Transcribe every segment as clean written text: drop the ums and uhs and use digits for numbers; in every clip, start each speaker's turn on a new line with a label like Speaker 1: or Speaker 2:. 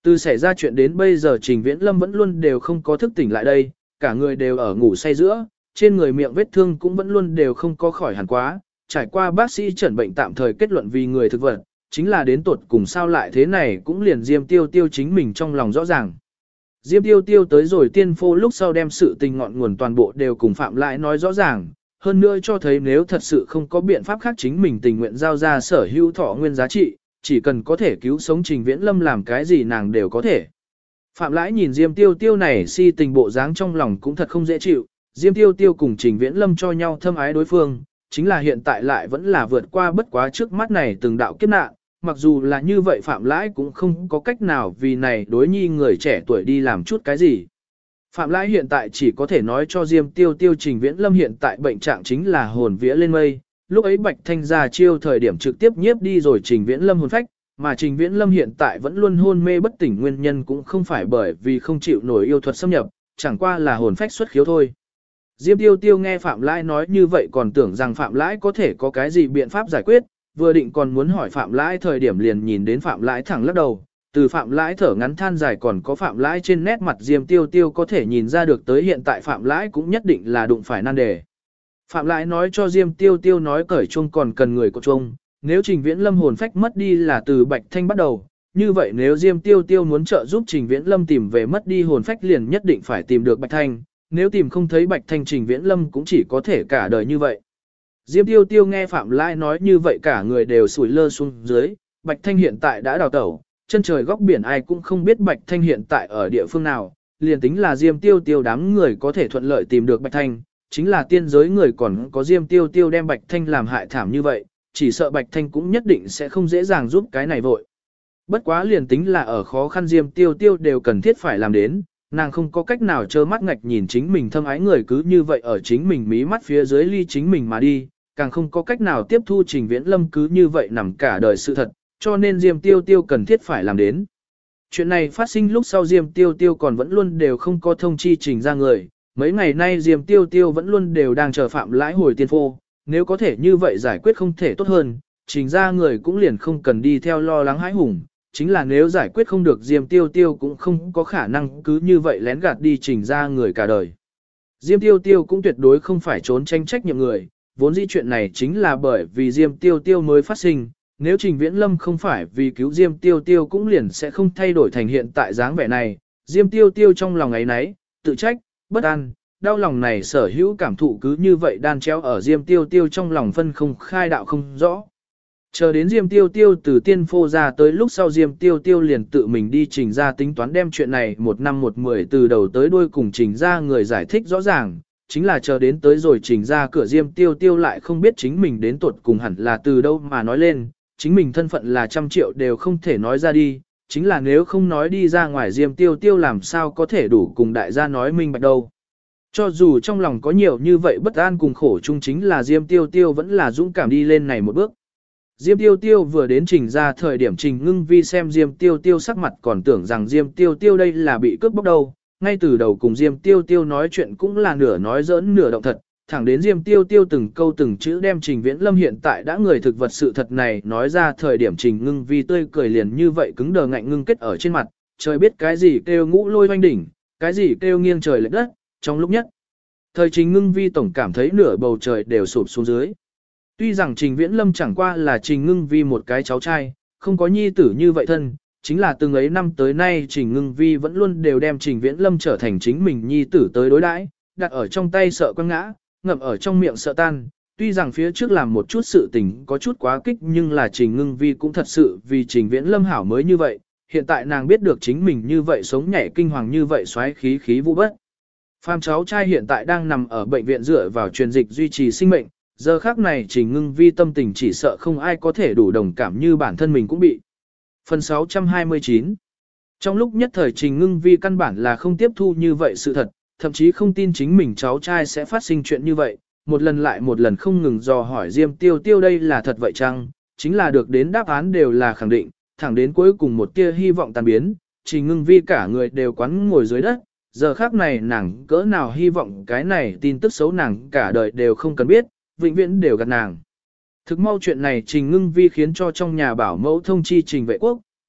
Speaker 1: Từ xảy ra chuyện đến bây giờ Trình Viễn Lâm vẫn luôn đều không có thức tỉnh lại đây, cả người đều ở ngủ say giữa, trên người miệng vết thương cũng vẫn luôn đều không có khỏi hẳn quá, trải qua bác sĩ chẩn bệnh tạm thời kết luận vì người thực vật, chính là đến tột cùng sao lại thế này cũng liền Diêm Tiêu Tiêu chính mình trong lòng rõ ràng. Diêm Tiêu Tiêu tới rồi tiên phô lúc sau đem sự tình ngọn nguồn toàn bộ đều cùng Phạm Lãi nói rõ ràng, hơn nữa cho thấy nếu thật sự không có biện pháp khác chính mình tình nguyện giao ra sở hữu thọ nguyên giá trị, chỉ cần có thể cứu sống Trình Viễn Lâm làm cái gì nàng đều có thể. Phạm Lãi nhìn Diêm Tiêu Tiêu này si tình bộ dáng trong lòng cũng thật không dễ chịu, Diêm Tiêu Tiêu cùng Trình Viễn Lâm cho nhau thâm ái đối phương, chính là hiện tại lại vẫn là vượt qua bất quá trước mắt này từng đạo kiếp nạn, mặc dù là như vậy Phạm Lãi cũng không có cách nào vì này đối nhi người trẻ tuổi đi làm chút cái gì. Phạm Lãi hiện tại chỉ có thể nói cho Diêm Tiêu Tiêu Trình Viễn Lâm hiện tại bệnh trạng chính là hồn vía lên mây, lúc ấy Bạch Thanh ra chiêu thời điểm trực tiếp nhiếp đi rồi Trình Viễn Lâm hồn phách, mà Trình Viễn Lâm hiện tại vẫn luôn hôn mê bất tỉnh nguyên nhân cũng không phải bởi vì không chịu nổi yêu thuật xâm nhập, chẳng qua là hồn phách xuất khiếu thôi. Diêm Tiêu Tiêu nghe Phạm Lãi nói như vậy còn tưởng rằng Phạm Lãi có thể có cái gì biện pháp giải quyết, vừa định còn muốn hỏi Phạm Lãi thời điểm liền nhìn đến Phạm Lãi thẳng lắc đầu, từ Phạm Lãi thở ngắn than dài còn có Phạm Lãi trên nét mặt Diêm Tiêu Tiêu có thể nhìn ra được tới hiện tại Phạm Lãi cũng nhất định là đụng phải nan đề. Phạm Lãi nói cho Diêm Tiêu Tiêu nói cởi chuông còn cần người có chuông, nếu Trình Viễn Lâm hồn phách mất đi là từ Bạch Thanh bắt đầu, như vậy nếu Diêm Tiêu Tiêu muốn trợ giúp Trình Viễn Lâm tìm về mất đi hồn phách liền nhất định phải tìm được Bạch Thanh, nếu tìm không thấy Bạch Thanh Trình Viễn Lâm cũng chỉ có thể cả đời như vậy. Diêm Tiêu Tiêu nghe Phạm Lãi nói như vậy cả người đều sủi lơ xuống dưới, Bạch Thanh hiện tại đã đào tẩu, chân trời góc biển ai cũng không biết Bạch Thanh hiện tại ở địa phương nào, liền tính là Diêm Tiêu Tiêu đám người có thể thuận lợi tìm được Bạch Thanh, chính là tiên giới người còn có Diêm Tiêu Tiêu đem Bạch Thanh làm hại thảm như vậy, chỉ sợ Bạch Thanh cũng nhất định sẽ không dễ dàng giúp cái này vội. Bất quá liền tính là ở khó khăn Diêm Tiêu Tiêu đều cần thiết phải làm đến, nàng không có cách nào trơ mắt ngạch nhìn chính mình thâm ái người cứ như vậy ở chính mình mí mắt phía dưới ly chính mình mà đi, càng không có cách nào tiếp thu Trình Viễn Lâm cứ như vậy nằm cả đời sự thật, cho nên Diêm Tiêu Tiêu cần thiết phải làm đến. Chuyện này phát sinh lúc sau Diêm Tiêu Tiêu còn vẫn luôn đều không có thông chi Trình ra người, mấy ngày nay Diêm Tiêu Tiêu vẫn luôn đều đang chờ Phạm Lãi hồi tiên phô, nếu có thể như vậy giải quyết không thể tốt hơn, Trình ra người cũng liền không cần đi theo lo lắng hãi hùng, chính là nếu giải quyết không được Diêm Tiêu Tiêu cũng không có khả năng cứ như vậy lén gạt đi Trình ra người cả đời. Diêm Tiêu Tiêu cũng tuyệt đối không phải trốn tranh trách nhiệm người, vốn dĩ chuyện này chính là bởi vì Diêm Tiêu Tiêu mới phát sinh, nếu Trình Viễn Lâm không phải vì cứu Diêm Tiêu Tiêu cũng liền sẽ không thay đổi thành hiện tại dáng vẻ này, Diêm Tiêu Tiêu trong lòng ấy nấy, tự trách, bất an, đau lòng này sở hữu cảm thụ cứ như vậy đan chéo ở Diêm Tiêu Tiêu trong lòng phân không khai đạo không rõ. Chờ đến Diêm Tiêu Tiêu từ tiên phô ra tới lúc sau Diêm Tiêu Tiêu liền tự mình đi Trình ra tính toán đem chuyện này một năm một mười từ đầu tới đuôi cùng Trình ra người giải thích rõ ràng, chính là chờ đến tới rồi Trình ra cửa Diêm Tiêu Tiêu lại không biết chính mình đến tuột cùng hẳn là từ đâu mà nói lên, chính mình thân phận là 100 triệu đều không thể nói ra đi, chính là nếu không nói đi ra ngoài Diêm Tiêu Tiêu làm sao có thể đủ cùng đại gia nói minh bạch đâu. Cho dù trong lòng có nhiều như vậy bất an cùng khổ chung chính là Diêm Tiêu Tiêu vẫn là dũng cảm đi lên này một bước. Diêm Tiêu Tiêu vừa đến Trình ra thời điểm Trình Ngưng Vi xem Diêm Tiêu Tiêu sắc mặt còn tưởng rằng Diêm Tiêu Tiêu đây là bị cướp bóc đâu, ngay từ đầu cùng Diêm Tiêu Tiêu nói chuyện cũng là nửa nói giỡn nửa động thật, thẳng đến Diêm Tiêu Tiêu từng câu từng chữ đem Trình Viễn Lâm hiện tại đã người thực vật sự thật này nói ra thời điểm Trình Ngưng Vi tươi cười liền như vậy cứng đờ ngạnh ngưng kết ở trên mặt, trời biết cái gì kêu ngũ lôi hoanh đỉnh, cái gì kêu nghiêng trời lệch đất, trong lúc nhất. Thời Trình Ngưng Vi tổng cảm thấy nửa bầu trời đều sụp xuống dưới. Tuy rằng Trình Viễn Lâm chẳng qua là Trình Ngưng Vi một cái cháu trai, không có nhi tử như vậy thân, chính là từng ấy năm tới nay Trình Ngưng Vi vẫn luôn đều đem Trình Viễn Lâm trở thành chính mình nhi tử tới đối đãi, đặt ở trong tay sợ quăng ngã, ngậm ở trong miệng sợ tan. Tuy rằng phía trước làm một chút sự tình có chút quá kích nhưng là Trình Ngưng Vi cũng thật sự vì Trình Viễn Lâm hảo mới như vậy, hiện tại nàng biết được chính mình như vậy sống nhảy kinh hoàng như vậy xoáy khí khí vũ bất. Phàm cháu trai hiện tại đang nằm ở bệnh viện dựa vào truyền dịch duy trì sinh mệnh, giờ khác này Trình Ngưng Vi tâm tình chỉ sợ không ai có thể đủ đồng cảm như bản thân mình cũng bị. Phần 629 Trong lúc nhất thời Trình Ngưng Vi căn bản là không tiếp thu như vậy sự thật, thậm chí không tin chính mình cháu trai sẽ phát sinh chuyện như vậy, một lần lại một lần không ngừng dò hỏi Diêm Tiêu Tiêu đây là thật vậy chăng, chính là được đến đáp án đều là khẳng định, thẳng đến cuối cùng một tia hy vọng tan biến, Trình Ngưng Vi cả người đều quắn ngồi dưới đất, giờ khác này nàng cỡ nào hy vọng cái này tin tức xấu nàng cả đời đều không cần biết, vĩnh viễn đều gạt nàng. Thực mau chuyện này Trình Ngưng Vi khiến cho trong nhà bảo mẫu thông chi Trình Vệ Quốc,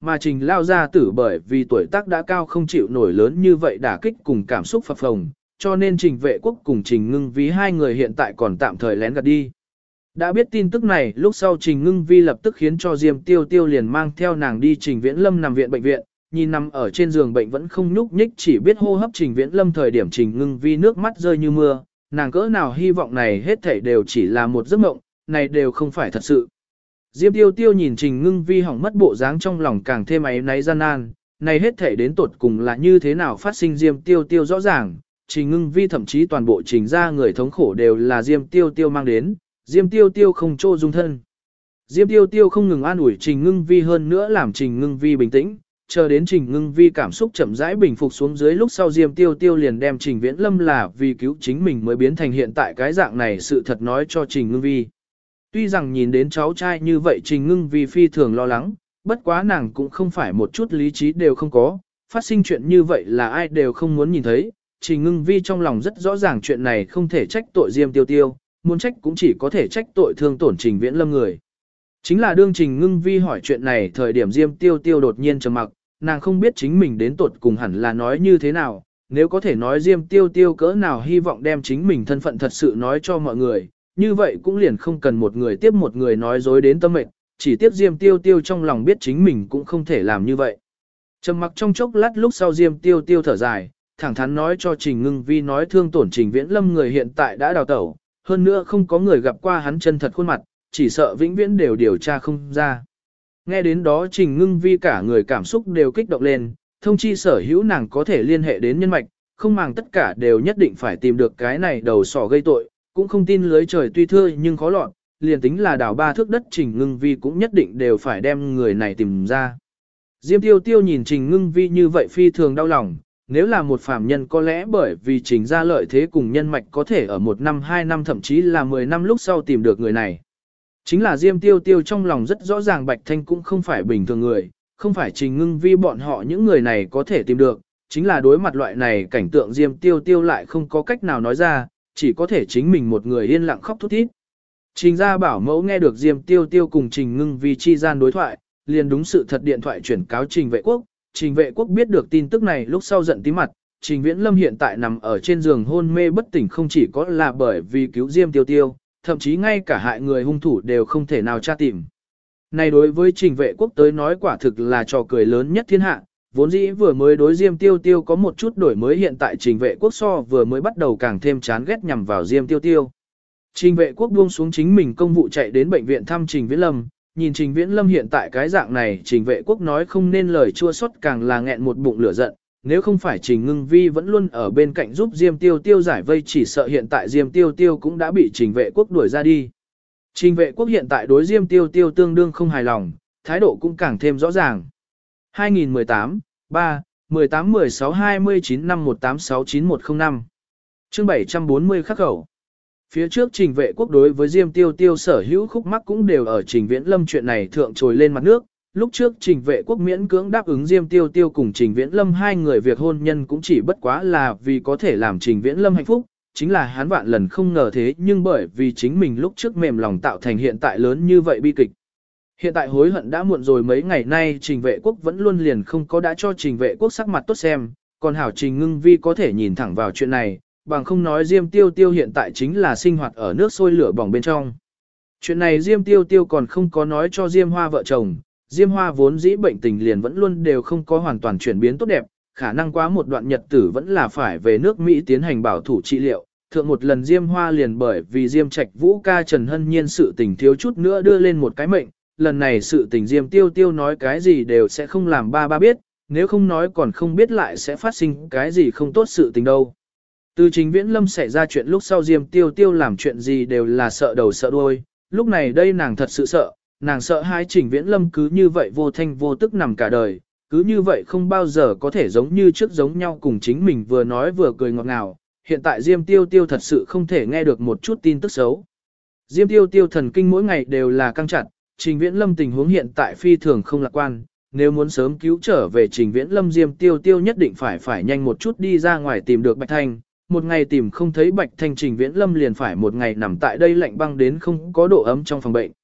Speaker 1: mà Trình lao gia tử bởi vì tuổi tác đã cao không chịu nổi lớn như vậy đả kích cùng cảm xúc phập phồng, cho nên Trình Vệ Quốc cùng Trình Ngưng Vi hai người hiện tại còn tạm thời lén gạt đi. Đã biết tin tức này, lúc sau Trình Ngưng Vi lập tức khiến cho Diêm Tiêu Tiêu liền mang theo nàng đi Trình Viễn Lâm nằm viện bệnh viện, nhìn nằm ở trên giường bệnh vẫn không nhúc nhích chỉ biết hô hấp Trình Viễn Lâm thời điểm Trình Ngưng Vi nước mắt rơi như mưa, nàng cỡ nào hy vọng này hết thảy đều chỉ là một giấc mộng, này đều không phải thật sự. Diêm Tiêu Tiêu nhìn Trình Ngưng Vi hỏng mất bộ dáng trong lòng càng thêm áy náy gian nan, này hết thảy đến tột cùng là như thế nào phát sinh Diêm Tiêu Tiêu rõ ràng, Trình Ngưng Vi thậm chí toàn bộ Trình gia người thống khổ đều là Diêm Tiêu Tiêu mang đến, Diêm Tiêu Tiêu không chỗ dung thân. Diêm Tiêu Tiêu không ngừng an ủi Trình Ngưng Vi hơn nữa làm Trình Ngưng Vi bình tĩnh, chờ đến Trình Ngưng Vi cảm xúc chậm rãi bình phục xuống dưới lúc sau Diêm Tiêu Tiêu liền đem Trình Viễn Lâm là vì cứu chính mình mới biến thành hiện tại cái dạng này sự thật nói cho Trình Ngưng Vi. Tuy rằng nhìn đến cháu trai như vậy Trình Ngưng Vi phi thường lo lắng, bất quá nàng cũng không phải một chút lý trí đều không có, phát sinh chuyện như vậy là ai đều không muốn nhìn thấy. Trình Ngưng Vi trong lòng rất rõ ràng chuyện này không thể trách tội Diêm Tiêu Tiêu, muốn trách cũng chỉ có thể trách tội thương tổn Trình Viễn Lâm người. Chính là đương Trình Ngưng Vi hỏi chuyện này thời điểm Diêm Tiêu Tiêu đột nhiên trầm mặc, nàng không biết chính mình đến tột cùng hẳn là nói như thế nào, nếu có thể nói Diêm Tiêu Tiêu cỡ nào hy vọng đem chính mình thân phận thật sự nói cho mọi người, như vậy cũng liền không cần một người tiếp một người nói dối đến tâm mệnh, chỉ tiếp Diêm Tiêu Tiêu trong lòng biết chính mình cũng không thể làm như vậy. Trầm mặc trong chốc lát lúc sau Diêm Tiêu Tiêu thở dài, thẳng thắn nói cho Trình Ngưng Vi nói thương tổn Trình Viễn Lâm người hiện tại đã đào tẩu, hơn nữa không có người gặp qua hắn chân thật khuôn mặt, chỉ sợ vĩnh viễn đều điều tra không ra. Nghe đến đó Trình Ngưng Vi cả người cảm xúc đều kích động lên, thông chi sở hữu nàng có thể liên hệ đến nhân mạch, không màng tất cả đều nhất định phải tìm được cái này đầu sỏ gây tội, cũng không tin lưới trời tuy thưa nhưng khó lọt, liền tính là đào 3 thước đất Trình Ngưng Vi cũng nhất định đều phải đem người này tìm ra. Diêm Tiêu Tiêu nhìn Trình Ngưng Vi như vậy phi thường đau lòng, nếu là một phàm nhân có lẽ bởi vì Trình ra lợi thế cùng nhân mạch có thể ở 1 năm 2 năm thậm chí là 10 năm lúc sau tìm được người này. Chính là Diêm Tiêu Tiêu trong lòng rất rõ ràng Bạch Thanh cũng không phải bình thường người, không phải Trình Ngưng Vi bọn họ những người này có thể tìm được, chính là đối mặt loại này cảnh tượng Diêm Tiêu Tiêu lại không có cách nào nói ra, chỉ có thể chính mình một người yên lặng khóc thút thít. Trình gia bảo mẫu nghe được Diêm Tiêu Tiêu cùng Trình Ngưng Vi chi gian đối thoại, liền đúng sự thật điện thoại chuyển cáo Trình Vệ Quốc. Trình Vệ Quốc biết được tin tức này lúc sau giận tí mặt, Trình Viễn Lâm hiện tại nằm ở trên giường hôn mê bất tỉnh không chỉ có là bởi vì cứu Diêm Tiêu Tiêu, thậm chí ngay cả hại người hung thủ đều không thể nào tra tìm. Này đối với Trình Vệ Quốc tới nói quả thực là trò cười lớn nhất thiên hạ, vốn dĩ vừa mới đối Diêm Tiêu Tiêu có một chút đổi mới hiện tại Trình Vệ Quốc so vừa mới bắt đầu càng thêm chán ghét nhằm vào Diêm Tiêu Tiêu. Trình Vệ Quốc buông xuống chính mình công vụ chạy đến bệnh viện thăm Trình Viễn Lâm, nhìn Trình Viễn Lâm hiện tại cái dạng này Trình Vệ Quốc nói không nên lời chua xót càng là nghẹn một bụng lửa giận, nếu không phải Trình Ngưng Vi vẫn luôn ở bên cạnh giúp Diêm Tiêu Tiêu giải vây chỉ sợ hiện tại Diêm Tiêu Tiêu cũng đã bị Trình Vệ Quốc đuổi ra đi. Trình Vệ Quốc hiện tại đối Diêm Tiêu Tiêu tương đương không hài lòng, thái độ cũng càng thêm rõ ràng. 2018, 3, 18 16 29 5 1869105 chương 740 khắc khẩu. Phía trước Trình Vệ Quốc đối với Diêm Tiêu Tiêu sở hữu khúc mắc cũng đều ở Trình Viễn Lâm chuyện này thượng trồi lên mặt nước. Lúc trước Trình Vệ Quốc miễn cưỡng đáp ứng Diêm Tiêu Tiêu cùng Trình Viễn Lâm hai người việc hôn nhân cũng chỉ bất quá là vì có thể làm Trình Viễn Lâm hạnh phúc, chính là hắn vạn lần không ngờ thế nhưng bởi vì chính mình lúc trước mềm lòng tạo thành hiện tại lớn như vậy bi kịch. Hiện tại hối hận đã muộn rồi mấy ngày nay Trình Vệ Quốc vẫn luôn liền không có đã cho Trình Vệ Quốc sắc mặt tốt xem, còn hảo Trình Ngưng Vi có thể nhìn thẳng vào chuyện này, bằng không nói Diêm Tiêu Tiêu hiện tại chính là sinh hoạt ở nước sôi lửa bỏng bên trong. Chuyện này Diêm Tiêu Tiêu còn không có nói cho Diêm Hoa vợ chồng, Diêm Hoa vốn dĩ bệnh tình liền vẫn luôn đều không có hoàn toàn chuyển biến tốt đẹp, khả năng quá một đoạn nhật tử vẫn là phải về nước Mỹ tiến hành bảo thủ trị liệu. Thượng một lần Diêm Hoa liền bởi vì Diêm Trạch Vũ ca Trần Hân Nhiên sự tình thiếu chút nữa đưa lên một cái mệnh, lần này sự tình Diêm Tiêu Tiêu nói cái gì đều sẽ không làm ba biết, nếu không nói còn không biết lại sẽ phát sinh cái gì không tốt sự tình đâu. Từ Trình Viễn Lâm xảy ra chuyện lúc sau Diêm Tiêu Tiêu làm chuyện gì đều là sợ đầu sợ đuôi, lúc này đây nàng thật sự sợ, nàng sợ hai Trình Viễn Lâm cứ như vậy vô thanh vô tức nằm cả đời, cứ như vậy không bao giờ có thể giống như trước giống nhau cùng chính mình vừa nói vừa cười ngọt ngào, hiện tại Diêm Tiêu Tiêu thật sự không thể nghe được một chút tin tức xấu. Diêm Tiêu Tiêu thần kinh mỗi ngày đều là căng chặt, Trình Viễn Lâm tình huống hiện tại phi thường không lạc quan, nếu muốn sớm cứu trở về Trình Viễn Lâm Diêm Tiêu Tiêu nhất định phải nhanh một chút đi ra ngoài tìm được Bạch Thanh, một ngày tìm không thấy Bạch Thanh Trình Viễn Lâm liền phải một ngày nằm tại đây lạnh băng đến không có độ ấm trong phòng bệnh.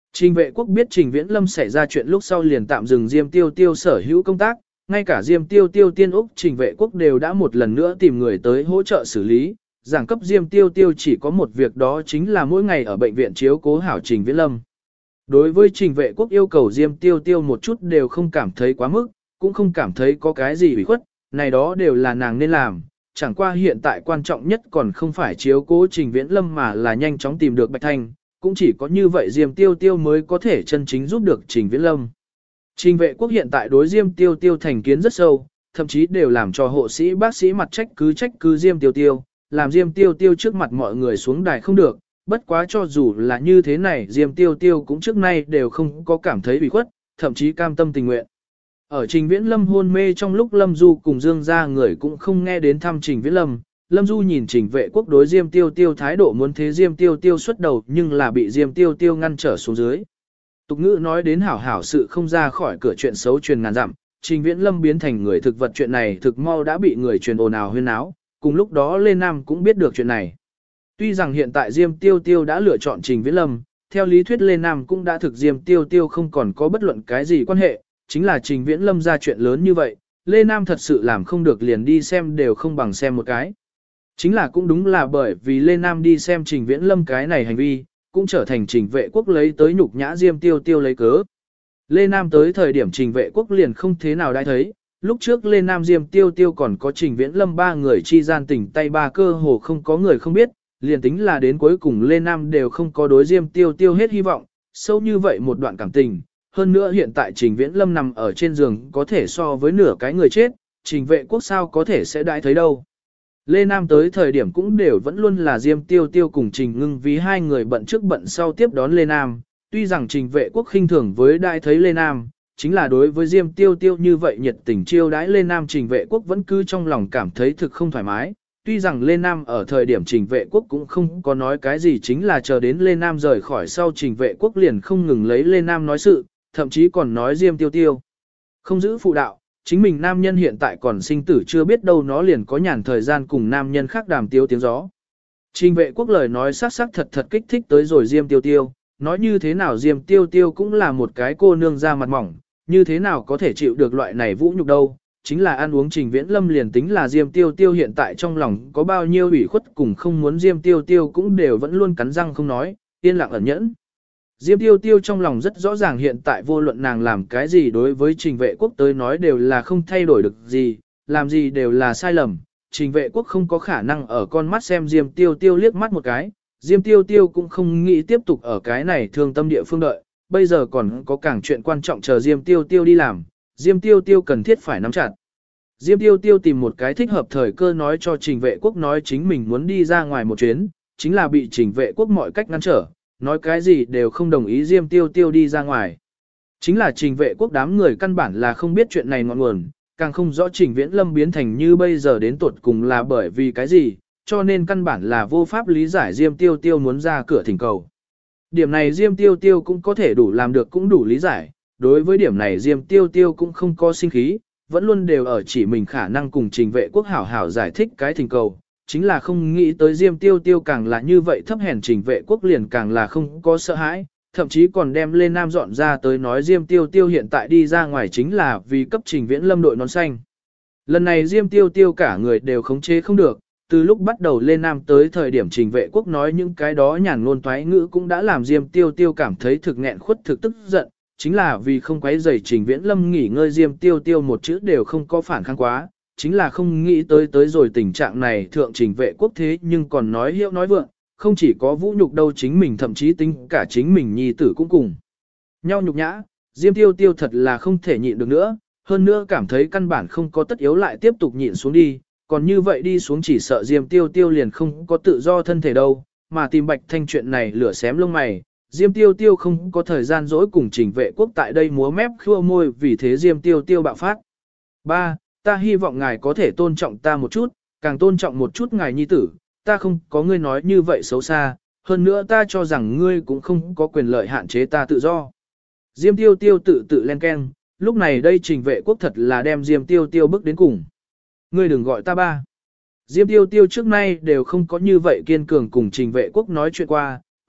Speaker 1: Trình Vệ Quốc biết Trình Viễn Lâm xảy ra chuyện lúc sau liền tạm dừng Diêm Tiêu Tiêu sở hữu công tác, ngay cả Diêm Tiêu Tiêu tiên Úc Trình Vệ Quốc đều đã một lần nữa tìm người tới hỗ trợ xử lý, giảng cấp Diêm Tiêu Tiêu chỉ có một việc đó chính là mỗi ngày ở bệnh viện chiếu cố hảo Trình Viễn Lâm. Đối với Trình Vệ Quốc yêu cầu Diêm Tiêu Tiêu một chút đều không cảm thấy quá mức, cũng không cảm thấy có cái gì ủy khuất, này đó đều là nàng nên làm, chẳng qua hiện tại quan trọng nhất còn không phải chiếu cố Trình Viễn Lâm mà là nhanh chóng tìm được Bạch Thanh, cũng chỉ có như vậy Diêm Tiêu Tiêu mới có thể chân chính giúp được Trình Viễn Lâm. Trình Vệ Quốc hiện tại đối Diêm Tiêu Tiêu thành kiến rất sâu, thậm chí đều làm cho hộ sĩ bác sĩ mặt trách cứ Diêm Tiêu Tiêu, làm Diêm Tiêu Tiêu trước mặt mọi người xuống đài không được, bất quá cho dù là như thế này Diêm Tiêu Tiêu cũng trước nay đều không có cảm thấy bị khuất, thậm chí cam tâm tình nguyện. Ở Trình Viễn Lâm hôn mê trong lúc Lâm Du cùng Dương gia người cũng không nghe đến thăm Trình Viễn Lâm, Lâm Du nhìn Trình Vệ Quốc đối Diêm Tiêu Tiêu thái độ muốn thế Diêm Tiêu Tiêu xuất đầu nhưng là bị Diêm Tiêu Tiêu ngăn trở xuống dưới. Tục ngữ nói đến hảo hảo sự không ra khỏi cửa chuyện xấu truyền ngàn dặm, Trình Viễn Lâm biến thành người thực vật chuyện này thực mau đã bị người truyền ồn ào huyên náo, cùng lúc đó Lê Nam cũng biết được chuyện này. Tuy rằng hiện tại Diêm Tiêu Tiêu đã lựa chọn Trình Viễn Lâm, theo lý thuyết Lê Nam cũng đã thực Diêm Tiêu Tiêu không còn có bất luận cái gì quan hệ, chính là Trình Viễn Lâm ra chuyện lớn như vậy, Lê Nam thật sự làm không được liền đi xem đều không bằng xem một cái. Chính là cũng đúng là bởi vì Lê Nam đi xem Trình Viễn Lâm cái này hành vi, cũng trở thành Trình Vệ Quốc lấy tới nhục nhã Diêm Tiêu Tiêu lấy cớ. Lê Nam tới thời điểm Trình Vệ Quốc liền không thế nào đã thấy, lúc trước Lê Nam Diêm Tiêu Tiêu còn có Trình Viễn Lâm ba người chi gian tình tay ba cơ hồ không có người không biết, liền tính là đến cuối cùng Lê Nam đều không có đối Diêm Tiêu Tiêu hết hy vọng, sâu như vậy một đoạn cảm tình. Hơn nữa hiện tại Trình Viễn Lâm nằm ở trên giường có thể so với nửa cái người chết, Trình Vệ Quốc sao có thể sẽ đãi thấy đâu. Lê Nam tới thời điểm cũng đều vẫn luôn là Diêm Tiêu Tiêu cùng Trình Ngưng vì hai người bận trước bận sau tiếp đón Lê Nam, tuy rằng Trình Vệ Quốc khinh thường với đãi thấy Lê Nam, chính là đối với Diêm Tiêu Tiêu như vậy nhiệt tình chiêu đãi Lê Nam Trình Vệ Quốc vẫn cứ trong lòng cảm thấy thực không thoải mái. Tuy rằng Lê Nam ở thời điểm Trình Vệ Quốc cũng không có nói cái gì chính là chờ đến Lê Nam rời khỏi sau Trình Vệ Quốc liền không ngừng lấy Lê Nam nói sự, thậm chí còn nói Diêm Tiêu Tiêu không giữ phụ đạo, chính mình nam nhân hiện tại còn sinh tử chưa biết đâu nó liền có nhàn thời gian cùng nam nhân khác đàm tiếu tiếng gió. Trình Vệ Quốc lời nói sắc sắc thật thật kích thích tới rồi Diêm Tiêu Tiêu, nói như thế nào Diêm Tiêu Tiêu cũng là một cái cô nương da mặt mỏng, như thế nào có thể chịu được loại này vũ nhục đâu, chính là ăn uống Trình Viễn Lâm liền tính là Diêm Tiêu Tiêu hiện tại trong lòng có bao nhiêu ủy khuất cùng không muốn Diêm Tiêu Tiêu cũng đều vẫn luôn cắn răng không nói, yên lặng ẩn nhẫn. Diêm Tiêu Tiêu trong lòng rất rõ ràng hiện tại vô luận nàng làm cái gì đối với Trình Vệ Quốc tới nói đều là không thay đổi được gì, làm gì đều là sai lầm. Trình Vệ Quốc không có khả năng ở con mắt xem Diêm Tiêu Tiêu liếc mắt một cái, Diêm Tiêu Tiêu cũng không nghĩ tiếp tục ở cái này thương tâm địa phương đợi, bây giờ còn có càng chuyện quan trọng chờ Diêm Tiêu Tiêu đi làm, Diêm Tiêu Tiêu cần thiết phải nắm chặt. Diêm Tiêu Tiêu tìm một cái thích hợp thời cơ nói cho Trình Vệ Quốc nói chính mình muốn đi ra ngoài một chuyến, chính là bị Trình Vệ Quốc mọi cách ngăn trở, nói cái gì đều không đồng ý Diêm Tiêu Tiêu đi ra ngoài. Chính là Trình Vệ Quốc đám người căn bản là không biết chuyện này ngọn nguồn, càng không rõ Trình Viễn Lâm biến thành như bây giờ đến tuột cùng là bởi vì cái gì, cho nên căn bản là vô pháp lý giải Diêm Tiêu Tiêu muốn ra cửa thỉnh cầu. Điểm này Diêm Tiêu Tiêu cũng có thể đủ làm được cũng đủ lý giải, đối với điểm này Diêm Tiêu Tiêu cũng không có sinh khí, vẫn luôn đều ở chỉ mình khả năng cùng Trình Vệ Quốc hảo hảo giải thích cái thỉnh cầu, chính là không nghĩ tới Diêm Tiêu Tiêu càng là như vậy thấp hèn Trình Vệ Quốc liền càng là không có sợ hãi, thậm chí còn đem lên Nam dọn ra tới nói Diêm Tiêu Tiêu hiện tại đi ra ngoài chính là vì cấp Trình Viễn Lâm đội nón xanh. Lần này Diêm Tiêu Tiêu cả người đều khống chế không được, từ lúc bắt đầu lên Nam tới thời điểm Trình Vệ Quốc nói những cái đó nhàn ngôn toái ngữ cũng đã làm Diêm Tiêu Tiêu cảm thấy thực nghẹn khuất thực tức giận, chính là vì không quấy rầy Trình Viễn Lâm nghỉ ngơi Diêm Tiêu Tiêu một chữ đều không có phản kháng quá, chính là không nghĩ tới rồi tình trạng này thượng Trình Vệ Quốc thế nhưng còn nói hiệu nói vượng, không chỉ có vũ nhục đâu chính mình thậm chí tính cả chính mình nhi tử cũng cùng nhau nhục nhã, Diêm Tiêu Tiêu thật là không thể nhịn được nữa, hơn nữa cảm thấy căn bản không có tất yếu lại tiếp tục nhịn xuống đi, còn như vậy đi xuống chỉ sợ Diêm Tiêu Tiêu liền không có tự do thân thể đâu, mà tìm Bạch Thanh chuyện này lửa xém lông mày, Diêm Tiêu Tiêu không có thời gian dỗi cùng Trình Vệ Quốc tại đây múa mép khua môi vì thế Diêm Tiêu Tiêu bạo phát. 3. Ta hy vọng ngài có thể tôn trọng ta một chút, càng tôn trọng một chút ngài nhi tử, ta không có ngươi nói như vậy xấu xa, hơn nữa ta cho rằng ngươi cũng không có quyền lợi hạn chế ta tự do. Diêm Tiêu Tiêu tự len keng, lúc này đây Trình Vệ Quốc thật là đem Diêm Tiêu Tiêu bước đến cùng. Ngươi đừng gọi ta ba. Diêm Tiêu Tiêu trước nay đều không có như vậy kiên cường cùng Trình Vệ Quốc nói chuyện qua,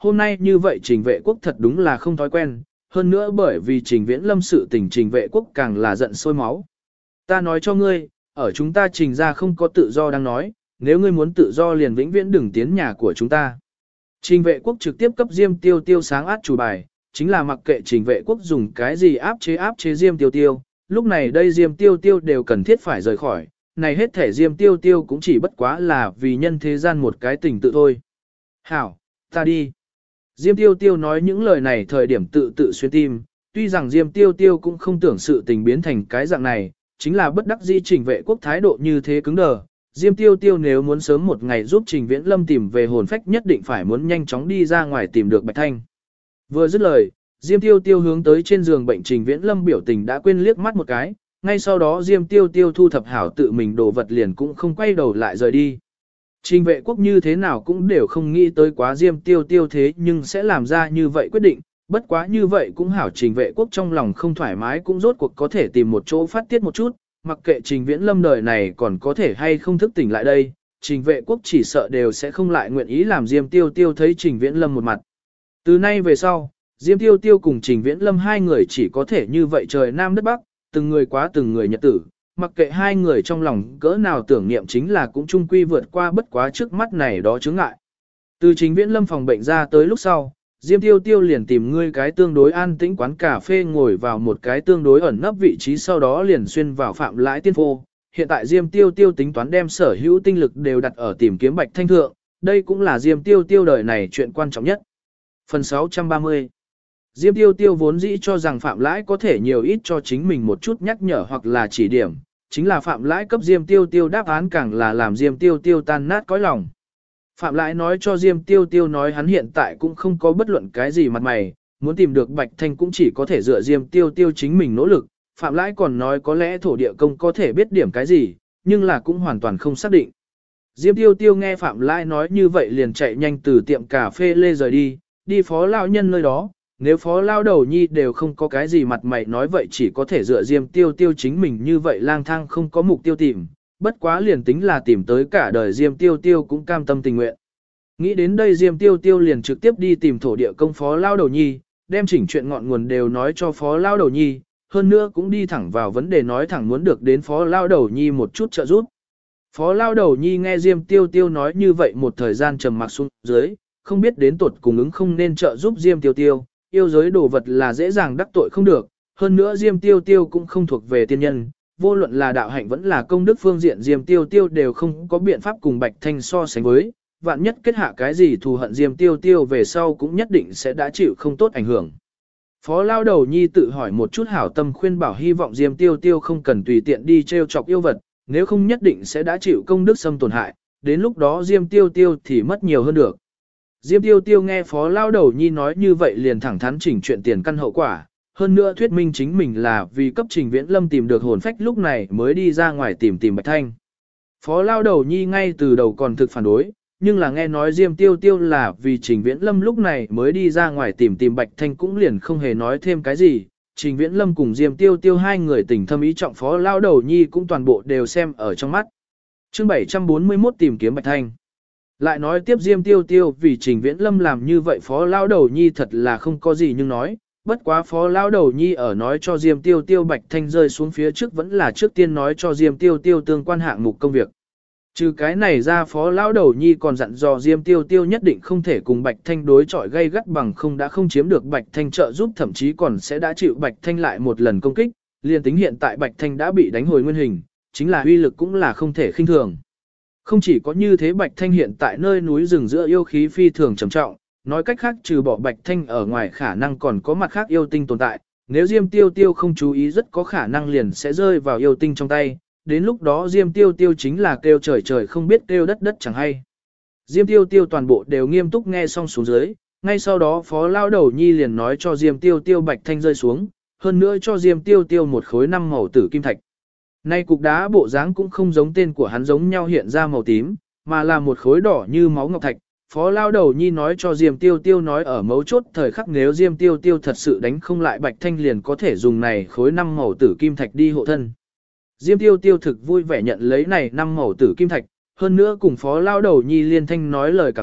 Speaker 1: hôm nay như vậy Trình Vệ Quốc thật đúng là không thói quen, hơn nữa bởi vì Trình Viễn Lâm sự tình Trình Vệ Quốc càng là giận sôi máu. Ta nói cho ngươi, ở chúng ta Trình ra không có tự do đang nói, nếu ngươi muốn tự do liền vĩnh viễn đừng tiến nhà của chúng ta. Trình Vệ Quốc trực tiếp cấp Diêm Tiêu Tiêu sáng át chủ bài, chính là mặc kệ Trình Vệ Quốc dùng cái gì áp chế Diêm Tiêu Tiêu, lúc này đây Diêm Tiêu Tiêu đều cần thiết phải rời khỏi, này hết thể Diêm Tiêu Tiêu cũng chỉ bất quá là vì nhân thế gian một cái tình tự thôi. Hảo, ta đi. Diêm Tiêu Tiêu nói những lời này thời điểm tự xuyên tim, tuy rằng Diêm Tiêu Tiêu cũng không tưởng sự tình biến thành cái dạng này, chính là bất đắc dĩ Trình Vệ Quốc thái độ như thế cứng đờ. Diêm Tiêu Tiêu nếu muốn sớm một ngày giúp Trình Viễn Lâm tìm về hồn phách nhất định phải muốn nhanh chóng đi ra ngoài tìm được Bạch Thanh. Vừa dứt lời, Diêm Tiêu Tiêu hướng tới trên giường bệnh Trình Viễn Lâm biểu tình đã quên liếc mắt một cái, ngay sau đó Diêm Tiêu Tiêu thu thập hảo tự mình đồ vật liền cũng không quay đầu lại rời đi. Trình Vệ Quốc như thế nào cũng đều không nghĩ tới quá Diêm Tiêu Tiêu thế nhưng sẽ làm ra như vậy quyết định, bất quá như vậy cũng hảo Trình Vệ Quốc trong lòng không thoải mái cũng rốt cuộc có thể tìm một chỗ phát tiết một chút, mặc kệ Trình Viễn Lâm đời này còn có thể hay không thức tỉnh lại đây, Trình Vệ Quốc chỉ sợ đều sẽ không lại nguyện ý làm Diêm Tiêu Tiêu thấy Trình Viễn Lâm một mặt. Từ nay về sau, Diêm Tiêu Tiêu cùng Trình Viễn Lâm hai người chỉ có thể như vậy trời Nam đất Bắc, từng người quá từng người nhật tử, mặc kệ hai người trong lòng cỡ nào tưởng niệm chính là cũng chung quy vượt qua bất quá trước mắt này đó chướng ngại. Từ Trình Viễn Lâm phòng bệnh ra tới lúc sau, Diêm Tiêu Tiêu liền tìm ngươi cái tương đối an tĩnh quán cà phê ngồi vào một cái tương đối ẩn nấp vị trí sau đó liền xuyên vào Phạm Lãi Tiên Phô. Hiện tại Diêm Tiêu Tiêu tính toán đem sở hữu tinh lực đều đặt ở tìm kiếm Bạch Thanh thượng, đây cũng là Diêm Tiêu Tiêu đời này chuyện quan trọng nhất. Phần 630 Diêm Tiêu Tiêu vốn dĩ cho rằng Phạm Lãi có thể nhiều ít cho chính mình một chút nhắc nhở hoặc là chỉ điểm, chính là Phạm Lãi cấp Diêm Tiêu Tiêu đáp án càng là làm Diêm Tiêu Tiêu tan nát cõi lòng. Phạm Lãi nói cho Diêm Tiêu Tiêu nói hắn hiện tại cũng không có bất luận cái gì mặt mày, muốn tìm được Bạch Thanh cũng chỉ có thể dựa Diêm Tiêu Tiêu chính mình nỗ lực. Phạm Lãi còn nói có lẽ thổ địa công có thể biết điểm cái gì, nhưng là cũng hoàn toàn không xác định. Diêm Tiêu Tiêu nghe Phạm Lãi nói như vậy liền chạy nhanh từ tiệm cà phê lê rời đi phó lão nhân nơi đó. Nếu phó lao đầu nhi đều không có cái gì mặt mày nói vậy chỉ có thể dựa Diêm Tiêu Tiêu chính mình như vậy lang thang không có mục tiêu tìm, bất quá liền tính là tìm tới cả đời Diêm Tiêu Tiêu cũng cam tâm tình nguyện. Nghĩ đến đây Diêm Tiêu Tiêu liền trực tiếp đi tìm thổ địa công phó lao đầu nhi, đem chỉnh chuyện ngọn nguồn đều nói cho phó lao đầu nhi, hơn nữa cũng đi thẳng vào vấn đề nói thẳng muốn được đến phó lao đầu nhi một chút trợ giúp. Phó lao đầu nhi nghe Diêm Tiêu Tiêu nói như vậy một thời gian trầm mặc xuống dưới, không biết đến tuột cùng ứng không nên trợ giúp Diêm Tiêu Tiêu. Yêu giới đồ vật là dễ dàng đắc tội không được, hơn nữa Diêm Tiêu Tiêu cũng không thuộc về tiên nhân, vô luận là đạo hạnh vẫn là công đức phương diện Diêm Tiêu Tiêu đều không có biện pháp cùng Bạch Thanh so sánh với, vạn nhất kết hạ cái gì thù hận Diêm Tiêu Tiêu về sau cũng nhất định sẽ đã chịu không tốt ảnh hưởng. Phó lao đầu nhi tự hỏi một chút hảo tâm khuyên bảo hy vọng Diêm Tiêu Tiêu không cần tùy tiện đi trêu chọc yêu vật, nếu không nhất định sẽ đã chịu công đức xâm tổn hại, đến lúc đó Diêm Tiêu Tiêu thì mất nhiều hơn được. Diêm Tiêu Tiêu nghe phó lao đầu nhi nói như vậy liền thẳng thắn chỉnh chuyện tiền căn hậu quả, hơn nữa thuyết minh chính mình là vì cấp Trình Viễn Lâm tìm được hồn phách lúc này mới đi ra ngoài tìm Bạch Thanh. Phó lao đầu nhi ngay từ đầu còn thực phản đối, nhưng là nghe nói Diêm Tiêu Tiêu là vì Trình Viễn Lâm lúc này mới đi ra ngoài tìm Bạch Thanh cũng liền không hề nói thêm cái gì. Trình Viễn Lâm cùng Diêm Tiêu Tiêu hai người tình thâm ý trọng phó lao đầu nhi cũng toàn bộ đều xem ở trong mắt. Chương 741 tìm kiếm Bạch Thanh. Lại nói tiếp Diêm Tiêu Tiêu vì Trình Viễn Lâm làm như vậy phó lao đầu nhi thật là không có gì nhưng nói, bất quá phó lao đầu nhi ở nói cho Diêm Tiêu Tiêu Bạch Thanh rơi xuống phía trước vẫn là trước tiên nói cho Diêm Tiêu Tiêu tương quan hạng mục công việc. Trừ cái này ra phó lao đầu nhi còn dặn dò Diêm Tiêu Tiêu nhất định không thể cùng Bạch Thanh đối chọi gây gắt bằng không đã không chiếm được Bạch Thanh trợ giúp thậm chí còn sẽ đã chịu Bạch Thanh lại một lần công kích, liền tính hiện tại Bạch Thanh đã bị đánh hồi nguyên hình, chính là uy lực cũng là không thể khinh thường. Không chỉ có như thế Bạch Thanh hiện tại nơi núi rừng giữa yêu khí phi thường trầm trọng, nói cách khác trừ bỏ Bạch Thanh ở ngoài khả năng còn có mặt khác yêu tinh tồn tại, nếu Diêm Tiêu Tiêu không chú ý rất có khả năng liền sẽ rơi vào yêu tinh trong tay, đến lúc đó Diêm Tiêu Tiêu chính là kêu trời trời không biết kêu đất đất chẳng hay. Diêm Tiêu Tiêu toàn bộ đều nghiêm túc nghe xong xuống dưới, ngay sau đó phó lao đầu nhi liền nói cho Diêm Tiêu Tiêu Bạch Thanh rơi xuống, hơn nữa cho Diêm Tiêu Tiêu một khối 5 màu tử kim thạch. Nay cục đá bộ dáng cũng không giống tên của hắn giống nhau hiện ra màu tím, mà là một khối đỏ như máu ngọc thạch. Phó lao đầu nhi nói cho Diêm Tiêu Tiêu nói ở mấu chốt thời khắc nếu Diêm Tiêu Tiêu thật sự đánh không lại Bạch Thanh liền có thể dùng này khối 5 màu tử kim thạch đi hộ thân. Diêm Tiêu Tiêu thực vui vẻ nhận lấy này 5 màu tử kim thạch, hơn nữa cùng phó lao đầu nhi liên thanh nói lời cảm tạ,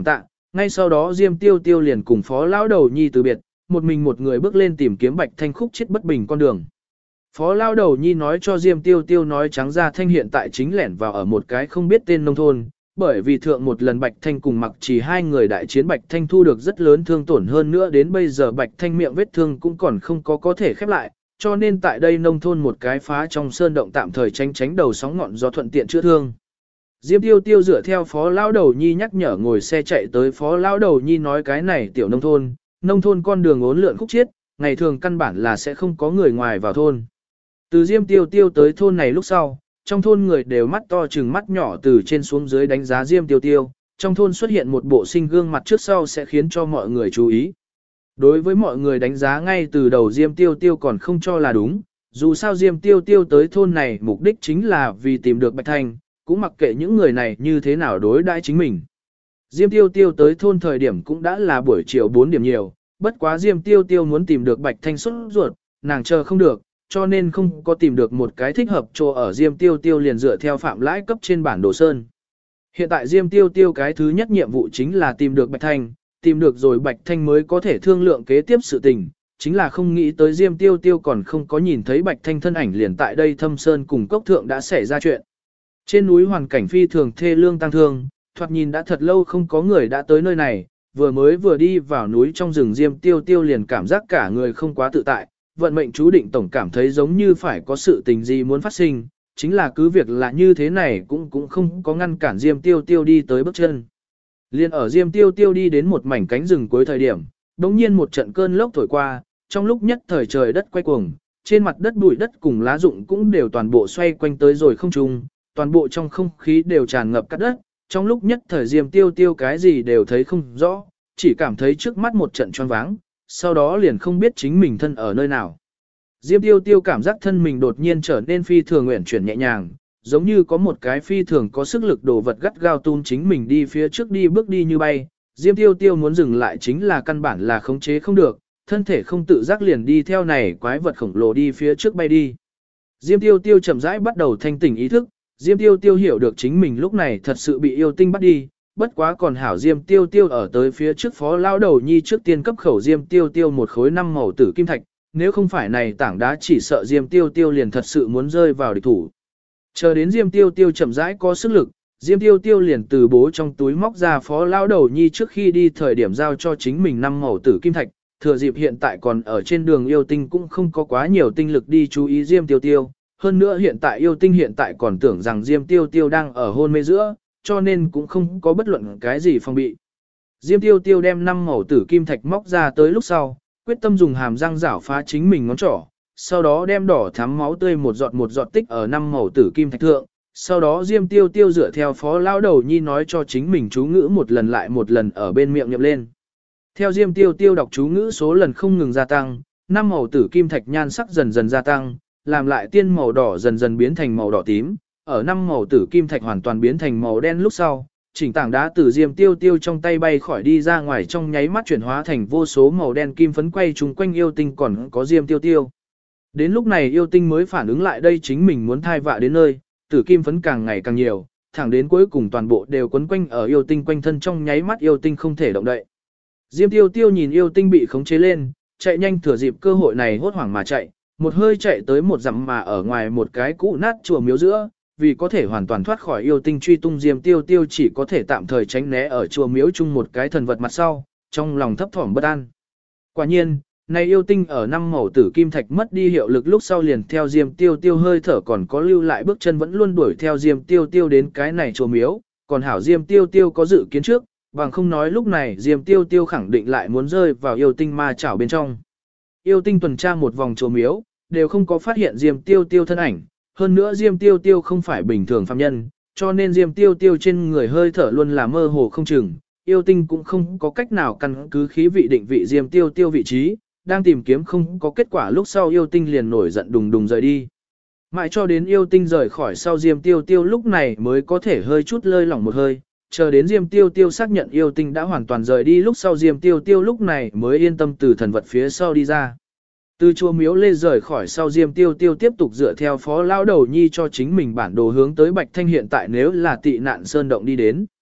Speaker 1: ngay sau đó Diêm Tiêu Tiêu liền cùng Phó Lão Đầu Nhi từ biệt, một mình một người bước lên tìm kiếm Bạch Thanh khúc chết bất bình con đường. Phó Lão Đầu Nhi nói cho Diêm Tiêu Tiêu nói trắng ra Thanh hiện tại chính lẻn vào ở một cái không biết tên nông thôn, bởi vì thượng một lần Bạch Thanh cùng Mặc Chỉ hai người đại chiến Bạch Thanh thu được rất lớn thương tổn hơn nữa đến bây giờ Bạch Thanh miệng vết thương cũng còn không có thể khép lại, cho nên tại đây nông thôn một cái phá trong sơn động tạm thời tránh đầu sóng ngọn gió thuận tiện chữa thương. Diêm Tiêu Tiêu dựa theo Phó Lão Đầu Nhi nhắc nhở ngồi xe chạy tới Phó Lão Đầu Nhi nói cái này tiểu nông thôn con đường uốn lượn khúc chiết, ngày thường căn bản là sẽ không có người ngoài vào thôn. Từ Diêm Tiêu Tiêu tới thôn này lúc sau, trong thôn người đều mắt to chừng mắt nhỏ từ trên xuống dưới đánh giá Diêm Tiêu Tiêu, trong thôn xuất hiện một bộ sinh gương mặt trước sau sẽ khiến cho mọi người chú ý. Đối với mọi người đánh giá ngay từ đầu Diêm Tiêu Tiêu còn không cho là đúng, dù sao Diêm Tiêu Tiêu tới thôn này mục đích chính là vì tìm được Bạch Thanh, cũng mặc kệ những người này như thế nào đối đãi chính mình. Diêm Tiêu Tiêu tới thôn thời điểm cũng đã là buổi chiều 4 điểm nhiều, bất quá Diêm Tiêu Tiêu muốn tìm được Bạch Thanh xuất ruột, nàng chờ không được, cho nên không có tìm được một cái thích hợp chỗ ở Diêm Tiêu Tiêu liền dựa theo phạm lãi cấp trên bản đồ sơn. Hiện tại Diêm Tiêu Tiêu cái thứ nhất nhiệm vụ chính là tìm được Bạch Thanh, tìm được rồi Bạch Thanh mới có thể thương lượng kế tiếp sự tình, chính là không nghĩ tới Diêm Tiêu Tiêu còn không có nhìn thấy Bạch Thanh thân ảnh liền tại đây thâm sơn cùng cốc thượng đã xảy ra chuyện. Trên núi hoàn cảnh phi thường thê lương tăng thương, thoạt nhìn đã thật lâu không có người đã tới nơi này, vừa đi vào núi trong rừng Diêm Tiêu Tiêu liền cảm giác cả người không quá tự tại, vận mệnh chú định tổng cảm thấy giống như phải có sự tình gì muốn phát sinh, chính là cứ việc là như thế này cũng không có ngăn cản Diêm Tiêu Tiêu đi tới bước chân. Liên ở Diêm Tiêu Tiêu đi đến một mảnh cánh rừng cuối thời điểm, đột nhiên một trận cơn lốc thổi qua, trong lúc nhất thời trời đất quay cuồng, trên mặt đất bụi đất cùng lá rụng cũng đều toàn bộ xoay quanh tới rồi không trung, toàn bộ trong không khí đều tràn ngập cát đất, trong lúc nhất thời Diêm Tiêu Tiêu cái gì đều thấy không rõ, chỉ cảm thấy trước mắt một trận choáng váng, sau đó liền không biết chính mình thân ở nơi nào. Diêm Tiêu Tiêu cảm giác thân mình đột nhiên trở nên phi thường uyển chuyển nhẹ nhàng, giống như có một cái phi thường có sức lực đồ vật gắt gao tún chính mình đi phía trước đi bước đi như bay. Diêm Tiêu Tiêu muốn dừng lại chính là căn bản là khống chế không được, thân thể không tự giác liền đi theo này quái vật khổng lồ đi phía trước bay đi. Diêm Tiêu Tiêu chậm rãi bắt đầu thanh tỉnh ý thức, Diêm Tiêu Tiêu hiểu được chính mình lúc này thật sự bị yêu tinh bắt đi, bất quá còn hảo Diêm Tiêu Tiêu ở tới phía trước Phó Lão Đầu Nhi trước tiên cấp khẩu Diêm Tiêu Tiêu một khối 5 màu tử kim thạch, nếu không phải này tảng đá chỉ sợ Diêm Tiêu Tiêu liền thật sự muốn rơi vào địch thủ. Chờ đến Diêm Tiêu Tiêu chậm rãi có sức lực, Diêm Tiêu Tiêu liền từ bố trong túi móc ra Phó Lão Đầu Nhi trước khi đi thời điểm giao cho chính mình 5 màu tử kim thạch, thừa dịp hiện tại còn ở trên đường yêu tinh cũng không có quá nhiều tinh lực đi chú ý Diêm Tiêu Tiêu, hơn nữa hiện tại yêu tinh hiện tại còn tưởng rằng Diêm Tiêu Tiêu đang ở hôn mê giữa, cho nên cũng không có bất luận cái gì phòng bị. Diêm Tiêu Tiêu đem 5 màu tử kim thạch móc ra tới lúc sau, quyết tâm dùng hàm răng rảo phá chính mình ngón trỏ, sau đó đem đỏ thắm máu tươi một giọt tích ở 5 màu tử kim thạch thượng, sau đó Diêm Tiêu Tiêu dựa theo Phó Lão Đầu Nhi nói cho chính mình chú ngữ một lần lại một lần ở bên miệng niệm lên. Theo Diêm Tiêu Tiêu đọc chú ngữ số lần không ngừng gia tăng, 5 màu tử kim thạch nhan sắc dần dần gia tăng, làm lại tiên màu đỏ dần dần biến thành màu đỏ tím, ở 5 màu tử kim thạch hoàn toàn biến thành màu đen lúc sau, chỉnh tảng đá từ Diêm Tiêu Tiêu trong tay bay khỏi đi ra ngoài trong nháy mắt chuyển hóa thành vô số màu đen kim phấn quay chung quanh yêu tinh còn có Diêm Tiêu Tiêu. Đến lúc này yêu tinh mới phản ứng lại đây chính mình muốn thai vạ đến nơi, tử kim phấn càng ngày càng nhiều, thẳng đến cuối cùng toàn bộ đều quấn quanh ở yêu tinh quanh thân trong nháy mắt yêu tinh không thể động đậy. Diêm Tiêu Tiêu nhìn yêu tinh bị khống chế lên, chạy nhanh thừa dịp cơ hội này hốt hoảng mà chạy, một hơi chạy tới một dặm mà ở ngoài một cái cũ nát chùa miếu giữa, vì có thể hoàn toàn thoát khỏi yêu tinh truy tung Diêm Tiêu Tiêu chỉ có thể tạm thời tránh né ở chùa miếu chung một cái thần vật mặt sau, trong lòng thấp thỏm bất an. Quả nhiên, này yêu tinh ở 5 màu tử kim thạch mất đi hiệu lực lúc sau liền theo Diêm Tiêu Tiêu hơi thở còn có lưu lại bước chân vẫn luôn đuổi theo Diêm Tiêu Tiêu đến cái này chùa miếu, còn hảo Diêm Tiêu Tiêu có dự kiến trước, bằng không nói lúc này Diêm Tiêu Tiêu khẳng định lại muốn rơi vào yêu tinh ma chảo bên trong. Yêu tinh tuần tra một vòng chùa miếu, đều không có phát hiện Diêm Tiêu Tiêu thân ảnh, hơn nữa Diêm Tiêu Tiêu không phải bình thường phàm nhân, cho nên Diêm Tiêu Tiêu trên người hơi thở luôn là mơ hồ không chừng, yêu tinh cũng không có cách nào căn cứ khí vị định vị Diêm Tiêu Tiêu vị trí, đang tìm kiếm không có kết quả lúc sau yêu tinh liền nổi giận đùng đùng rời đi. Mãi cho đến yêu tinh rời khỏi sau Diêm Tiêu Tiêu lúc này mới có thể hơi chút lơi lỏng một hơi, chờ đến Diêm Tiêu Tiêu xác nhận yêu tinh đã hoàn toàn rời đi lúc sau Diêm Tiêu Tiêu lúc này mới yên tâm từ thần vật phía sau đi ra. Từ chùa miếu lê rời khỏi sau Diêm Tiêu Tiêu tiếp tục dựa theo Phó Lão Đầu Nhi cho chính mình bản đồ hướng tới Bạch Thanh hiện tại nếu là tị nạn sơn động đi đến.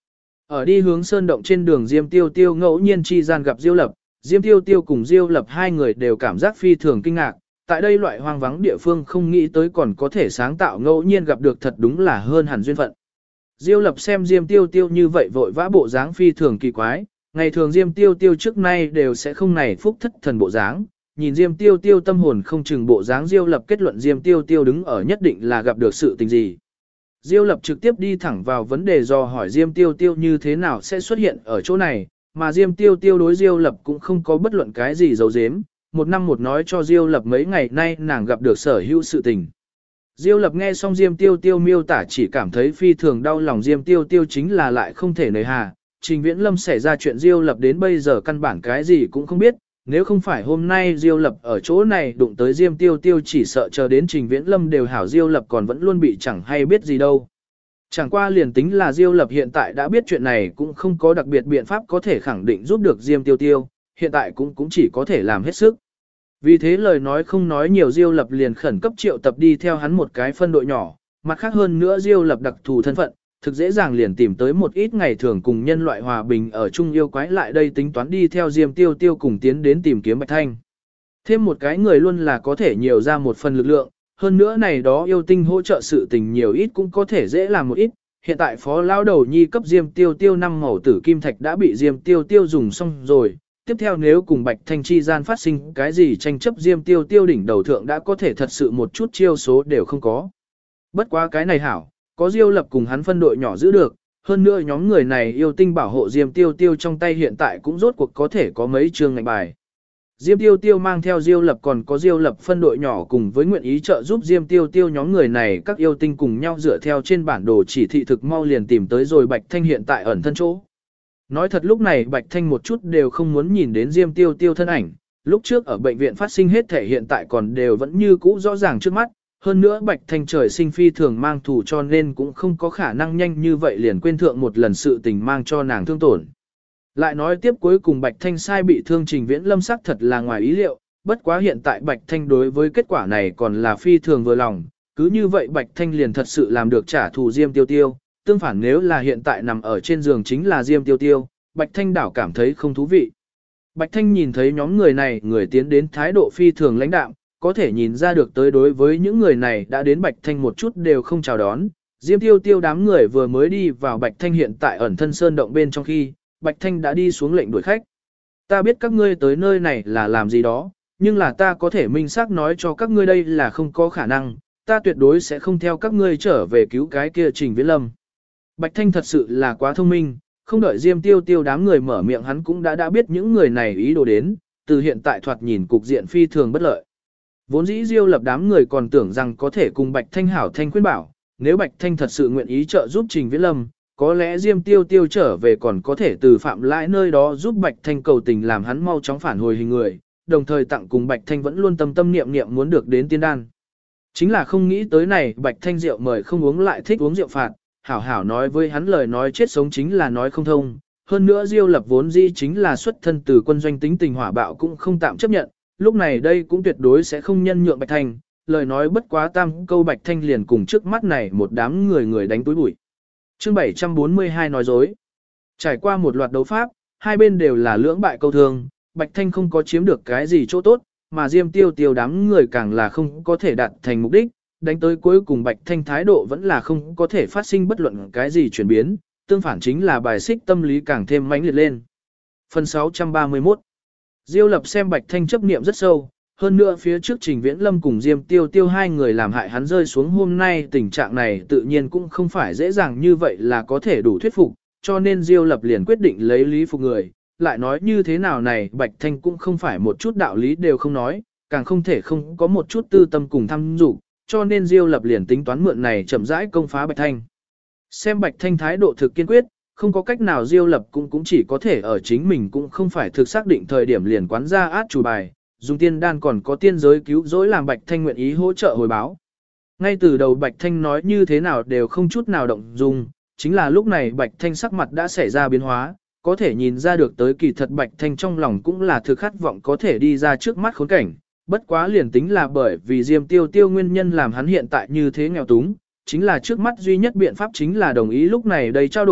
Speaker 1: Ở đi hướng sơn động trên đường Diêm Tiêu Tiêu ngẫu nhiên chi gian gặp Diêu Lập, Diêm Tiêu Tiêu cùng Diêu Lập hai người đều cảm giác phi thường kinh ngạc, tại đây loại hoang vắng địa phương không nghĩ tới còn có thể sáng tạo ngẫu nhiên gặp được thật đúng là hơn hẳn duyên phận. Diêu Lập xem Diêm Tiêu Tiêu như vậy vội vã bộ dáng phi thường kỳ quái, ngày thường Diêm Tiêu Tiêu trước nay đều sẽ không này phúc thất thần bộ dáng, nhìn Diêm Tiêu Tiêu tâm hồn không chừng bộ dáng Diêu Lập kết luận Diêm Tiêu Tiêu đứng ở nhất định là gặp được sự tình gì. Diêu Lập trực tiếp đi thẳng vào vấn đề do hỏi Diêm Tiêu Tiêu như thế nào sẽ xuất hiện ở chỗ này, mà Diêm Tiêu Tiêu đối Diêu Lập cũng không có bất luận cái gì giấu giếm, một năm một nói cho Diêu Lập mấy ngày nay nàng gặp được sở hữu sự tình. Diêu Lập nghe xong Diêm Tiêu Tiêu miêu tả chỉ cảm thấy phi thường đau lòng Diêm Tiêu Tiêu chính là lại không thể nời hà. Trình Viễn Lâm xảy ra chuyện Diêu Lập đến bây giờ căn bản cái gì cũng không biết, nếu không phải hôm nay Diêu Lập ở chỗ này đụng tới Diêm Tiêu Tiêu chỉ sợ chờ đến Trình Viễn Lâm đều hảo Diêu Lập còn vẫn luôn bị chẳng hay biết gì đâu. Chẳng qua liền tính là Diêu Lập hiện tại đã biết chuyện này cũng không có đặc biệt biện pháp có thể khẳng định giúp được Diêm Tiêu Tiêu, hiện tại cũng chỉ có thể làm hết sức. Vì thế lời nói không nói nhiều Diêu Lập liền khẩn cấp triệu tập đi theo hắn một cái phân đội nhỏ, mặt khác hơn nữa Diêu Lập đặc thù thân phận, thực dễ dàng liền tìm tới một ít ngày thường cùng nhân loại hòa bình ở chung yêu quái lại đây tính toán đi theo Diêm Tiêu Tiêu cùng tiến đến tìm kiếm Bạch Thanh. Thêm một cái người luôn là có thể nhiều ra một phần lực lượng, hơn nữa này đó yêu tinh hỗ trợ sự tình nhiều ít cũng có thể dễ làm một ít. Hiện tại phó lao đầu nhi cấp Diêm Tiêu Tiêu 5 mẩu tử kim thạch đã bị Diêm Tiêu Tiêu dùng xong rồi. Tiếp theo nếu cùng Bạch Thanh chi gian phát sinh cái gì tranh chấp Diêm Tiêu Tiêu đỉnh đầu thượng đã có thể thật sự một chút chiêu số đều không có. Bất quá cái này hảo, có Diêu Lập cùng hắn phân đội nhỏ giữ được, hơn nữa nhóm người này yêu tinh bảo hộ Diêm Tiêu Tiêu trong tay hiện tại cũng rốt cuộc có thể có mấy chương ngành bài. Diêm Tiêu Tiêu mang theo Diêu Lập còn có Diêu Lập phân đội nhỏ cùng với nguyện ý trợ giúp Diêm Tiêu Tiêu nhóm người này các yêu tinh cùng nhau dựa theo trên bản đồ chỉ thị thực mau liền tìm tới rồi Bạch Thanh hiện tại ẩn thân chỗ. Nói thật lúc này Bạch Thanh một chút đều không muốn nhìn đến Diêm Tiêu Tiêu thân ảnh, lúc trước ở bệnh viện phát sinh hết thể hiện tại còn đều vẫn như cũ rõ ràng trước mắt, hơn nữa Bạch Thanh trời sinh phi thường mang thù cho nên cũng không có khả năng nhanh như vậy liền quên thượng một lần sự tình mang cho nàng thương tổn. Lại nói tiếp cuối cùng Bạch Thanh sai bị thương Trình Viễn Lâm sắc thật là ngoài ý liệu, bất quá hiện tại Bạch Thanh đối với kết quả này còn là phi thường vừa lòng, cứ như vậy Bạch Thanh liền thật sự làm được trả thù Diêm Tiêu Tiêu, tương phản nếu là hiện tại nằm ở trên giường chính là Diêm Tiêu Tiêu, Bạch Thanh đảo cảm thấy không thú vị. Bạch Thanh nhìn thấy nhóm người này người tiến đến thái độ phi thường lãnh đạm, có thể nhìn ra được tới đối với những người này đã đến Bạch Thanh một chút đều không chào đón. Diêm Tiêu Tiêu đám người vừa mới đi vào Bạch Thanh hiện tại ẩn thân sơn động bên trong khi, Bạch Thanh đã đi xuống lệnh đuổi khách. Ta biết các ngươi tới nơi này là làm gì đó, nhưng là ta có thể minh xác nói cho các ngươi đây là không có khả năng, ta tuyệt đối sẽ không theo các ngươi trở về cứu cái kia Trình Viễn Lâm. Bạch Thanh thật sự là quá thông minh, không đợi Diêm Tiêu Tiêu đám người mở miệng hắn cũng đã biết những người này ý đồ đến, từ hiện tại thoạt nhìn cục diện phi thường bất lợi. Vốn dĩ Diêu Lập đám người còn tưởng rằng có thể cùng Bạch Thanh hảo thanh khuyên bảo, nếu Bạch Thanh thật sự nguyện ý trợ giúp Trình Viễn Lâm, có lẽ Diêm Tiêu Tiêu trở về còn có thể từ Phạm Lãi nơi đó giúp Bạch Thanh cầu tình làm hắn mau chóng phản hồi hình người, đồng thời tặng cùng Bạch Thanh vẫn luôn tâm niệm niệm muốn được đến tiên đan. Chính là không nghĩ tới này Bạch Thanh rượu mời không uống lại thích uống rượu phạt, hảo hảo nói với hắn lời nói chết sống chính là nói không thông. Hơn nữa Diêu Lập vốn dĩ chính là xuất thân từ quân doanh tính tình hỏa bạo cũng không tạm chấp nhận, lúc này đây cũng tuyệt đối sẽ không nhân nhượng Bạch Thanh, lời nói bất quá tam câu Bạch Thanh liền cùng trước mắt này một đám người đánh túi bụi. Chương 742 nói dối. Trải qua một loạt đấu pháp, hai bên đều là lưỡng bại câu thương, Bạch Thanh không có chiếm được cái gì chỗ tốt, mà Diêm Tiêu Tiêu đám người càng là không có thể đạt thành mục đích, đánh tới cuối cùng Bạch Thanh thái độ vẫn là không có thể phát sinh bất luận cái gì chuyển biến, tương phản chính là bài xích tâm lý càng thêm mãnh liệt lên. Phần 631. Diêu Lập xem Bạch Thanh chấp niệm rất sâu, hơn nữa phía trước Trình Viễn Lâm cùng Diêm Tiêu Tiêu hai người làm hại hắn rơi xuống hôm nay tình trạng này tự nhiên cũng không phải dễ dàng như vậy là có thể đủ thuyết phục, cho nên Diêu Lập liền quyết định lấy lý phục người, lại nói như thế nào này Bạch Thanh cũng không phải một chút đạo lý đều không nói, càng không thể không có một chút tư tâm cùng tham dục, cho nên Diêu Lập liền tính toán mượn này chậm rãi công phá Bạch Thanh. Xem Bạch Thanh thái độ thực kiên quyết, không có cách nào Diêu Lập cũng chỉ có thể ở chính mình cũng không phải thực xác định thời điểm liền quán ra át chủ bài, dùng tiên đan còn có tiên giới cứu rỗi làm Bạch Thanh nguyện ý hỗ trợ hồi báo. Ngay từ đầu Bạch Thanh nói như thế nào đều không chút nào động dung, chính là lúc này Bạch Thanh sắc mặt đã xảy ra biến hóa, có thể nhìn ra được tới kỳ thật Bạch Thanh trong lòng cũng là thực khát vọng có thể đi ra trước mắt khốn cảnh, bất quá liền tính là bởi vì Diêm Tiêu Tiêu nguyên nhân làm hắn hiện tại như thế nghèo túng, chính là trước mắt duy nhất biện pháp chính là đồng ý lúc này đây trao đổi,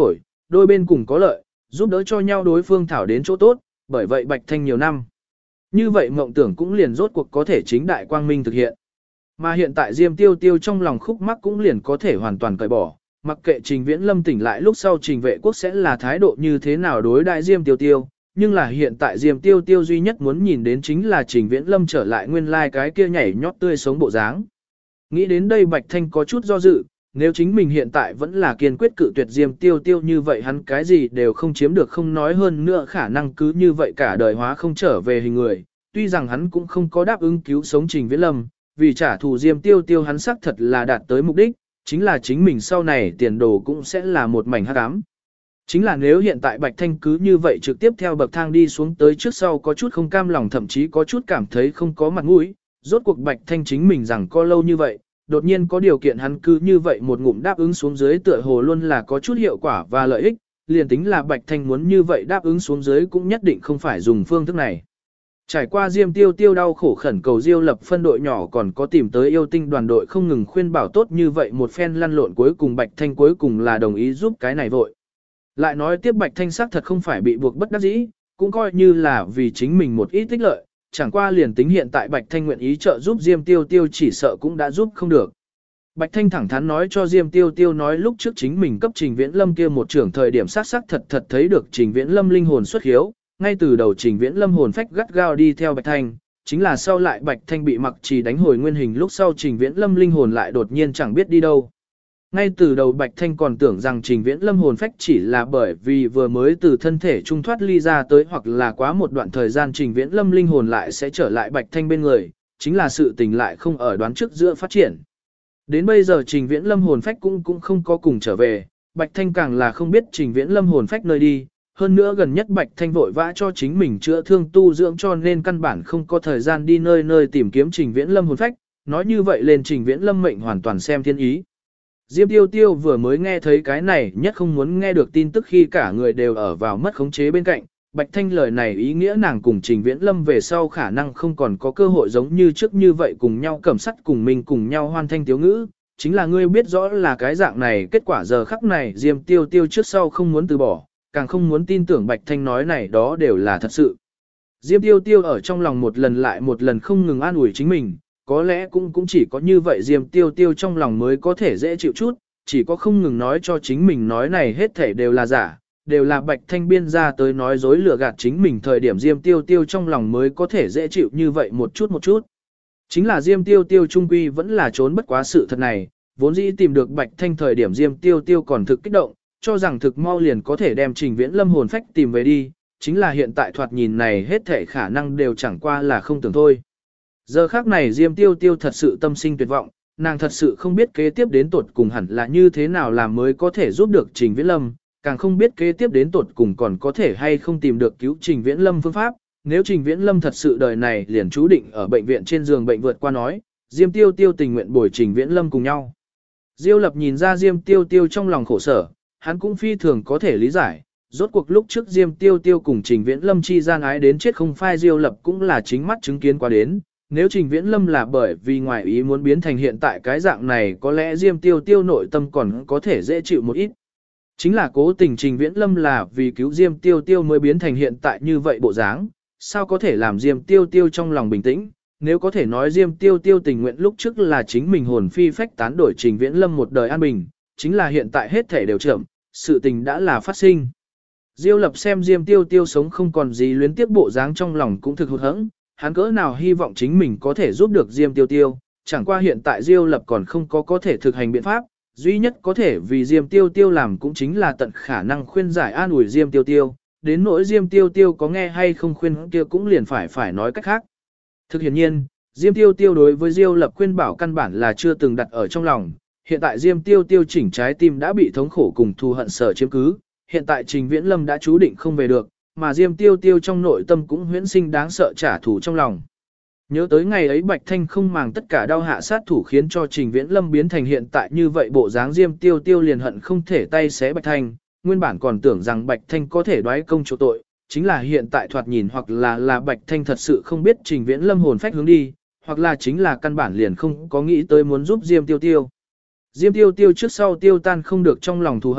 Speaker 1: đôi bên cùng có lợi, giúp đỡ cho nhau đối phương thảo đến chỗ tốt, bởi vậy Bạch Thanh nhiều năm. Như vậy mộng tưởng cũng liền rốt cuộc có thể chính đại quang minh thực hiện. Mà hiện tại Diêm Tiêu Tiêu trong lòng khúc mắc cũng liền có thể hoàn toàn cởi bỏ, mặc kệ Trình Viễn Lâm tỉnh lại lúc sau Trình Vệ Quốc sẽ là thái độ như thế nào đối đại Diêm Tiêu Tiêu, nhưng là hiện tại Diêm Tiêu Tiêu duy nhất muốn nhìn đến chính là Trình Viễn Lâm trở lại nguyên lai cái kia nhảy nhót tươi sống bộ dáng. Nghĩ đến đây Bạch Thanh có chút do dự, nếu chính mình hiện tại vẫn là kiên quyết cự tuyệt Diêm Tiêu Tiêu như vậy hắn cái gì đều không chiếm được không nói hơn nữa khả năng cứ như vậy cả đời hóa không trở về hình người, tuy rằng hắn cũng không có đáp ứng cứu sống Trình Viễn Lâm, vì trả thù Diêm Tiêu Tiêu hắn xác thật là đạt tới mục đích, chính là chính mình sau này tiền đồ cũng sẽ là một mảnh hắc ám. Chính là nếu hiện tại Bạch Thanh cứ như vậy trực tiếp theo bậc thang đi xuống tới trước sau có chút không cam lòng thậm chí có chút cảm thấy không có mặt mũi, rốt cuộc Bạch Thanh chính mình rằng có lâu như vậy, đột nhiên có điều kiện hắn cứ như vậy một ngụm đáp ứng xuống dưới tựa hồ luôn là có chút hiệu quả và lợi ích, liền tính là Bạch Thanh muốn như vậy đáp ứng xuống dưới cũng nhất định không phải dùng phương thức này. Trải qua Diêm Tiêu Tiêu đau khổ khẩn cầu Diêu Lập phân đội nhỏ còn có tìm tới yêu tinh đoàn đội không ngừng khuyên bảo tốt như vậy một phen lăn lộn cuối cùng Bạch Thanh cuối cùng là đồng ý giúp cái này vội. Lại nói tiếp Bạch Thanh xác thật không phải bị buộc bất đắc dĩ, cũng coi như là vì chính mình một ít tích lợi, chẳng qua liền tính hiện tại Bạch Thanh nguyện ý trợ giúp Diêm Tiêu Tiêu chỉ sợ cũng đã giúp không được. Bạch Thanh thẳng thắn nói cho Diêm Tiêu Tiêu nói lúc trước chính mình cấp Trình Viễn Lâm kia một trưởng thời điểm sát sắc thật thấy được Trình Viễn Lâm linh hồn xuất hiếu, ngay từ đầu Trình Viễn Lâm hồn phách gắt gao đi theo Bạch Thanh, chính là sau lại Bạch Thanh bị Mặc Trì đánh hồi nguyên hình lúc sau Trình Viễn Lâm linh hồn lại đột nhiên chẳng biết đi đâu. Ngay từ đầu Bạch Thanh còn tưởng rằng Trình Viễn Lâm hồn phách chỉ là bởi vì vừa mới từ thân thể trung thoát ly ra tới hoặc là quá một đoạn thời gian Trình Viễn Lâm linh hồn lại sẽ trở lại Bạch Thanh bên người, chính là sự tình lại không ở đoán trước giữa phát triển. Đến bây giờ Trình Viễn Lâm hồn phách cũng không có cùng trở về, Bạch Thanh càng là không biết Trình Viễn Lâm hồn phách nơi đi, hơn nữa gần nhất Bạch Thanh vội vã cho chính mình chữa thương tu dưỡng cho nên căn bản không có thời gian đi nơi nơi tìm kiếm Trình Viễn Lâm hồn phách, nói như vậy lên Trình Viễn Lâm mệnh hoàn toàn xem thiên ý. Diêm Tiêu Tiêu vừa mới nghe thấy cái này nhất không muốn nghe được tin tức khi cả người đều ở vào mất khống chế bên cạnh, Bạch Thanh lời này ý nghĩa nàng cùng Trình Viễn Lâm về sau khả năng không còn có cơ hội giống như trước như vậy cùng nhau cẩm sắt cùng mình cùng nhau hoan thanh tiếu ngữ, chính là ngươi biết rõ là cái dạng này kết quả giờ khắc này Diêm Tiêu Tiêu trước sau không muốn từ bỏ, càng không muốn tin tưởng Bạch Thanh nói này đó đều là thật sự. Diêm Tiêu Tiêu ở trong lòng một lần lại một lần không ngừng an ủi chính mình, có lẽ cũng chỉ có như vậy Diêm Tiêu Tiêu trong lòng mới có thể dễ chịu chút, chỉ có không ngừng nói cho chính mình nói này hết thể đều là giả, đều là Bạch Thanh biên ra tới nói dối lừa gạt chính mình thời điểm Diêm Tiêu Tiêu trong lòng mới có thể dễ chịu như vậy một chút. Chính là Diêm Tiêu Tiêu trung quy vẫn là trốn bất quá sự thật này, vốn dĩ tìm được Bạch Thanh thời điểm Diêm Tiêu Tiêu còn thực kích động, cho rằng thực mau liền có thể đem Trình Viễn Lâm hồn phách tìm về đi, chính là hiện tại thoạt nhìn này hết thể khả năng đều chẳng qua là không tưởng thôi. Giờ khác này Diêm Tiêu Tiêu thật sự tâm sinh tuyệt vọng, nàng thật sự không biết kế tiếp đến tuột cùng hẳn là như thế nào làm mới có thể giúp được Trình Viễn Lâm, càng không biết kế tiếp đến tuột cùng còn có thể hay không tìm được cứu Trình Viễn Lâm phương pháp. Nếu Trình Viễn Lâm thật sự đời này liền chú định ở bệnh viện trên giường bệnh vượt qua nói, Diêm Tiêu Tiêu tình nguyện bồi Trình Viễn Lâm cùng nhau. Diêu Lập nhìn ra Diêm Tiêu Tiêu trong lòng khổ sở, hắn cũng phi thường có thể lý giải, rốt cuộc lúc trước Diêm Tiêu Tiêu cùng Trình Viễn Lâm chi gian ái đến chết không phai Diêu Lập cũng là chính mắt chứng kiến qua đến. Nếu Trình Viễn Lâm là bởi vì ngoài ý muốn biến thành hiện tại cái dạng này có lẽ Diêm Tiêu Tiêu nội tâm còn có thể dễ chịu một ít. Chính là cố tình Trình Viễn Lâm là vì cứu Diêm Tiêu Tiêu mới biến thành hiện tại như vậy bộ dáng, sao có thể làm Diêm Tiêu Tiêu trong lòng bình tĩnh, nếu có thể nói Diêm Tiêu Tiêu tình nguyện lúc trước là chính mình hồn phi phách tán đổi Trình Viễn Lâm một đời an bình, chính là hiện tại hết thể đều chậm, sự tình đã là phát sinh. Diêu Lập xem Diêm Tiêu Tiêu sống không còn gì luyến tiếc bộ dáng trong lòng cũng thực hụt hẫng, hắn cỡ nào hy vọng chính mình có thể giúp được Diêm Tiêu Tiêu, chẳng qua hiện tại Diêu Lập còn không có thể thực hành biện pháp, duy nhất có thể vì Diêm Tiêu Tiêu làm cũng chính là tận khả năng khuyên giải an ủi Diêm Tiêu Tiêu, đến nỗi Diêm Tiêu Tiêu có nghe hay không khuyên kia cũng liền phải nói cách khác. Thực hiển nhiên, Diêm Tiêu Tiêu đối với Diêu Lập khuyên bảo căn bản là chưa từng đặt ở trong lòng, hiện tại Diêm Tiêu Tiêu chỉnh trái tim đã bị thống khổ cùng thù hận sở chiếm cứ, hiện tại Trình Viễn Lâm đã chú định không về được, mà Diêm Tiêu Tiêu trong nội tâm cũng huyễn sinh đáng sợ trả thù trong lòng. Nhớ tới ngày ấy Bạch Thanh không màng tất cả đau hạ sát thủ khiến cho Trình Viễn Lâm biến thành hiện tại như vậy bộ dáng Diêm Tiêu Tiêu liền hận không thể tay xé Bạch Thanh, nguyên bản còn tưởng rằng Bạch Thanh có thể đoái công chỗ tội, chính là hiện tại thoạt nhìn hoặc là Bạch Thanh thật sự không biết Trình Viễn Lâm hồn phách hướng đi, hoặc là chính là căn bản liền không có nghĩ tới muốn giúp Diêm Tiêu Tiêu. Diêm Tiêu Tiêu trước sau tiêu tan không được trong lòng thù hận,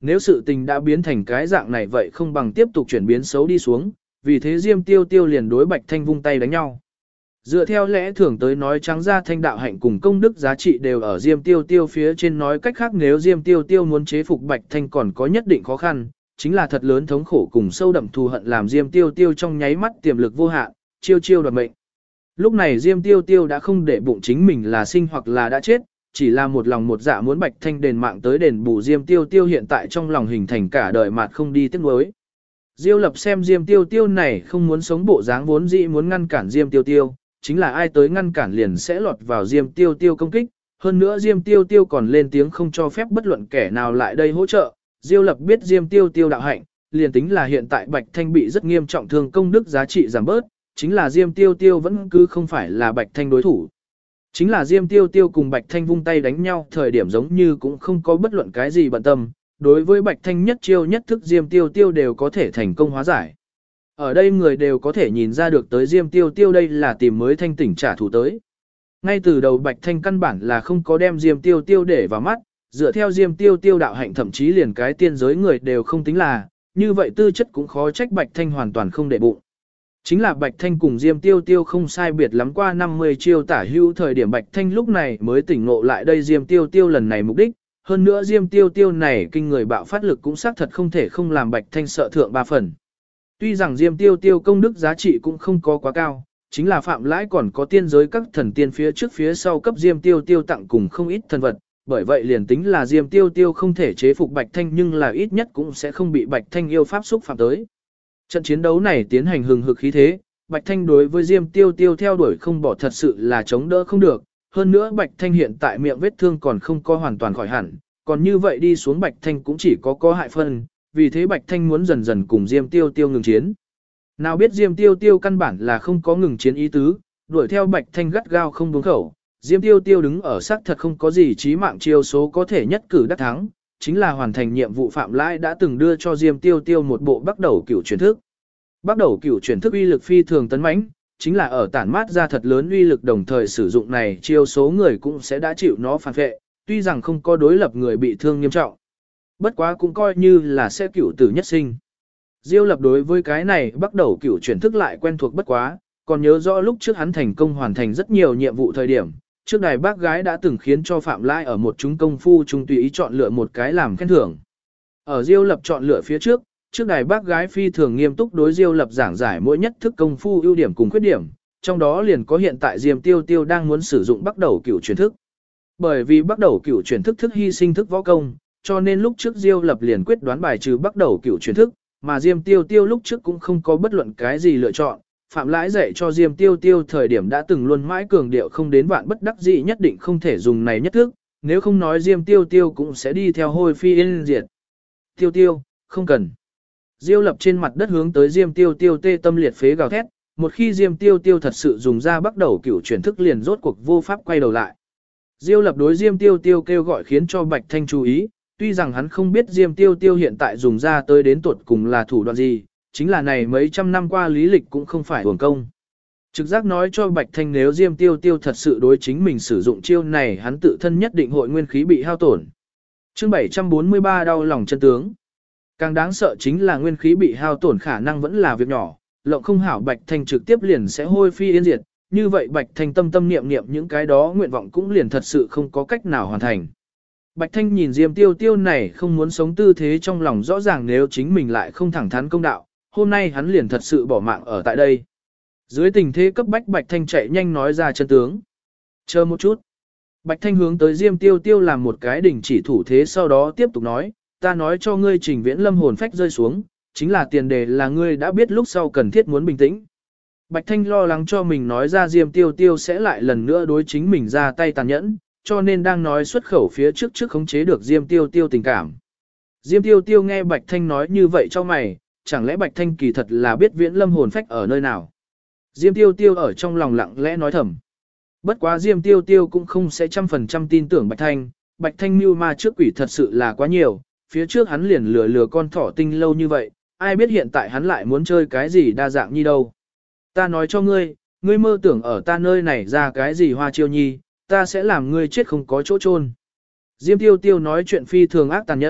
Speaker 1: nếu sự tình đã biến thành cái dạng này vậy không bằng tiếp tục chuyển biến xấu đi xuống, vì thế Diêm Tiêu Tiêu liền đối Bạch Thanh vung tay đánh nhau. Dựa theo lẽ thường tới nói trắng ra thanh đạo hạnh cùng công đức giá trị đều ở Diêm Tiêu Tiêu phía trên, nói cách khác nếu Diêm Tiêu Tiêu muốn chế phục Bạch Thanh còn có nhất định khó khăn, chính là thật lớn thống khổ cùng sâu đậm thù hận làm Diêm Tiêu Tiêu trong nháy mắt tiềm lực vô hạn, chiêu chiêu đoạt mệnh. Lúc này Diêm Tiêu Tiêu đã không để bụng chính mình là sinh hoặc là đã chết, chỉ là một lòng một dạ muốn Bạch Thanh đền mạng tới đền bù. Diêm Tiêu Tiêu hiện tại trong lòng hình thành cả đời mạt không đi tiếc nuối. Diêu Lập xem Diêm Tiêu Tiêu này không muốn sống bộ dáng vốn dĩ muốn ngăn cản Diêm Tiêu Tiêu, chính là ai tới ngăn cản liền sẽ lọt vào Diêm Tiêu Tiêu công kích, hơn nữa Diêm Tiêu Tiêu còn lên tiếng không cho phép bất luận kẻ nào lại đây hỗ trợ. Diêu Lập biết Diêm Tiêu Tiêu đạo hạnh, liền tính là hiện tại Bạch Thanh bị rất nghiêm trọng thương công đức giá trị giảm bớt, chính là Diêm Tiêu Tiêu vẫn cứ không phải là Bạch Thanh đối thủ. Chính là Diêm Tiêu Tiêu cùng Bạch Thanh vung tay đánh nhau thời điểm giống như cũng không có bất luận cái gì bận tâm, đối với Bạch Thanh nhất chiêu nhất thức Diêm Tiêu Tiêu đều có thể thành công hóa giải. Ở đây người đều có thể nhìn ra được tới Diêm Tiêu Tiêu đây là tìm mới thanh tỉnh trả thù tới. Ngay từ đầu Bạch Thanh căn bản là không có đem Diêm Tiêu Tiêu để vào mắt, dựa theo Diêm Tiêu Tiêu đạo hạnh thậm chí liền cái tiên giới người đều không tính là, như vậy tư chất cũng khó trách Bạch Thanh hoàn toàn không để bụng. Chính là Bạch Thanh cùng Diêm Tiêu Tiêu không sai biệt lắm qua 50 chiêu tả hữu thời điểm Bạch Thanh lúc này mới tỉnh ngộ lại đây Diêm Tiêu Tiêu lần này mục đích, hơn nữa Diêm Tiêu Tiêu này kinh người bạo phát lực cũng xác thật không thể không làm Bạch Thanh sợ thượng 3 phần. Tuy rằng Diêm Tiêu Tiêu công đức giá trị cũng không có quá cao, chính là Phạm Lãi còn có tiên giới các thần tiên phía trước phía sau cấp Diêm Tiêu Tiêu tặng cùng không ít thần vật, bởi vậy liền tính là Diêm Tiêu Tiêu không thể chế phục Bạch Thanh nhưng là ít nhất cũng sẽ không bị Bạch Thanh yêu pháp xúc phạm tới. Trận chiến đấu này tiến hành hừng hực khí thế, Bạch Thanh đối với Diêm Tiêu Tiêu theo đuổi không bỏ thật sự là chống đỡ không được, hơn nữa Bạch Thanh hiện tại miệng vết thương còn không có hoàn toàn khỏi hẳn, còn như vậy đi xuống Bạch Thanh cũng chỉ có hại phân, vì thế Bạch Thanh muốn dần dần cùng Diêm Tiêu Tiêu ngừng chiến. Nào biết Diêm Tiêu Tiêu căn bản là không có ngừng chiến ý tứ, đuổi theo Bạch Thanh gắt gao không buông khẩu. Diêm Tiêu Tiêu đứng ở xác thật không có gì chí mạng chiêu số có thể nhất cử đắc thắng, chính là hoàn thành nhiệm vụ Phạm Lãi đã từng đưa cho Diêm Tiêu Tiêu một bộ Bắc Đầu Cửu chuyển thức. Bắc Đầu Cửu chuyển thức uy lực phi thường tấn mãnh, chính là ở tản mát ra thật lớn uy lực đồng thời sử dụng này chiêu số người cũng sẽ đã chịu nó phản vệ, tuy rằng không có đối lập người bị thương nghiêm trọng. Bất quá cũng coi như là sẽ cửu tử nhất sinh. Diêu Lập đối với cái này Bắc Đầu Cửu chuyển thức lại quen thuộc bất quá, còn nhớ rõ lúc trước hắn thành công hoàn thành rất nhiều nhiệm vụ thời điểm, trước đài bác gái đã từng khiến cho Phạm Lãi ở một chúng công phu trung tùy ý chọn lựa một cái làm khen thưởng. Ở Diêu Lập chọn lựa phía trước đài bác gái phi thường nghiêm túc đối Diêu Lập giảng giải mỗi nhất thức công phu ưu điểm cùng khuyết điểm, trong đó liền có hiện tại Diêm Tiêu Tiêu đang muốn sử dụng Bắc Đầu Cửu chuyển thức. Bởi vì Bắc Đầu Cửu chuyển thức hy sinh thức võ công, cho nên lúc trước Diêu Lập liền quyết đoán bài trừ Bắc Đầu Cửu chuyển thức, mà Diêm Tiêu Tiêu lúc trước cũng không có bất luận cái gì lựa chọn. Phạm Lãi dạy cho Diêm Tiêu Tiêu thời điểm đã từng luôn mãi cường điệu không đến vạn bất đắc dĩ nhất định không thể dùng này nhất thức, nếu không nói Diêm Tiêu Tiêu cũng sẽ đi theo hôi phi yên diệt. Tiêu Tiêu, không cần. Diêu Lập trên mặt đất hướng tới Diêm Tiêu Tiêu tê tâm liệt phế gào thét, một khi Diêm Tiêu Tiêu thật sự dùng ra Bắc Đầu Cửu chuyển thức liền rốt cuộc vô pháp quay đầu lại. Diêu Lập đối Diêm Tiêu Tiêu kêu gọi khiến cho Bạch Thanh chú ý, tuy rằng hắn không biết Diêm Tiêu Tiêu hiện tại dùng ra tới đến tuột cùng là thủ đoạn gì, chính là này mấy trăm năm qua lý lịch cũng không phải uổng công. Trực giác nói cho Bạch Thanh nếu Diêm Tiêu Tiêu thật sự đối chính mình sử dụng chiêu này hắn tự thân nhất định hội nguyên khí bị hao tổn. Chương 743 đau lòng chân tướng. Càng đáng sợ chính là nguyên khí bị hao tổn khả năng vẫn là việc nhỏ, lộng không hảo Bạch Thanh trực tiếp liền sẽ hôi phi yên diệt, như vậy Bạch Thanh tâm tâm niệm niệm những cái đó nguyện vọng cũng liền thật sự không có cách nào hoàn thành. Bạch Thanh nhìn Diêm Tiêu Tiêu này không muốn sống tư thế trong lòng rõ ràng nếu chính mình lại không thẳng thắn công đạo, hôm nay hắn liền thật sự bỏ mạng ở tại đây. Dưới tình thế cấp bách Bạch Thanh chạy nhanh nói ra chân tướng. Chờ một chút. Bạch Thanh hướng tới Diêm Tiêu Tiêu làm một cái đình chỉ thủ thế sau đó tiếp tục nói, ta nói cho ngươi Trình Viễn Lâm hồn phách rơi xuống, chính là tiền đề là ngươi đã biết lúc sau cần thiết muốn bình tĩnh. Bạch Thanh lo lắng cho mình nói ra Diêm Tiêu Tiêu sẽ lại lần nữa đối chính mình ra tay tàn nhẫn, cho nên đang nói xuất khẩu phía trước khống chế được Diêm Tiêu Tiêu tình cảm. Diêm Tiêu Tiêu nghe Bạch Thanh nói như vậy cho mày, chẳng lẽ Bạch Thanh kỳ thật là biết Viễn Lâm hồn phách ở nơi nào. Diêm Tiêu Tiêu ở trong lòng lặng lẽ nói thầm. Bất quá Diêm Tiêu Tiêu cũng không sẽ 100% tin tưởng Bạch Thanh mưu ma trước quỷ thật sự là quá nhiều, phía trước hắn liền lừa con thỏ tinh lâu như vậy, ai biết hiện tại hắn lại muốn chơi cái gì đa dạng như đâu. Ta nói cho ngươi, ngươi mơ tưởng ở ta nơi này ra cái gì hoa chiêu nhi, ta sẽ làm ngươi chết không có chỗ chôn. Diêm Tiêu Tiêu nói chuyện phi thường ác tàn nhẫn,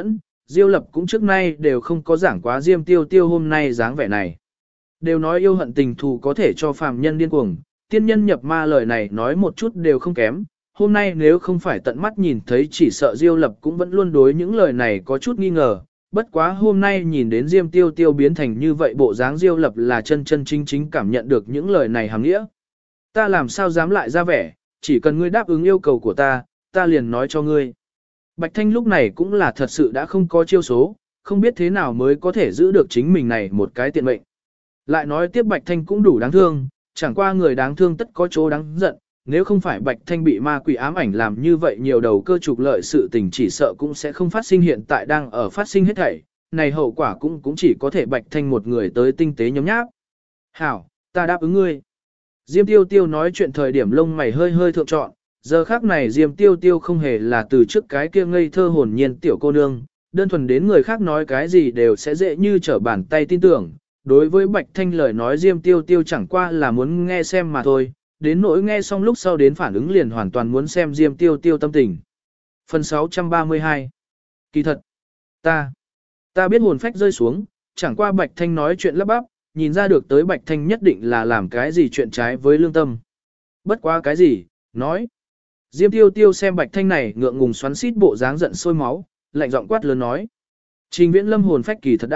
Speaker 1: Diêu Lập cũng trước nay đều không có giảng quá Diêm Tiêu Tiêu hôm nay dáng vẻ này. Đều nói yêu hận tình thù có thể cho phàm nhân điên cuồng, tiên nhân nhập ma lời này nói một chút đều không kém. Hôm nay nếu không phải tận mắt nhìn thấy chỉ sợ Diêu Lập cũng vẫn luôn đối những lời này có chút nghi ngờ. Bất quá hôm nay nhìn đến Diêm Tiêu Tiêu biến thành như vậy bộ dáng Diêu Lập là chân chân chính chính cảm nhận được những lời này hàm nghĩa. Ta làm sao dám lại ra vẻ, chỉ cần ngươi đáp ứng yêu cầu của ta liền nói cho ngươi. Bạch Thanh lúc này cũng là thật sự đã không có chiêu số, không biết thế nào mới có thể giữ được chính mình này một cái tiện mệnh. Lại nói tiếp Bạch Thanh cũng đủ đáng thương, chẳng qua người đáng thương tất có chỗ đáng giận, nếu không phải Bạch Thanh bị ma quỷ ám ảnh làm như vậy nhiều đầu cơ trục lợi sự tình chỉ sợ cũng sẽ không phát sinh hiện tại đang ở phát sinh hết thảy, này hậu quả cũng chỉ có thể Bạch Thanh một người tới tinh tế nhóm nháp. Hảo, ta đáp ứng ngươi. Diêm Tiêu Tiêu nói chuyện thời điểm lông mày hơi hơi thượng trọn, giờ khác này Diêm Tiêu Tiêu không hề là từ trước cái kia ngây thơ hồn nhiên tiểu cô nương, đơn thuần đến người khác nói cái gì đều sẽ dễ như trở bàn tay tin tưởng. Đối với Bạch Thanh lời nói Diêm Tiêu Tiêu chẳng qua là muốn nghe xem mà thôi, đến nỗi nghe xong lúc sau đến phản ứng liền hoàn toàn muốn xem Diêm Tiêu Tiêu tâm tình. Phần 632 Kỳ thật, ta biết hồn phách rơi xuống, chẳng qua Bạch Thanh nói chuyện lắp bắp, nhìn ra được tới Bạch Thanh nhất định là làm cái gì chuyện trái với lương tâm. Bất quá cái gì, nói. Diêm Tiêu Tiêu xem Bạch Thanh này ngượng ngùng xoắn xít bộ dáng giận sôi máu, lạnh giọng quát lớn nói. Trình Viễn Lâm hồn phách kỳ thật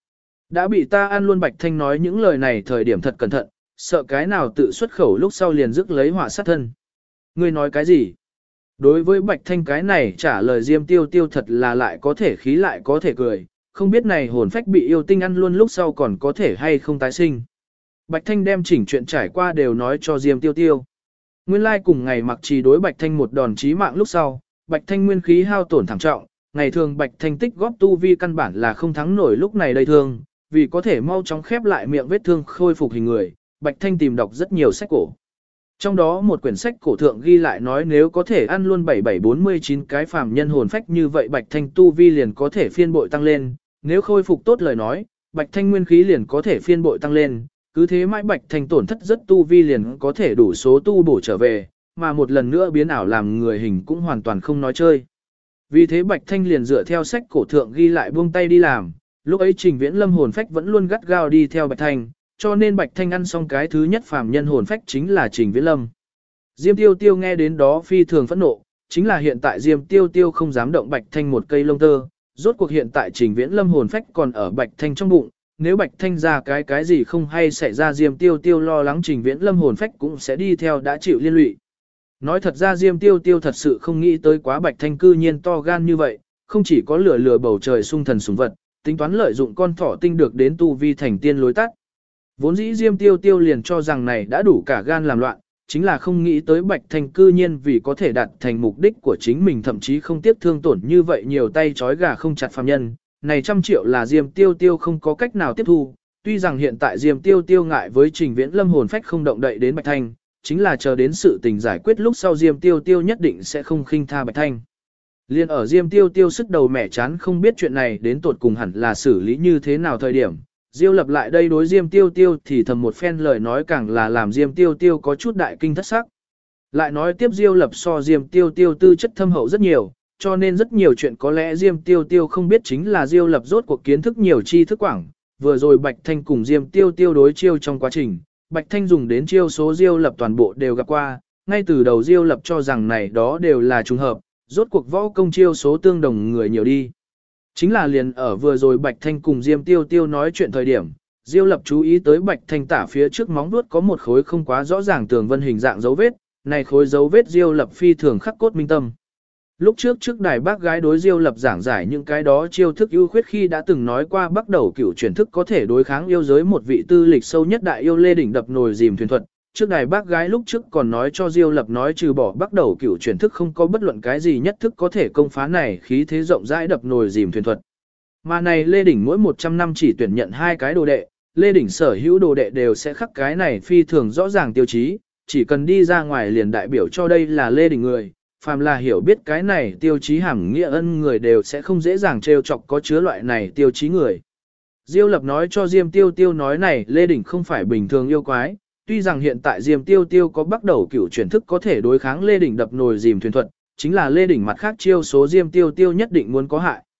Speaker 1: đã bị ta ăn luôn. Bạch Thanh nói những lời này thời điểm thật cẩn thận, sợ cái nào tự xuất khẩu lúc sau liền rước lấy họa sát thân. Ngươi nói cái gì? Đối với Bạch Thanh cái này trả lời Diêm Tiêu Tiêu thật là lại có thể khí lại có thể cười, không biết này hồn phách bị yêu tinh ăn luôn lúc sau còn có thể hay không tái sinh. Bạch Thanh đem chỉnh chuyện trải qua đều nói cho Diêm Tiêu Tiêu. Nguyên lai cùng ngày Mặc Trì đối Bạch Thanh một đòn chí mạng lúc sau, Bạch Thanh nguyên khí hao tổn thảm trọng, ngày thường Bạch Thanh tích góp tu vi căn bản là không thắng nổi lúc này đây thương, vì có thể mau chóng khép lại miệng vết thương khôi phục hình người, Bạch Thanh tìm đọc rất nhiều sách cổ. Trong đó một quyển sách cổ thượng ghi lại nói nếu có thể ăn luôn 7749 cái phàm nhân hồn phách như vậy Bạch Thanh tu vi liền có thể phiên bội tăng lên, nếu khôi phục tốt lời nói, Bạch Thanh nguyên khí liền có thể phiên bội tăng lên, cứ thế mãi Bạch Thanh tổn thất rất tu vi liền có thể đủ số tu bổ trở về, mà một lần nữa biến ảo làm người hình cũng hoàn toàn không nói chơi. Vì thế Bạch Thanh liền dựa theo sách cổ thượng ghi lại buông tay đi làm, lúc ấy Trình Viễn Lâm hồn phách vẫn luôn gắt gao đi theo Bạch Thanh, cho nên Bạch Thanh ăn xong cái thứ nhất phàm nhân hồn phách chính là Trình Viễn Lâm. Diêm Tiêu Tiêu nghe đến đó phi thường phẫn nộ, chính là hiện tại Diêm Tiêu Tiêu không dám động Bạch Thanh một cây lông tơ, rốt cuộc hiện tại Trình Viễn Lâm hồn phách còn ở Bạch Thanh trong bụng, nếu Bạch Thanh ra cái gì không hay xảy ra Diêm Tiêu Tiêu lo lắng Trình Viễn Lâm hồn phách cũng sẽ đi theo đã chịu liên lụy. Nói thật ra Diêm Tiêu Tiêu thật sự không nghĩ tới quá Bạch Thanh cư nhiên to gan như vậy, không chỉ có lừa bầu trời sung thần sủng vật, tính toán lợi dụng con thỏ tinh được đến tu vi thành tiên lối tắt. Vốn dĩ Diêm Tiêu Tiêu liền cho rằng này đã đủ cả gan làm loạn, chính là không nghĩ tới Bạch Thanh cư nhiên vì có thể đạt thành mục đích của chính mình thậm chí không tiếc thương tổn như vậy nhiều tay trói gà không chặt phàm nhân. Này 100 triệu là Diêm Tiêu Tiêu không có cách nào tiếp thu, tuy rằng hiện tại Diêm Tiêu Tiêu ngại với Trình Viễn Lâm hồn phách không động đậy đến Bạch Thanh, chính là chờ đến sự tình giải quyết lúc sau Diêm Tiêu Tiêu nhất định sẽ không khinh tha Bạch Thanh. Liên ở Diêm Tiêu Tiêu sức đầu mẻ chán không biết chuyện này đến tột cùng hẳn là xử lý như thế nào thời điểm, Diêu Lập lại đây đối Diêm Tiêu Tiêu thì thầm một phen lời nói càng là làm Diêm Tiêu Tiêu có chút đại kinh thất sắc. Lại nói tiếp Diêu Lập so Diêm Tiêu Tiêu tư chất thâm hậu rất nhiều, cho nên rất nhiều chuyện có lẽ Diêm Tiêu Tiêu không biết chính là Diêu Lập rốt cuộc kiến thức nhiều tri thức quảng. Vừa rồi Bạch Thanh cùng Diêm Tiêu Tiêu đối chiêu trong quá trình, Bạch Thanh dùng đến chiêu số Diêu Lập toàn bộ đều gặp qua, ngay từ đầu Diêu Lập cho rằng này đó đều là trùng hợp, rốt cuộc võ công chiêu số tương đồng người nhiều đi. Chính là liền ở vừa rồi Bạch Thanh cùng Diêm Tiêu Tiêu nói chuyện thời điểm, Diêu Lập chú ý tới Bạch Thanh tả phía trước móng vuốt có một khối không quá rõ ràng tường vân hình dạng dấu vết, này khối dấu vết Diêu Lập phi thường khắc cốt minh tâm. Lúc trước đài bác gái đối Diêu Lập giảng giải những cái đó chiêu thức ưu khuyết khi đã từng nói qua bắt đầu cửu chuyển thức có thể đối kháng yêu giới một vị tư lịch sâu nhất đại yêu Lê Đỉnh đập nồi dìm thuyền thuật. Trước đài bác gái lúc trước còn nói cho Diêu Lập nói trừ bỏ bắt đầu cửu chuyển thức không có bất luận cái gì nhất thức có thể công phá này khí thế rộng rãi đập nồi dìm thuyền thuật. Mà này Lê Đỉnh mỗi 100 năm chỉ tuyển nhận 2 cái đồ đệ, Lê Đỉnh sở hữu đồ đệ đều sẽ khắc cái này phi thường rõ ràng tiêu chí, chỉ cần đi ra ngoài liền đại biểu cho đây là Lê Đỉnh người, phàm là hiểu biết cái này tiêu chí hàm nghĩa ân người đều sẽ không dễ dàng trêu chọc có chứa loại này tiêu chí người. Diêu Lập nói cho Diêm Tiêu Tiêu nói này Lê Đỉnh không phải bình thường yêu quái, tuy rằng hiện tại Diêm Tiêu Tiêu có bắt đầu cửu chuyển thức có thể đối kháng Lê Đỉnh đập nồi dìm thuyền thuật, chính là Lê Đỉnh mặt khác chiêu số Diêm Tiêu Tiêu nhất định muốn có hại.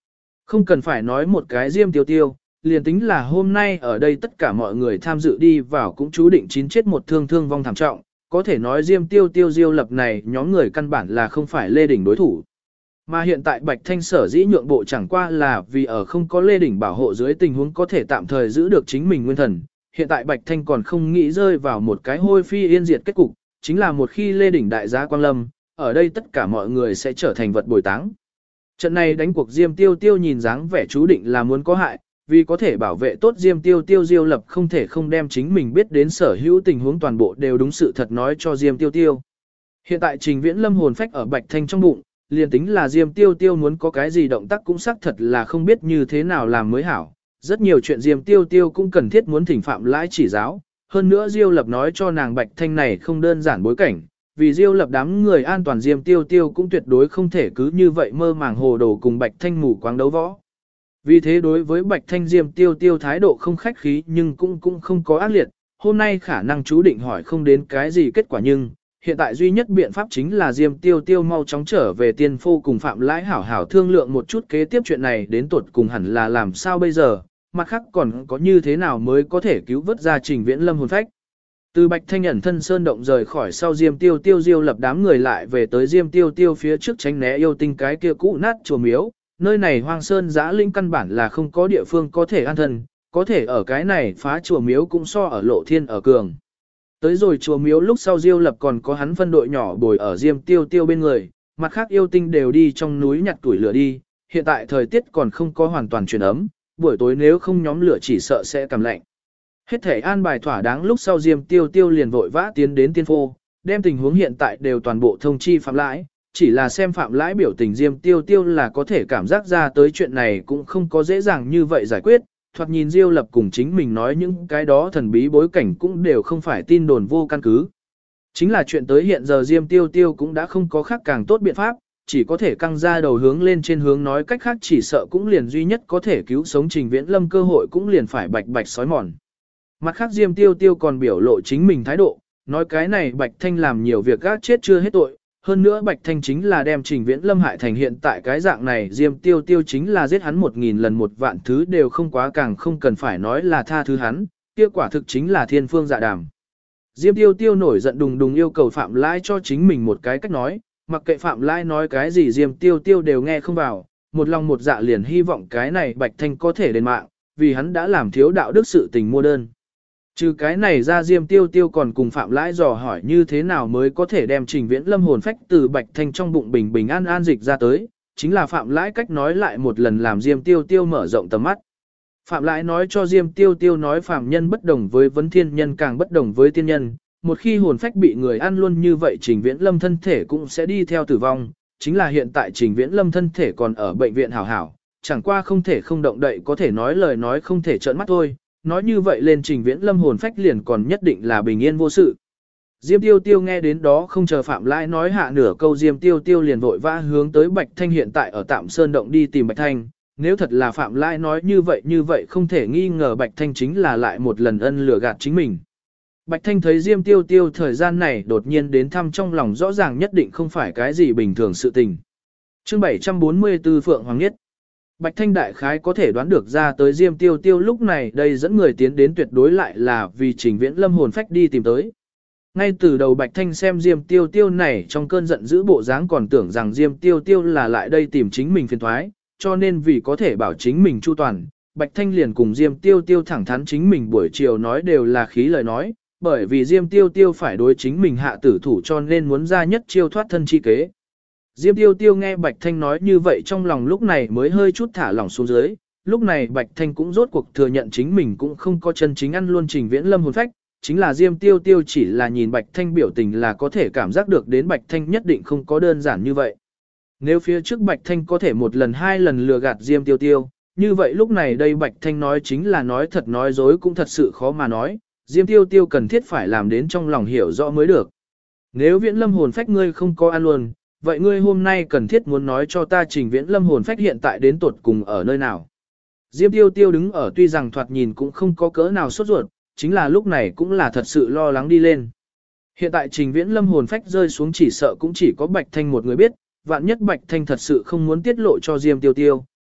Speaker 1: Không cần phải nói một cái Diêm Tiêu Tiêu, liền tính là hôm nay ở đây tất cả mọi người tham dự đi vào cũng chú định chín chết một thương thương vong thảm trọng, có thể nói Diêm Tiêu Tiêu Diêu Lập này nhóm người căn bản là không phải Lê Đỉnh đối thủ. Mà hiện tại Bạch Thanh sở dĩ nhượng bộ chẳng qua là vì ở không có Lê Đỉnh bảo hộ dưới tình huống có thể tạm thời giữ được chính mình nguyên thần. Hiện tại Bạch Thanh còn không nghĩ rơi vào một cái hôi phi yên diệt kết cục, chính là một khi Lê Đỉnh đại giá quang lâm, ở đây tất cả mọi người sẽ trở thành vật bồi táng. Trận này đánh cuộc Diêm Tiêu Tiêu nhìn dáng vẻ chú định là muốn có hại, vì có thể bảo vệ tốt Diêm Tiêu Tiêu Diêu Lập không thể không đem chính mình biết đến sở hữu tình huống toàn bộ đều đúng sự thật nói cho Diêm Tiêu Tiêu. Hiện tại Trình Viễn Lâm hồn phách ở Bạch Thanh trong bụng, liền tính là Diêm Tiêu Tiêu muốn có cái gì động tác cũng xác thật là không biết như thế nào làm mới hảo. Rất nhiều chuyện Diêm Tiêu Tiêu cũng cần thiết muốn thỉnh Phạm Lãi chỉ giáo, hơn nữa Diêu Lập nói cho nàng Bạch Thanh này không đơn giản bối cảnh, vì Diêu Lập đám người an toàn Diêm Tiêu Tiêu cũng tuyệt đối không thể cứ như vậy mơ màng hồ đồ cùng Bạch Thanh mù quáng đấu võ. Vì thế đối với Bạch Thanh Diêm Tiêu Tiêu thái độ không khách khí nhưng cũng không có ác liệt, hôm nay khả năng chú định hỏi không đến cái gì kết quả nhưng, hiện tại duy nhất biện pháp chính là Diêm Tiêu Tiêu mau chóng trở về tiên phô cùng Phạm Lãi hảo hảo thương lượng một chút kế tiếp chuyện này đến tuột cùng hẳn là làm sao bây giờ, mặt khác còn có như thế nào mới có thể cứu vớt ra Trình Viễn Lâm hồn phách. Từ Bạch Thanh ẩn thân sơn động rời khỏi sau Diêm Tiêu Tiêu Diêu Lập đám người lại về tới Diêm Tiêu Tiêu phía trước tránh né yêu tinh cái kia cũ nát chùa miếu, nơi này hoang sơn giã linh căn bản là không có địa phương có thể an thân, có thể ở cái này phá chùa miếu cũng so ở lộ thiên ở cường. Tới rồi chùa miếu lúc sau Diêu Lập còn có hắn phân đội nhỏ bồi ở Diêm Tiêu Tiêu bên người, mặt khác yêu tinh đều đi trong núi nhặt tuổi lửa đi, hiện tại thời tiết còn không có hoàn toàn chuyển ấm, buổi tối nếu không nhóm lửa chỉ sợ sẽ cảm lạnh. Hết thể an bài thỏa đáng lúc sau Diêm Tiêu Tiêu liền vội vã tiến đến tiên phô, đem tình huống hiện tại đều toàn bộ thông chi Phạm Lãi, chỉ là xem Phạm Lãi biểu tình Diêm Tiêu Tiêu là có thể cảm giác ra tới chuyện này cũng không có dễ dàng như vậy giải quyết, thoạt nhìn Diêu Lập cùng chính mình nói những cái đó thần bí bối cảnh cũng đều không phải tin đồn vô căn cứ. Chính là chuyện tới hiện giờ Diêm Tiêu Tiêu cũng đã không có khác càng tốt biện pháp, chỉ có thể căng ra đầu hướng lên trên hướng nói cách khác chỉ sợ cũng liền duy nhất có thể cứu sống Trình Viễn Lâm cơ hội cũng liền phải bạch bạch sói mòn. Mặt khác Diêm Tiêu Tiêu còn biểu lộ chính mình thái độ, nói cái này Bạch Thanh làm nhiều việc gác chết chưa hết tội, hơn nữa Bạch Thanh chính là đem Trình Viễn Lâm hại thành hiện tại cái dạng này Diêm Tiêu Tiêu chính là giết hắn 1000 lần 1 vạn thứ đều không quá càng không cần phải nói là tha thứ hắn, kia quả thực chính là thiên phương dạ đàm. Diêm Tiêu Tiêu nổi giận đùng đùng yêu cầu Phạm Lãi cho chính mình một cái cách nói, mặc kệ Phạm Lãi nói cái gì Diêm Tiêu Tiêu đều nghe không vào, một lòng một dạ liền hy vọng cái này Bạch Thanh có thể đền mạng, vì hắn đã làm thiếu đạo đức sự tình mua đơn. Trừ cái này ra Diêm Tiêu Tiêu còn cùng Phạm Lãi dò hỏi như thế nào mới có thể đem Trình Viễn Lâm hồn phách từ Bạch Thanh trong bụng bình bình an an dịch ra tới, chính là Phạm Lãi cách nói lại một lần làm Diêm Tiêu Tiêu mở rộng tầm mắt. Phạm Lãi nói cho Diêm Tiêu Tiêu nói phàm nhân bất đồng với vấn thiên nhân càng bất đồng với tiên nhân, một khi hồn phách bị người ăn luôn như vậy Trình Viễn Lâm thân thể cũng sẽ đi theo tử vong, chính là hiện tại Trình Viễn Lâm thân thể còn ở bệnh viện hảo hảo, chẳng qua không thể không động đậy có thể nói lời nói không thể trợn mắt thôi. Nói như vậy lên Trình Viễn Lâm hồn phách liền còn nhất định là bình yên vô sự. Diêm Tiêu Tiêu nghe đến đó không chờ Phạm Lãi nói hạ nửa câu Diêm Tiêu Tiêu liền vội vã hướng tới Bạch Thanh hiện tại ở Tạm Sơn Động đi tìm Bạch Thanh. Nếu thật là Phạm Lãi nói như vậy không thể nghi ngờ Bạch Thanh chính là lại một lần ân lừa gạt chính mình. Bạch Thanh thấy Diêm Tiêu Tiêu thời gian này đột nhiên đến thăm trong lòng rõ ràng nhất định không phải cái gì bình thường sự tình. Chương 744 Phượng Hoàng Nhất. Bạch Thanh đại khái có thể đoán được ra tới Diêm Tiêu Tiêu lúc này đây dẫn người tiến đến tuyệt đối lại là vì Trình Viễn Lâm hồn phách đi tìm tới. Ngay từ đầu Bạch Thanh xem Diêm Tiêu Tiêu này trong cơn giận dữ bộ dáng còn tưởng rằng Diêm Tiêu Tiêu là lại đây tìm chính mình phiền thoái, cho nên vì có thể bảo chính mình chu toàn, Bạch Thanh liền cùng Diêm Tiêu Tiêu thẳng thắn chính mình buổi chiều nói đều là khí lời nói, bởi vì Diêm Tiêu Tiêu phải đối chính mình hạ tử thủ cho nên muốn ra nhất chiêu thoát thân chi kế. Diêm Tiêu Tiêu nghe Bạch Thanh nói như vậy trong lòng lúc này mới hơi chút thả lỏng xuống dưới, lúc này Bạch Thanh cũng rốt cuộc thừa nhận chính mình cũng không có chân chính ăn luôn Trình Viễn Lâm hồn phách, chính là Diêm Tiêu Tiêu chỉ là nhìn Bạch Thanh biểu tình là có thể cảm giác được đến Bạch Thanh nhất định không có đơn giản như vậy. Nếu phía trước Bạch Thanh có thể một lần hai lần lừa gạt Diêm Tiêu Tiêu, như vậy lúc này đây Bạch Thanh nói chính là nói thật nói dối cũng thật sự khó mà nói, Diêm Tiêu Tiêu cần thiết phải làm đến trong lòng hiểu rõ mới được. Nếu Viễn Lâm hồn phách ngươi không có ăn luôn, vậy ngươi hôm nay cần thiết muốn nói cho ta Trình Viễn Lâm hồn phách hiện tại đến tuột cùng ở nơi nào. Diêm Tiêu Tiêu đứng ở tuy rằng thoạt nhìn cũng không có cỡ nào sốt ruột, chính là lúc này cũng là thật sự lo lắng đi lên. Hiện tại Trình Viễn Lâm hồn phách rơi xuống chỉ sợ cũng chỉ có Bạch Thanh một người biết, vạn nhất Bạch Thanh thật sự không muốn tiết lộ cho Diêm Tiêu Tiêu,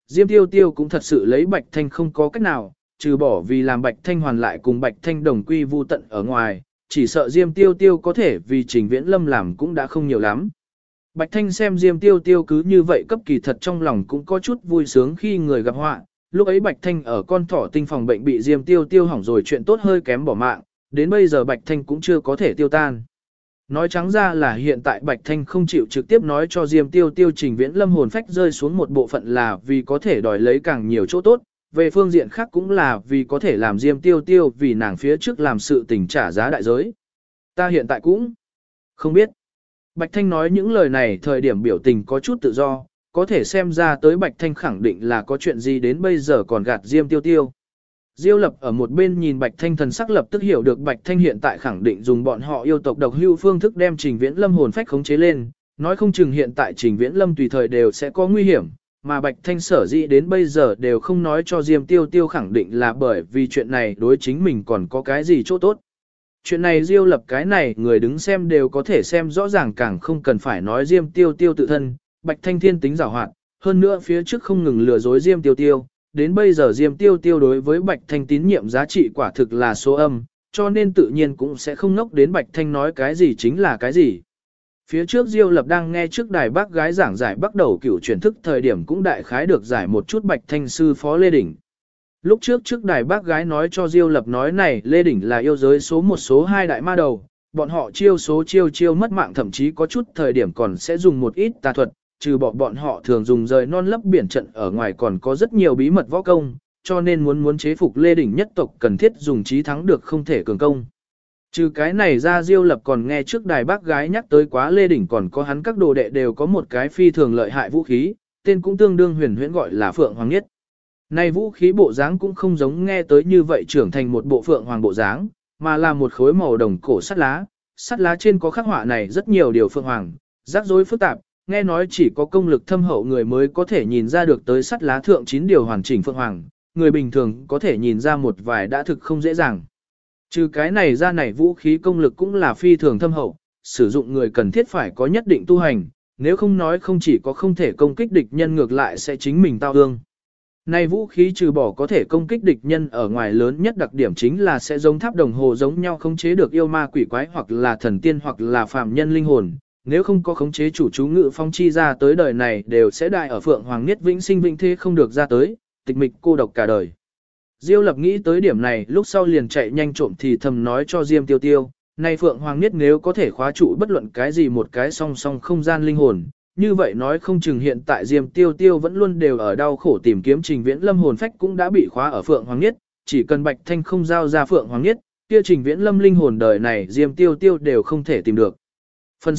Speaker 1: Diêm Tiêu Tiêu cũng thật sự lấy Bạch Thanh không có cách nào, trừ bỏ vì làm Bạch Thanh hoàn lại cùng Bạch Thanh đồng quy vu tận ở ngoài, chỉ sợ Diêm Tiêu Tiêu có thể vì Trình Viễn Lâm làm cũng đã không nhiều lắm. Bạch Thanh xem Diêm Tiêu Tiêu cứ như vậy cấp kỳ thật trong lòng cũng có chút vui sướng khi người gặp họa. Lúc ấy Bạch Thanh ở con thỏ tinh phòng bệnh bị Diêm Tiêu Tiêu hỏng rồi chuyện tốt hơi kém bỏ mạng, đến bây giờ Bạch Thanh cũng chưa có thể tiêu tan. Nói trắng ra là hiện tại Bạch Thanh không chịu trực tiếp nói cho Diêm Tiêu Tiêu Trình Viễn Lâm hồn phách rơi xuống một bộ phận là vì có thể đòi lấy càng nhiều chỗ tốt, về phương diện khác cũng là vì có thể làm Diêm Tiêu Tiêu vì nàng phía trước làm sự tình trả giá đại giới. Ta hiện tại cũng không biết. Bạch Thanh nói những lời này thời điểm biểu tình có chút tự do, có thể xem ra tới Bạch Thanh khẳng định là có chuyện gì đến bây giờ còn gạt Diêm Tiêu Tiêu. Diêu Lập ở một bên nhìn Bạch Thanh thần sắc lập tức hiểu được Bạch Thanh hiện tại khẳng định dùng bọn họ yêu tộc độc hưu phương thức đem Trình Viễn Lâm hồn phách khống chế lên, nói không chừng hiện tại Trình Viễn Lâm tùy thời đều sẽ có nguy hiểm, mà Bạch Thanh sở dĩ đến bây giờ đều không nói cho Diêm Tiêu Tiêu khẳng định là bởi vì chuyện này đối chính mình còn có cái gì chỗ tốt. Chuyện này Diêu Lập cái này người đứng xem đều có thể xem rõ ràng, càng không cần phải nói Diêm Tiêu Tiêu tự thân, Bạch Thanh thiên tính giàu hoạt, hơn nữa phía trước không ngừng lừa dối Diêm Tiêu Tiêu, đến bây giờ Diêm Tiêu Tiêu đối với Bạch Thanh tín nhiệm giá trị quả thực là số âm, cho nên tự nhiên cũng sẽ không nốc đến Bạch Thanh nói cái gì chính là cái gì. Phía trước Diêu Lập đang nghe trước đài bác gái giảng giải bắt đầu cửu truyền thức thời điểm cũng đại khái được giải một chút Bạch Thanh sư phó Lê Đỉnh. Lúc trước đài bác gái nói cho Diêu Lập nói này Lê Đỉnh là yêu giới số 1 số 2 đại ma đầu, bọn họ chiêu mất mạng, thậm chí có chút thời điểm còn sẽ dùng một ít tà thuật, trừ bỏ bọn họ thường dùng rời non lấp biển trận ở ngoài còn có rất nhiều bí mật võ công, cho nên muốn chế phục Lê Đỉnh nhất tộc cần thiết dùng trí thắng được không thể cường công. Trừ cái này ra Diêu Lập còn nghe trước đài bác gái nhắc tới quá Lê Đỉnh còn có hắn các đồ đệ đều có một cái phi thường lợi hại vũ khí, tên cũng tương đương huyền huyễn gọi là Phượng Hoàng Nhất. Này vũ khí bộ dáng cũng không giống nghe tới như vậy trưởng thành một bộ Phượng Hoàng bộ dáng, mà là một khối màu đồng cổ sắt lá trên có khắc họa này rất nhiều điều Phượng Hoàng, rắc rối phức tạp, nghe nói chỉ có công lực thâm hậu người mới có thể nhìn ra được tới sắt lá thượng 9 điều hoàn chỉnh Phượng Hoàng, người bình thường có thể nhìn ra một vài đã thực không dễ dàng. Trừ cái này ra này vũ khí công lực cũng là phi thường thâm hậu, sử dụng người cần thiết phải có nhất định tu hành, nếu không nói không chỉ có không thể công kích địch nhân ngược lại sẽ chính mình tao ương. Này vũ khí trừ bỏ có thể công kích địch nhân ở ngoài lớn nhất đặc điểm chính là sẽ giống tháp đồng hồ giống nhau khống chế được yêu ma quỷ quái hoặc là thần tiên hoặc là phàm nhân linh hồn, nếu không có khống chế chủ chú ngự phong chi ra tới đời này đều sẽ đại ở Phượng Hoàng Niết vĩnh sinh vĩnh thế không được ra tới, tịch mịch cô độc cả đời. Diêu Lập nghĩ tới điểm này lúc sau liền chạy nhanh trộm thì thầm nói cho Diêm Tiêu Tiêu, này Phượng Hoàng Niết nếu có thể khóa trụ bất luận cái gì một cái song song không gian linh hồn, như vậy nói không chừng hiện tại Diêm Tiêu Tiêu vẫn luôn đều ở đau khổ tìm kiếm Trình Viễn Lâm hồn phách cũng đã bị khóa ở Phượng Hoàng Niết, chỉ cần Bạch Thanh không giao ra Phượng Hoàng Niết, kia Trình Viễn Lâm linh hồn đời này Diêm Tiêu Tiêu đều không thể tìm được. Phần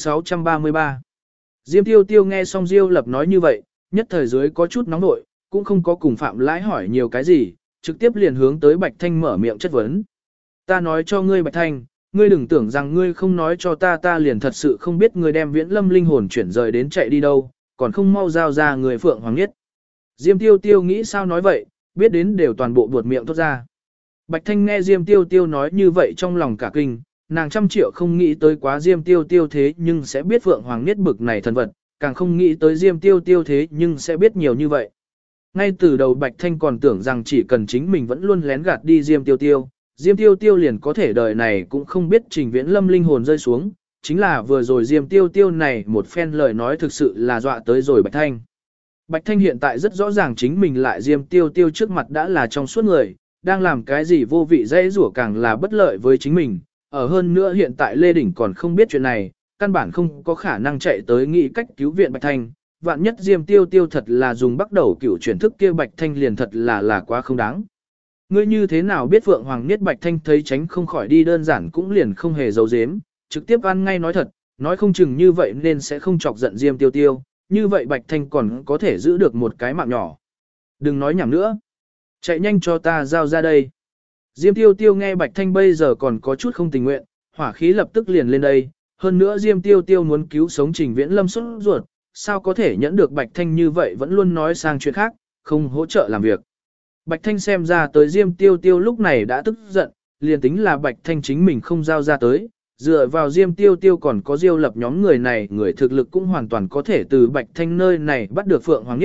Speaker 1: 633 Diêm Tiêu Tiêu nghe xong Diêu Lập nói như vậy, nhất thời dưới có chút nóng nội, cũng không có cùng Phạm Lãi hỏi nhiều cái gì, trực tiếp liền hướng tới Bạch Thanh mở miệng chất vấn. Ta nói cho ngươi Bạch Thanh, ngươi đừng tưởng rằng ngươi không nói cho ta liền thật sự không biết ngươi đem Viễn Lâm linh hồn chuyển rời đến chạy đi đâu, còn không mau giao ra người Phượng Hoàng Niết. Diêm Tiêu Tiêu nghĩ sao nói vậy, biết đến đều toàn bộ buột miệng thốt ra. Bạch Thanh nghe Diêm Tiêu Tiêu nói như vậy trong lòng cả kinh, nàng trăm triệu không nghĩ tới quá Diêm Tiêu Tiêu thế nhưng sẽ biết Phượng Hoàng Niết bực này thần vật, càng không nghĩ tới Diêm Tiêu Tiêu thế nhưng sẽ biết nhiều như vậy. Ngay từ đầu Bạch Thanh còn tưởng rằng chỉ cần chính mình vẫn luôn lén gạt đi Diêm Tiêu Tiêu liền có thể đời này cũng không biết Trình Viễn Lâm linh hồn rơi xuống, chính là vừa rồi Diêm Tiêu Tiêu này một phen lời nói thực sự là dọa tới rồi Bạch Thanh. Bạch Thanh hiện tại rất rõ ràng chính mình lại Diêm Tiêu Tiêu trước mặt đã là trong suốt người, đang làm cái gì vô vị dễ rủa càng là bất lợi với chính mình, ở hơn nữa hiện tại Lê Đỉnh còn không biết chuyện này, căn bản không có khả năng chạy tới nghĩ cách cứu viện Bạch Thanh, vạn nhất Diêm Tiêu Tiêu thật là dùng bắt đầu cửu chuyển thức kia Bạch Thanh liền thật là quá không đáng. Ngươi như thế nào biết Phượng Hoàng Niết Bạch Thanh thấy tránh không khỏi đi đơn giản cũng liền không hề giấu giếm, trực tiếp ăn ngay nói thật, nói không chừng như vậy nên sẽ không chọc giận Diêm Tiêu Tiêu, như vậy Bạch Thanh còn có thể giữ được một cái mạng nhỏ. Đừng nói nhảm nữa, chạy nhanh cho ta giao ra đây. Diêm Tiêu Tiêu nghe Bạch Thanh bây giờ còn có chút không tình nguyện, hỏa khí lập tức liền lên đây, hơn nữa Diêm Tiêu Tiêu muốn cứu sống Trình Viễn Lâm sốt ruột, sao có thể nhẫn được Bạch Thanh như vậy vẫn luôn nói sang chuyện khác, không hỗ trợ làm việc. Bạch Thanh xem ra tới Diêm Tiêu Tiêu lúc này đã tức giận, liền tính là Bạch Thanh chính mình không giao ra tới, dựa vào Diêm Tiêu Tiêu còn có Diêu Lập nhóm người này, người thực lực cũng hoàn toàn có thể từ Bạch Thanh nơi này bắt được Phượng Hoàng Niết,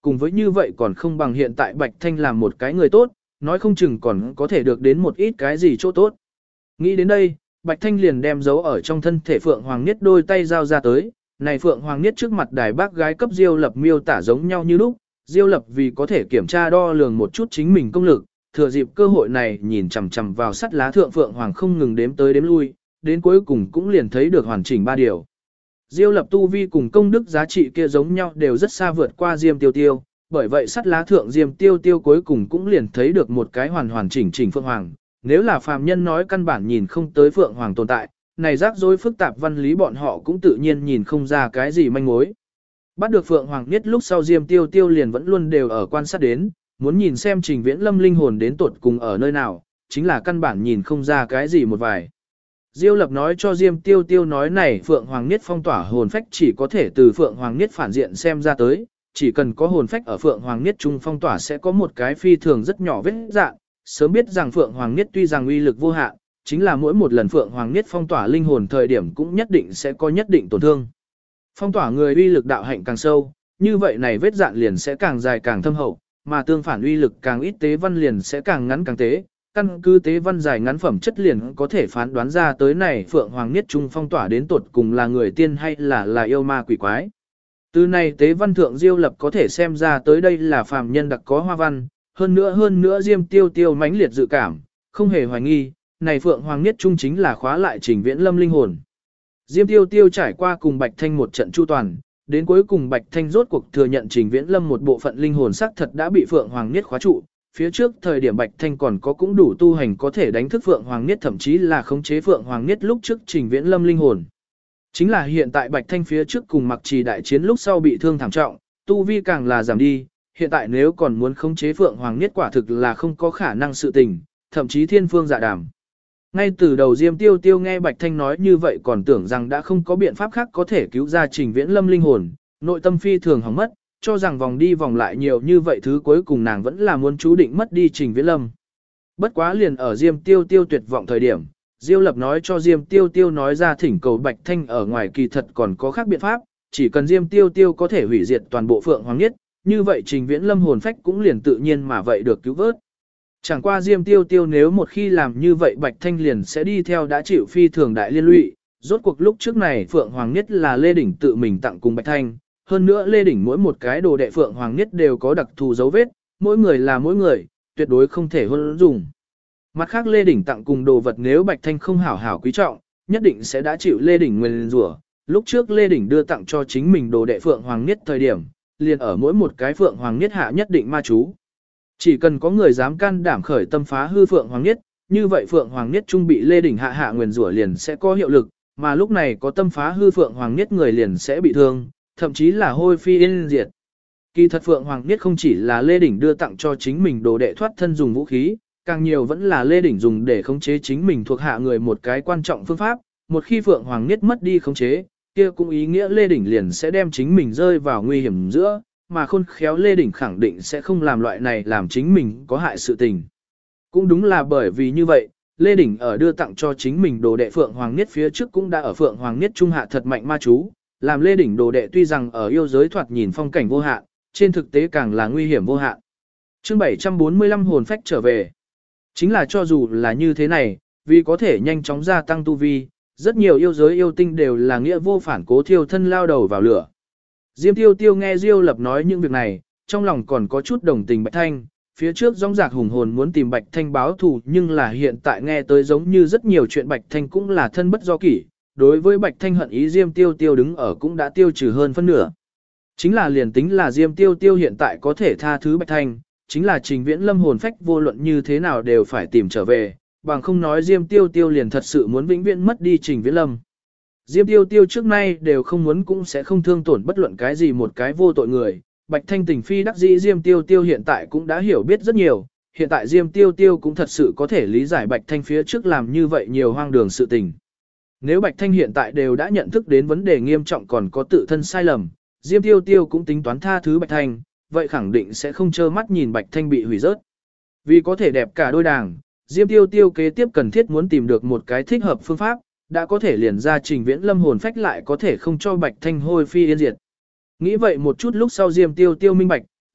Speaker 1: cùng với như vậy còn không bằng hiện tại Bạch Thanh làm một cái người tốt, nói không chừng còn có thể được đến một ít cái gì chỗ tốt. Nghĩ đến đây, Bạch Thanh liền đem giấu ở trong thân thể Phượng Hoàng Niết đôi tay giao ra tới, này Phượng Hoàng Niết trước mặt đài bác gái cấp Diêu Lập miêu tả giống nhau như lúc, Diêu Lập vì có thể kiểm tra đo lường một chút chính mình công lực, thừa dịp cơ hội này nhìn chằm chằm vào sắt lá thượng Phượng Hoàng không ngừng đếm tới đếm lui, đến cuối cùng cũng liền thấy được hoàn chỉnh 3 điều. Diêu Lập tu vi cùng công đức giá trị kia giống nhau đều rất xa vượt qua Diêm Tiêu Tiêu, bởi vậy sắt lá thượng Diêm Tiêu Tiêu cuối cùng cũng liền thấy được một cái hoàn chỉnh Phượng Hoàng. Nếu là phàm nhân nói căn bản nhìn không tới Phượng Hoàng tồn tại, này rắc rối phức tạp văn lý bọn họ cũng tự nhiên nhìn không ra cái gì manh mối. Bắt được Phượng Hoàng Niết lúc sau Diêm Tiêu Tiêu liền vẫn luôn đều ở quan sát đến, muốn nhìn xem Trình Viễn Lâm linh hồn đến tuột cùng ở nơi nào, chính là căn bản nhìn không ra cái gì một vài. Diêu Lập nói cho Diêm Tiêu Tiêu nói này Phượng Hoàng Niết phong tỏa hồn phách chỉ có thể từ Phượng Hoàng Niết phản diện xem ra tới, chỉ cần có hồn phách ở Phượng Hoàng Niết trung phong tỏa sẽ có một cái phi thường rất nhỏ vết dạng, sớm biết rằng Phượng Hoàng Niết tuy rằng uy lực vô hạn, chính là mỗi một lần Phượng Hoàng Niết phong tỏa linh hồn thời điểm cũng nhất định sẽ có nhất định tổn thương. Phong tỏa người uy lực đạo hạnh càng sâu, như vậy này vết dạn liền sẽ càng dài càng thâm hậu, mà tương phản uy lực càng ít tế văn liền sẽ càng ngắn càng tế. Căn cứ tế văn dài ngắn phẩm chất liền có thể phán đoán ra tới này Phượng Hoàng Niết trung phong tỏa đến tột cùng là người tiên hay là yêu ma quỷ quái. Từ này tế văn thượng Diêu Lập có thể xem ra tới đây là phàm nhân đặc có hoa văn, hơn nữa Diêm Tiêu Tiêu mãnh liệt dự cảm, không hề hoài nghi, này Phượng Hoàng Niết trung chính là khóa lại Trình Viễn Lâm linh hồn. Diêm Tiêu Tiêu trải qua cùng Bạch Thanh một trận chu toàn, đến cuối cùng Bạch Thanh rốt cuộc thừa nhận Trình Viễn Lâm một bộ phận linh hồn xác thật đã bị Phượng Hoàng Niết khóa trụ, phía trước thời điểm Bạch Thanh còn có cũng đủ tu hành có thể đánh thức Phượng Hoàng Niết thậm chí là khống chế Phượng Hoàng Niết lúc trước Trình Viễn Lâm linh hồn. Chính là hiện tại Bạch Thanh phía trước cùng Mặc Trì đại chiến lúc sau bị thương thảm trọng, tu vi càng là giảm đi, hiện tại nếu còn muốn khống chế Phượng Hoàng Niết quả thực là không có khả năng sự tình, thậm chí thiên phương dạ đàm. Ngay từ đầu Diêm Tiêu Tiêu nghe Bạch Thanh nói như vậy còn tưởng rằng đã không có biện pháp khác có thể cứu ra Trình Viễn Lâm linh hồn, nội tâm phi thường hỏng mất, cho rằng vòng đi vòng lại nhiều như vậy thứ cuối cùng nàng vẫn là muốn chú định mất đi Trình Viễn Lâm. Bất quá liền ở Diêm Tiêu Tiêu tuyệt vọng thời điểm, Diêu Lập nói cho Diêm Tiêu Tiêu nói ra thỉnh cầu Bạch Thanh ở ngoài kỳ thật còn có khác biện pháp, chỉ cần Diêm Tiêu Tiêu có thể hủy diệt toàn bộ Phượng Hoàng Niết, như vậy Trình Viễn Lâm hồn phách cũng liền tự nhiên mà vậy được cứu vớt. Chẳng qua Diêm Tiêu Tiêu nếu một khi làm như vậy Bạch Thanh liền sẽ đi theo đã chịu phi thường đại liên lụy, rốt cuộc lúc trước này Phượng Hoàng Niết là Lê Đỉnh tự mình tặng cùng Bạch Thanh, hơn nữa Lê Đỉnh mỗi một cái đồ đệ Phượng Hoàng Niết đều có đặc thù dấu vết, mỗi người là mỗi người, tuyệt đối không thể hôn dùng. Mặt khác Lê Đỉnh tặng cùng đồ vật nếu Bạch Thanh không hảo hảo quý trọng, nhất định sẽ đã chịu Lê Đỉnh nguyền rủa. Lúc trước Lê Đỉnh đưa tặng cho chính mình đồ đệ Phượng Hoàng Niết thời điểm, liền ở mỗi một cái Phượng Hoàng Niết hạ nhất định ma chú. Chỉ cần có người dám can đảm khởi tâm phá hư Phượng Hoàng Niết, như vậy Phượng Hoàng Niết trung bị Lê Đỉnh hạ nguyền rủa liền sẽ có hiệu lực, mà lúc này có tâm phá hư Phượng Hoàng Niết người liền sẽ bị thương, thậm chí là hôi phi yên diệt. Kỳ thật Phượng Hoàng Niết không chỉ là Lê Đỉnh đưa tặng cho chính mình đồ đệ thoát thân dùng vũ khí, càng nhiều vẫn là Lê Đỉnh dùng để khống chế chính mình thuộc hạ người một cái quan trọng phương pháp, một khi Phượng Hoàng Niết mất đi khống chế, kia cũng ý nghĩa Lê Đỉnh liền sẽ đem chính mình rơi vào nguy hiểm giữa, mà khôn khéo Lê Đỉnh khẳng định sẽ không làm loại này làm chính mình có hại sự tình. Cũng đúng là bởi vì như vậy, Lê Đỉnh ở đưa tặng cho chính mình đồ đệ Phượng Hoàng Niết phía trước cũng đã ở Phượng Hoàng Niết trung hạ thật mạnh ma chú, làm Lê Đỉnh đồ đệ tuy rằng ở yêu giới thoạt nhìn phong cảnh vô hạn, trên thực tế càng là nguy hiểm vô hạn. Chương 745 hồn phách trở về. Chính là cho dù là như thế này, vì có thể nhanh chóng gia tăng tu vi, rất nhiều yêu giới yêu tinh đều là nghĩa vô phản cố thiêu thân lao đầu vào lửa. Diêm Tiêu Tiêu nghe Diêu Lập nói những việc này, trong lòng còn có chút đồng tình Bạch Thanh, phía trước rõng rạc hùng hồn muốn tìm Bạch Thanh báo thù nhưng là hiện tại nghe tới giống như rất nhiều chuyện Bạch Thanh cũng là thân bất do kỷ, đối với Bạch Thanh hận ý Diêm Tiêu Tiêu đứng ở cũng đã tiêu trừ hơn phân nửa. Chính là liền tính là Diêm Tiêu Tiêu hiện tại có thể tha thứ Bạch Thanh, chính là Trình Viễn Lâm hồn phách vô luận như thế nào đều phải tìm trở về, bằng không nói Diêm Tiêu Tiêu liền thật sự muốn vĩnh viễn mất đi Trình Viễn Lâm. Diêm Tiêu Tiêu trước nay đều không muốn cũng sẽ không thương tổn bất luận cái gì một cái vô tội người. Bạch Thanh tình phi đắc dĩ Diêm Tiêu Tiêu hiện tại cũng đã hiểu biết rất nhiều, hiện tại Diêm Tiêu Tiêu cũng thật sự có thể lý giải Bạch Thanh phía trước làm như vậy nhiều hoang đường sự tình. Nếu Bạch Thanh hiện tại đều đã nhận thức đến vấn đề nghiêm trọng còn có tự thân sai lầm, Diêm Tiêu Tiêu cũng tính toán tha thứ Bạch Thanh, vậy khẳng định sẽ không trơ mắt nhìn Bạch Thanh bị hủy rớt. Vì có thể đẹp cả đôi đảng, Diêm Tiêu Tiêu kế tiếp cần thiết muốn tìm được một cái thích hợp phương pháp, đã có thể liền ra Trình Viễn Lâm hồn phách lại có thể không cho Bạch Thanh hôi phi yên diệt. Nghĩ vậy một chút lúc sau Diêm Tiêu Tiêu minh bạch,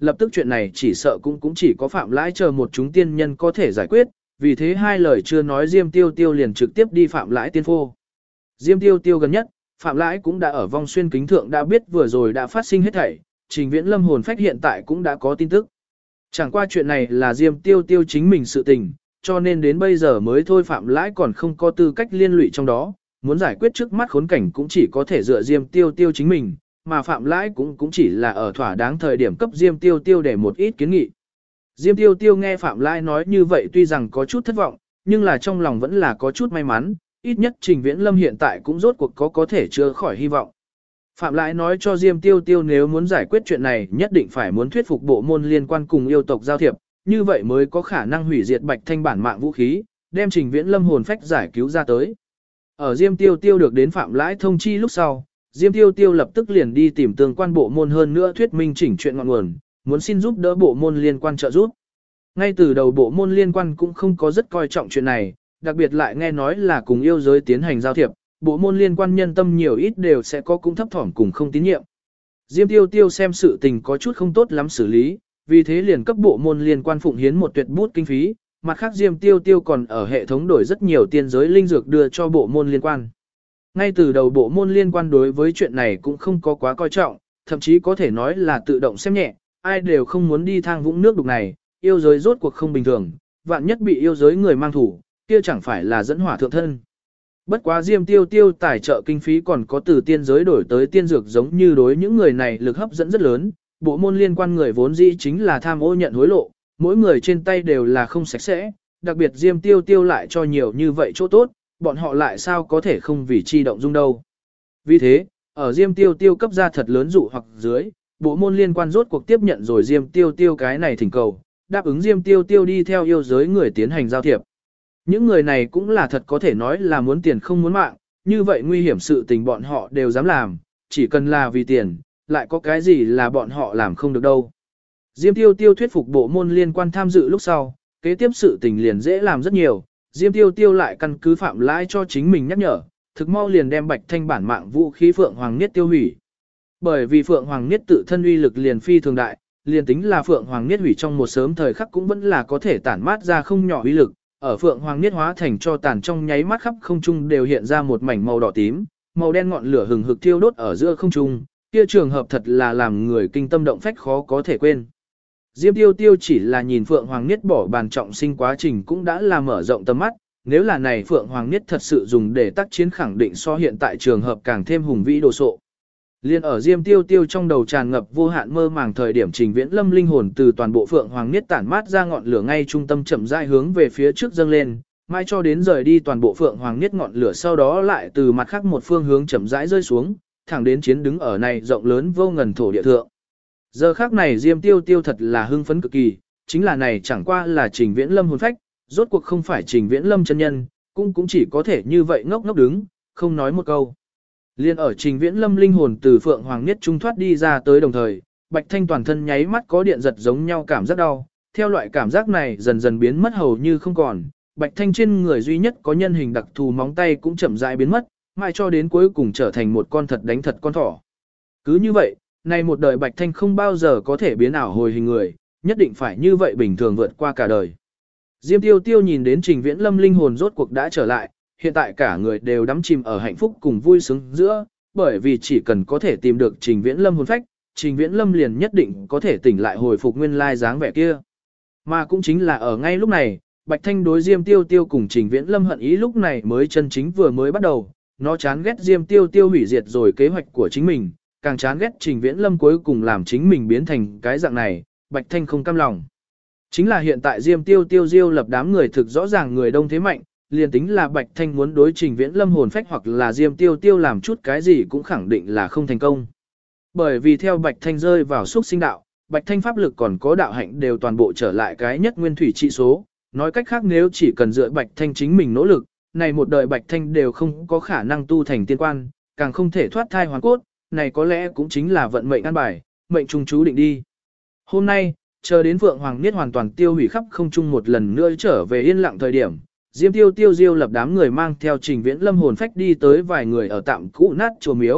Speaker 1: lập tức chuyện này chỉ sợ cũng chỉ có Phạm Lãi chờ một chúng tiên nhân có thể giải quyết, vì thế hai lời chưa nói Diêm Tiêu Tiêu liền trực tiếp đi Phạm Lãi tiên phô. Diêm Tiêu Tiêu gần nhất, Phạm Lãi cũng đã ở vong xuyên kính thượng đã biết vừa rồi đã phát sinh hết thảy, Trình Viễn Lâm hồn phách hiện tại cũng đã có tin tức. Chẳng qua chuyện này là Diêm Tiêu Tiêu chính mình sự tình, cho nên đến bây giờ mới thôi Phạm Lãi còn không có tư cách liên lụy trong đó, muốn giải quyết trước mắt khốn cảnh cũng chỉ có thể dựa Diêm Tiêu Tiêu chính mình, mà Phạm Lãi cũng chỉ là ở thỏa đáng thời điểm cấp Diêm Tiêu Tiêu để một ít kiến nghị. Diêm Tiêu Tiêu nghe Phạm Lãi nói như vậy tuy rằng có chút thất vọng, nhưng là trong lòng vẫn là có chút may mắn, ít nhất Trình Viễn Lâm hiện tại cũng rốt cuộc có thể chữa khỏi hy vọng. Phạm Lãi nói cho Diêm Tiêu Tiêu nếu muốn giải quyết chuyện này nhất định phải muốn thuyết phục bộ môn liên quan cùng yêu tộc giao thiệp, như vậy mới có khả năng hủy diệt Bạch Thanh bản mạng vũ khí, đem Trình Viễn Lâm hồn phách giải cứu ra tới. Ở Diêm Tiêu Tiêu được đến Phạm Lãi thông chi lúc sau, Diêm Tiêu Tiêu lập tức liền đi tìm tương quan bộ môn hơn nữa thuyết minh chỉnh chuyện ngọn nguồn, muốn xin giúp đỡ bộ môn liên quan trợ giúp. Ngay từ đầu bộ môn liên quan cũng không có rất coi trọng chuyện này, đặc biệt lại nghe nói là cùng yêu giới tiến hành giao thiệp, bộ môn liên quan nhân tâm nhiều ít đều sẽ có cũng thấp thỏm cùng không tín nhiệm. Diêm Tiêu Tiêu xem sự tình có chút không tốt lắm xử lý, vì thế liền cấp bộ môn liên quan phụng hiến một tuyệt bút kinh phí, mặt khác Diêm Tiêu Tiêu còn ở hệ thống đổi rất nhiều tiên giới linh dược đưa cho bộ môn liên quan. Ngay từ đầu bộ môn liên quan đối với chuyện này cũng không có quá coi trọng, thậm chí có thể nói là tự động xem nhẹ, ai đều không muốn đi thang vũng nước đục này, yêu giới rốt cuộc không bình thường, vạn nhất bị yêu giới người mang thủ, kia chẳng phải là dẫn hỏa thượng thân. Bất quá Diêm Tiêu Tiêu tài trợ kinh phí còn có từ tiên giới đổi tới tiên dược giống như đối những người này lực hấp dẫn rất lớn, bộ môn liên quan người vốn dĩ chính là tham ô nhận hối lộ, mỗi người trên tay đều là không sạch sẽ, đặc biệt Diêm Tiêu Tiêu lại cho nhiều như vậy chỗ tốt, bọn họ lại sao có thể không vì chi động dung đâu. Vì thế, ở Diêm Tiêu Tiêu cấp ra thật lớn dụ hoặc dưới, bộ môn liên quan rốt cuộc tiếp nhận rồi Diêm Tiêu Tiêu cái này thỉnh cầu, đáp ứng Diêm Tiêu Tiêu đi theo yêu giới người tiến hành giao thiệp. Những người này cũng là thật có thể nói là muốn tiền không muốn mạng, như vậy nguy hiểm sự tình bọn họ đều dám làm, chỉ cần là vì tiền, lại có cái gì là bọn họ làm không được đâu. Diêm Tiêu Tiêu thuyết phục bộ môn liên quan tham dự lúc sau, kế tiếp sự tình liền dễ làm rất nhiều, Diêm Tiêu Tiêu lại căn cứ Phạm Lãi cho chính mình nhắc nhở, thực mau liền đem Bạch Thanh bản mạng vũ khí Phượng Hoàng Niết tiêu hủy. Bởi vì Phượng Hoàng Niết tự thân uy lực liền phi thường đại, liền tính là Phượng Hoàng Niết hủy trong một sớm thời khắc cũng vẫn là có thể tản mát ra không nhỏ uy lực, ở Phượng Hoàng Niết hóa thành cho tàn trong nháy mắt khắp không trung đều hiện ra một mảnh màu đỏ tím, màu đen ngọn lửa hừng hực thiêu đốt ở giữa không trung, kia trường hợp thật là làm người kinh tâm động phách khó có thể quên. Diêm Tiêu Tiêu chỉ là nhìn Phượng Hoàng Niết bỏ bàn trọng sinh quá trình cũng đã là mở rộng tầm mắt, nếu là này Phượng Hoàng Niết thật sự dùng để tác chiến khẳng định so hiện tại trường hợp càng thêm hùng vĩ đồ sộ. Liên ở Diêm Tiêu Tiêu trong đầu tràn ngập vô hạn mơ màng thời điểm Trình Viễn Lâm linh hồn từ toàn bộ Phượng Hoàng Niết tản mát ra ngọn lửa ngay trung tâm chậm rãi hướng về phía trước dâng lên, mãi cho đến rời đi toàn bộ Phượng Hoàng Niết ngọn lửa sau đó lại từ mặt khác một phương hướng chậm rãi rơi xuống, thẳng đến chiến đứng ở này rộng lớn vô ngần thổ địa thượng. Giờ khác này Diêm Tiêu Tiêu thật là hưng phấn cực kỳ, chính là này chẳng qua là Trình Viễn Lâm hồn phách, rốt cuộc không phải Trình Viễn Lâm chân nhân, cũng chỉ có thể như vậy ngốc ngốc đứng, không nói một câu. Liên ở Trình Viễn Lâm linh hồn từ Phượng Hoàng Niết trung thoát đi ra tới đồng thời, Bạch Thanh toàn thân nháy mắt có điện giật giống nhau cảm giác đau, theo loại cảm giác này dần dần biến mất hầu như không còn, Bạch Thanh trên người duy nhất có nhân hình đặc thù móng tay cũng chậm rãi biến mất, mãi cho đến cuối cùng trở thành một con thật đánh thật con thỏ. Cứ như vậy, này một đời Bạch Thanh không bao giờ có thể biến ảo hồi hình người, nhất định phải như vậy bình thường vượt qua cả đời. Diêm Tiêu Tiêu nhìn đến Trình Viễn Lâm linh hồn rốt cuộc đã trở lại, hiện tại cả người đều đắm chìm ở hạnh phúc cùng vui sướng giữa, bởi vì chỉ cần có thể tìm được Trình Viễn Lâm hồn phách, Trình Viễn Lâm liền nhất định có thể tỉnh lại hồi phục nguyên lai dáng vẻ kia. Mà cũng chính là ở ngay lúc này, Bạch Thanh đối Diêm Tiêu Tiêu cùng Trình Viễn Lâm hận ý lúc này mới chân chính vừa mới bắt đầu, nó chán ghét Diêm Tiêu Tiêu hủy diệt rồi kế hoạch của chính mình, càng chán ghét Trình Viễn Lâm cuối cùng làm chính mình biến thành cái dạng này, Bạch Thanh không cam lòng. Chính là hiện tại Diêm Tiêu Tiêu diêu lập đám người thực rõ ràng người đông thế mạnh, liền tính là Bạch Thanh muốn đối Trình Viễn Lâm hồn phách hoặc là Diêm Tiêu Tiêu làm chút cái gì cũng khẳng định là không thành công. Bởi vì theo Bạch Thanh rơi vào xúc sinh đạo, Bạch Thanh pháp lực còn có đạo hạnh đều toàn bộ trở lại cái nhất nguyên thủy trị số, nói cách khác nếu chỉ cần dựa Bạch Thanh chính mình nỗ lực, này một đời Bạch Thanh đều không có khả năng tu thành tiên quan, càng không thể thoát thai hoàn cốt, này có lẽ cũng chính là vận mệnh an bài, mệnh trung chú định đi. Hôm nay, chờ đến Phượng Hoàng Niết hoàn toàn tiêu hủy khắp không trung một lần nữa trở về yên lặng thời điểm, Diêm Tiêu Tiêu diêu lập đám người mang theo Trình Viễn Lâm hồn phách đi tới vài người ở tạm cũ nát chùa miếu,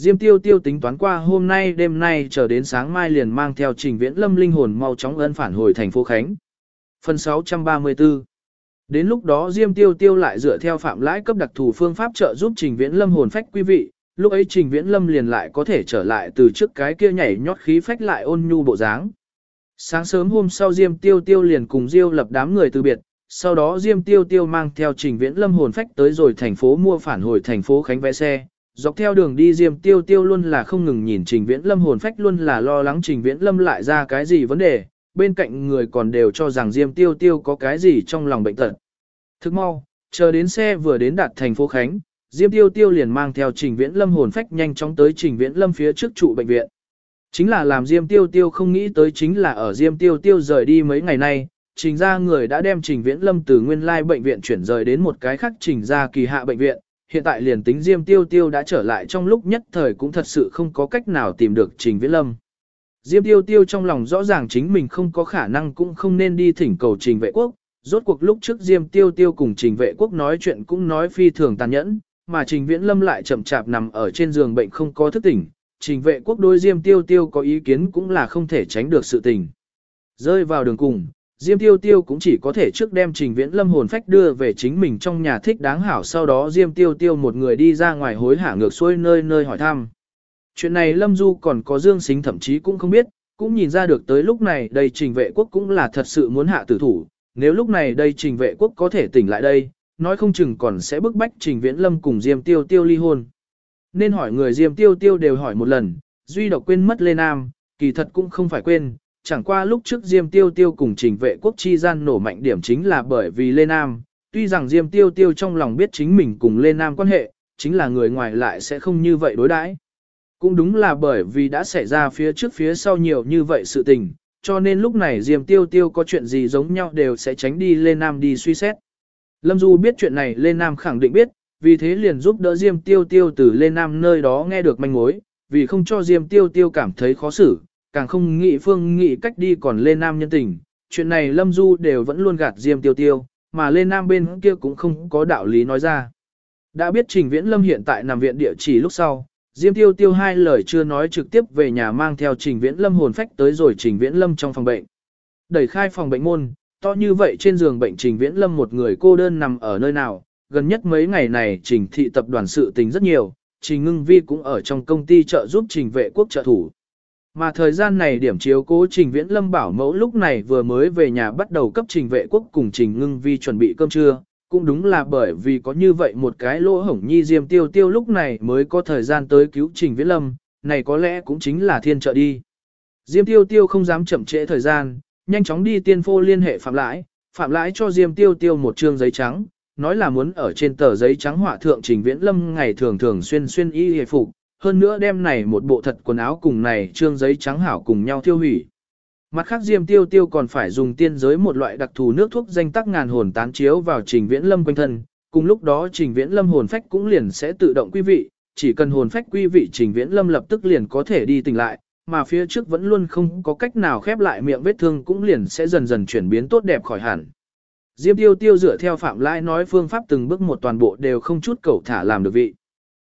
Speaker 1: Diêm Tiêu Tiêu tính toán qua hôm nay đêm nay chờ đến sáng mai liền mang theo Trình Viễn Lâm linh hồn mau chóng ân phản hồi thành phố Khánh. Phần 634. Đến lúc đó Diêm Tiêu Tiêu lại dựa theo phạm lãi cấp đặc thù phương pháp trợ giúp Trình Viễn Lâm hồn phách quý vị, lúc ấy Trình Viễn Lâm liền lại có thể trở lại từ trước cái kia nhảy nhót khí phách lại ôn nhu bộ dáng. Sáng sớm hôm sau Diêm Tiêu Tiêu liền cùng Diêu Lập đám người từ biệt, sau đó Diêm Tiêu Tiêu mang theo Trình Viễn Lâm hồn phách tới rồi thành phố mua phản hồi thành phố Khánh vé xe. Dọc theo đường đi Diêm Tiêu Tiêu luôn là không ngừng nhìn Trình Viễn Lâm hồn phách luôn là lo lắng Trình Viễn Lâm lại ra cái gì vấn đề, bên cạnh người còn đều cho rằng Diêm Tiêu Tiêu có cái gì trong lòng bệnh tật. Thức mau, chờ đến xe vừa đến đạt thành phố Khánh, Diêm Tiêu Tiêu liền mang theo Trình Viễn Lâm hồn phách nhanh chóng tới Trình Viễn Lâm phía trước trụ bệnh viện. Chính là làm Diêm Tiêu Tiêu không nghĩ tới chính là ở Diêm Tiêu Tiêu rời đi mấy ngày nay, Trình ra người đã đem Trình Viễn Lâm từ nguyên lai bệnh viện chuyển rời đến một cái khác Trình ra kỳ hạ bệnh viện. Hiện tại liền tính Diêm Tiêu Tiêu đã trở lại trong lúc nhất thời cũng thật sự không có cách nào tìm được Trình Viễn Lâm. Diêm Tiêu Tiêu trong lòng rõ ràng chính mình không có khả năng cũng không nên đi thỉnh cầu Trình Vệ Quốc. Rốt cuộc lúc trước Diêm Tiêu Tiêu cùng Trình Vệ Quốc nói chuyện cũng nói phi thường tàn nhẫn, mà Trình Viễn Lâm lại chậm chạp nằm ở trên giường bệnh không có thức tỉnh. Trình Vệ Quốc đối Diêm Tiêu Tiêu có ý kiến cũng là không thể tránh được sự tình. Rơi vào đường cùng, Diêm Tiêu Tiêu cũng chỉ có thể trước đem Trình Viễn Lâm hồn phách đưa về chính mình trong nhà thích đáng hảo, sau đó Diêm Tiêu Tiêu một người đi ra ngoài hối hả ngược xuôi nơi nơi hỏi thăm. Chuyện này Lâm Du còn có Dương Sính thậm chí cũng không biết, cũng nhìn ra được tới lúc này đây Trình Vệ Quốc cũng là thật sự muốn hạ tử thủ, nếu lúc này đây Trình Vệ Quốc có thể tỉnh lại đây, nói không chừng còn sẽ bức bách Trình Viễn Lâm cùng Diêm Tiêu Tiêu ly hôn. Nên hỏi người Diêm Tiêu Tiêu đều hỏi một lần, duy độc quên mất Lê Nam, kỳ thật cũng không phải quên, chẳng qua lúc trước Diêm Tiêu Tiêu cùng Trình Vệ Quốc chi gian nổ mạnh điểm chính là bởi vì Lê Nam, tuy rằng Diêm Tiêu Tiêu trong lòng biết chính mình cùng Lê Nam quan hệ, chính là người ngoài lại sẽ không như vậy đối đãi. Cũng đúng là bởi vì đã xảy ra phía trước phía sau nhiều như vậy sự tình, cho nên lúc này Diêm Tiêu Tiêu có chuyện gì giống nhau đều sẽ tránh đi Lê Nam đi suy xét. Lâm Du biết chuyện này Lê Nam khẳng định biết, vì thế liền giúp đỡ Diêm Tiêu Tiêu từ Lê Nam nơi đó nghe được manh mối, vì không cho Diêm Tiêu Tiêu cảm thấy khó xử, càng không nghĩ phương nghĩ cách đi còn Lê Nam nhân tình. Chuyện này Lâm Du đều vẫn luôn gạt Diêm Tiêu Tiêu, mà Lê Nam bên kia cũng không có đạo lý nói ra. Đã biết Trình Viễn Lâm hiện tại nằm viện địa chỉ lúc sau, Diêm Tiêu Tiêu hai lời chưa nói trực tiếp về nhà mang theo Trình Viễn Lâm hồn phách tới rồi Trình Viễn Lâm trong phòng bệnh. Đẩy khai phòng bệnh môn, to như vậy trên giường bệnh Trình Viễn Lâm một người cô đơn nằm ở nơi nào, gần nhất mấy ngày này Trình thị tập đoàn sự tình rất nhiều, Trình Ngưng Vi cũng ở trong công ty trợ giúp Trình Vệ Quốc trợ thủ. Mà thời gian này điểm chiếu cố Trình Viễn Lâm bảo mẫu lúc này vừa mới về nhà bắt đầu cấp Trình Vệ Quốc cùng Trình Ngưng Vi chuẩn bị cơm trưa, cũng đúng là bởi vì có như vậy một cái lỗ hổng nhi Diêm Tiêu Tiêu lúc này mới có thời gian tới cứu Trình Viễn Lâm, này có lẽ cũng chính là thiên trợ đi. Diêm Tiêu Tiêu không dám chậm trễ thời gian, nhanh chóng đi tiên phô liên hệ Phạm Lãi cho Diêm Tiêu Tiêu một trương giấy trắng, nói là muốn ở trên tờ giấy trắng họa thượng Trình Viễn Lâm ngày thường thường xuyên y hề phục, hơn nữa đem này một bộ thật quần áo cùng này trương giấy trắng hảo cùng nhau tiêu hủy. Mặt khác Diêm Tiêu Tiêu còn phải dùng tiên giới một loại đặc thù nước thuốc danh tắc ngàn hồn tán chiếu vào Trình Viễn Lâm quanh thân, cùng lúc đó Trình Viễn Lâm hồn phách cũng liền sẽ tự động quý vị, chỉ cần hồn phách quý vị Trình Viễn Lâm lập tức liền có thể đi tỉnh lại, mà phía trước vẫn luôn không có cách nào khép lại miệng vết thương cũng liền sẽ dần dần chuyển biến tốt đẹp khỏi hẳn. Diêm Tiêu Tiêu dựa theo Phạm Lãi nói phương pháp từng bước một toàn bộ đều không chút cẩu thả làm được vị.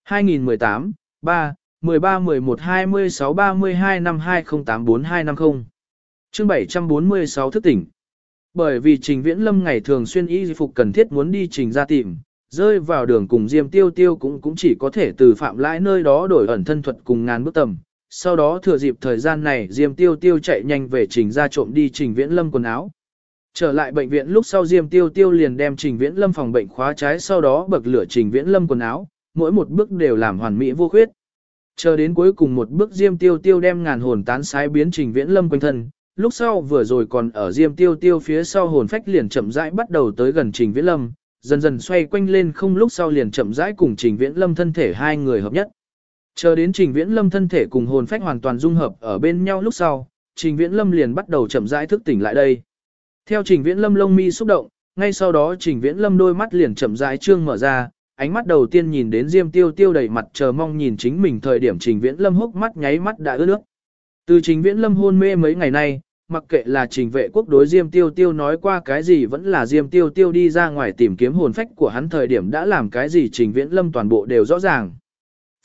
Speaker 1: 2018, 3, 13, 11, 26, 32 năm 2084-250. Chương 746 thức tỉnh. Bởi vì Trình Viễn Lâm ngày thường xuyên y phục cần thiết muốn đi Trình ra tìm, rơi vào đường cùng Diêm Tiêu Tiêu cũng chỉ có thể từ Phạm Lãi nơi đó đổi ẩn thân thuật cùng ngàn bước tầm. Sau đó thừa dịp thời gian này Diêm Tiêu Tiêu chạy nhanh về Trình ra trộm đi Trình Viễn Lâm quần áo. Trở lại bệnh viện lúc sau Diêm Tiêu Tiêu liền đem Trình Viễn Lâm phòng bệnh khóa trái sau đó bậc lửa Trình Viễn Lâm quần áo, mỗi một bước đều làm hoàn mỹ vô khuyết. Chờ đến cuối cùng một bước Diêm Tiêu Tiêu đem ngàn hồn tán sái biến Trình Viễn Lâm quanh thân, lúc sau vừa rồi còn ở Diêm Tiêu Tiêu phía sau hồn phách liền chậm rãi bắt đầu tới gần Trình Viễn Lâm, dần dần xoay quanh lên không lúc sau liền chậm rãi cùng Trình Viễn Lâm thân thể hai người hợp nhất. Chờ đến Trình Viễn Lâm thân thể cùng hồn phách hoàn toàn dung hợp ở bên nhau lúc sau, Trình Viễn Lâm liền bắt đầu chậm rãi thức tỉnh lại đây. Theo Trình Viễn Lâm lông mi xúc động, ngay sau đó Trình Viễn Lâm đôi mắt liền chậm rãi trương mở ra, ánh mắt đầu tiên nhìn đến Diêm Tiêu Tiêu đầy mặt chờ mong nhìn chính mình thời điểm Trình Viễn Lâm hốc mắt nháy mắt đã ướt nước. Từ Trình Viễn Lâm hôn mê mấy ngày nay, mặc kệ là Trình Vệ Quốc đối Diêm Tiêu Tiêu nói qua cái gì vẫn là Diêm Tiêu Tiêu đi ra ngoài tìm kiếm hồn phách của hắn thời điểm đã làm cái gì Trình Viễn Lâm toàn bộ đều rõ ràng.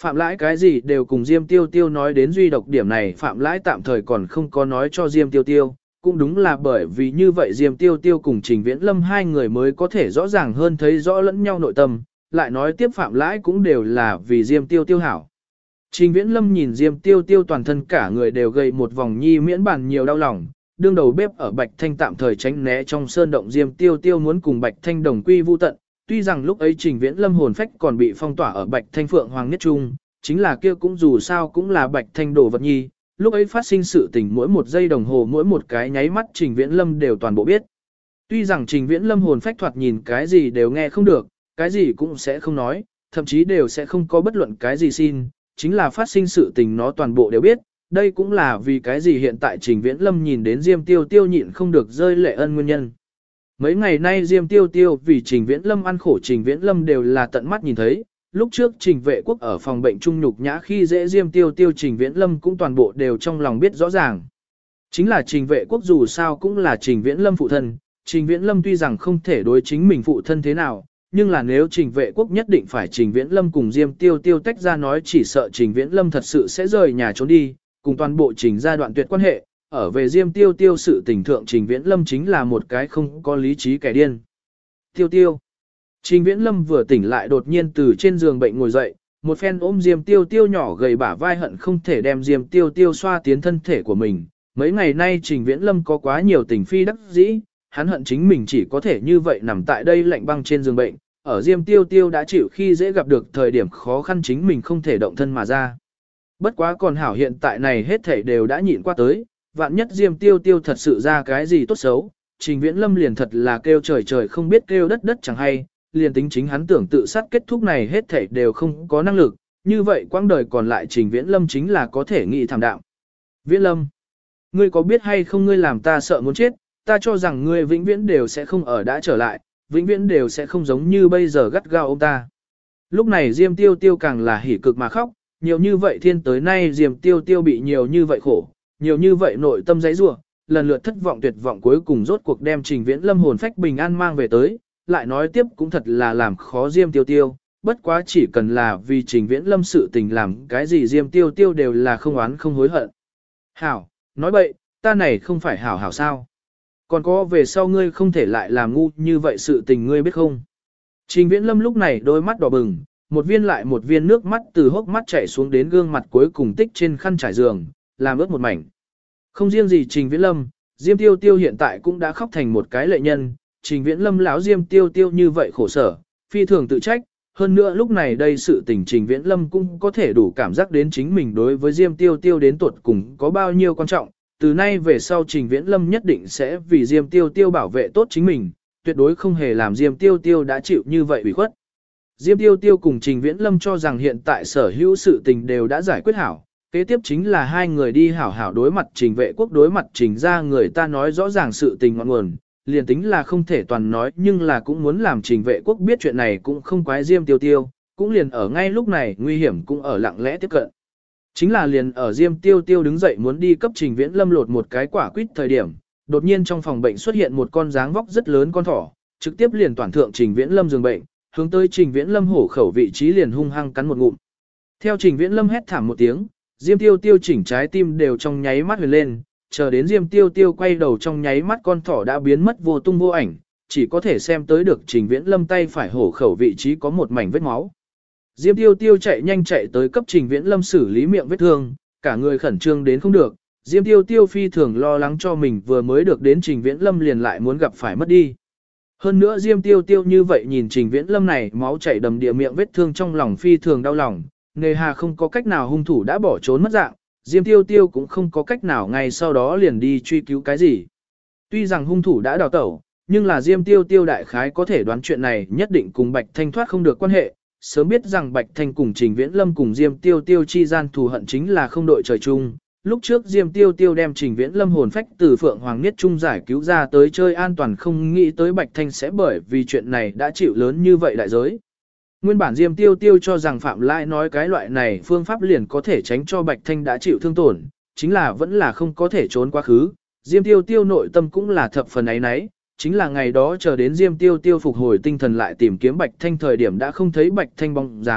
Speaker 1: Phạm Lãi cái gì đều cùng Diêm Tiêu Tiêu nói đến duy độc điểm này Phạm Lãi tạm thời còn không có nói cho Diêm Tiêu Tiêu, cũng đúng là bởi vì như vậy Diêm Tiêu Tiêu cùng Trình Viễn Lâm hai người mới có thể rõ ràng hơn thấy rõ lẫn nhau nội tâm, lại nói tiếp Phạm Lãi cũng đều là vì Diêm Tiêu Tiêu hảo. Trình Viễn Lâm nhìn Diêm Tiêu Tiêu toàn thân cả người đều gầy một vòng nhi miễn bàn nhiều đau lòng, đương đầu bếp ở Bạch Thanh tạm thời tránh né trong sơn động Diêm Tiêu Tiêu muốn cùng Bạch Thanh đồng quy vu tận, tuy rằng lúc ấy Trình Viễn Lâm hồn phách còn bị phong tỏa ở Bạch Thanh Phượng Hoàng Nhất Trung, chính là kia cũng dù sao cũng là Bạch Thanh đồ vật nhi, lúc ấy phát sinh sự tình mỗi một giây đồng hồ mỗi một cái nháy mắt Trình Viễn Lâm đều toàn bộ biết. Tuy rằng Trình Viễn Lâm hồn phách thoạt nhìn cái gì đều nghe không được, cái gì cũng sẽ không nói, thậm chí đều sẽ không có bất luận cái gì xin, chính là phát sinh sự tình nó toàn bộ đều biết, đây cũng là vì cái gì hiện tại Trình Viễn Lâm nhìn đến Diêm Tiêu Tiêu nhịn không được rơi lệ ân nguyên nhân. Mấy ngày nay Diêm Tiêu Tiêu vì Trình Viễn Lâm ăn khổ Trình Viễn Lâm đều là tận mắt nhìn thấy, lúc trước Trình Vệ Quốc ở phòng bệnh trung nhục nhã khi dễ Diêm Tiêu Tiêu Trình Viễn Lâm cũng toàn bộ đều trong lòng biết rõ ràng. Chính là Trình Vệ Quốc dù sao cũng là Trình Viễn Lâm phụ thân, Trình Viễn Lâm tuy rằng không thể đối chính mình phụ thân thế nào, nhưng là nếu Trình Vệ Quốc nhất định phải Trình Viễn Lâm cùng Diêm Tiêu Tiêu tách ra nói chỉ sợ Trình Viễn Lâm thật sự sẽ rời nhà trốn đi, cùng toàn bộ Trình gia đoạn tuyệt quan hệ, ở về Diêm Tiêu Tiêu sự tình thượng Trình Viễn Lâm chính là một cái không có lý trí kẻ điên. Tiêu Tiêu. Trình Viễn Lâm vừa tỉnh lại đột nhiên từ trên giường bệnh ngồi dậy, một phen ôm Diêm Tiêu Tiêu nhỏ gầy bả vai hận không thể đem Diêm Tiêu Tiêu xoa tiến thân thể của mình. Mấy ngày nay Trình Viễn Lâm có quá nhiều tình phi đắc dĩ, hắn hận chính mình chỉ có thể như vậy nằm tại đây lạnh băng trên giường bệnh, ở Diêm Tiêu Tiêu đã chịu khi dễ gặp được thời điểm khó khăn chính mình không thể động thân mà ra. Bất quá còn hảo hiện tại này hết thảy đều đã nhịn qua tới, vạn nhất Diêm Tiêu Tiêu thật sự ra cái gì tốt xấu, Trình Viễn Lâm liền thật là kêu trời trời không biết kêu đất đất chẳng hay, liền tính chính hắn tưởng tự sát kết thúc này hết thảy đều không có năng lực, như vậy quãng đời còn lại Trình Viễn Lâm chính là có thể nghĩ thảm đạo. Viễn Lâm, ngươi có biết hay không ngươi làm ta sợ muốn chết, ta cho rằng ngươi vĩnh viễn đều sẽ không ở đã trở lại, vĩnh viễn đều sẽ không giống như bây giờ gắt gao ông ta. Lúc này Diêm Tiêu Tiêu càng là hỉ cực mà khóc, nhiều như vậy thiên tới nay Diêm Tiêu Tiêu bị nhiều như vậy khổ, nhiều như vậy nội tâm giấy rủa, lần lượt thất vọng tuyệt vọng cuối cùng rốt cuộc đem Trình Viễn Lâm hồn phách bình an mang về tới, lại nói tiếp cũng thật là làm khó Diêm Tiêu Tiêu, bất quá chỉ cần là vì Trình Viễn Lâm sự tình làm cái gì Diêm Tiêu Tiêu đều là không oán không hối hận. Hảo, nói bậy, ta này không phải hảo hảo sao? Còn có về sau ngươi không thể lại làm ngu như vậy sự tình ngươi biết không? Trình Viễn Lâm lúc này đôi mắt đỏ bừng, một viên lại một viên nước mắt từ hốc mắt chảy xuống đến gương mặt cuối cùng tích trên khăn trải giường, làm ướt một mảnh. Không riêng gì Trình Viễn Lâm, Diêm Tiêu Tiêu hiện tại cũng đã khóc thành một cái lệ nhân, Trình Viễn Lâm lão Diêm Tiêu Tiêu như vậy khổ sở, phi thường tự trách, hơn nữa lúc này đây sự tình Trình Viễn Lâm cũng có thể đủ cảm giác đến chính mình đối với Diêm Tiêu Tiêu đến tuột cùng có bao nhiêu quan trọng, từ nay về sau Trình Viễn Lâm nhất định sẽ vì Diêm Tiêu Tiêu bảo vệ tốt chính mình, tuyệt đối không hề làm Diêm Tiêu Tiêu đã chịu như vậy ủy khuất. Diêm Tiêu Tiêu cùng Trình Viễn Lâm cho rằng hiện tại sở hữu sự tình đều đã giải quyết hảo, kế tiếp chính là hai người đi hảo hảo đối mặt Trình Vệ Quốc đối mặt Trình ra người ta nói rõ ràng sự tình ngọn nguồn, liền tính là không thể toàn nói nhưng là cũng muốn làm Trình Vệ Quốc biết chuyện này cũng không quái Diêm Tiêu Tiêu, cũng liền ở ngay lúc này nguy hiểm cũng ở lặng lẽ tiếp cận. Chính là liền ở Diêm Tiêu Tiêu đứng dậy muốn đi cấp Trình Viễn Lâm lột một cái quả quýt thời điểm, đột nhiên trong phòng bệnh xuất hiện một con dáng vóc rất lớn con thỏ, trực tiếp liền toàn thượng Trình Viễn Lâm giường bệnh, hướng tới Trình Viễn Lâm hổ khẩu vị trí liền hung hăng cắn một ngụm. Theo Trình Viễn Lâm hét thảm một tiếng, Diêm Tiêu Tiêu chỉnh trái tim đều trong nháy mắt huyền lên, chờ đến Diêm Tiêu Tiêu quay đầu trong nháy mắt con thỏ đã biến mất vô tung vô ảnh, chỉ có thể xem tới được Trình Viễn Lâm tay phải hổ khẩu vị trí có một mảnh vết máu. Diêm Tiêu Tiêu chạy nhanh chạy tới cấp Trình Viễn Lâm xử lý miệng vết thương, cả người khẩn trương đến không được. Diêm Tiêu Tiêu phi thường lo lắng cho mình vừa mới được đến Trình Viễn Lâm liền lại muốn gặp phải mất đi. Hơn nữa Diêm Tiêu Tiêu như vậy nhìn Trình Viễn Lâm này máu chảy đầm địa miệng vết thương trong lòng phi thường đau lòng, nề hà không có cách nào hung thủ đã bỏ trốn mất dạng, Diêm Tiêu Tiêu cũng không có cách nào ngay sau đó liền đi truy cứu cái gì. Tuy rằng hung thủ đã đào tẩu, nhưng là Diêm Tiêu Tiêu đại khái có thể đoán chuyện này nhất định cùng Bạch Thanh thoát không được quan hệ, sớm biết rằng Bạch Thanh cùng Trình Viễn Lâm cùng Diêm Tiêu Tiêu chi gian thù hận chính là không đội trời chung. Lúc trước Diêm Tiêu Tiêu đem Trình Viễn Lâm hồn phách từ Phượng Hoàng Niết Trung giải cứu ra tới chơi an toàn không nghĩ tới Bạch Thanh sẽ bởi vì chuyện này đã chịu lớn như vậy đại giới. Nguyên bản Diêm Tiêu Tiêu cho rằng Phạm Lai nói cái loại này phương pháp liền có thể tránh cho Bạch Thanh đã chịu thương tổn, chính là vẫn là không có thể trốn quá khứ. Diêm Tiêu Tiêu nội tâm cũng là thập phần ấy nấy, chính là ngày đó chờ đến Diêm Tiêu Tiêu phục hồi tinh thần lại tìm kiếm Bạch Thanh thời điểm đã không thấy Bạch Thanh bóng dáng,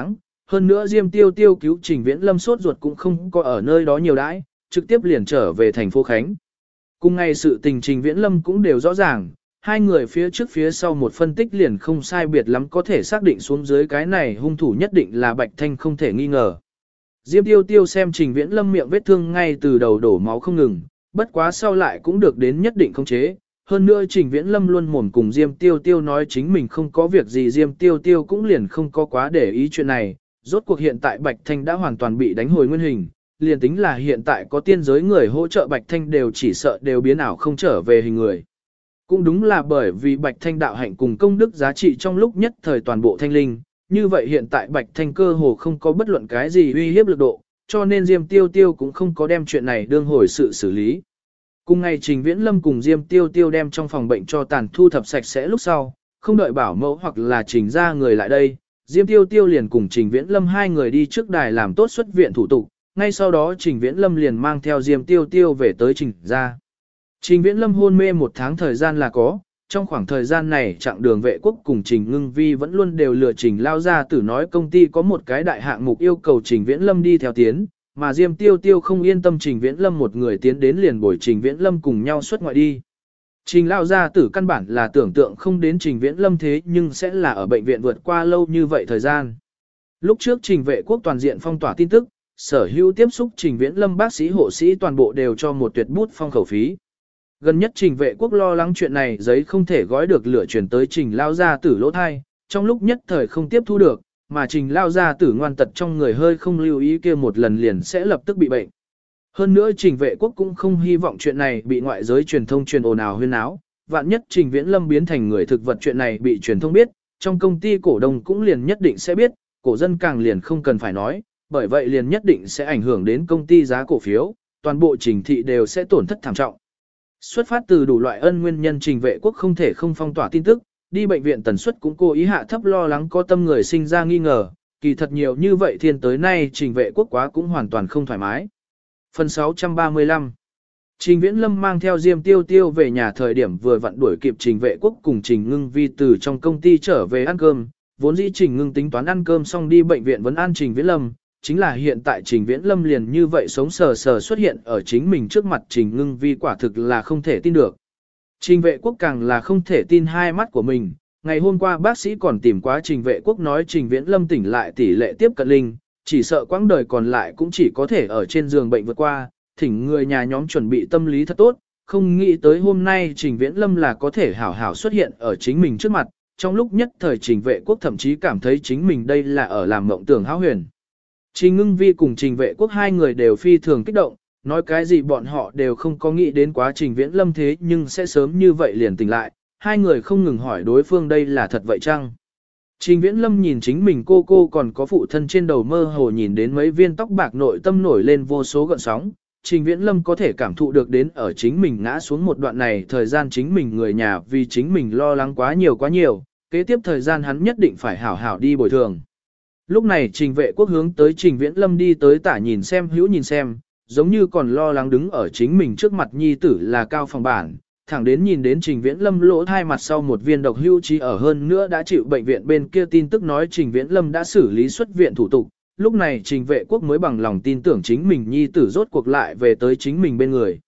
Speaker 1: hơn nữa Diêm Tiêu Tiêu cứu Trình Viễn Lâm sốt ruột cũng không có ở nơi đó nhiều đãi, trực tiếp liền trở về thành phố Khánh. Cùng ngày sự tình Trình Viễn Lâm cũng đều rõ ràng, hai người phía trước phía sau một phân tích liền không sai biệt lắm có thể xác định xuống dưới cái này hung thủ nhất định là Bạch Thanh không thể nghi ngờ. Diêm Tiêu Tiêu xem Trình Viễn Lâm miệng vết thương ngay từ đầu đổ máu không ngừng, bất quá sau lại cũng được đến nhất định khống chế. Hơn nữa Trình Viễn Lâm luôn mồm cùng Diêm Tiêu Tiêu nói chính mình không có việc gì, Diêm Tiêu Tiêu cũng liền không có quá để ý chuyện này. Rốt cuộc hiện tại Bạch Thanh đã hoàn toàn bị đánh hồi nguyên hình, liền tính là hiện tại có tiên giới người hỗ trợ Bạch Thanh đều chỉ sợ đều biến ảo không trở về hình người. Cũng đúng là bởi vì Bạch Thanh đạo hạnh cùng công đức giá trị trong lúc nhất thời toàn bộ thanh linh, như vậy hiện tại Bạch Thanh cơ hồ không có bất luận cái gì uy hiếp lực độ, cho nên Diêm Tiêu Tiêu cũng không có đem chuyện này đương hồi sự xử lý. Cùng ngày Trình Viễn Lâm cùng Diêm Tiêu Tiêu đem trong phòng bệnh cho tàn thu thập sạch sẽ lúc sau, không đợi bảo mẫu hoặc là Trình ra người lại đây, Diêm Tiêu Tiêu liền cùng Trình Viễn Lâm hai người đi trước đài làm tốt xuất viện thủ tục, ngay sau đó Trình Viễn Lâm liền mang theo Diêm Tiêu Tiêu về tới Trình ra. Trình Viễn Lâm hôn mê 1 tháng thời gian là có, trong khoảng thời gian này chặng đường vệ quốc cùng Trình Ngưng Vi vẫn luôn đều lừa Trình lao ra tử nói công ty có một cái đại hạng mục yêu cầu Trình Viễn Lâm đi theo tiến, mà Diêm Tiêu Tiêu không yên tâm Trình Viễn Lâm một người tiến đến liền bồi Trình Viễn Lâm cùng nhau xuất ngoại đi. Trình lao ra tử căn bản là tưởng tượng không đến Trình Viễn Lâm thế nhưng sẽ là ở bệnh viện vượt qua lâu như vậy thời gian. Lúc trước Trình vệ quốc toàn diện phong tỏa tin tức, sở hữu tiếp xúc Trình Viễn Lâm bác sĩ hộ sĩ toàn bộ đều cho một tuyệt bút phong khẩu phí. Gần nhất Trình vệ quốc lo lắng chuyện này giấy không thể gói được lửa chuyển tới Trình lao gia tử lỗ thai, trong lúc nhất thời không tiếp thu được, mà Trình lao gia tử ngoan tật trong người hơi không lưu ý kia một lần liền sẽ lập tức bị bệnh. Hơn nữa Trình vệ quốc cũng không hy vọng chuyện này bị ngoại giới truyền thông truyền ồn ào huyên náo, vạn nhất Trình Viễn Lâm biến thành người thực vật chuyện này bị truyền thông biết, trong công ty cổ đông cũng liền nhất định sẽ biết, cổ dân càng liền không cần phải nói, bởi vậy liền nhất định sẽ ảnh hưởng đến công ty giá cổ phiếu, toàn bộ Trình thị đều sẽ tổn thất thảm trọng. Xuất phát từ đủ loại ân nguyên nhân Trình vệ quốc không thể không phong tỏa tin tức, đi bệnh viện tần suất cũng cố ý hạ thấp lo lắng có tâm người sinh ra nghi ngờ, kỳ thật nhiều như vậy thiên tới nay Trình vệ quốc quá cũng hoàn toàn không thoải mái. Phần 635 Trình Viễn Lâm mang theo Diêm Tiêu Tiêu về nhà thời điểm vừa vặn đuổi kịp Trình vệ quốc cùng Trình Ngưng Vi từ trong công ty trở về ăn cơm, vốn dĩ Trình Ngưng tính toán ăn cơm xong đi bệnh viện vẫn an Trình Viễn Lâm, chính là hiện tại Trình Viễn Lâm liền như vậy sống sờ sờ xuất hiện ở chính mình trước mặt Trình Ngưng Vi quả thực là không thể tin được. Trình vệ quốc càng là không thể tin hai mắt của mình, ngày hôm qua bác sĩ còn tìm quá Trình vệ quốc nói Trình Viễn Lâm tỉnh lại tỷ lệ tiếp cận linh, chỉ sợ quãng đời còn lại cũng chỉ có thể ở trên giường bệnh vượt qua, thỉnh người nhà nhóm chuẩn bị tâm lý thật tốt, không nghĩ tới hôm nay Trình Viễn Lâm là có thể hảo hảo xuất hiện ở chính mình trước mặt, trong lúc nhất thời Trình vệ quốc thậm chí cảm thấy chính mình đây là ở làm mộng tưởng hão huyền. Trình Ngưng Vi cùng Trình vệ quốc hai người đều phi thường kích động, nói cái gì bọn họ đều không có nghĩ đến quá Trình Viễn Lâm thế nhưng sẽ sớm như vậy liền tỉnh lại, hai người không ngừng hỏi đối phương đây là thật vậy chăng? Trình Viễn Lâm nhìn chính mình cô còn có phụ thân trên đầu mơ hồ nhìn đến mấy viên tóc bạc nội tâm nổi lên vô số gợn sóng. Trình Viễn Lâm có thể cảm thụ được đến ở chính mình ngã xuống một đoạn này thời gian chính mình người nhà vì chính mình lo lắng quá nhiều, kế tiếp thời gian hắn nhất định phải hảo hảo đi bồi thường. Lúc này Trình vệ quốc hướng tới Trình Viễn Lâm đi tới tả nhìn xem hữu nhìn xem, giống như còn lo lắng đứng ở chính mình trước mặt nhi tử là cao phòng bản, thẳng đến nhìn đến Trình Viễn Lâm lỗ hai mặt sau một viên độc hưu trí ở hơn nữa đã chịu bệnh viện bên kia tin tức nói Trình Viễn Lâm đã xử lý xuất viện thủ tục, lúc này Trình vệ quốc mới bằng lòng tin tưởng chính mình nhi tử rốt cuộc lại về tới chính mình bên người.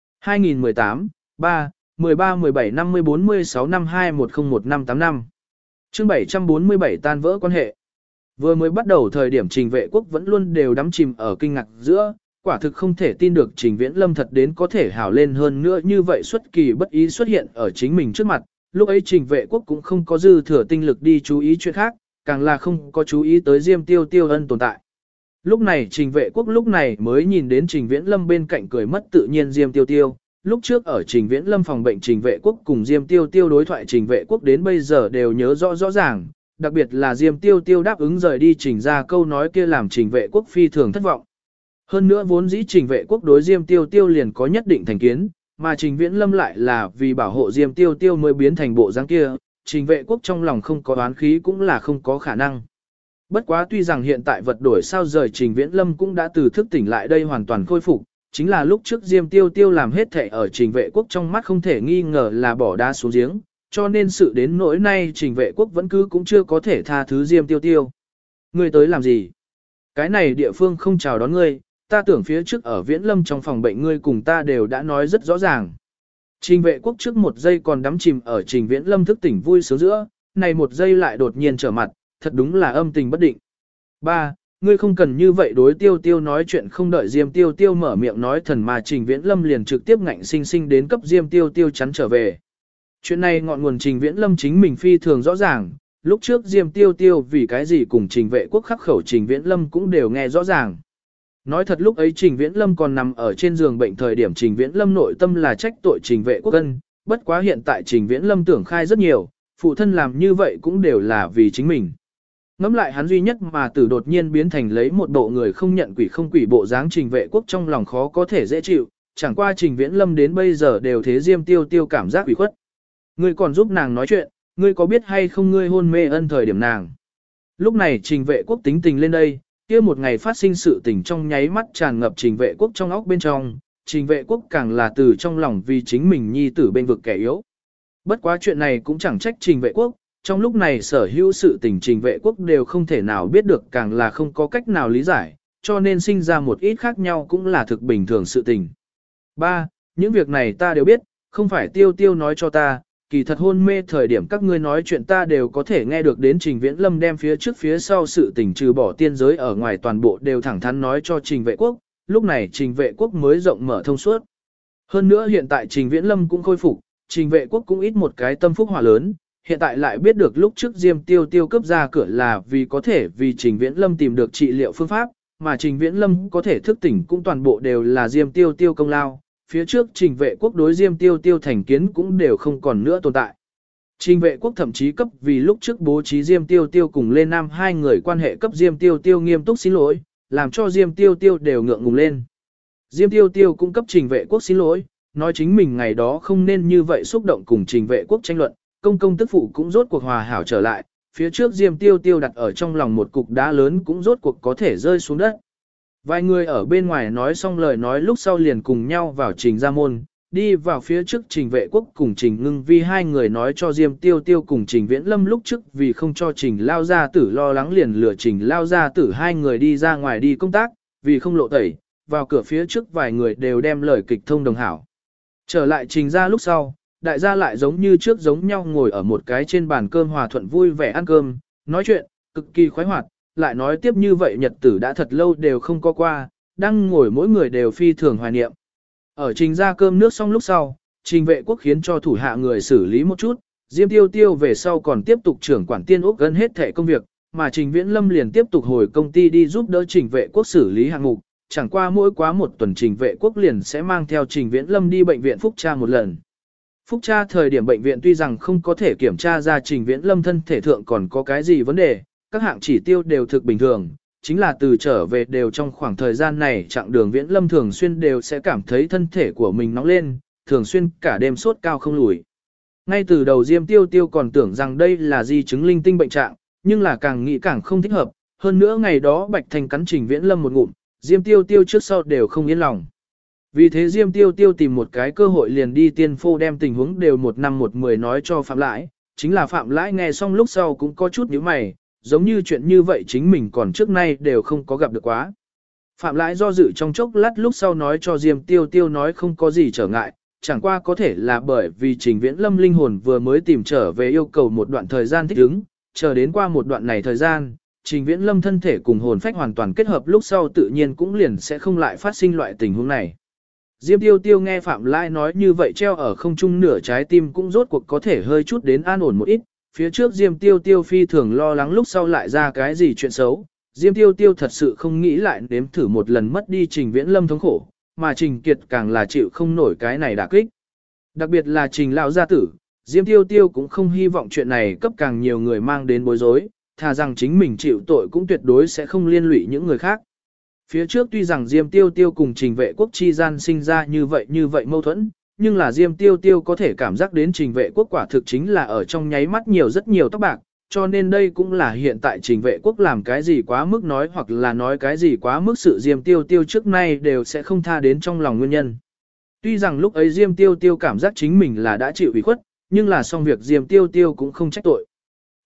Speaker 1: 2018, 3, 13, 17, 50, 46 năm 2101 chương 747 tan vỡ quan hệ. Vừa mới bắt đầu thời điểm Trình vệ quốc vẫn luôn đều đắm chìm ở kinh ngạc giữa, quả thực không thể tin được Trình Viễn Lâm thật đến có thể hảo lên hơn nữa như vậy xuất kỳ bất ý xuất hiện ở chính mình trước mặt. Lúc ấy Trình vệ quốc cũng không có dư thừa tinh lực đi chú ý chuyện khác, càng là không có chú ý tới Diêm Tiêu Tiêu ân tồn tại. Lúc này Trình vệ quốc lúc này mới nhìn đến Trình Viễn Lâm bên cạnh cười mất tự nhiên Diêm Tiêu Tiêu. Lúc trước ở Trình Viễn Lâm phòng bệnh Trình vệ quốc cùng Diêm Tiêu Tiêu đối thoại Trình vệ quốc đến bây giờ đều nhớ rõ ràng, đặc biệt là Diêm Tiêu Tiêu đáp ứng rời đi Trình ra câu nói kia làm Trình vệ quốc phi thường thất vọng. Hơn nữa vốn dĩ Trình vệ quốc đối Diêm Tiêu Tiêu liền có nhất định thành kiến, mà Trình Viễn Lâm lại là vì bảo hộ Diêm Tiêu Tiêu mới biến thành bộ dáng kia, Trình vệ quốc trong lòng không có oán khí cũng là không có khả năng. Bất quá tuy rằng hiện tại vật đổi sao rời Trình Viễn Lâm cũng đã từ thức tỉnh lại đây hoàn toàn khôi phục, chính là lúc trước Diêm Tiêu Tiêu làm hết thảy ở Trình vệ quốc trong mắt không thể nghi ngờ là bỏ đá xuống giếng, cho nên sự đến nỗi nay Trình vệ quốc vẫn cứ cũng chưa có thể tha thứ Diêm Tiêu Tiêu. ngươi tới làm gì? Cái này địa phương không chào đón ngươi, ta tưởng phía trước ở Viễn Lâm trong phòng bệnh ngươi cùng ta đều đã nói rất rõ ràng. Trình Vệ Quốc trước một giây còn đắm chìm ở Trình Viễn Lâm thức tỉnh vui sướng giữa, này một giây lại đột nhiên trở mặt, thật đúng là âm tình bất định. 3. Ngươi không cần như vậy đối Tiêu Tiêu nói chuyện, không đợi Diêm Tiêu Tiêu mở miệng nói thần mà Trình Viễn Lâm liền trực tiếp ngạnh sinh sinh đến cấp Diêm Tiêu Tiêu chắn trở về. Chuyện này ngọn nguồn Trình Viễn Lâm chính mình phi thường rõ ràng, lúc trước Diêm Tiêu Tiêu vì cái gì cùng Trình Vệ Quốc khắc khẩu Trình Viễn Lâm cũng đều nghe rõ ràng. Nói thật lúc ấy Trình Viễn Lâm còn nằm ở trên giường bệnh thời điểm Trình Viễn Lâm nội tâm là trách tội Trình Vệ Quốc ân, bất quá hiện tại Trình Viễn Lâm tưởng khai rất nhiều, phụ thân làm như vậy cũng đều là vì chính mình. Ngắm lại hắn duy nhất mà tử đột nhiên biến thành lấy một bộ người không nhận quỷ không quỷ bộ dáng Trình Vệ Quốc trong lòng khó có thể dễ chịu, chẳng qua Trình Viễn Lâm đến bây giờ đều thế Diêm Tiêu Tiêu cảm giác ủy khuất. Ngươi còn giúp nàng nói chuyện, ngươi có biết hay không ngươi hôn mê ân thời điểm nàng. Lúc này Trình Vệ Quốc tính tình lên đây, kia một ngày phát sinh sự tình trong nháy mắt tràn ngập Trình Vệ Quốc trong óc bên trong, Trình Vệ Quốc càng là từ trong lòng vì chính mình nhi tử bên vực kẻ yếu. Bất quá chuyện này cũng chẳng trách Trình Vệ Quốc, trong lúc này sở hữu sự tình Trình Vệ Quốc đều không thể nào biết được, càng là không có cách nào lý giải, cho nên sinh ra một ít khác nhau cũng là thực bình thường sự tình. 3. Những việc này ta đều biết, không phải Tiêu Tiêu nói cho ta, kỳ thật hôn mê thời điểm các ngươi nói chuyện ta đều có thể nghe được đến. Trình Viễn Lâm đem phía trước phía sau sự tình trừ bỏ tiên giới ở ngoài toàn bộ đều thẳng thắn nói cho Trình Vệ Quốc, lúc này Trình Vệ Quốc mới rộng mở thông suốt. Hơn nữa hiện tại Trình Viễn Lâm cũng khôi phục, Trình Vệ Quốc cũng ít một cái tâm phúc hỏa lớn, hiện tại lại biết được lúc trước Diêm Tiêu Tiêu cướp ra cửa là vì có thể vì Trình Viễn Lâm tìm được trị liệu phương pháp, mà Trình Viễn Lâm có thể thức tỉnh cũng toàn bộ đều là Diêm Tiêu Tiêu công lao. Phía trước Trình Vệ Quốc đối Diêm Tiêu Tiêu thành kiến cũng đều không còn nữa tồn tại. Trình Vệ Quốc thậm chí cấp vì lúc trước bố trí Diêm Tiêu Tiêu cùng Lê Nam hai người quan hệ cấp Diêm Tiêu Tiêu nghiêm túc xin lỗi, làm cho Diêm Tiêu Tiêu đều ngượng ngùng lên. Diêm Tiêu Tiêu cũng cấp Trình Vệ Quốc xin lỗi, nói chính mình ngày đó không nên như vậy xúc động cùng Trình Vệ Quốc tranh luận, công công tức phụ cũng rốt cuộc hòa hảo trở lại, phía trước Diêm Tiêu Tiêu đặt ở trong lòng một cục đá lớn cũng rốt cuộc có thể rơi xuống đất. Vài người ở bên ngoài nói xong lời nói lúc sau liền cùng nhau vào Trình ra môn, đi vào phía trước Trình Vệ Quốc cùng Trình Ngưng Vi hai người nói cho Diêm Tiêu Tiêu cùng Trình Viễn Lâm lúc trước vì không cho Trình Lao Gia Tử lo lắng liền lừa Trình Lao Gia Tử hai người đi ra ngoài đi công tác, vì không lộ tẩy, vào cửa phía trước vài người đều đem lời kịch thông đồng hảo. Trở lại Trình ra lúc sau, đại gia lại giống như trước giống nhau ngồi ở một cái trên bàn cơm hòa thuận vui vẻ ăn cơm, nói chuyện, cực kỳ khoái hoạt. Lại nói tiếp như vậy nhật tử đã thật lâu đều không có qua, đang ngồi mỗi người đều phi thường hoài niệm. Ở Trình ra cơm nước xong lúc sau, Trình Vệ Quốc khiến cho thủ hạ người xử lý một chút, Diêm Tiêu Tiêu về sau còn tiếp tục trưởng quản Tiên Úc gần hết thẻ công việc, mà Trình Viễn Lâm liền tiếp tục hồi công ty đi giúp đỡ Trình Vệ Quốc xử lý hạng mục, chẳng qua mỗi quá một tuần Trình Vệ Quốc liền sẽ mang theo Trình Viễn Lâm đi bệnh viện phúc tra một lần. Phúc tra thời điểm bệnh viện tuy rằng không có thể kiểm tra ra Trình Viễn Lâm thân thể thượng còn có cái gì vấn đề, các hạng chỉ tiêu đều thực bình thường, chính là từ trở về đều trong khoảng thời gian này chặng đường Viễn Lâm thường xuyên đều sẽ cảm thấy thân thể của mình nóng lên, thường xuyên cả đêm sốt cao không lùi. Ngay từ đầu Diêm Tiêu Tiêu còn tưởng rằng đây là di chứng linh tinh bệnh trạng, nhưng là càng nghĩ càng không thích hợp, hơn nữa ngày đó Bạch Thành cắn Trình Viễn Lâm một ngụm, Diêm Tiêu Tiêu trước sau đều không yên lòng. Vì thế Diêm Tiêu Tiêu tìm một cái cơ hội liền đi tiên phô đem tình huống đều một năm một mười nói cho Phạm Lãi, chính là Phạm Lãi nghe xong lúc sau cũng có chút nhíu mày, giống như chuyện như vậy chính mình còn trước nay đều không có gặp được quá. Phạm Lãi do dự trong chốc lát lúc sau nói cho Diêm Tiêu Tiêu nói không có gì trở ngại, chẳng qua có thể là bởi vì Trình Viễn Lâm linh hồn vừa mới tìm trở về yêu cầu một đoạn thời gian thích ứng, chờ đến qua một đoạn này thời gian, Trình Viễn Lâm thân thể cùng hồn phách hoàn toàn kết hợp lúc sau tự nhiên cũng liền sẽ không lại phát sinh loại tình huống này. Diêm Tiêu Tiêu nghe Phạm Lãi nói như vậy treo ở không trung nửa trái tim cũng rốt cuộc có thể hơi chút đến an ổn một ít, phía trước Diêm Tiêu Tiêu phi thường lo lắng lúc sau lại ra cái gì chuyện xấu. Diêm Tiêu Tiêu thật sự không nghĩ lại nếm thử một lần mất đi Trình Viễn Lâm thống khổ, mà Trình Kiệt càng là chịu không nổi cái này đả kích. Đặc biệt là Trình lão gia tử, Diêm Tiêu Tiêu cũng không hy vọng chuyện này cấp càng nhiều người mang đến bối rối, thà rằng chính mình chịu tội cũng tuyệt đối sẽ không liên lụy những người khác. Phía trước tuy rằng Diêm Tiêu Tiêu cùng Trình Vệ Quốc chi gian sinh ra như vậy mâu thuẫn, nhưng là Diêm Tiêu Tiêu có thể cảm giác đến Trình Vệ Quốc quả thực chính là ở trong nháy mắt nhiều rất nhiều tóc bạc, cho nên đây cũng là hiện tại Trình Vệ Quốc làm cái gì quá mức nói hoặc là nói cái gì quá mức sự Diêm Tiêu Tiêu trước nay đều sẽ không tha đến trong lòng nguyên nhân. Tuy rằng lúc ấy Diêm Tiêu Tiêu cảm giác chính mình là đã chịu ủy khuất, nhưng là xong việc Diêm Tiêu Tiêu cũng không trách tội.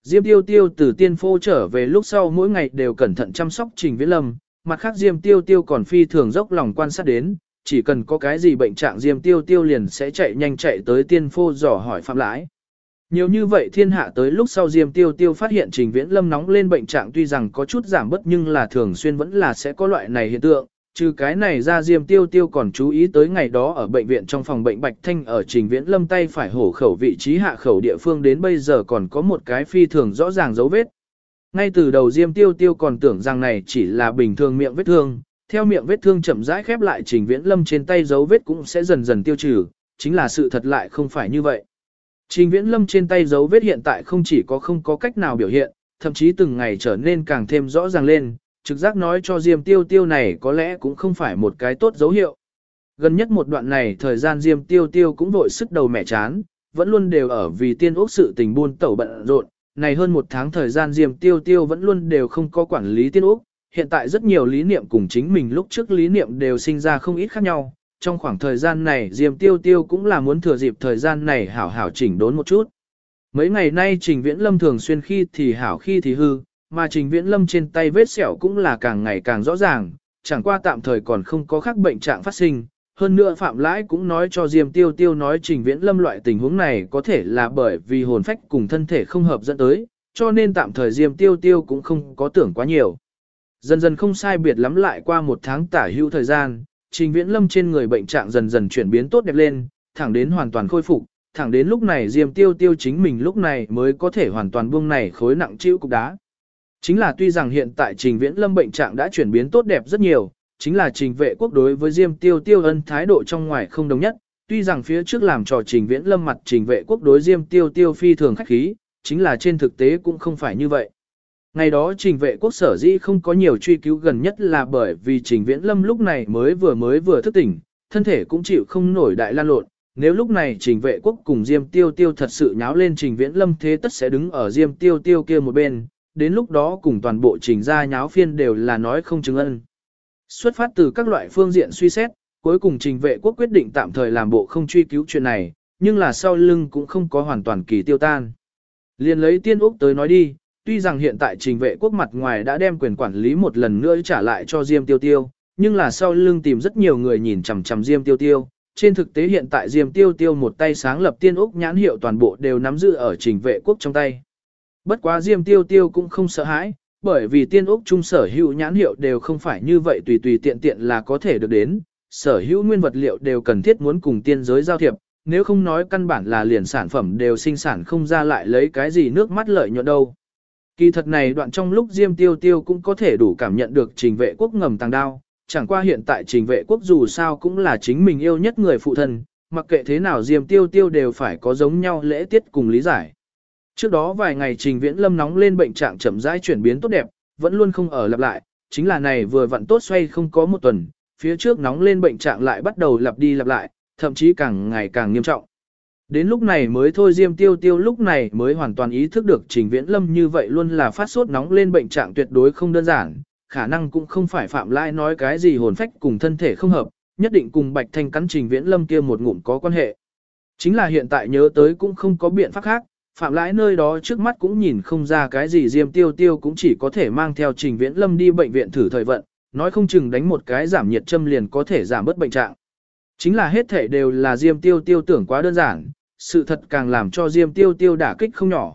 Speaker 1: Diêm Tiêu Tiêu từ tiên phô trở về lúc sau mỗi ngày đều cẩn thận chăm sóc Trình Viễn Lâm, mặt khác Diêm Tiêu Tiêu còn phi thường dốc lòng quan sát đến, chỉ cần có cái gì bệnh trạng Diêm Tiêu Tiêu liền sẽ chạy nhanh chạy tới tiên phô dò hỏi Phạm Lãi. Nhiều như vậy thiên hạ tới lúc sau Diêm Tiêu Tiêu phát hiện Trình Viễn Lâm nóng lên bệnh trạng tuy rằng có chút giảm bớt nhưng là thường xuyên vẫn là sẽ có loại này hiện tượng. Trừ cái này ra Diêm Tiêu Tiêu còn chú ý tới ngày đó ở bệnh viện trong phòng bệnh Bạch Thanh ở Trình Viễn Lâm tay phải hổ khẩu vị trí hạ khẩu địa phương đến bây giờ còn có một cái phi thường rõ ràng dấu vết. Ngay từ đầu Diêm Tiêu Tiêu còn tưởng rằng này chỉ là bình thường miệng vết thương, theo miệng vết thương chậm rãi khép lại Trình Viễn Lâm trên tay dấu vết cũng sẽ dần dần tiêu trừ, chính là sự thật lại không phải như vậy. Trình Viễn Lâm trên tay dấu vết hiện tại không chỉ có không có cách nào biểu hiện, thậm chí từng ngày trở nên càng thêm rõ ràng lên, trực giác nói cho Diêm Tiêu Tiêu này có lẽ cũng không phải một cái tốt dấu hiệu. Gần nhất một đoạn này thời gian Diêm Tiêu Tiêu cũng vội sức đầu mẻ chán, vẫn luôn đều ở vì tiên ốc sự tình buôn tẩu bận rộn, này hơn một tháng thời gian Diêm Tiêu Tiêu vẫn luôn đều không có quản lý tiên ốc, hiện tại rất nhiều lý niệm cùng chính mình lúc trước lý niệm đều sinh ra không ít khác nhau. Trong khoảng thời gian này Diêm Tiêu Tiêu cũng là muốn thừa dịp thời gian này hảo hảo chỉnh đốn một chút. Mấy ngày nay Trình Viễn Lâm thường xuyên khi thì hảo khi thì hư, mà Trình Viễn Lâm trên tay vết sẹo cũng là càng ngày càng rõ ràng, chẳng qua tạm thời còn không có khác bệnh trạng phát sinh. Hơn nữa Phạm Lãi cũng nói cho Diêm Tiêu Tiêu nói Trình Viễn Lâm loại tình huống này có thể là bởi vì hồn phách cùng thân thể không hợp dẫn tới, cho nên tạm thời Diêm Tiêu Tiêu cũng không có tưởng quá nhiều. Dần dần không sai biệt lắm lại qua một tháng tả hữu thời gian, Trình Viễn Lâm trên người bệnh trạng dần dần chuyển biến tốt đẹp lên, thẳng đến hoàn toàn khôi phục, thẳng đến lúc này Diêm Tiêu Tiêu chính mình lúc này mới có thể hoàn toàn buông này khối nặng chịu cục đá. Chính là tuy rằng hiện tại Trình Viễn Lâm bệnh trạng đã chuyển biến tốt đẹp rất nhiều, chính là Trình Vệ Quốc đối với Diêm Tiêu Tiêu ân thái độ trong ngoài không đồng nhất, tuy rằng phía trước làm trò Trình Viễn Lâm mặt Trình Vệ Quốc đối Diêm Tiêu Tiêu phi thường khách khí, chính là trên thực tế cũng không phải như vậy. Ngày đó Trình Vệ Quốc sở dĩ không có nhiều truy cứu gần nhất là bởi vì Trình Viễn Lâm lúc này mới vừa thức tỉnh, thân thể cũng chịu không nổi đại lan lộn. Nếu lúc này Trình Vệ Quốc cùng Diêm Tiêu Tiêu thật sự nháo lên Trình Viễn Lâm thế tất sẽ đứng ở Diêm Tiêu Tiêu kia một bên, đến lúc đó cùng toàn bộ Trình gia nháo phiên đều là nói không chứng ân. Xuất phát từ các loại phương diện suy xét, cuối cùng Trình Vệ Quốc quyết định tạm thời làm bộ không truy cứu chuyện này, nhưng là sau lưng cũng không có hoàn toàn kỳ tiêu tan. Liền lấy Tiên Úc tới nói đi. Tuy rằng hiện tại Trình Vệ Quốc mặt ngoài đã đem quyền quản lý một lần nữa trả lại cho Diêm Tiêu Tiêu, nhưng là sau lưng tìm rất nhiều người nhìn chằm chằm Diêm Tiêu Tiêu. Trên thực tế hiện tại Diêm Tiêu Tiêu một tay sáng lập Tiên Úc nhãn hiệu toàn bộ đều nắm giữ ở Trình Vệ Quốc trong tay. Bất quá Diêm Tiêu Tiêu cũng không sợ hãi, bởi vì Tiên Úc chung sở hữu nhãn hiệu đều không phải như vậy tùy tùy tiện tiện là có thể được đến, sở hữu nguyên vật liệu đều cần thiết muốn cùng tiên giới giao thiệp, nếu không nói căn bản là liền sản phẩm đều sinh sản không ra lại lấy cái gì nước mắt lợi nhuận đâu. Kỳ thật này đoạn trong lúc Diêm Tiêu Tiêu cũng có thể đủ cảm nhận được Trình Vệ Quốc ngầm tàng đao, chẳng qua hiện tại Trình Vệ Quốc dù sao cũng là chính mình yêu nhất người phụ thân, mặc kệ thế nào Diêm Tiêu Tiêu đều phải có giống nhau lễ tiết cùng lý giải. Trước đó vài ngày Trình Viễn Lâm nóng lên bệnh trạng chậm rãi chuyển biến tốt đẹp, vẫn luôn không ở lặp lại, chính là này vừa vặn tốt xoay không có một tuần, phía trước nóng lên bệnh trạng lại bắt đầu lặp đi lặp lại, thậm chí càng ngày càng nghiêm trọng. Đến lúc này mới thôi Diêm Tiêu Tiêu lúc này mới hoàn toàn ý thức được Trình Viễn Lâm như vậy luôn là phát sốt nóng lên bệnh trạng tuyệt đối không đơn giản, khả năng cũng không phải Phạm Lãi nói cái gì hồn phách cùng thân thể không hợp, nhất định cùng Bạch Thanh cắn Trình Viễn Lâm kia một ngụm có quan hệ. Chính là hiện tại nhớ tới cũng không có biện pháp khác, Phạm Lãi nơi đó trước mắt cũng nhìn không ra cái gì Diêm Tiêu Tiêu cũng chỉ có thể mang theo Trình Viễn Lâm đi bệnh viện thử thời vận, nói không chừng đánh một cái giảm nhiệt châm liền có thể giảm bớt bệnh trạng. Chính là hết thể đều là Diêm Tiêu Tiêu tưởng quá đơn giản, sự thật càng làm cho Diêm Tiêu Tiêu đả kích không nhỏ.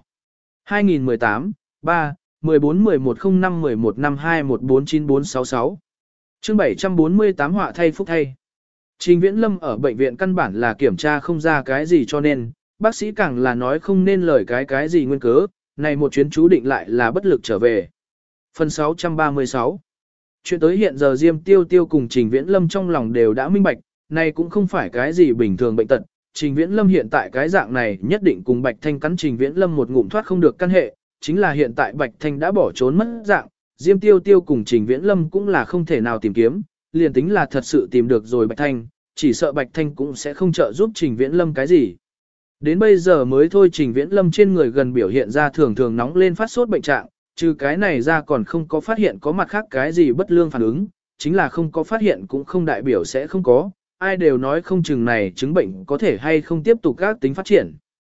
Speaker 1: 2018, 3, 14-11-05-11-5-2-1-4-9-4-6-6 Chương 748 họa thay phúc thay. Trình Viễn Lâm ở bệnh viện căn bản là kiểm tra không ra cái gì cho nên, bác sĩ càng là nói không nên lời cái gì nguyên cớ, này một chuyến chú định lại là bất lực trở về. Phần 636 Chuyện tới hiện giờ Diêm Tiêu Tiêu cùng Trình Viễn Lâm trong lòng đều đã minh bạch, này cũng không phải cái gì bình thường bệnh tật. Trình Viễn Lâm hiện tại cái dạng này nhất định cùng Bạch Thanh cắn Trình Viễn Lâm một ngụm thoát không được căn hệ, chính là hiện tại Bạch Thanh đã bỏ trốn mất dạng, Diêm Tiêu Tiêu cùng Trình Viễn Lâm cũng là không thể nào tìm kiếm, liền tính là thật sự tìm được rồi Bạch Thanh, chỉ sợ Bạch Thanh cũng sẽ không trợ giúp Trình Viễn Lâm cái gì. Đến bây giờ mới thôi Trình Viễn Lâm trên người gần biểu hiện ra thường thường nóng lên phát sốt bệnh trạng, trừ cái này ra còn không có phát hiện có mặt khác cái gì bất lương phản ứng, chính là không có phát hiện cũng không đại biểu sẽ không có, ai đều nói không chừng này chứng bệnh có thể hay không tiếp tục các tính phát triển.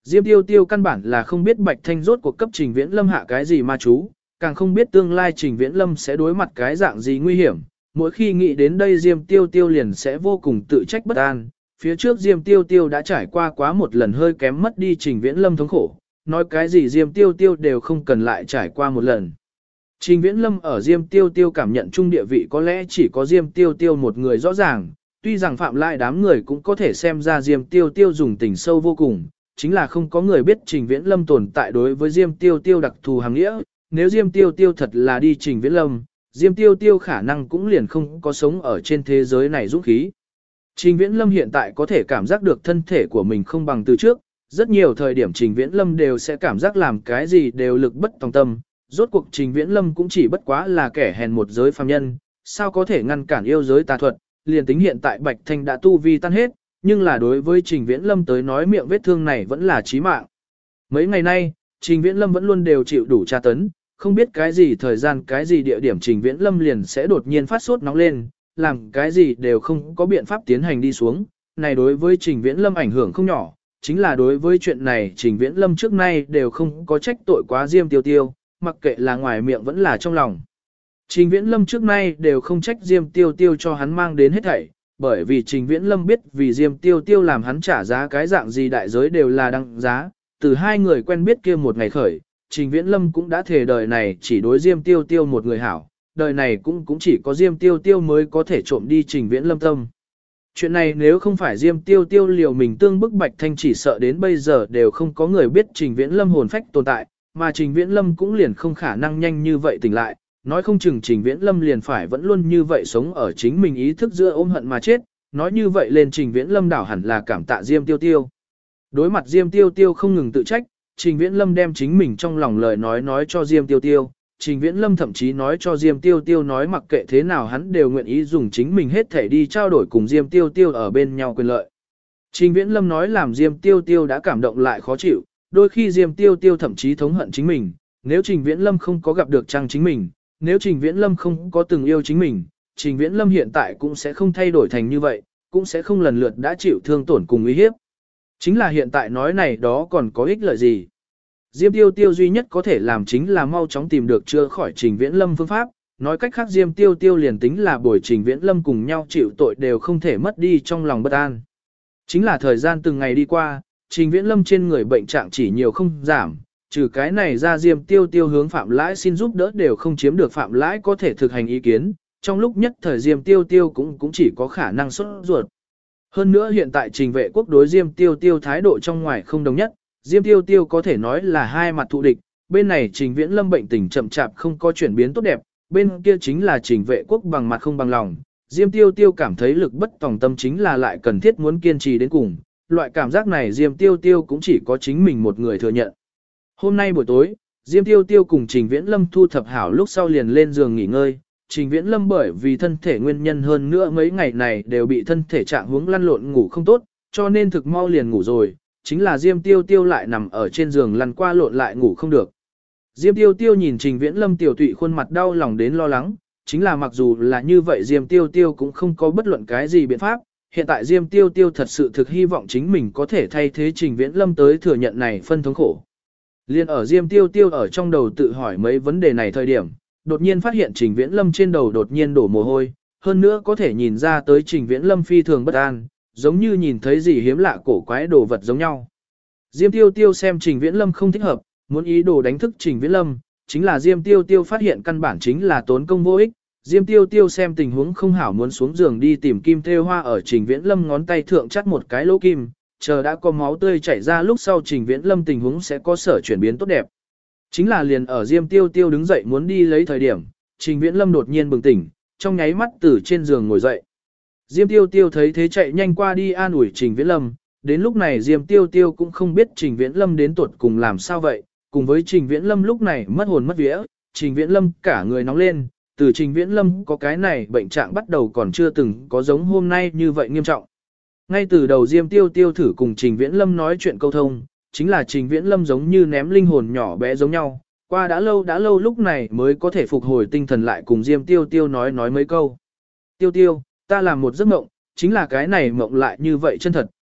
Speaker 1: Diêm Tiêu Tiêu căn bản là không biết Bạch Thanh rốt cuộc cấp Trình Viễn Lâm hạ cái gì ma chú, càng không biết tương lai Trình Viễn Lâm sẽ đối mặt cái dạng gì nguy hiểm. Mỗi khi nghĩ đến đây Diêm Tiêu Tiêu liền sẽ vô cùng tự trách bất an. Phía trước Diêm Tiêu Tiêu đã trải qua quá một lần hơi kém mất đi Trình Viễn Lâm thống khổ, nói cái gì Diêm Tiêu Tiêu đều không cần lại trải qua một lần. Trình Viễn Lâm ở Diêm Tiêu Tiêu cảm nhận chung địa vị có lẽ chỉ có Diêm Tiêu Tiêu một người rõ ràng, tuy rằng phạm lại đám người cũng có thể xem ra Diêm Tiêu Tiêu dùng tình sâu vô cùng, chính là không có người biết Trình Viễn Lâm tồn tại đối với Diêm Tiêu Tiêu đặc thù hàng nghĩa, nếu Diêm Tiêu Tiêu thật là đi Trình Viễn Lâm, Diêm Tiêu Tiêu khả năng cũng liền không có sống ở trên thế giới này dũng khí. Trình Viễn Lâm hiện tại có thể cảm giác được thân thể của mình không bằng từ trước, rất nhiều thời điểm Trình Viễn Lâm đều sẽ cảm giác làm cái gì đều lực bất tòng tâm, rốt cuộc Trình Viễn Lâm cũng chỉ bất quá là kẻ hèn một giới phàm nhân, sao có thể ngăn cản yêu giới tà thuật, liền tính hiện tại Bạch Thanh đã tu vi tan hết, nhưng là đối với Trình Viễn Lâm tới nói miệng vết thương này vẫn là chí mạng. Mấy ngày nay, Trình Viễn Lâm vẫn luôn đều chịu đủ tra tấn, không biết cái gì thời gian cái gì địa điểm Trình Viễn Lâm liền sẽ đột nhiên phát sốt nóng lên, làm cái gì đều không có biện pháp tiến hành đi xuống. Này đối với Trình Viễn Lâm ảnh hưởng không nhỏ, chính là đối với chuyện này Trình Viễn Lâm trước nay đều không có trách tội quá Diêm Tiêu Tiêu, mặc kệ là ngoài miệng vẫn là trong lòng. Trình Viễn Lâm trước nay đều không trách Diêm Tiêu Tiêu cho hắn mang đến hết thảy, bởi vì Trình Viễn Lâm biết vì Diêm Tiêu Tiêu làm hắn trả giá cái dạng gì đại giới đều là đăng giá, từ hai người quen biết kia một ngày khởi, Trình Viễn Lâm cũng đã thề đời này chỉ đối Diêm Tiêu Tiêu một người hảo, đời này cũng chỉ có Diêm Tiêu Tiêu mới có thể trộm đi Trình Viễn Lâm tâm. Chuyện này nếu không phải Diêm Tiêu Tiêu liều mình tương bức Bạch Thanh chỉ sợ đến bây giờ đều không có người biết Trình Viễn Lâm hồn phách tồn tại, mà Trình Viễn Lâm cũng liền không khả năng nhanh như vậy tỉnh lại, nói không chừng Trình Viễn Lâm liền phải vẫn luôn như vậy sống ở chính mình ý thức giữa ôm hận mà chết, nói như vậy lên Trình Viễn Lâm đảo hẳn là cảm tạ Diêm Tiêu Tiêu. Đối mặt Diêm Tiêu Tiêu không ngừng tự trách, Trình Viễn Lâm đem chính mình trong lòng lời nói cho Diêm Tiêu Tiêu, Trình Viễn Lâm thậm chí nói cho Diêm Tiêu Tiêu nói mặc kệ thế nào hắn đều nguyện ý dùng chính mình hết thể đi trao đổi cùng Diêm Tiêu Tiêu ở bên nhau quyền lợi. Trình Viễn Lâm nói làm Diêm Tiêu Tiêu đã cảm động lại khó chịu, đôi khi Diêm Tiêu Tiêu thậm chí thống hận chính mình, nếu Trình Viễn Lâm không có gặp được Trang chính mình, nếu Trình Viễn Lâm không có từng yêu chính mình, Trình Viễn Lâm hiện tại cũng sẽ không thay đổi thành như vậy, cũng sẽ không lần lượt đã chịu thương tổn cùng uy hiếp. Chính là hiện tại nói này đó còn có ích lợi gì. Diêm Tiêu Tiêu duy nhất có thể làm chính là mau chóng tìm được chữa khỏi Trình Viễn Lâm phương pháp, nói cách khác Diêm Tiêu Tiêu liền tính là bồi Trình Viễn Lâm cùng nhau chịu tội đều không thể mất đi trong lòng bất an. Chính là thời gian từng ngày đi qua, Trình Viễn Lâm trên người bệnh trạng chỉ nhiều không giảm, trừ cái này ra Diêm Tiêu Tiêu hướng Phạm Lãi xin giúp đỡ đều không chiếm được Phạm Lãi có thể thực hành ý kiến, trong lúc nhất thời Diêm Tiêu Tiêu cũng chỉ có khả năng sốt ruột. Hơn nữa hiện tại Trình Vệ Quốc đối Diêm Tiêu Tiêu thái độ trong ngoài không đồng nhất, Diêm Tiêu Tiêu có thể nói là hai mặt thù địch, bên này Trình Viễn Lâm bệnh tình chậm chạp không có chuyển biến tốt đẹp, bên kia chính là Trình Vệ Quốc bằng mặt không bằng lòng. Diêm Tiêu Tiêu cảm thấy lực bất tòng tâm chính là lại cần thiết muốn kiên trì đến cùng, loại cảm giác này Diêm Tiêu Tiêu cũng chỉ có chính mình một người thừa nhận. Hôm nay buổi tối, Diêm Tiêu Tiêu cùng Trình Viễn Lâm thu thập hảo lúc sau liền lên giường nghỉ ngơi. Trình Viễn Lâm bởi vì thân thể nguyên nhân hơn nữa mấy ngày này đều bị thân thể trạng huống lăn lộn ngủ không tốt, cho nên thực mau liền ngủ rồi, chính là Diêm Tiêu Tiêu lại nằm ở trên giường lăn qua lộn lại ngủ không được. Diêm Tiêu Tiêu nhìn Trình Viễn Lâm tiểu tụy khuôn mặt đau lòng đến lo lắng, chính là mặc dù là như vậy Diêm Tiêu Tiêu cũng không có bất luận cái gì biện pháp, hiện tại Diêm Tiêu Tiêu thật sự thực hy vọng chính mình có thể thay thế Trình Viễn Lâm tới thừa nhận này phân thống khổ. Liên ở Diêm Tiêu Tiêu ở trong đầu tự hỏi mấy vấn đề này thời điểm, đột nhiên phát hiện Trình Viễn Lâm trên đầu đột nhiên đổ mồ hôi, hơn nữa có thể nhìn ra tới Trình Viễn Lâm phi thường bất an, giống như nhìn thấy gì hiếm lạ cổ quái đồ vật giống nhau. Diêm Tiêu Tiêu xem Trình Viễn Lâm không thích hợp, muốn ý đồ đánh thức Trình Viễn Lâm, chính là Diêm Tiêu Tiêu phát hiện căn bản chính là tốn công vô ích. Diêm Tiêu Tiêu xem tình huống không hảo muốn xuống giường đi tìm kim thêu hoa ở Trình Viễn Lâm ngón tay thượng chắt một cái lỗ kim, chờ đã có máu tươi chảy ra lúc sau Trình Viễn Lâm tình huống sẽ có sở chuyển biến tốt đẹp. Chính là liền ở Diêm Tiêu Tiêu đứng dậy muốn đi lấy thời điểm, Trình Viễn Lâm đột nhiên bừng tỉnh, trong nháy mắt từ trên giường ngồi dậy. Diêm Tiêu Tiêu thấy thế chạy nhanh qua đi an ủi Trình Viễn Lâm, đến lúc này Diêm Tiêu Tiêu cũng không biết Trình Viễn Lâm đến tuột cùng làm sao vậy, cùng với Trình Viễn Lâm lúc này mất hồn mất vía, Trình Viễn Lâm cả người nóng lên, từ Trình Viễn Lâm có cái này bệnh trạng bắt đầu còn chưa từng có giống hôm nay như vậy nghiêm trọng. Ngay từ đầu Diêm Tiêu Tiêu thử cùng Trình Viễn Lâm nói chuyện câu thông, chính là Trình Viễn Lâm giống như ném linh hồn nhỏ bé giống nhau, qua đã lâu lúc này mới có thể phục hồi tinh thần lại cùng Diêm Tiêu Tiêu nói mấy câu. Tiêu Tiêu, ta làm một giấc mộng, chính là cái này mộng lại như vậy chân thật,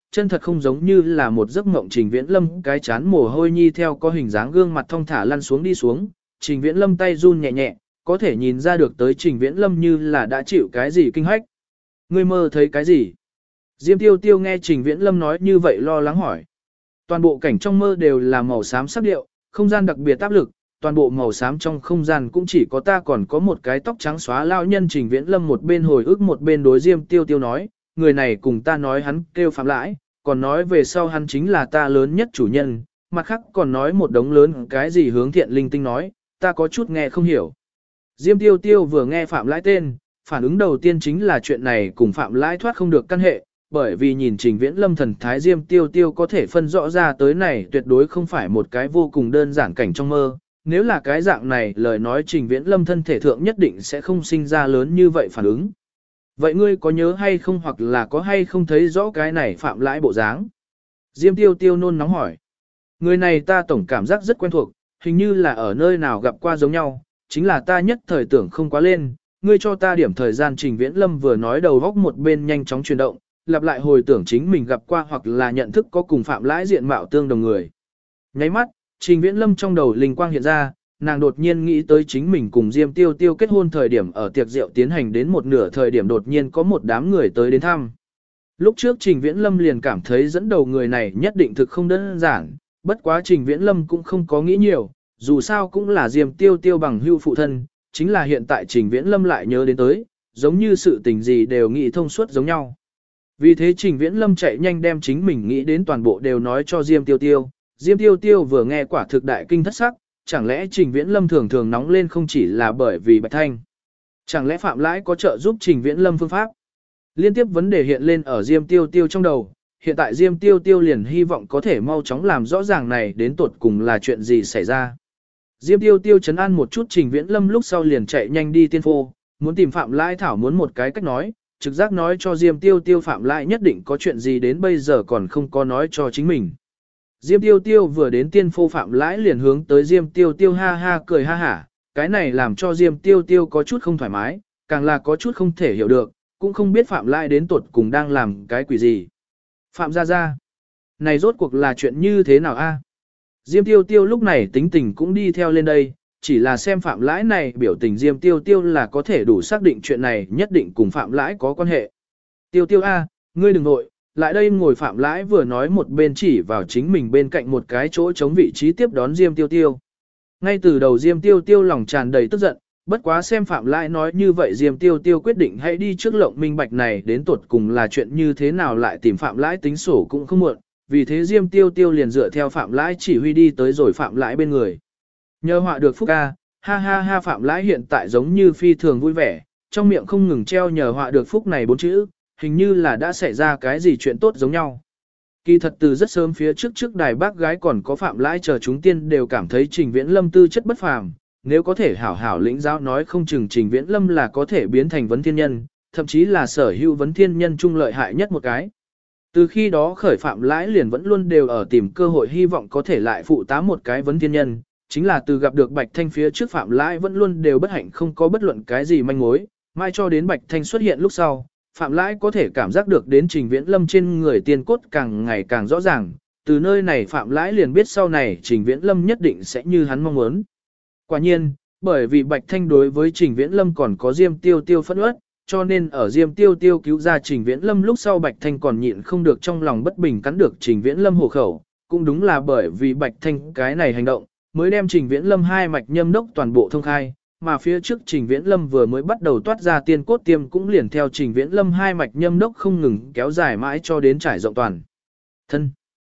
Speaker 1: chân thật không giống như là một giấc mộng. Trình Viễn Lâm cái chán mồ hôi nhi theo có hình dáng gương mặt thong thả lăn xuống đi xuống, Trình Viễn Lâm tay run nhẹ nhẹ, có thể nhìn ra được tới Trình Viễn Lâm như là đã chịu cái gì kinh hách. Ngươi mơ thấy cái gì? Diêm Tiêu Tiêu nghe Trình Viễn Lâm nói như vậy lo lắng hỏi. Toàn bộ cảnh trong mơ đều là màu xám sắc điệu, không gian đặc biệt áp lực, toàn bộ màu xám trong không gian cũng chỉ có ta còn có một cái tóc trắng xóa lao nhân. Trình Viễn Lâm một bên hồi ức một bên đối Diêm Tiêu Tiêu nói, người này cùng ta nói hắn kêu Phạm Lãi, còn nói về sau hắn chính là ta lớn nhất chủ nhân, mặt khác còn nói một đống lớn cái gì hướng thiện linh tinh nói, ta có chút nghe không hiểu. Diêm Tiêu Tiêu vừa nghe Phạm Lãi tên, phản ứng đầu tiên chính là chuyện này cùng Phạm Lãi thoát không được căn hệ, bởi vì nhìn Trình Viễn Lâm thần thái Diêm Tiêu Tiêu có thể phân rõ ra tới này tuyệt đối không phải một cái vô cùng đơn giản cảnh trong mơ. Nếu là cái dạng này lời nói Trình Viễn Lâm thân thể thượng nhất định sẽ không sinh ra lớn như vậy phản ứng. Vậy ngươi có nhớ hay không hoặc là có hay không thấy rõ cái này Phạm Lãi bộ dáng? Diêm Tiêu Tiêu nôn nóng hỏi. Người này ta tổng cảm giác rất quen thuộc, hình như là ở nơi nào gặp qua giống nhau, chính là ta nhất thời tưởng không quá lên, ngươi cho ta điểm thời gian. Trình Viễn Lâm vừa nói đầu góc một bên nhanh chóng chuyển động, lặp lại hồi tưởng chính mình gặp qua hoặc là nhận thức có cùng Phạm Lãi diện mạo tương đồng người. Nháy mắt, Trình Viễn Lâm trong đầu linh quang hiện ra, nàng đột nhiên nghĩ tới chính mình cùng Diêm Tiêu Tiêu kết hôn thời điểm ở tiệc rượu tiến hành đến một nửa thời điểm đột nhiên có một đám người tới đến thăm. Lúc trước Trình Viễn Lâm liền cảm thấy dẫn đầu người này nhất định thực không đơn giản, bất quá Trình Viễn Lâm cũng không có nghĩ nhiều, dù sao cũng là Diêm Tiêu Tiêu bằng hữu phụ thân, chính là hiện tại Trình Viễn Lâm lại nhớ đến tới, giống như sự tình gì đều nghĩ thông suốt giống nhau. Vì thế Trình Viễn Lâm chạy nhanh đem chính mình nghĩ đến toàn bộ đều nói cho Diêm Tiêu Tiêu. Diêm Tiêu Tiêu vừa nghe quả thực đại kinh thất sắc, chẳng lẽ Trình Viễn Lâm thường thường nóng lên không chỉ là bởi vì Bạch Thanh? Chẳng lẽ Phạm Lãi có trợ giúp Trình Viễn Lâm phương pháp? Liên tiếp vấn đề hiện lên ở Diêm Tiêu Tiêu trong đầu, hiện tại Diêm Tiêu Tiêu liền hy vọng có thể mau chóng làm rõ ràng này đến tuột cùng là chuyện gì xảy ra. Diêm Tiêu Tiêu trấn an một chút Trình Viễn Lâm lúc sau liền chạy nhanh đi tiên phô, muốn tìm Phạm Lãi thảo muốn một cái cách nói, trực giác nói cho Diêm Tiêu Tiêu Phạm Lãi nhất định có chuyện gì đến bây giờ còn không có nói cho chính mình. Diêm Tiêu Tiêu vừa đến tiên phô Phạm Lãi liền hướng tới Diêm Tiêu Tiêu ha ha cười ha hả, cái này làm cho Diêm Tiêu Tiêu có chút không thoải mái, càng là có chút không thể hiểu được, cũng không biết Phạm Lãi đến tuột cùng đang làm cái quỷ gì. Phạm gia gia, này rốt cuộc là chuyện như thế nào a? Diêm Tiêu Tiêu lúc này tính tình cũng đi theo lên đây, chỉ là xem Phạm Lãi này biểu tình Diêm Tiêu Tiêu là có thể đủ xác định chuyện này nhất định cùng Phạm Lãi có quan hệ. Tiêu Tiêu a, ngươi đừng nội, lại đây ngồi. Phạm Lãi vừa nói một bên chỉ vào chính mình bên cạnh một cái chỗ chống vị trí tiếp đón Diêm Tiêu Tiêu. Ngay từ đầu Diêm Tiêu Tiêu lòng tràn đầy tức giận, bất quá xem Phạm Lãi nói như vậy Diêm Tiêu Tiêu quyết định hãy đi trước lộng minh bạch này đến tuột cùng là chuyện như thế nào lại tìm Phạm Lãi tính sổ cũng không muộn, vì thế Diêm Tiêu Tiêu liền dựa theo Phạm Lãi chỉ huy đi tới rồi Phạm Lãi bên người. Nhờ họa được phúc ca, ha ha ha. Phạm Lãi hiện tại giống như phi thường vui vẻ, trong miệng không ngừng treo nhờ họa được phúc này 4 chữ, hình như là đã xảy ra cái gì chuyện tốt giống nhau. Kỳ thật từ rất sớm phía trước đài bác gái còn có Phạm Lãi chờ chúng tiên đều cảm thấy Trình Viễn Lâm tư chất bất phàm, nếu có thể hảo hảo lĩnh giáo nói không chừng Trình Viễn Lâm là có thể biến thành vấn thiên nhân, thậm chí là sở hữu vấn thiên nhân trung lợi hại nhất một cái. Từ khi đó khởi Phạm Lãi liền vẫn luôn đều ở tìm cơ hội hy vọng có thể lại phụ tá một cái vấn thiên nhân, chính là từ gặp được Bạch Thanh phía trước Phạm Lãi vẫn luôn đều bất hạnh không có bất luận cái gì manh mối, mai cho đến Bạch Thanh xuất hiện lúc sau, Phạm Lãi có thể cảm giác được đến Trình Viễn Lâm trên người tiên cốt càng ngày càng rõ ràng, từ nơi này Phạm Lãi liền biết sau này Trình Viễn Lâm nhất định sẽ như hắn mong muốn. Quả nhiên, bởi vì Bạch Thanh đối với Trình Viễn Lâm còn có Diêm Tiêu Tiêu phẫn uất, cho nên ở Diêm Tiêu Tiêu cứu ra Trình Viễn Lâm lúc sau Bạch Thanh còn nhịn không được trong lòng bất bình cắn được Trình Viễn Lâm hổ khẩu, cũng đúng là bởi vì Bạch Thanh cái này hành động, mới đem Trình Viễn Lâm hai mạch nhâm đốc toàn bộ thông khai, mà phía trước Trình Viễn Lâm vừa mới bắt đầu toát ra tiên cốt tiêm cũng liền theo Trình Viễn Lâm hai mạch nhâm đốc không ngừng kéo dài mãi cho đến trải rộng toàn thân.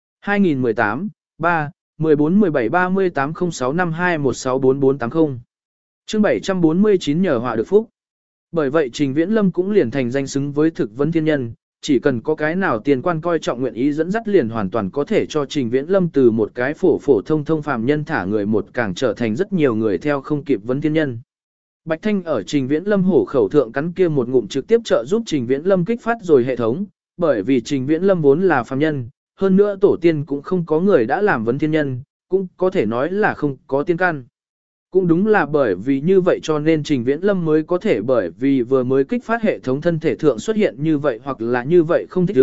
Speaker 1: 2018 3 14 17 38 06 52 16 4480 chương 749 nhờ họa được phúc. Bởi vậy Trình Viễn Lâm cũng liền thành danh xứng với thực vấn thiên nhân, chỉ cần có cái nào tiền quan coi trọng nguyện ý dẫn dắt liền hoàn toàn có thể cho Trình Viễn Lâm từ một cái phổ thông phàm nhân thả người một càng trở thành rất nhiều người theo không kịp vấn thiên nhân. Bạch Thanh ở Trình Viễn Lâm hổ khẩu thượng cắn kia một ngụm trực tiếp trợ giúp Trình Viễn Lâm kích phát rồi hệ thống, bởi vì Trình Viễn Lâm vốn là phàm nhân, hơn nữa tổ tiên cũng không có người đã làm vấn thiên nhân, cũng có thể nói là không có tiên căn. Cũng đúng là bởi vì như vậy cho nên Trình Viễn Lâm mới có thể bởi vì vừa mới kích phát hệ thống thân thể thượng xuất hiện như vậy hoặc là như vậy không thích ứng,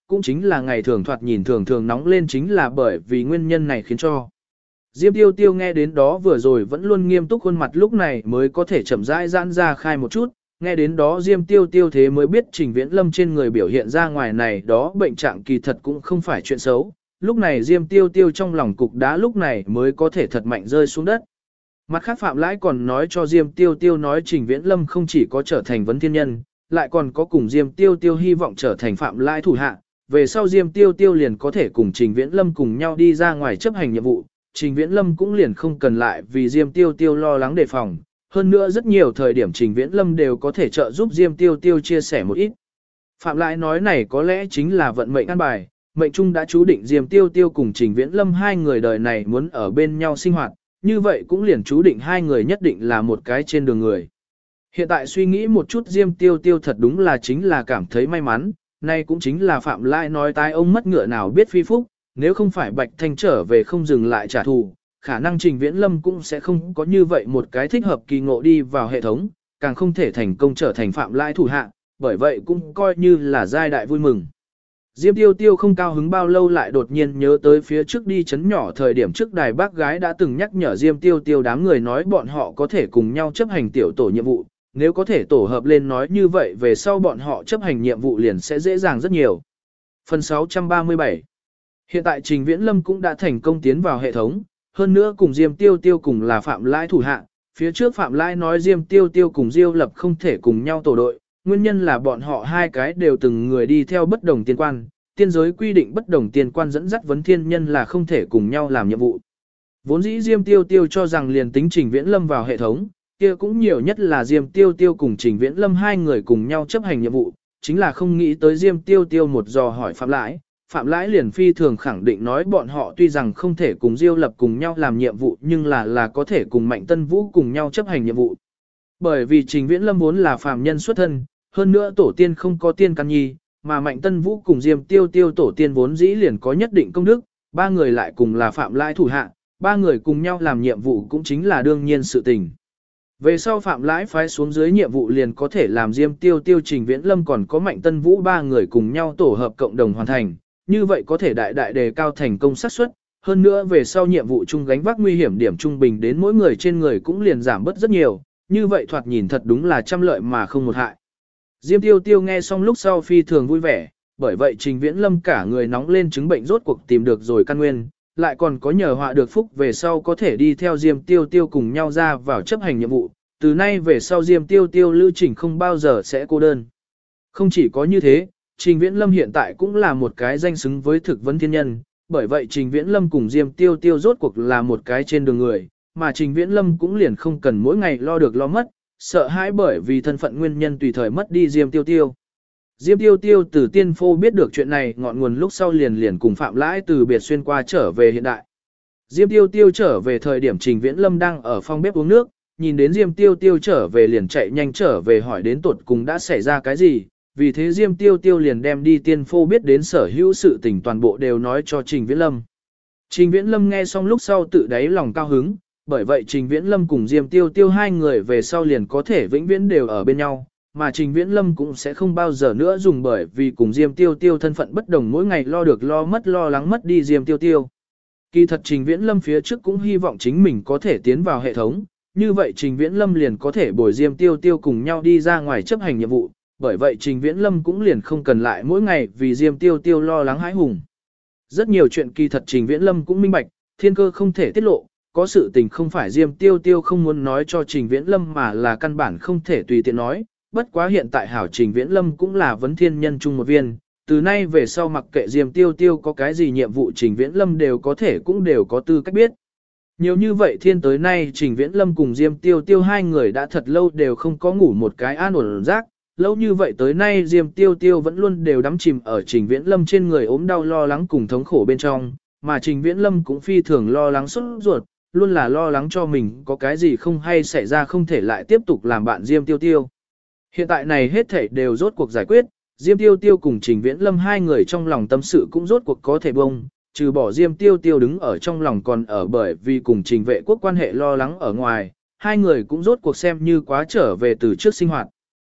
Speaker 1: cũng chính là ngày thường thoạt nhìn thường thường nóng lên chính là bởi vì nguyên nhân này khiến cho. Diêm Tiêu Tiêu nghe đến đó vừa rồi vẫn luôn nghiêm túc khuôn mặt lúc này mới có thể chậm rãi giãn ra khai một chút, nghe đến đó Diêm Tiêu Tiêu thế mới biết Trình Viễn Lâm trên người biểu hiện ra ngoài này đó bệnh trạng kỳ thật cũng không phải chuyện xấu, lúc này Diêm Tiêu Tiêu trong lòng cục đá lúc này mới có thể thật mạnh rơi xuống đất. Mặt khác Phạm Lãi còn nói cho Diêm Tiêu Tiêu nói Trình Viễn Lâm không chỉ có trở thành vấn thiên nhân, lại còn có cùng Diêm Tiêu Tiêu hy vọng trở thành Phạm Lãi thủ hạ, về sau Diêm Tiêu Tiêu liền có thể cùng Trình Viễn Lâm cùng nhau đi ra ngoài chấp hành nhiệm vụ, Trình Viễn Lâm cũng liền không cần lại vì Diêm Tiêu Tiêu lo lắng đề phòng, hơn nữa rất nhiều thời điểm Trình Viễn Lâm đều có thể trợ giúp Diêm Tiêu Tiêu chia sẻ một ít. Phạm Lãi nói này có lẽ chính là vận mệnh an bài, mệnh trung đã chú định Diêm Tiêu Tiêu cùng Trình Viễn Lâm hai người đời này muốn ở bên nhau sinh hoạt, như vậy cũng liền chú định hai người nhất định là một cái trên đường người. Hiện tại suy nghĩ một chút Diêm Tiêu Tiêu thật đúng là chính là cảm thấy may mắn, nay cũng chính là Phạm Lãi nói tai ông mất ngựa nào biết phi phúc, nếu không phải Bạch Thanh trở về không dừng lại trả thù, khả năng Trình Viễn Lâm cũng sẽ không có như vậy một cái thích hợp kỳ ngộ đi vào hệ thống, càng không thể thành công trở thành Phạm Lãi thủ hạ, bởi vậy cũng coi như là giai đại vui mừng. Diêm Tiêu Tiêu không cao hứng bao lâu lại đột nhiên nhớ tới phía trước đi chấn nhỏ thời điểm trước đài bác gái đã từng nhắc nhở Diêm Tiêu Tiêu đám người nói bọn họ có thể cùng nhau chấp hành tiểu tổ nhiệm vụ, nếu có thể tổ hợp lên nói như vậy về sau bọn họ chấp hành nhiệm vụ liền sẽ dễ dàng rất nhiều. Phần 637 Hiện tại Trình Viễn Lâm cũng đã thành công tiến vào hệ thống, hơn nữa cùng Diêm Tiêu Tiêu cùng là Phạm Lãi thủ hạ, phía trước Phạm Lãi nói Diêm Tiêu Tiêu cùng Diêu Lập không thể cùng nhau tổ đội, nguyên nhân là bọn họ hai cái đều từng người đi theo bất đồng tiên quan, tiên giới quy định bất đồng tiên quan dẫn dắt vấn thiên nhân là không thể cùng nhau làm nhiệm vụ. Vốn dĩ Diêm Tiêu Tiêu cho rằng liền tính Trình Viễn Lâm vào hệ thống, kia cũng nhiều nhất là Diêm Tiêu Tiêu cùng Trình Viễn Lâm hai người cùng nhau chấp hành nhiệm vụ, chính là không nghĩ tới Diêm Tiêu Tiêu một dò hỏi Phạm Lãi liền phi thường khẳng định nói bọn họ tuy rằng không thể cùng Diêu Lập cùng nhau làm nhiệm vụ nhưng là có thể cùng Mạnh Tân Vũ cùng nhau chấp hành nhiệm vụ. Bởi vì Trình Viễn Lâm vốn là phàm nhân xuất thân, hơn nữa tổ tiên không có tiên căn nhi, mà Mạnh Tân Vũ cùng Diêm Tiêu Tiêu tổ tiên vốn dĩ liền có nhất định công đức, ba người lại cùng là Phạm Lãi thủ hạ, ba người cùng nhau làm nhiệm vụ cũng chính là đương nhiên sự tình. Về sau Phạm Lãi phái xuống dưới nhiệm vụ liền có thể làm Diêm Tiêu Tiêu Trình Viễn Lâm còn có Mạnh Tân Vũ ba người cùng nhau tổ hợp cộng đồng hoàn thành, như vậy có thể đại đại đề cao thành công xác suất, hơn nữa về sau nhiệm vụ chung gánh vác nguy hiểm điểm trung bình đến mỗi người trên người cũng liền giảm bớt rất nhiều, như vậy thoạt nhìn thật đúng là trăm lợi mà không một hại. Diêm Tiêu Tiêu nghe xong lúc sau phi thường vui vẻ, bởi vậy Trình Viễn Lâm cả người nóng lên chứng bệnh rốt cuộc tìm được rồi căn nguyên, lại còn có nhờ họa được phúc về sau có thể đi theo Diêm Tiêu Tiêu cùng nhau ra vào chấp hành nhiệm vụ, từ nay về sau Diêm Tiêu Tiêu lưu trình không bao giờ sẽ cô đơn. Không chỉ có như thế, Trình Viễn Lâm hiện tại cũng là một cái danh xứng với thực vấn thiên nhân, bởi vậy Trình Viễn Lâm cùng Diêm Tiêu Tiêu rốt cuộc là một cái trên đường người, mà Trình Viễn Lâm cũng liền không cần mỗi ngày lo được lo mất, sợ hãi bởi vì thân phận nguyên nhân tùy thời mất đi Diêm Tiêu Tiêu. Diêm Tiêu Tiêu từ tiên phô biết được chuyện này ngọn nguồn lúc sau liền cùng Phạm Lãi từ biệt xuyên qua trở về hiện đại. Diêm Tiêu Tiêu trở về thời điểm Trình Viễn Lâm đang ở phòng bếp uống nước, nhìn đến Diêm Tiêu Tiêu trở về liền chạy nhanh trở về hỏi đến tuột cùng đã xảy ra cái gì, vì thế Diêm Tiêu Tiêu liền đem đi tiên phô biết đến sở hữu sự tình toàn bộ đều nói cho Trình Viễn Lâm. Trình Viễn Lâm nghe xong lúc sau tự đáy lòng cao hứng, bởi vậy Trình Viễn Lâm cùng Diêm Tiêu Tiêu hai người về sau liền có thể vĩnh viễn đều ở bên nhau, mà Trình Viễn Lâm cũng sẽ không bao giờ nữa dùng bởi vì cùng Diêm Tiêu Tiêu thân phận bất đồng mỗi ngày lo được lo mất lo lắng mất đi Diêm Tiêu Tiêu. Kỳ thật Trình Viễn Lâm phía trước cũng hy vọng chính mình có thể tiến vào hệ thống, như vậy Trình Viễn Lâm liền có thể bồi Diêm Tiêu Tiêu cùng nhau đi ra ngoài chấp hành nhiệm vụ, bởi vậy Trình Viễn Lâm cũng liền không cần lại mỗi ngày vì Diêm Tiêu Tiêu lo lắng hãi hùng. Rất nhiều chuyện kỳ thật Trình Viễn Lâm cũng minh bạch, thiên cơ không thể tiết lộ, có sự tình không phải Diêm Tiêu Tiêu không muốn nói cho Trình Viễn Lâm mà là căn bản không thể tùy tiện nói, bất quá hiện tại hảo Trình Viễn Lâm cũng là vấn thiên nhân chung một viên, từ nay về sau mặc kệ Diêm Tiêu Tiêu có cái gì nhiệm vụ Trình Viễn Lâm đều có thể cũng đều có tư cách biết. Nhiều như vậy thiên tới nay Trình Viễn Lâm cùng Diêm Tiêu Tiêu hai người đã thật lâu đều không có ngủ một cái an ổn giấc. Lâu như vậy tới nay Diêm Tiêu Tiêu vẫn luôn đều đắm chìm ở Trình Viễn Lâm trên người ốm đau lo lắng cùng thống khổ bên trong, mà Trình Viễn Lâm cũng phi thường lo lắng sốt ruột, luôn là lo lắng cho mình có cái gì không hay xảy ra không thể lại tiếp tục làm bạn Diêm Tiêu Tiêu. Hiện tại này hết thảy đều rốt cuộc giải quyết, Diêm Tiêu Tiêu cùng Trình Viễn Lâm hai người trong lòng tâm sự cũng rốt cuộc có thể bông, trừ bỏ Diêm Tiêu Tiêu đứng ở trong lòng còn ở bởi vì cùng Trình Vệ Quốc quan hệ lo lắng ở ngoài, hai người cũng rốt cuộc xem như quá trở về từ trước sinh hoạt.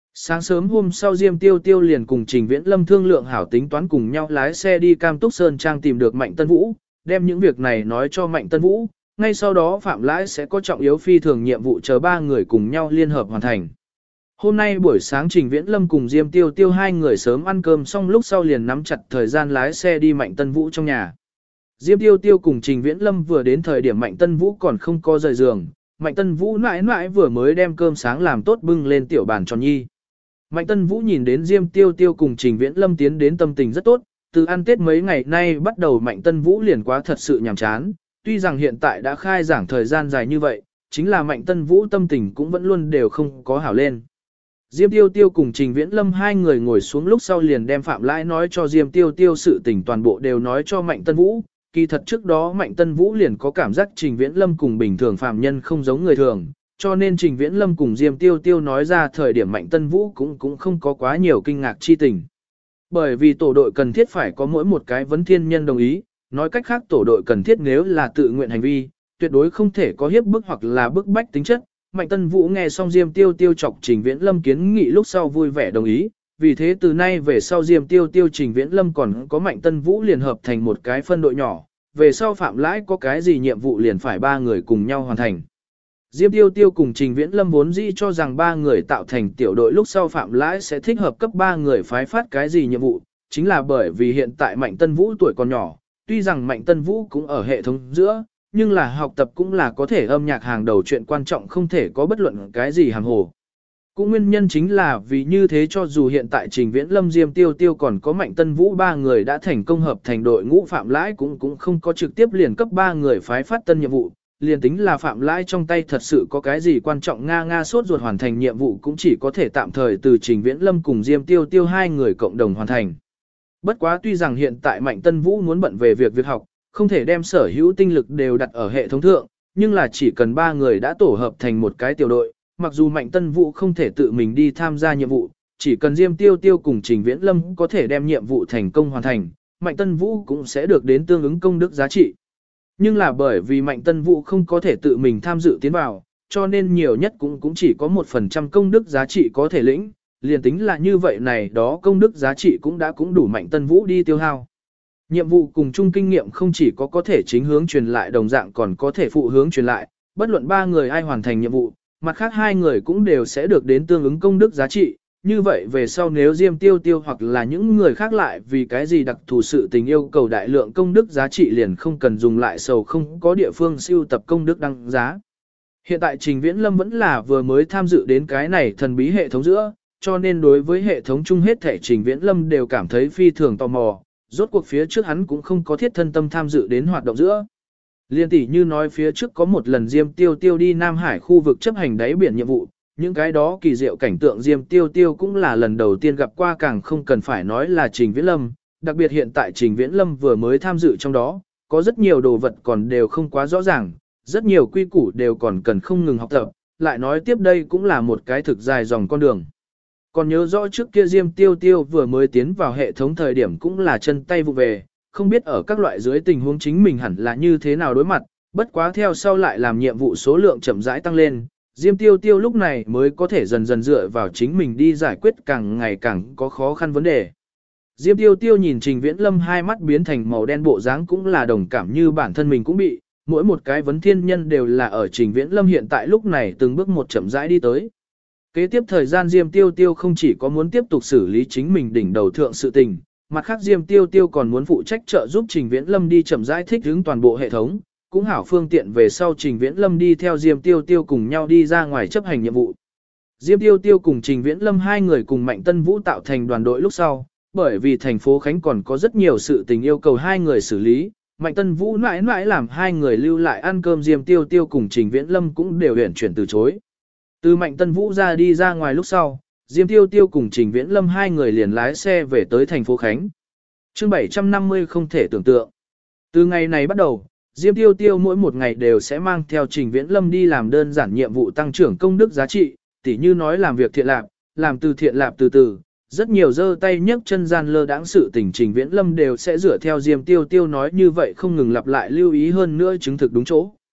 Speaker 1: Sáng sớm hôm sau Diêm Tiêu Tiêu liền cùng Trình Viễn Lâm thương lượng hảo tính toán cùng nhau lái xe đi Cam Túc Sơn Trang tìm được Mạnh Tân Vũ, đem những việc này nói cho Mạnh Tân Vũ, ngay sau đó Phạm Lãi sẽ có trọng yếu phi thường nhiệm vụ chờ ba người cùng nhau liên hợp hoàn thành. Hôm nay buổi sáng Trình Viễn Lâm cùng Diêm Tiêu Tiêu hai người sớm ăn cơm xong lúc sau liền nắm chặt thời gian lái xe đi Mạnh Tân Vũ trong nhà. Diêm Tiêu Tiêu cùng Trình Viễn Lâm vừa đến thời điểm Mạnh Tân Vũ còn không có rời giường, Mạnh Tân Vũ mãi mãi vừa mới đem cơm sáng làm tốt bưng lên tiểu bàn tròn nhi. Mạnh Tân Vũ nhìn đến Diêm Tiêu Tiêu cùng Trình Viễn Lâm tiến đến tâm tình rất tốt, từ ăn Tết mấy ngày nay bắt đầu Mạnh Tân Vũ liền quá thật sự nhàm chán, tuy rằng hiện tại đã khai giảng thời gian dài như vậy, chính là Mạnh Tân Vũ tâm tình cũng vẫn luôn đều không có hảo lên. Diêm Tiêu Tiêu cùng Trình Viễn Lâm hai người ngồi xuống lúc sau liền đem Phạm Lãi nói cho Diêm Tiêu Tiêu sự tình toàn bộ đều nói cho Mạnh Tân Vũ. Kỳ thật trước đó Mạnh Tân Vũ liền có cảm giác Trình Viễn Lâm cùng bình thường phàm nhân không giống người thường, cho nên Trình Viễn Lâm cùng Diêm Tiêu Tiêu nói ra thời điểm Mạnh Tân Vũ cũng không có quá nhiều kinh ngạc chi tình. Bởi vì tổ đội cần thiết phải có mỗi một cái vấn thiên nhân đồng ý, nói cách khác tổ đội cần thiết nếu là tự nguyện hành vi, tuyệt đối không thể có hiếp bức hoặc là bức bách tính chất. Mạnh Tân Vũ nghe xong Diêm Tiêu Tiêu chọc Trình Viễn Lâm kiến nghị lúc sau vui vẻ đồng ý, vì thế từ nay về sau Diêm Tiêu Tiêu Trình Viễn Lâm còn có Mạnh Tân Vũ liền hợp thành một cái phân đội nhỏ, về sau Phạm Lãi có cái gì nhiệm vụ liền phải ba người cùng nhau hoàn thành. Diêm Tiêu Tiêu cùng Trình Viễn Lâm vốn dĩ cho rằng ba người tạo thành tiểu đội lúc sau Phạm Lãi sẽ thích hợp cấp ba người phái phát cái gì nhiệm vụ, chính là bởi vì hiện tại Mạnh Tân Vũ tuổi còn nhỏ, tuy rằng Mạnh Tân Vũ cũng ở hệ thống giữa, nhưng là học tập cũng là có thể âm nhạc hàng đầu chuyện quan trọng không thể có bất luận cái gì hàm hồ. Cũng nguyên nhân chính là vì như thế cho dù hiện tại Trình Viễn Lâm Diêm Tiêu Tiêu còn có Mạnh Tân Vũ ba người đã thành công hợp thành đội ngũ Phạm Lãi cũng không có trực tiếp liền cấp ba người phái phát tân nhiệm vụ, liền tính là Phạm Lãi trong tay thật sự có cái gì quan trọng nga sốt ruột hoàn thành nhiệm vụ cũng chỉ có thể tạm thời từ Trình Viễn Lâm cùng Diêm Tiêu Tiêu hai người cộng đồng hoàn thành. Bất quá tuy rằng hiện tại Mạnh Tân Vũ muốn bận về việc học, không thể đem sở hữu tinh lực đều đặt ở hệ thống thượng, nhưng là chỉ cần ba người đã tổ hợp thành một cái tiểu đội, mặc dù Mạnh Tân Vũ không thể tự mình đi tham gia nhiệm vụ, chỉ cần Diêm Tiêu Tiêu cùng Trình Viễn Lâm có thể đem nhiệm vụ thành công hoàn thành, Mạnh Tân Vũ cũng sẽ được đến tương ứng công đức giá trị. Nhưng là bởi vì Mạnh Tân Vũ không có thể tự mình tham dự tiến vào, cho nên nhiều nhất cũng chỉ có 1% công đức giá trị có thể lĩnh, liền tính là như vậy này đó công đức giá trị cũng đủ Mạnh Tân Vũ đi tiêu hao. Nhiệm vụ cùng chung kinh nghiệm không chỉ có thể chính hướng truyền lại đồng dạng còn có thể phụ hướng truyền lại, bất luận ba người ai hoàn thành nhiệm vụ, mặt khác hai người cũng đều sẽ được đến tương ứng công đức giá trị. Như vậy về sau nếu Diêm Tiêu Tiêu hoặc là những người khác lại vì cái gì đặc thù sự tình yêu cầu đại lượng công đức giá trị liền không cần dùng lại sầu không có địa phương siêu tập công đức đăng giá. Hiện tại Trình Viễn Lâm vẫn là vừa mới tham dự đến cái này thần bí hệ thống giữa, cho nên đối với hệ thống chung hết thể Trình Viễn Lâm đều cảm thấy phi thường tò mò, rốt cuộc phía trước hắn cũng không có thiết thân tâm tham dự đến hoạt động giữa. Liên tỷ như nói phía trước có một lần Diêm Tiêu Tiêu đi Nam Hải khu vực chấp hành đáy biển nhiệm vụ, những cái đó kỳ diệu cảnh tượng Diêm Tiêu Tiêu cũng là lần đầu tiên gặp qua càng không cần phải nói là Trình Viễn Lâm, đặc biệt hiện tại Trình Viễn Lâm vừa mới tham dự trong đó, có rất nhiều đồ vật còn đều không quá rõ ràng, rất nhiều quy củ đều còn cần không ngừng học tập, lại nói tiếp đây cũng là một cái thực dài dòng con đường. Còn nhớ rõ trước kia Diêm Tiêu Tiêu vừa mới tiến vào hệ thống thời điểm cũng là chân tay vụ về, không biết ở các loại dưới tình huống chính mình hẳn là như thế nào đối mặt, bất quá theo sau lại làm nhiệm vụ số lượng chậm rãi tăng lên, Diêm Tiêu Tiêu lúc này mới có thể dần dần dựa vào chính mình đi giải quyết càng ngày càng có khó khăn vấn đề. Diêm Tiêu Tiêu nhìn Trình Viễn Lâm hai mắt biến thành màu đen bộ dáng cũng là đồng cảm như bản thân mình cũng bị, mỗi một cái vấn thiên nhân đều là ở Trình Viễn Lâm hiện tại lúc này từng bước một chậm rãi đi tới. Kế tiếp thời gian Diêm Tiêu Tiêu không chỉ có muốn tiếp tục xử lý chính mình đỉnh đầu thượng sự tình, mặt khác Diêm Tiêu Tiêu còn muốn phụ trách trợ giúp Trình Viễn Lâm đi chậm rãi thích ứng toàn bộ hệ thống, cũng hảo phương tiện về sau Trình Viễn Lâm đi theo Diêm Tiêu Tiêu cùng nhau đi ra ngoài chấp hành nhiệm vụ. Diêm Tiêu Tiêu cùng Trình Viễn Lâm hai người cùng Mạnh Tân Vũ tạo thành đoàn đội lúc sau, bởi vì thành phố Khánh còn có rất nhiều sự tình yêu cầu hai người xử lý, Mạnh Tân Vũ mãi mãi làm hai người lưu lại ăn cơm Diêm Tiêu Tiêu cùng Trình Viễn Lâm cũng đều huyển chuyển từ chối. Từ Mạnh Tân Vũ ra đi ra ngoài lúc sau, Diêm Tiêu Tiêu cùng Trình Viễn Lâm hai người liền lái xe về tới thành phố Khánh. Chương 750 không thể tưởng tượng. Từ ngày này bắt đầu, Diêm Tiêu Tiêu mỗi một ngày đều sẽ mang theo Trình Viễn Lâm đi làm đơn giản nhiệm vụ tăng trưởng công đức giá trị, tỉ như nói làm việc thiện lạp, làm từ thiện lạp từ từ, rất nhiều giơ tay nhấc chân gian lơ đãng sự tình Trình Viễn Lâm đều sẽ dựa theo Diêm Tiêu Tiêu nói như vậy không ngừng lặp lại lưu ý hơn nữa chứng thực đúng chỗ.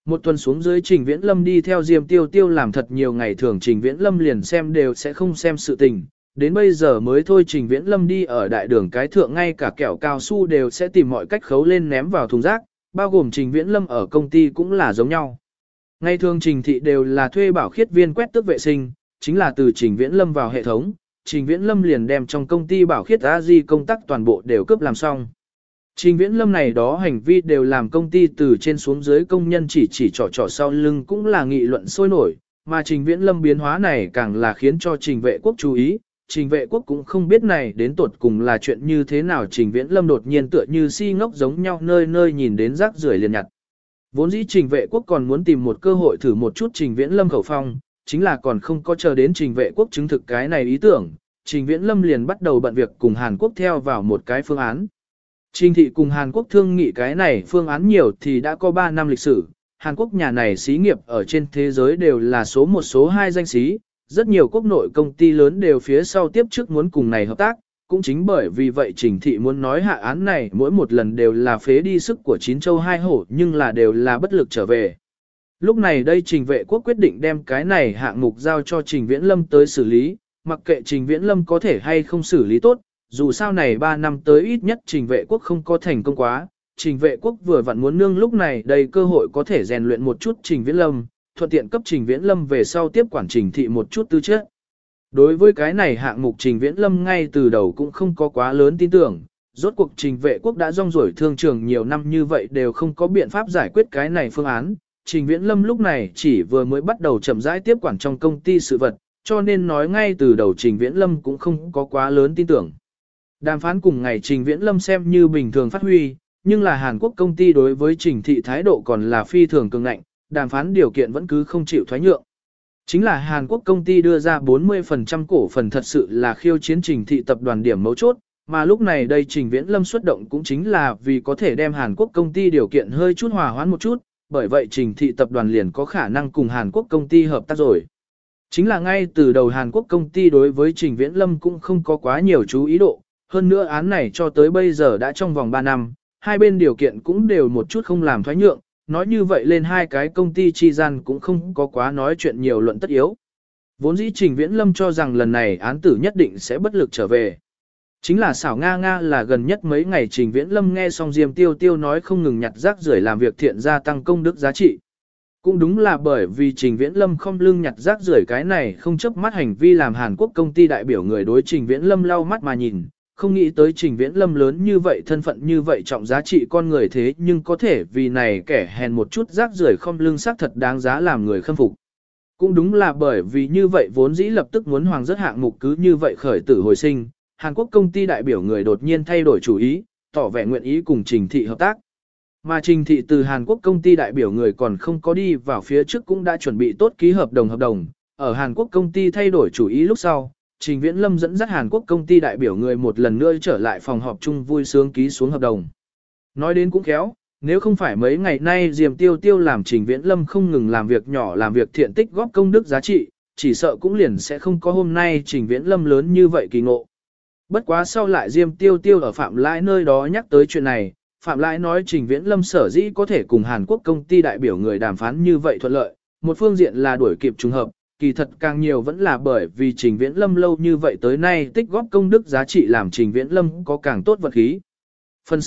Speaker 1: Một tuần xuống dưới Trình Viễn Lâm đi theo Diêm Tiêu Tiêu làm thật nhiều ngày, thường Trình Viễn Lâm liền xem đều sẽ không xem sự tình. Đến bây giờ mới thôi Trình Viễn Lâm đi ở đại đường cái thượng ngay cả kẹo cao su đều sẽ tìm mọi cách khấu lên ném vào thùng rác, bao gồm Trình Viễn Lâm ở công ty cũng là giống nhau. Ngày thường Trình thị đều là thuê bảo khiết viên quét tước vệ sinh, chính là từ Trình Viễn Lâm vào hệ thống, Trình Viễn Lâm liền đem trong công ty bảo khiết A-di công tác toàn bộ đều cướp làm xong. Trình Viễn Lâm này đó hành vi đều làm công ty từ trên xuống dưới công nhân chỉ trỏ sau lưng cũng là nghị luận sôi nổi, mà Trình Viễn Lâm biến hóa này càng là khiến cho Trình Vệ Quốc chú ý. Trình Vệ Quốc cũng không biết này đến tột cùng là chuyện như thế nào, Trình Viễn Lâm đột nhiên tựa như si ngốc giống nhau nơi nơi nhìn đến rác rưởi liền nhặt. Vốn dĩ Trình Vệ Quốc còn muốn tìm một cơ hội thử một chút Trình Viễn Lâm khẩu phong, chính là còn không có chờ đến Trình Vệ Quốc chứng thực cái này ý tưởng, Trình Viễn Lâm liền bắt đầu bận việc cùng Hàn Quốc theo vào một cái phương án. Trình thị cùng Hàn Quốc thương nghị cái này phương án nhiều thì đã có 3 năm lịch sử, Hàn Quốc nhà này xí nghiệp ở trên thế giới đều là số 1 số 2 danh xí, rất nhiều quốc nội công ty lớn đều phía sau tiếp trước muốn cùng này hợp tác, cũng chính bởi vì vậy Trình thị muốn nói hạ án này mỗi một lần đều là phế đi sức của 9 châu 2 hổ nhưng là đều là bất lực trở về. Lúc này đây Trình Vệ Quốc quyết định đem cái này hạng mục giao cho Trình Viễn Lâm tới xử lý, mặc kệ Trình Viễn Lâm có thể hay không xử lý tốt, dù sao này 3 năm tới ít nhất Trình Vệ Quốc không có thành công quá, Trình Vệ Quốc vừa vặn muốn nương lúc này đầy cơ hội có thể rèn luyện một chút Trình Viễn Lâm, thuận tiện cấp Trình Viễn Lâm về sau tiếp quản Trình thị một chút tư chất. Đối với cái này hạng mục Trình Viễn Lâm ngay từ đầu cũng không có quá lớn tin tưởng, rốt cuộc Trình Vệ Quốc đã rong ruổi thương trường nhiều năm như vậy đều không có biện pháp giải quyết cái này phương án. Trình Viễn Lâm lúc này chỉ vừa mới bắt đầu chậm rãi tiếp quản trong công ty sự vật, cho nên nói ngay từ đầu Trình Viễn Lâm cũng không có quá lớn tin tưởng. Đàm phán cùng ngày Trình Viễn Lâm xem như bình thường phát huy, nhưng là Hàn Quốc công ty đối với Trình thị thái độ còn là phi thường cường ngạnh, đàm phán điều kiện vẫn cứ không chịu thoái nhượng. Chính là Hàn Quốc công ty đưa ra 40% cổ phần thật sự là khiêu chiến Trình thị tập đoàn điểm mấu chốt, mà lúc này đây Trình Viễn Lâm xuất động cũng chính là vì có thể đem Hàn Quốc công ty điều kiện hơi chút hòa hoãn một chút, bởi vậy Trình thị tập đoàn liền có khả năng cùng Hàn Quốc công ty hợp tác rồi. Chính là ngay từ đầu Hàn Quốc công ty đối với Trình Viễn Lâm cũng không có quá nhiều chú ý độ, hơn nữa án này cho tới bây giờ đã trong vòng 3 năm, hai bên điều kiện cũng đều một chút không làm thoái nhượng, nói như vậy lên hai cái công ty chi gian cũng không có quá nói chuyện nhiều luận tất yếu. Vốn dĩ Trình Viễn Lâm cho rằng lần này án tử nhất định sẽ bất lực trở về. Chính là xảo Nga là gần nhất mấy ngày Trình Viễn Lâm nghe xong Diêm Tiêu Tiêu nói không ngừng nhặt rác rưởi làm việc thiện gia tăng công đức giá trị. Cũng đúng là bởi vì Trình Viễn Lâm không lưng nhặt rác rưởi cái này không chấp mắt hành vi làm Hàn Quốc công ty đại biểu người đối Trình Viễn Lâm lau mắt mà nhìn, không nghĩ tới Trình Viễn Lâm lớn như vậy thân phận như vậy trọng giá trị con người thế nhưng có thể vì này kẻ hèn một chút rác rưởi không lưng xác thật đáng giá làm người khâm phục. Cũng đúng là bởi vì như vậy vốn dĩ lập tức muốn hoàng rất hạng mục cứ như vậy khởi tử hồi sinh, Hàn Quốc công ty đại biểu người đột nhiên thay đổi chủ ý, tỏ vẻ nguyện ý cùng Trình thị hợp tác. Mà Trình thị từ Hàn Quốc công ty đại biểu người còn không có đi vào phía trước cũng đã chuẩn bị tốt ký hợp đồng. Ở Hàn Quốc công ty thay đổi chủ ý lúc sau, Trình Viễn Lâm dẫn dắt Hàn Quốc công ty đại biểu người một lần nữa trở lại phòng họp chung vui sướng ký xuống hợp đồng. Nói đến cũng khéo, nếu không phải mấy ngày nay Diêm Tiêu Tiêu làm Trình Viễn Lâm không ngừng làm việc nhỏ làm việc thiện tích góp công đức giá trị, chỉ sợ cũng liền sẽ không có hôm nay Trình Viễn Lâm lớn như vậy kỳ ngộ. Bất quá sau lại Diêm Tiêu Tiêu ở Phạm Lãi nơi đó nhắc tới chuyện này, Phạm Lãi nói Trình Viễn Lâm sở dĩ có thể cùng Hàn Quốc công ty đại biểu người đàm phán như vậy thuận lợi, một phương diện là đuổi kịp trùng hợp, kỳ thật càng nhiều vẫn là bởi vì Trình Viễn Lâm lâu như vậy tới nay tích góp công đức giá trị làm Trình Viễn Lâm có càng tốt vật khí. Phần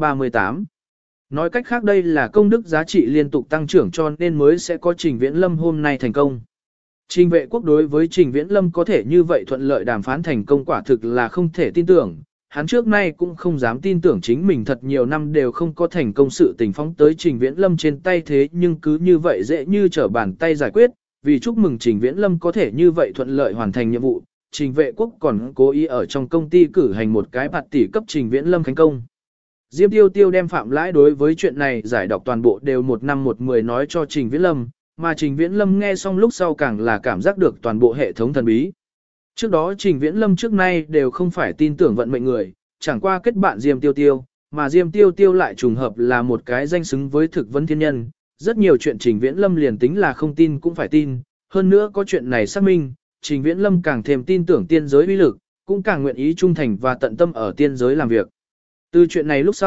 Speaker 1: 638 nói cách khác đây là công đức giá trị liên tục tăng trưởng cho nên mới sẽ có Trình Viễn Lâm hôm nay thành công. Trình Vệ Quốc đối với Trình Viễn Lâm có thể như vậy thuận lợi đàm phán thành công quả thực là không thể tin tưởng, hắn trước nay cũng không dám tin tưởng chính mình thật nhiều năm đều không có thành công sự tình phóng tới Trình Viễn Lâm trên tay thế nhưng cứ như vậy dễ như trở bàn tay giải quyết, vì chúc mừng Trình Viễn Lâm có thể như vậy thuận lợi hoàn thành nhiệm vụ, Trình Vệ Quốc còn cố ý ở trong công ty cử hành một cái bạt tỷ cấp Trình Viễn Lâm khánh công. Diêm Tiêu Tiêu đem Phạm Lãi đối với chuyện này giải đọc toàn bộ đều 1 năm 1 10 nói cho Trình Viễn Lâm, mà Trình Viễn Lâm nghe xong lúc sau càng là cảm giác được toàn bộ hệ thống thần bí. Trước đó Trình Viễn Lâm trước nay đều không phải tin tưởng vận mệnh người, chẳng qua kết bạn Diêm Tiêu Tiêu, mà Diêm Tiêu Tiêu lại trùng hợp là một cái danh xứng với thực vấn thiên nhân. Rất nhiều chuyện Trình Viễn Lâm liền tính là không tin cũng phải tin, hơn nữa có chuyện này xác minh, Trình Viễn Lâm càng thêm tin tưởng tiên giới uy lực, cũng càng nguyện ý trung thành và tận tâm ở tiên giới làm việc. Từ chuyện này lúc sau,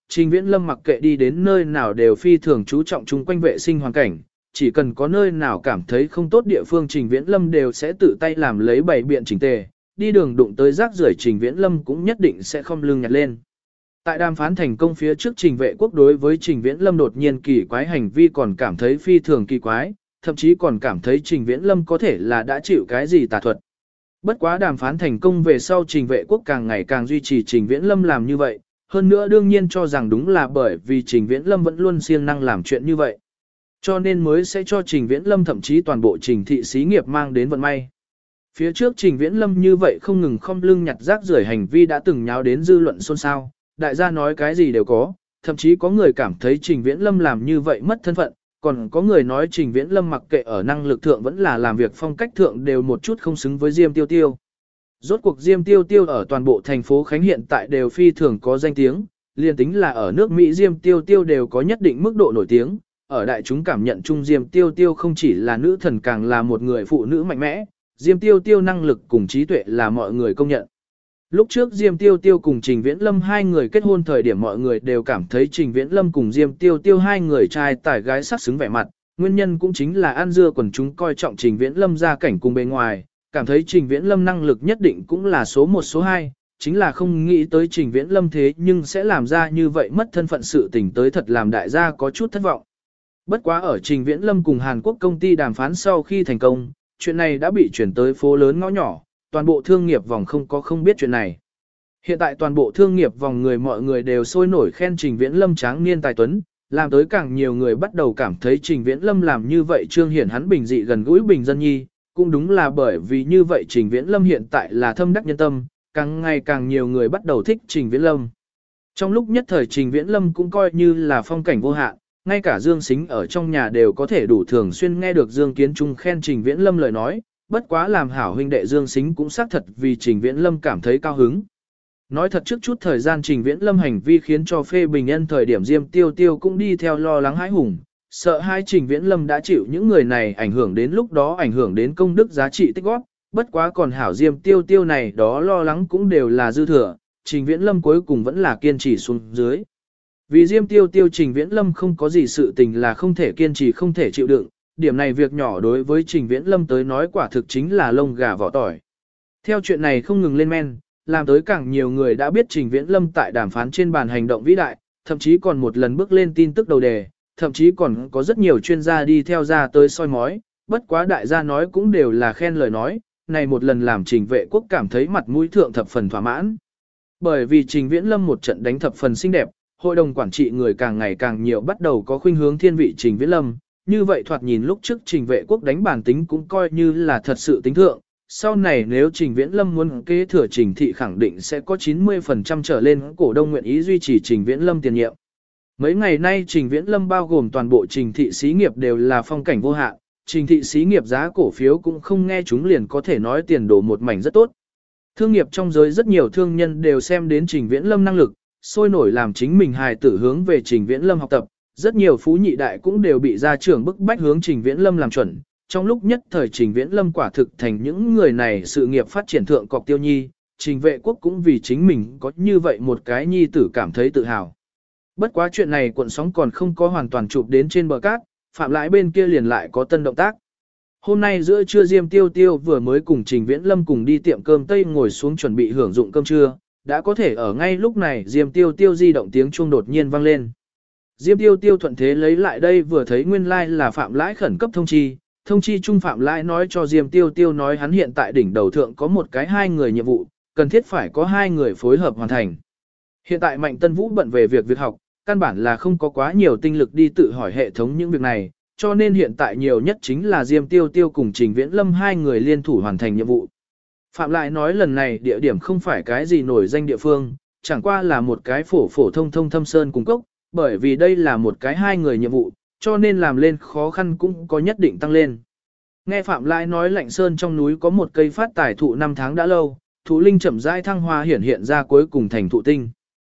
Speaker 1: Trình Viễn Lâm mặc kệ đi đến nơi nào đều phi thường chú trọng chung quanh vệ sinh hoàn cảnh, chỉ cần có nơi nào cảm thấy không tốt địa phương Trình Viễn Lâm đều sẽ tự tay làm lấy bày biện chỉnh tề, đi đường đụng tới rác rưởi Trình Viễn Lâm cũng nhất định sẽ không lưng nhặt lên. Tại đàm phán thành công phía trước Trình Vệ Quốc đối với Trình Viễn Lâm đột nhiên kỳ quái hành vi còn cảm thấy phi thường kỳ quái, thậm chí còn cảm thấy Trình Viễn Lâm có thể là đã chịu cái gì tà thuật. Bất quá đàm phán thành công về sau Trình Vệ Quốc càng ngày càng duy trì Trình Viễn Lâm làm như vậy, hơn nữa đương nhiên cho rằng đúng là bởi vì Trình Viễn Lâm vẫn luôn siêng năng làm chuyện như vậy. Cho nên mới sẽ cho Trình Viễn Lâm thậm chí toàn bộ Trình thị xí nghiệp mang đến vận may. Phía trước Trình Viễn Lâm như vậy không ngừng không lưng nhặt rác rưởi hành vi đã từng nháo đến dư luận xôn xao, đại gia nói cái gì đều có, thậm chí có người cảm thấy Trình Viễn Lâm làm như vậy mất thân phận, còn có người nói Trình Viễn Lâm mặc kệ ở năng lực thượng vẫn là làm việc phong cách thượng đều một chút không xứng với Diêm Tiêu Tiêu. Rốt cuộc Diêm Tiêu Tiêu ở toàn bộ thành phố Khánh hiện tại đều phi thường có danh tiếng, liền tính là ở nước Mỹ Diêm Tiêu Tiêu đều có nhất định mức độ nổi tiếng, ở đại chúng cảm nhận chung Diêm Tiêu Tiêu không chỉ là nữ thần càng là một người phụ nữ mạnh mẽ, Diêm Tiêu Tiêu năng lực cùng trí tuệ là mọi người công nhận. Lúc trước Diêm Tiêu Tiêu cùng Trình Viễn Lâm hai người kết hôn thời điểm mọi người đều cảm thấy Trình Viễn Lâm cùng Diêm Tiêu Tiêu hai người trai tài gái sắc xứng vẻ mặt, nguyên nhân cũng chính là ăn dưa quần chúng coi trọng Trình Viễn Lâm gia cảnh cùng bề ngoài, cảm thấy Trình Viễn Lâm năng lực nhất định cũng là số 1 số 2, chính là không nghĩ tới Trình Viễn Lâm thế nhưng sẽ làm ra như vậy mất thân phận sự tình tới thật làm đại gia có chút thất vọng. Bất quá ở Trình Viễn Lâm cùng Hàn Quốc công ty đàm phán sau khi thành công, chuyện này đã bị chuyển tới phố lớn ngõ nhỏ, toàn bộ thương nghiệp vòng không biết chuyện này. Hiện tại toàn bộ thương nghiệp vòng mọi người đều sôi nổi khen Trình Viễn Lâm tráng niên tài tuấn, làm tới càng nhiều người bắt đầu cảm thấy Trình Viễn Lâm làm như vậy trương hiển hắn bình dị gần gũi bình dân nhi, cũng đúng là bởi vì như vậy Trình Viễn Lâm hiện tại là thâm đắc nhân tâm, càng ngày càng nhiều người bắt đầu thích Trình Viễn Lâm. Trong lúc nhất thời Trình Viễn Lâm cũng coi như là phong cảnh vô hạn, ngay cả Dương Sính ở trong nhà đều có thể đủ thường xuyên nghe được Dương Kiến Trung khen Trình Viễn Lâm lời nói, bất quá làm hảo huynh đệ Dương Sính cũng xác thật vì Trình Viễn Lâm cảm thấy cao hứng. Nói thật trước chút thời gian Trình Viễn Lâm hành vi khiến cho phê bình nhân thời điểm Diêm Tiêu Tiêu cũng đi theo lo lắng hãi hùng, sợ hai Trình Viễn Lâm đã chịu những người này ảnh hưởng đến lúc đó ảnh hưởng đến công đức giá trị tích góp, bất quá còn hảo Diêm Tiêu Tiêu này đó lo lắng cũng đều là dư thừa, Trình Viễn Lâm cuối cùng vẫn là kiên trì xuống dưới. Vì Diêm Tiêu Tiêu Trình Viễn Lâm không có gì sự tình là không thể kiên trì không thể chịu đựng, điểm này việc nhỏ đối với Trình Viễn Lâm tới nói quả thực chính là lông gà vỏ tỏi. Theo chuyện này không ngừng lên men, làm tới càng nhiều người đã biết Trình Viễn Lâm tại đàm phán trên bàn hành động vĩ đại, thậm chí còn một lần bước lên tin tức đầu đề, thậm chí còn có rất nhiều chuyên gia đi theo ra tới soi mói, bất quá đại gia nói cũng đều là khen lời nói, này một lần làm Trình Vệ Quốc cảm thấy mặt mũi thượng thập phần thỏa mãn. Bởi vì Trình Viễn Lâm một trận đánh thập phần xinh đẹp, hội đồng quản trị người càng ngày càng nhiều bắt đầu có khuynh hướng thiên vị Trình Viễn Lâm, như vậy thoạt nhìn lúc trước Trình Vệ Quốc đánh bản tính cũng coi như là thật sự tính thượng. Sau này nếu Trình Viễn Lâm muốn kế thừa Trình thị khẳng định sẽ có 90% trở lên cổ đông nguyện ý duy trì Trình Viễn Lâm tiền nhiệm. Mấy ngày nay Trình Viễn Lâm bao gồm toàn bộ Trình thị xí nghiệp đều là phong cảnh vô hạn, Trình thị xí nghiệp giá cổ phiếu cũng không nghe chúng liền có thể nói tiền đồ một mảnh rất tốt. Thương nghiệp trong giới rất nhiều thương nhân đều xem đến Trình Viễn Lâm năng lực, sôi nổi làm chính mình hài tử hướng về Trình Viễn Lâm học tập, rất nhiều phú nhị đại cũng đều bị gia trưởng bức bách hướng Trình Viễn Lâm làm chuẩn. Trong lúc nhất thời Trình Viễn Lâm quả thực thành những người này sự nghiệp phát triển thượng cọc tiêu nhi, Trình Vệ Quốc cũng vì chính mình có như vậy một cái nhi tử cảm thấy tự hào. Bất quá chuyện này cuộn sóng còn không có hoàn toàn chụp đến trên bờ cát, Phạm Lãi bên kia liền lại có tân động tác. Hôm nay giữa trưa Diêm Tiêu Tiêu vừa mới cùng Trình Viễn Lâm cùng đi tiệm cơm Tây ngồi xuống chuẩn bị hưởng dụng cơm trưa, đã có thể ở ngay lúc này Diêm Tiêu Tiêu di động tiếng chuông đột nhiên vang lên. Diêm Tiêu Tiêu thuận thế lấy lại đây vừa thấy nguyên lai like là Phạm Lãi khẩn cấp thông chi trung Phạm Lãi nói cho Diêm Tiêu Tiêu nói hắn hiện tại đỉnh đầu thượng có một cái 2 người nhiệm vụ, cần thiết phải có 2 người phối hợp hoàn thành. Hiện tại Mạnh Tân Vũ bận về việc học, căn bản là không có quá nhiều tinh lực đi tự hỏi hệ thống những việc này, cho nên hiện tại nhiều nhất chính là Diêm Tiêu Tiêu cùng Trình Viễn Lâm 2 người liên thủ hoàn thành nhiệm vụ. Phạm Lại nói lần này địa điểm không phải cái gì nổi danh địa phương, chẳng qua là một cái phổ thông thâm sơn cùng cốc, bởi vì đây là một cái 2 người nhiệm vụ, cho nên làm lên khó khăn cũng có nhất định tăng lên. Nghe Phạm Lại nói Lạnh Sơn trong núi có một cây phát tài thụ 5 tháng đã lâu, thụ linh chậm rãi thăng hoa hiện ra cuối cùng thành thụ tinh.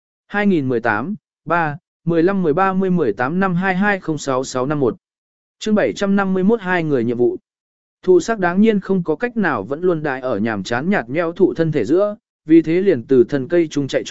Speaker 1: 2018, 3, 15, 13, 18 năm 220651 chương 751 2 người nhiệm vụ. Thụ sắc đáng nhiên không có cách nào vẫn luôn đại ở nhàm chán nhạt nhẽo thụ thân thể giữa, vì thế liền từ thân cây chung chạy trốn,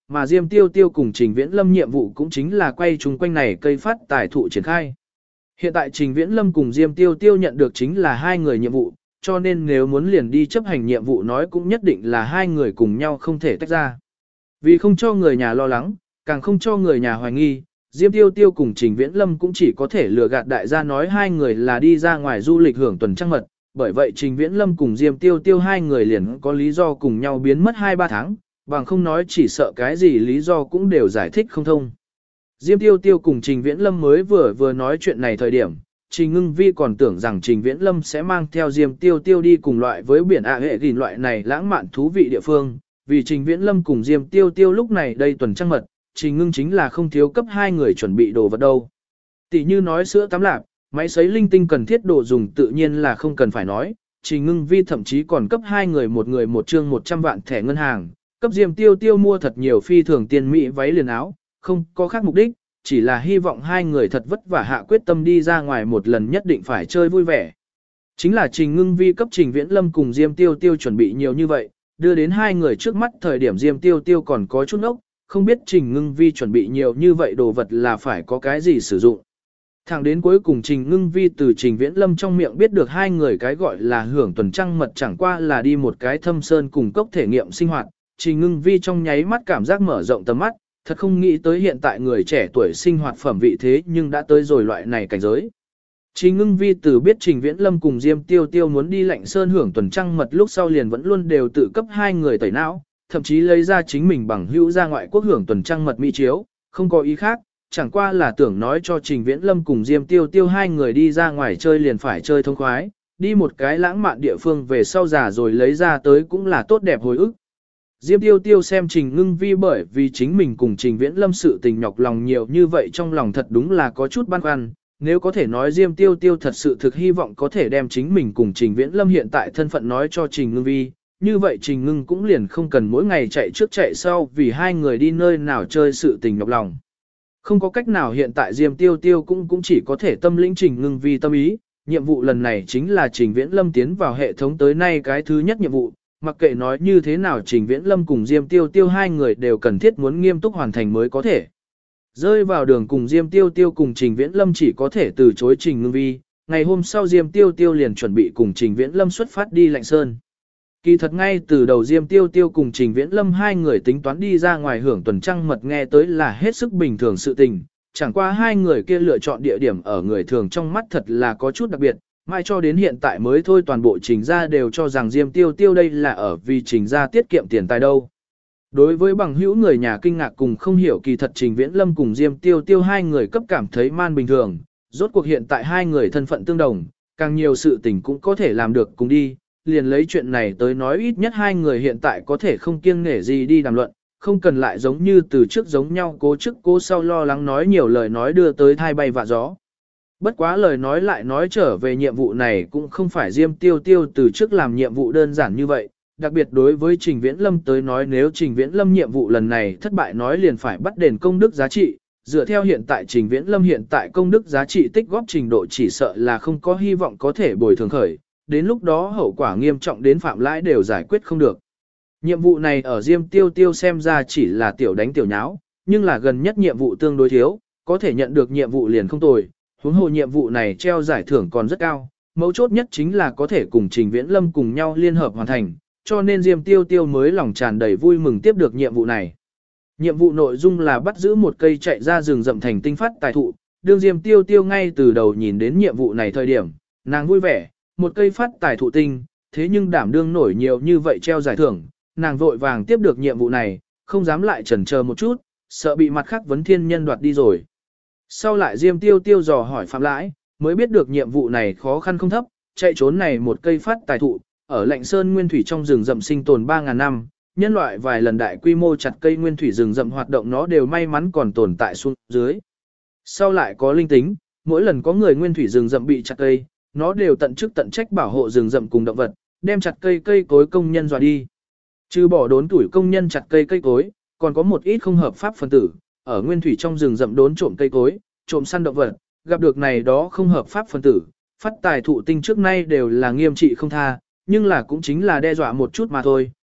Speaker 1: mà Diêm Tiêu Tiêu cùng Trình Viễn Lâm nhiệm vụ cũng chính là quay chung quanh này cây phát tài thụ triển khai. Hiện tại Trình Viễn Lâm cùng Diêm Tiêu Tiêu nhận được chính là hai người nhiệm vụ, cho nên nếu muốn liền đi chấp hành nhiệm vụ nói cũng nhất định là hai người cùng nhau không thể tách ra. Vì không cho người nhà lo lắng, càng không cho người nhà hoài nghi, Diêm Tiêu Tiêu cùng Trình Viễn Lâm cũng chỉ có thể lừa gạt đại gia nói hai người là đi ra ngoài du lịch hưởng tuần trăng mật, bởi vậy Trình Viễn Lâm cùng Diêm Tiêu Tiêu hai người liền có lý do cùng nhau biến mất 2-3 tháng, bằng không nói chỉ sợ cái gì lý do cũng đều giải thích không thông. Diêm Tiêu Tiêu cùng Trình Viễn Lâm mới vừa nói chuyện này thời điểm, Trình Ngưng Vi còn tưởng rằng Trình Viễn Lâm sẽ mang theo Diêm Tiêu Tiêu đi cùng loại với biển hệ gìn loại này lãng mạn thú vị địa phương, vì Trình Viễn Lâm cùng Diêm Tiêu Tiêu lúc này đây tuần trăng mật, Trình Ngưng chính là không thiếu cấp hai người chuẩn bị đồ vật đâu. Tỷ như nói sữa tắm lạp, máy sấy linh tinh cần thiết đồ dùng tự nhiên là không cần phải nói, Trình Ngưng Vi thậm chí còn cấp hai người một chương 100 vạn thẻ ngân hàng, cấp Diêm Tiêu Tiêu mua thật nhiều phi thường tiền mỹ váy liền áo, không có khác mục đích, chỉ là hy vọng hai người thật vất vả hạ quyết tâm đi ra ngoài một lần nhất định phải chơi vui vẻ. Chính là Trình Ngưng Vi cấp Trình Viễn Lâm cùng Diêm Tiêu Tiêu chuẩn bị nhiều như vậy, đưa đến hai người trước mắt thời điểm Diêm Tiêu Tiêu còn có chút ốc, không biết Trình Ngưng Vi chuẩn bị nhiều như vậy đồ vật là phải có cái gì sử dụng. Thẳng đến cuối cùng Trình Ngưng Vi từ Trình Viễn Lâm trong miệng biết được hai người cái gọi là hưởng tuần trăng mật chẳng qua là đi một cái thâm sơn cùng cốc thể nghiệm sinh hoạt, Trình Ngưng Vi trong nháy mắt cảm giác mở rộng tầm mắt, thật không nghĩ tới hiện tại người trẻ tuổi sinh hoạt phẩm vị thế nhưng đã tới rồi loại này cảnh giới. Trình Ngưng Vi từ biết Trình Viễn Lâm cùng Diêm Tiêu Tiêu muốn đi Lạnh Sơn hưởng tuần trăng mật lúc sau liền vẫn luôn đều tự cấp hai người tẩy não, thậm chí lấy ra chính mình bằng hữu ra ngoại quốc hưởng tuần trăng mật mỹ chiếu, không có ý khác, chẳng qua là tưởng nói cho Trình Viễn Lâm cùng Diêm Tiêu Tiêu hai người đi ra ngoài chơi liền phải chơi thông khoái, đi một cái lãng mạn địa phương về sau già rồi lấy ra tới cũng là tốt đẹp hồi ức. Diêm Tiêu Tiêu xem Trình Ngưng Vi bởi vì chính mình cùng Trình Viễn Lâm sự tình nhọc lòng nhiều như vậy trong lòng thật đúng là có chút băn khoăn, nếu có thể nói Diêm Tiêu Tiêu thật sự thực hy vọng có thể đem chính mình cùng Trình Viễn Lâm hiện tại thân phận nói cho Trình Ngưng Vi, như vậy Trình Ngưng cũng liền không cần mỗi ngày chạy trước chạy sau vì hai người đi nơi nào chơi sự tình nhọc lòng. Không có cách nào hiện tại Diêm Tiêu Tiêu cũng chỉ có thể tâm lĩnh Trình Ngưng Vi tâm ý, nhiệm vụ lần này chính là Trình Viễn Lâm tiến vào hệ thống tới nay cái thứ nhất nhiệm vụ. Mặc kệ nói như thế nào Trình Viễn Lâm cùng Diêm Tiêu Tiêu hai người đều cần thiết muốn nghiêm túc hoàn thành mới có thể. Rơi vào đường cùng Diêm Tiêu Tiêu cùng Trình Viễn Lâm chỉ có thể từ chối Trình Ngưng Vi, ngày hôm sau Diêm Tiêu Tiêu liền chuẩn bị cùng Trình Viễn Lâm xuất phát đi Lạnh Sơn. Kỳ thật ngay từ đầu Diêm Tiêu Tiêu cùng Trình Viễn Lâm hai người tính toán đi ra ngoài hưởng tuần trăng mật nghe tới là hết sức bình thường sự tình, chẳng qua hai người kia lựa chọn địa điểm ở người thường trong mắt thật là có chút đặc biệt. Mai cho đến hiện tại mới thôi toàn bộ Trình gia đều cho rằng Diêm Tiêu Tiêu đây là ở vì Trình gia tiết kiệm tiền tài đâu. Đối với bằng hữu người nhà kinh ngạc cùng không hiểu kỳ thật Trình Viễn Lâm cùng Diêm Tiêu Tiêu hai người cấp cảm thấy man bình thường, rốt cuộc hiện tại hai người thân phận tương đồng, càng nhiều sự tình cũng có thể làm được cùng đi, liền lấy chuyện này tới nói ít nhất hai người hiện tại có thể không kiêng nể gì đi đàm luận, không cần lại giống như từ trước giống nhau cố trước cố sau lo lắng nói nhiều lời nói đưa tới thai bay vạ gió. Bất quá lời nói lại nói trở về nhiệm vụ này cũng không phải Diêm Tiêu Tiêu từ trước làm nhiệm vụ đơn giản như vậy, đặc biệt đối với Trình Viễn Lâm tới nói nếu Trình Viễn Lâm nhiệm vụ lần này thất bại nói liền phải bắt đền công đức giá trị, dựa theo hiện tại Trình Viễn Lâm hiện tại công đức giá trị tích góp trình độ chỉ sợ là không có hy vọng có thể bồi thường khởi, đến lúc đó hậu quả nghiêm trọng đến phạm lãi đều giải quyết không được. Nhiệm vụ này ở Diêm Tiêu Tiêu xem ra chỉ là tiểu đánh tiểu nháo, nhưng là gần nhất nhiệm vụ tương đối thiếu, có thể nhận được nhiệm vụ liền không tồi. Huống hồ nhiệm vụ này treo giải thưởng còn rất cao, mấu chốt nhất chính là có thể cùng Trình Viễn Lâm cùng nhau liên hợp hoàn thành, cho nên Diêm Tiêu Tiêu mới lòng tràn đầy vui mừng tiếp được nhiệm vụ này. Nhiệm vụ nội dung là bắt giữ một cây chạy ra rừng rậm thành tinh phát tài thụ, đương Diêm Tiêu Tiêu ngay từ đầu nhìn đến nhiệm vụ này thời điểm, nàng vui vẻ, một cây phát tài thụ tinh, thế nhưng đảm đương nổi nhiều như vậy treo giải thưởng, nàng vội vàng tiếp được nhiệm vụ này, không dám lại chần chờ một chút, sợ bị mặt khác vấn thiên nhân đoạt đi rồi. Sau lại Diêm Tiêu Tiêu dò hỏi Phạm Lãi, mới biết được nhiệm vụ này khó khăn không thấp, chạy trốn này một cây phát tài thụ, ở Lạnh Sơn nguyên thủy trong rừng rậm sinh tồn 3.000 năm, nhân loại vài lần đại quy mô chặt cây nguyên thủy rừng rậm hoạt động nó đều may mắn còn tồn tại xuống dưới. Sau lại có linh tính, mỗi lần có người nguyên thủy rừng rậm bị chặt cây, nó đều tận chức tận trách bảo hộ rừng rậm cùng động vật, đem chặt cây cối công nhân dọa đi. Trừ bỏ đốn tuổi công nhân chặt cây cối, còn có một ít không hợp pháp phân tử, ở nguyên thủy trong rừng rậm đốn trộm cây cối, trộm săn động vật, gặp được này đó không hợp pháp phân tử, phát tài thụ tinh trước nay đều là nghiêm trị không tha, nhưng là cũng chính là đe dọa một chút mà thôi,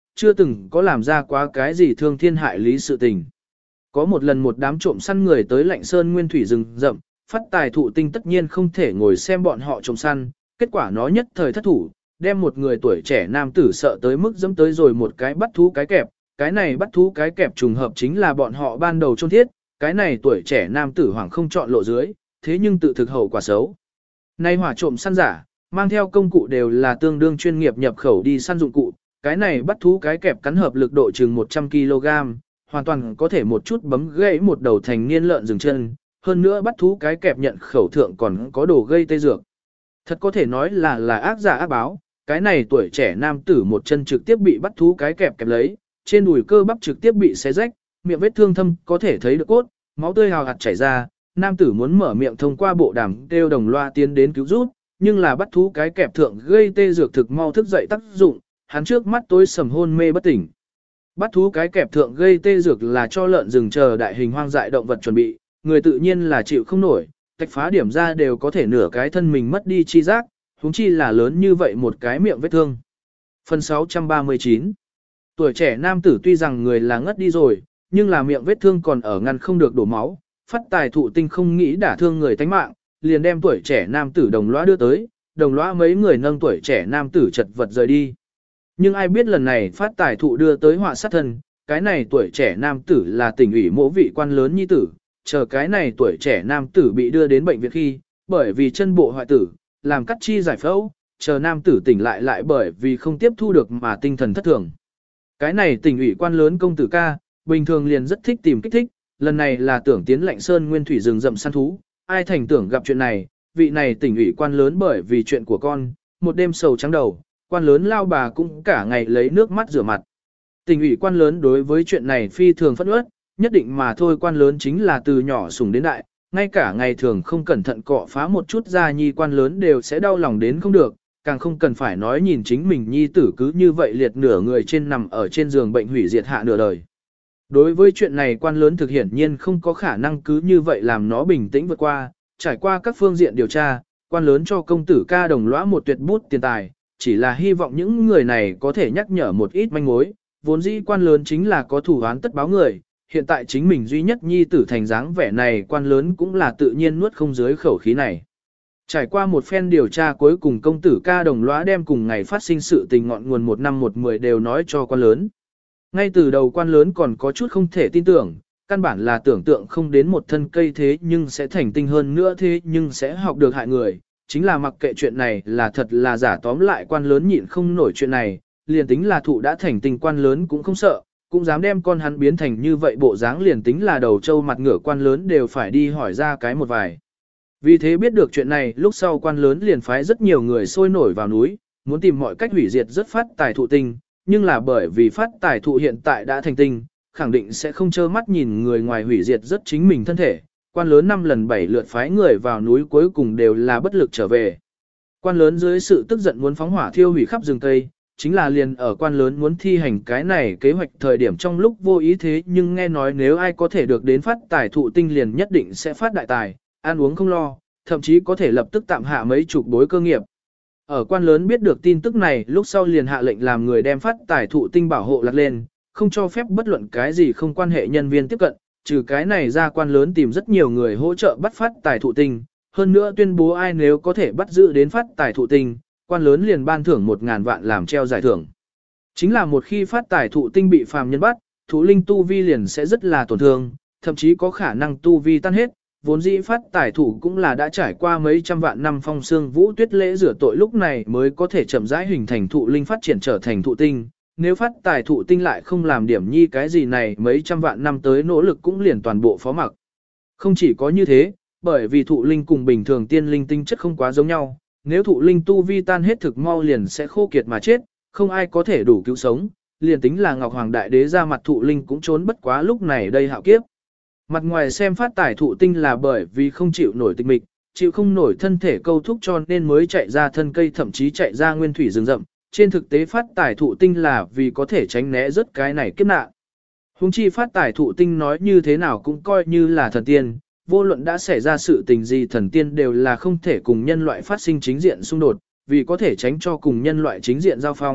Speaker 1: chưa từng có làm ra quá cái gì thương thiên hại lý sự tình. Có một lần một đám trộm săn người tới Lạnh Sơn nguyên thủy rừng rậm, phát tài thụ tinh tất nhiên không thể ngồi xem bọn họ trộm săn, kết quả nó nhất thời thất thủ, đem một người tuổi trẻ nam tử sợ tới mức dẫm tới rồi một cái bắt thú cái kẹp, cái này bắt thú cái kẹp trùng hợp chính là bọn họ ban đầu chôn thiết, cái này tuổi trẻ nam tử hoảng không chọn lộ dưới, thế nhưng tự thực hậu quả xấu. Nay hỏa trộm săn giả, mang theo công cụ đều là tương đương chuyên nghiệp nhập khẩu đi săn dụng cụ, cái này bắt thú cái kẹp cắn hợp lực độ chừng 100 kg, hoàn toàn có thể một chút bấm gãy một đầu thành niên lợn dừng chân, hơn nữa bắt thú cái kẹp nhận khẩu thượng còn có đồ gây tê dược. Thật có thể nói là ác giả ác báo, cái này tuổi trẻ nam tử một chân trực tiếp bị bắt thú cái kẹp kẹp lấy, trên đùi cơ bắp trực tiếp bị xé rách, miệng vết thương thâm có thể thấy được cốt, máu tươi hào hạt chảy ra, nam tử muốn mở miệng thông qua bộ đàm kêu đồng loa tiến đến cứu giúp, nhưng là bắt thú cái kẹp thượng gây tê dược thực mau thức dậy tác dụng, hắn trước mắt tối sầm hôn mê bất tỉnh. Bắt thú cái kẹp thượng gây tê dược là cho lợn rừng chờ đại hình hoang dại động vật chuẩn bị, người tự nhiên là chịu không nổi, tách phá điểm ra đều có thể nửa cái thân mình mất đi chi giác, huống chi là lớn như vậy một cái miệng vết thương. Phần 639. Tuổi trẻ nam tử tuy rằng người là ngất đi rồi, nhưng là miệng vết thương còn ở ngăn không được đổ máu, phát tài thụ tinh không nghĩ đả thương người tánh mạng, liền đem tuổi trẻ nam tử đồng lõa đưa tới, đồng lõa mấy người nâng tuổi trẻ nam tử chật vật rời đi. Nhưng ai biết lần này phát tài thụ đưa tới họa sát thân, cái này tuổi trẻ nam tử là tỉnh ủy mỗ vị quan lớn nhi tử, chờ cái này tuổi trẻ nam tử bị đưa đến bệnh viện khi, bởi vì chân bộ hoại tử, làm cắt chi giải phẫu, chờ nam tử tỉnh lại bởi vì không tiếp thu được mà tinh thần thất thường. Cái này tỉnh ủy quan lớn công tử ca, bình thường liền rất thích tìm kích thích, lần này là tưởng tiến Lạnh Sơn nguyên thủy rừng rậm săn thú, ai thành tưởng gặp chuyện này, vị này tỉnh ủy quan lớn bởi vì chuyện của con, một đêm sầu trắng đầu, quan lớn lao bà cũng cả ngày lấy nước mắt rửa mặt. Tỉnh ủy quan lớn đối với chuyện này phi thường phẫn uất, nhất định mà thôi quan lớn chính là từ nhỏ sủng đến đại, ngay cả ngày thường không cẩn thận cọ phá một chút ra nhi quan lớn đều sẽ đau lòng đến không được, càng không cần phải nói nhìn chính mình nhi tử cứ như vậy liệt nửa người trên nằm ở trên giường bệnh hủy diệt hạ nửa đời. Đối với chuyện này quan lớn thực hiển nhiên không có khả năng cứ như vậy làm nó bình tĩnh vượt qua, trải qua các phương diện điều tra, quan lớn cho công tử ca đồng lõa một tuyệt bút tiền tài, chỉ là hy vọng những người này có thể nhắc nhở một ít manh mối, vốn dĩ quan lớn chính là có thủ án tất báo người, hiện tại chính mình duy nhất nhi tử thành dáng vẻ này quan lớn cũng là tự nhiên nuốt không dưới khẩu khí này. Trải qua một phen điều tra cuối cùng công tử ca đồng lõa đem cùng ngày phát sinh sự tình ngọn nguồn 1 năm 1 10 đều nói cho quan lớn. Ngay từ đầu quan lớn còn có chút không thể tin tưởng, căn bản là tưởng tượng không đến một thân cây thế nhưng sẽ thành tinh hơn nữa thế nhưng sẽ học được hại người, chính là mặc kệ chuyện này là thật là giả tóm lại quan lớn nhịn không nổi chuyện này, liền tính là thụ đã thành tinh quan lớn cũng không sợ, cũng dám đem con hắn biến thành như vậy bộ dáng liền tính là đầu trâu mặt ngựa quan lớn đều phải đi hỏi ra cái một vài. Vì thế biết được chuyện này lúc sau quan lớn liền phái rất nhiều người sôi nổi vào núi, muốn tìm mọi cách hủy diệt rất phát tài thụ tinh, nhưng là bởi vì phát tài thụ hiện tại đã thành tinh, khẳng định sẽ không trơ mắt nhìn người ngoài hủy diệt rất chính mình thân thể. Quan lớn 5 lần 7 lượt phái người vào núi cuối cùng đều là bất lực trở về. Quan lớn dưới sự tức giận muốn phóng hỏa thiêu hủy khắp rừng cây, chính là liền ở quan lớn muốn thi hành cái này kế hoạch thời điểm trong lúc vô ý thế nhưng nghe nói nếu ai có thể được đến phát tài thụ tinh liền nhất định sẽ phát đại tài, ăn uống không lo, thậm chí có thể lập tức tạm hạ mấy chục bối cơ nghiệp. Ở quan lớn biết được tin tức này lúc sau liền hạ lệnh làm người đem phát tài thụ tinh bảo hộ lật lên, không cho phép bất luận cái gì không quan hệ nhân viên tiếp cận, trừ cái này ra quan lớn tìm rất nhiều người hỗ trợ bắt phát tài thụ tinh, hơn nữa tuyên bố ai nếu có thể bắt giữ đến phát tài thụ tinh, quan lớn liền ban thưởng 1.000 vạn làm treo giải thưởng. Chính là một khi phát tài thụ tinh bị phàm nhân bắt, thụ linh tu vi liền sẽ rất là tổn thương, thậm chí có khả năng tu vi tan hết, vốn dĩ phát tài thụ cũng là đã trải qua mấy trăm vạn năm phong xương vũ tuyết lễ rửa tội lúc này mới có thể chậm rãi hình thành thụ linh phát triển trở thành thụ tinh. Nếu phát tài thụ tinh lại không làm điểm nhi cái gì này mấy trăm vạn năm tới nỗ lực cũng liền toàn bộ phó mặc. Không chỉ có như thế, bởi vì thụ linh cùng bình thường tiên linh tinh chất không quá giống nhau, nếu thụ linh tu vi tan hết thực mau liền sẽ khô kiệt mà chết, không ai có thể đủ cứu sống, liền tính là Ngọc Hoàng Đại Đế ra mặt thụ linh cũng trốn bất quá lúc này đây hạo kiếp. Mặt ngoài xem phát tài thụ tinh là bởi vì không chịu nổi tịch mịch, chịu không nổi thân thể câu thúc cho nên mới chạy ra thân cây thậm chí chạy ra nguyên thủy rừng rậm. Trên thực tế phát tài thụ tinh là vì có thể tránh né rất cái này kiếp nạn. Hùng chi phát tài thụ tinh nói như thế nào cũng coi như là thần tiên, vô luận đã xảy ra sự tình gì thần tiên đều là không thể cùng nhân loại phát sinh chính diện xung đột, vì có thể tránh cho cùng nhân loại chính diện giao phong,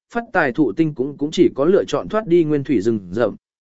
Speaker 1: phát tài thụ tinh cũng chỉ có lựa chọn thoát đi nguyên thủy rừng rậm.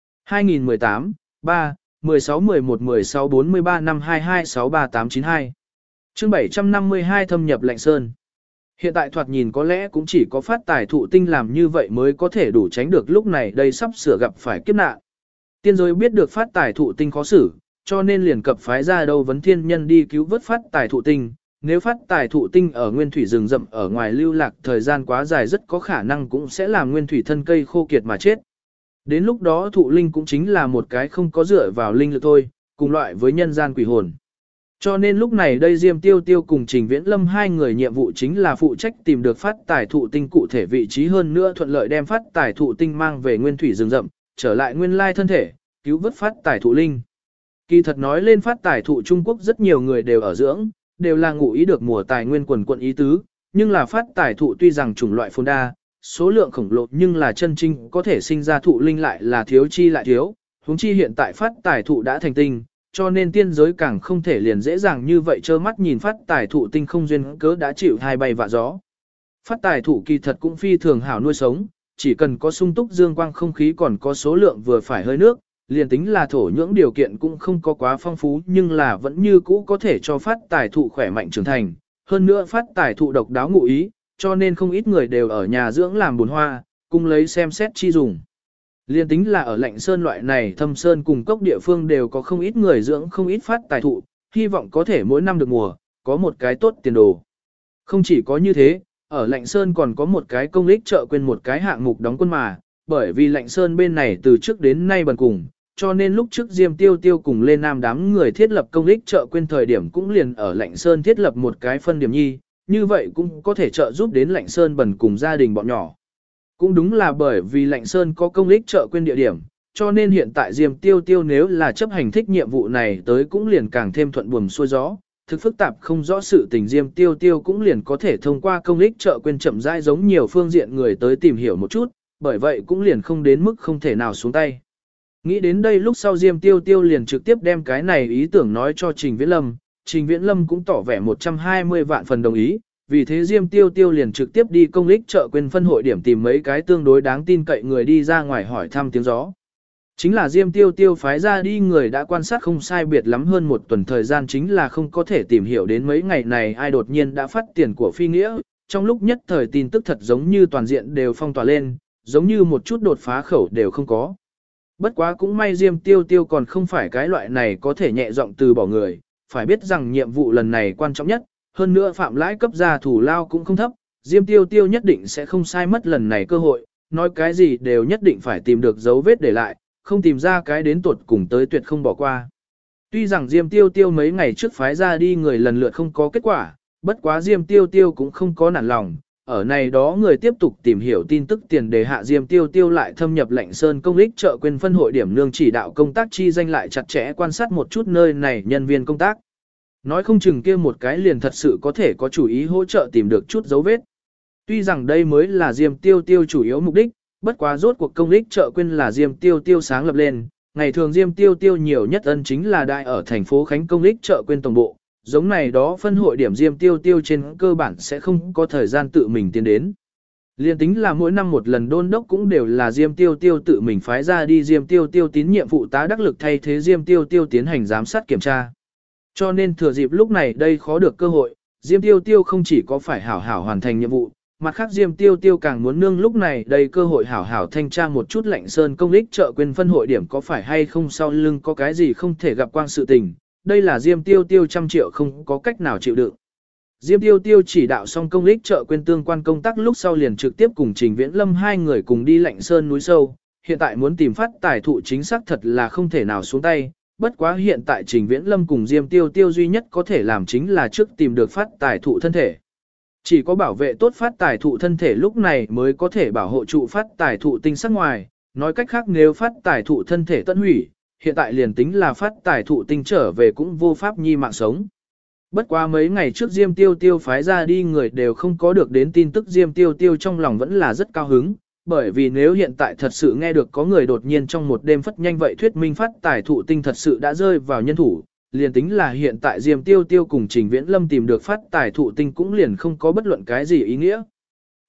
Speaker 1: 2018, 3, 16 11 16 43 5 22 63892 chương 752 thâm nhập lạnh sơn. Hiện tại thoạt nhìn có lẽ cũng chỉ có phát tài thụ tinh làm như vậy mới có thể đủ tránh được lúc này đây sắp sửa gặp phải kiếp nạn. Tiên giới biết được phát tài thụ tinh khó xử, cho nên liền cập phái ra đâu vấn thiên nhân đi cứu vớt phát tài thụ tinh. Nếu phát tài thụ tinh ở nguyên thủy rừng rậm ở ngoài lưu lạc thời gian quá dài rất có khả năng cũng sẽ làm nguyên thủy thân cây khô kiệt mà chết. Đến lúc đó thụ linh cũng chính là một cái không có dựa vào linh lực thôi, cùng loại với nhân gian quỷ hồn. Cho nên lúc này đây Diêm Tiêu Tiêu cùng Trình Viễn Lâm hai người nhiệm vụ chính là phụ trách tìm được phát tài thụ tinh cụ thể vị trí, hơn nữa thuận lợi đem phát tài thụ tinh mang về nguyên thủy rừng rậm, trở lại nguyên lai thân thể, cứu vớt phát tài thụ linh. Kỳ thật nói lên phát tài thụ Trung Quốc rất nhiều người đều ở dưỡng, đều là ngụ ý được mùa tài nguyên quần quận ý tứ, nhưng là phát tài thụ tuy rằng chủng loại phồn đa, số lượng khổng lồ nhưng là chân chính có thể sinh ra thụ linh lại là thiếu chi lại thiếu, huống chi hiện tại phát tài thụ đã thành tinh, cho nên tiên giới càng không thể liền dễ dàng như vậy trơ mắt nhìn phát tài thụ tinh không duyên cớ đã chịu hai bay vạ gió. Phát tài thụ kỳ thật cũng phi thường hảo nuôi sống, chỉ cần có sung túc dương quang không khí còn có số lượng vừa phải hơi nước, liền tính là thổ nhưỡng điều kiện cũng không có quá phong phú nhưng là vẫn như cũ có thể cho phát tài thụ khỏe mạnh trưởng thành. Hơn nữa phát tài thụ độc đáo ngụ ý, cho nên không ít người đều ở nhà dưỡng làm bồn hoa, cùng lấy xem xét chi dùng. Liên tính là ở lạnh sơn loại này thâm sơn cùng cốc địa phương đều có không ít người dưỡng không ít phát tài thụ, hy vọng có thể mỗi năm được mùa, có một cái tốt tiền đồ. Không chỉ có như thế, ở lạnh sơn còn có một cái công ích trợ quên một cái hạng mục đóng quân mà, bởi vì lạnh sơn bên này từ trước đến nay bần cùng, cho nên lúc trước Diêm Tiêu Tiêu cùng lên nam đám người thiết lập công ích trợ quên thời điểm cũng liền ở lạnh sơn thiết lập một cái phân điểm nhi, như vậy cũng có thể trợ giúp đến lạnh sơn bần cùng gia đình bọn nhỏ. Cũng đúng là bởi vì lạnh sơn có công ích trợ quên địa điểm, cho nên hiện tại Diêm Tiêu Tiêu nếu là chấp hành thích nhiệm vụ này tới cũng liền càng thêm thuận buồm xuôi gió. Thực phức tạp không rõ sự tình Diêm Tiêu Tiêu cũng liền có thể thông qua công ích trợ quên chậm rãi giống nhiều phương diện người tới tìm hiểu một chút, bởi vậy cũng liền không đến mức không thể nào xuống tay. Nghĩ đến đây lúc sau Diêm Tiêu Tiêu liền trực tiếp đem cái này ý tưởng nói cho Trình Viễn Lâm, Trình Viễn Lâm cũng tỏ vẻ 120 vạn phần đồng ý, vì thế Diêm Tiêu Tiêu liền trực tiếp đi công ích trợ quên phân hội điểm tìm mấy cái tương đối đáng tin cậy người đi ra ngoài hỏi thăm tiếng gió. Chính là Diêm Tiêu Tiêu phái ra đi người đã quan sát không sai biệt lắm hơn một tuần thời gian, chính là không có thể tìm hiểu đến mấy ngày này ai đột nhiên đã phát tiền của phi nghĩa, trong lúc nhất thời tin tức thật giống như toàn diện đều phong tỏa lên, giống như một chút đột phá khẩu đều không có. Bất quá cũng may Diêm Tiêu Tiêu còn không phải cái loại này có thể nhẹ giọng từ bỏ người, phải biết rằng nhiệm vụ lần này quan trọng nhất, hơn nữa phạm lãi cấp ra thủ lao cũng không thấp, Diêm Tiêu Tiêu nhất định sẽ không sai mất lần này cơ hội, nói cái gì đều nhất định phải tìm được dấu vết để lại, không tìm ra cái đến tuột cùng tới tuyệt không bỏ qua. Tuy rằng Diêm Tiêu Tiêu mấy ngày trước phái ra đi người lần lượt không có kết quả, bất quá Diêm Tiêu Tiêu cũng không có nản lòng, ở này đó người tiếp tục tìm hiểu tin tức tiền đề hạ Diêm Tiêu Tiêu lại thâm nhập Lạnh Sơn công ích trợ quên phân hội điểm nương chỉ đạo công tác chi danh lại chặt chẽ quan sát một chút nơi này nhân viên công tác. Nói không chừng kia một cái liền thật sự có thể có chủ ý hỗ trợ tìm được chút dấu vết. Tuy rằng đây mới là Diêm Tiêu Tiêu chủ yếu mục đích, bất quá rốt cuộc công ích trợ quên là Diêm Tiêu Tiêu sáng lập lên, ngày thường Diêm Tiêu Tiêu nhiều nhất ân chính là đại ở thành phố Khánh công ích trợ quên tổng bộ, giống này đó phân hội điểm Diêm Tiêu Tiêu trên cơ bản sẽ không có thời gian tự mình tiến đến. Liên tính là mỗi năm một lần đôn đốc cũng đều là Diêm Tiêu Tiêu tự mình phái ra đi, Diêm Tiêu Tiêu tín nhiệm phụ tá đắc lực thay thế Diêm Tiêu Tiêu tiến hành giám sát kiểm tra. Cho nên thừa dịp lúc này đây khó được cơ hội, Diêm Tiêu Tiêu không chỉ có phải hảo hảo hoàn thành nhiệm vụ, mặt khác Diêm Tiêu Tiêu càng muốn nương lúc này đây cơ hội hảo hảo thanh tra một chút Lạnh Sơn công ích trợ quên phân hội điểm có phải hay không sau lưng có cái gì không thể gặp quang sự tình, đây là Diêm Tiêu Tiêu trăm triệu không có cách nào chịu đựng. Diêm Tiêu Tiêu chỉ đạo xong công ích trợ quên tương quan công tác lúc sau liền trực tiếp cùng Trình Viễn Lâm hai người cùng đi Lạnh Sơn núi sâu, hiện tại muốn tìm phát tài thụ chính xác thật là không thể nào xuống tay. Bất quá hiện tại Trình Viễn Lâm cùng Diêm Tiêu Tiêu duy nhất có thể làm chính là trước tìm được phát tài thụ thân thể. Chỉ có bảo vệ tốt phát tài thụ thân thể lúc này mới có thể bảo hộ trụ phát tài thụ tinh sắc ngoài, nói cách khác nếu phát tài thụ thân thể tận hủy, hiện tại liền tính là phát tài thụ tinh trở về cũng vô pháp nhi mạng sống. Bất quá mấy ngày trước Diêm Tiêu Tiêu phái ra đi người đều không có được đến tin tức, Diêm Tiêu Tiêu trong lòng vẫn là rất cao hứng, bởi vì nếu hiện tại thật sự nghe được có người đột nhiên trong một đêm phất nhanh vậy thuyết minh phát tài thụ tinh thật sự đã rơi vào nhân thủ, liền tính là hiện tại Diêm Tiêu Tiêu cùng Trình Viễn Lâm tìm được phát tài thụ tinh cũng liền không có bất luận cái gì ý nghĩa.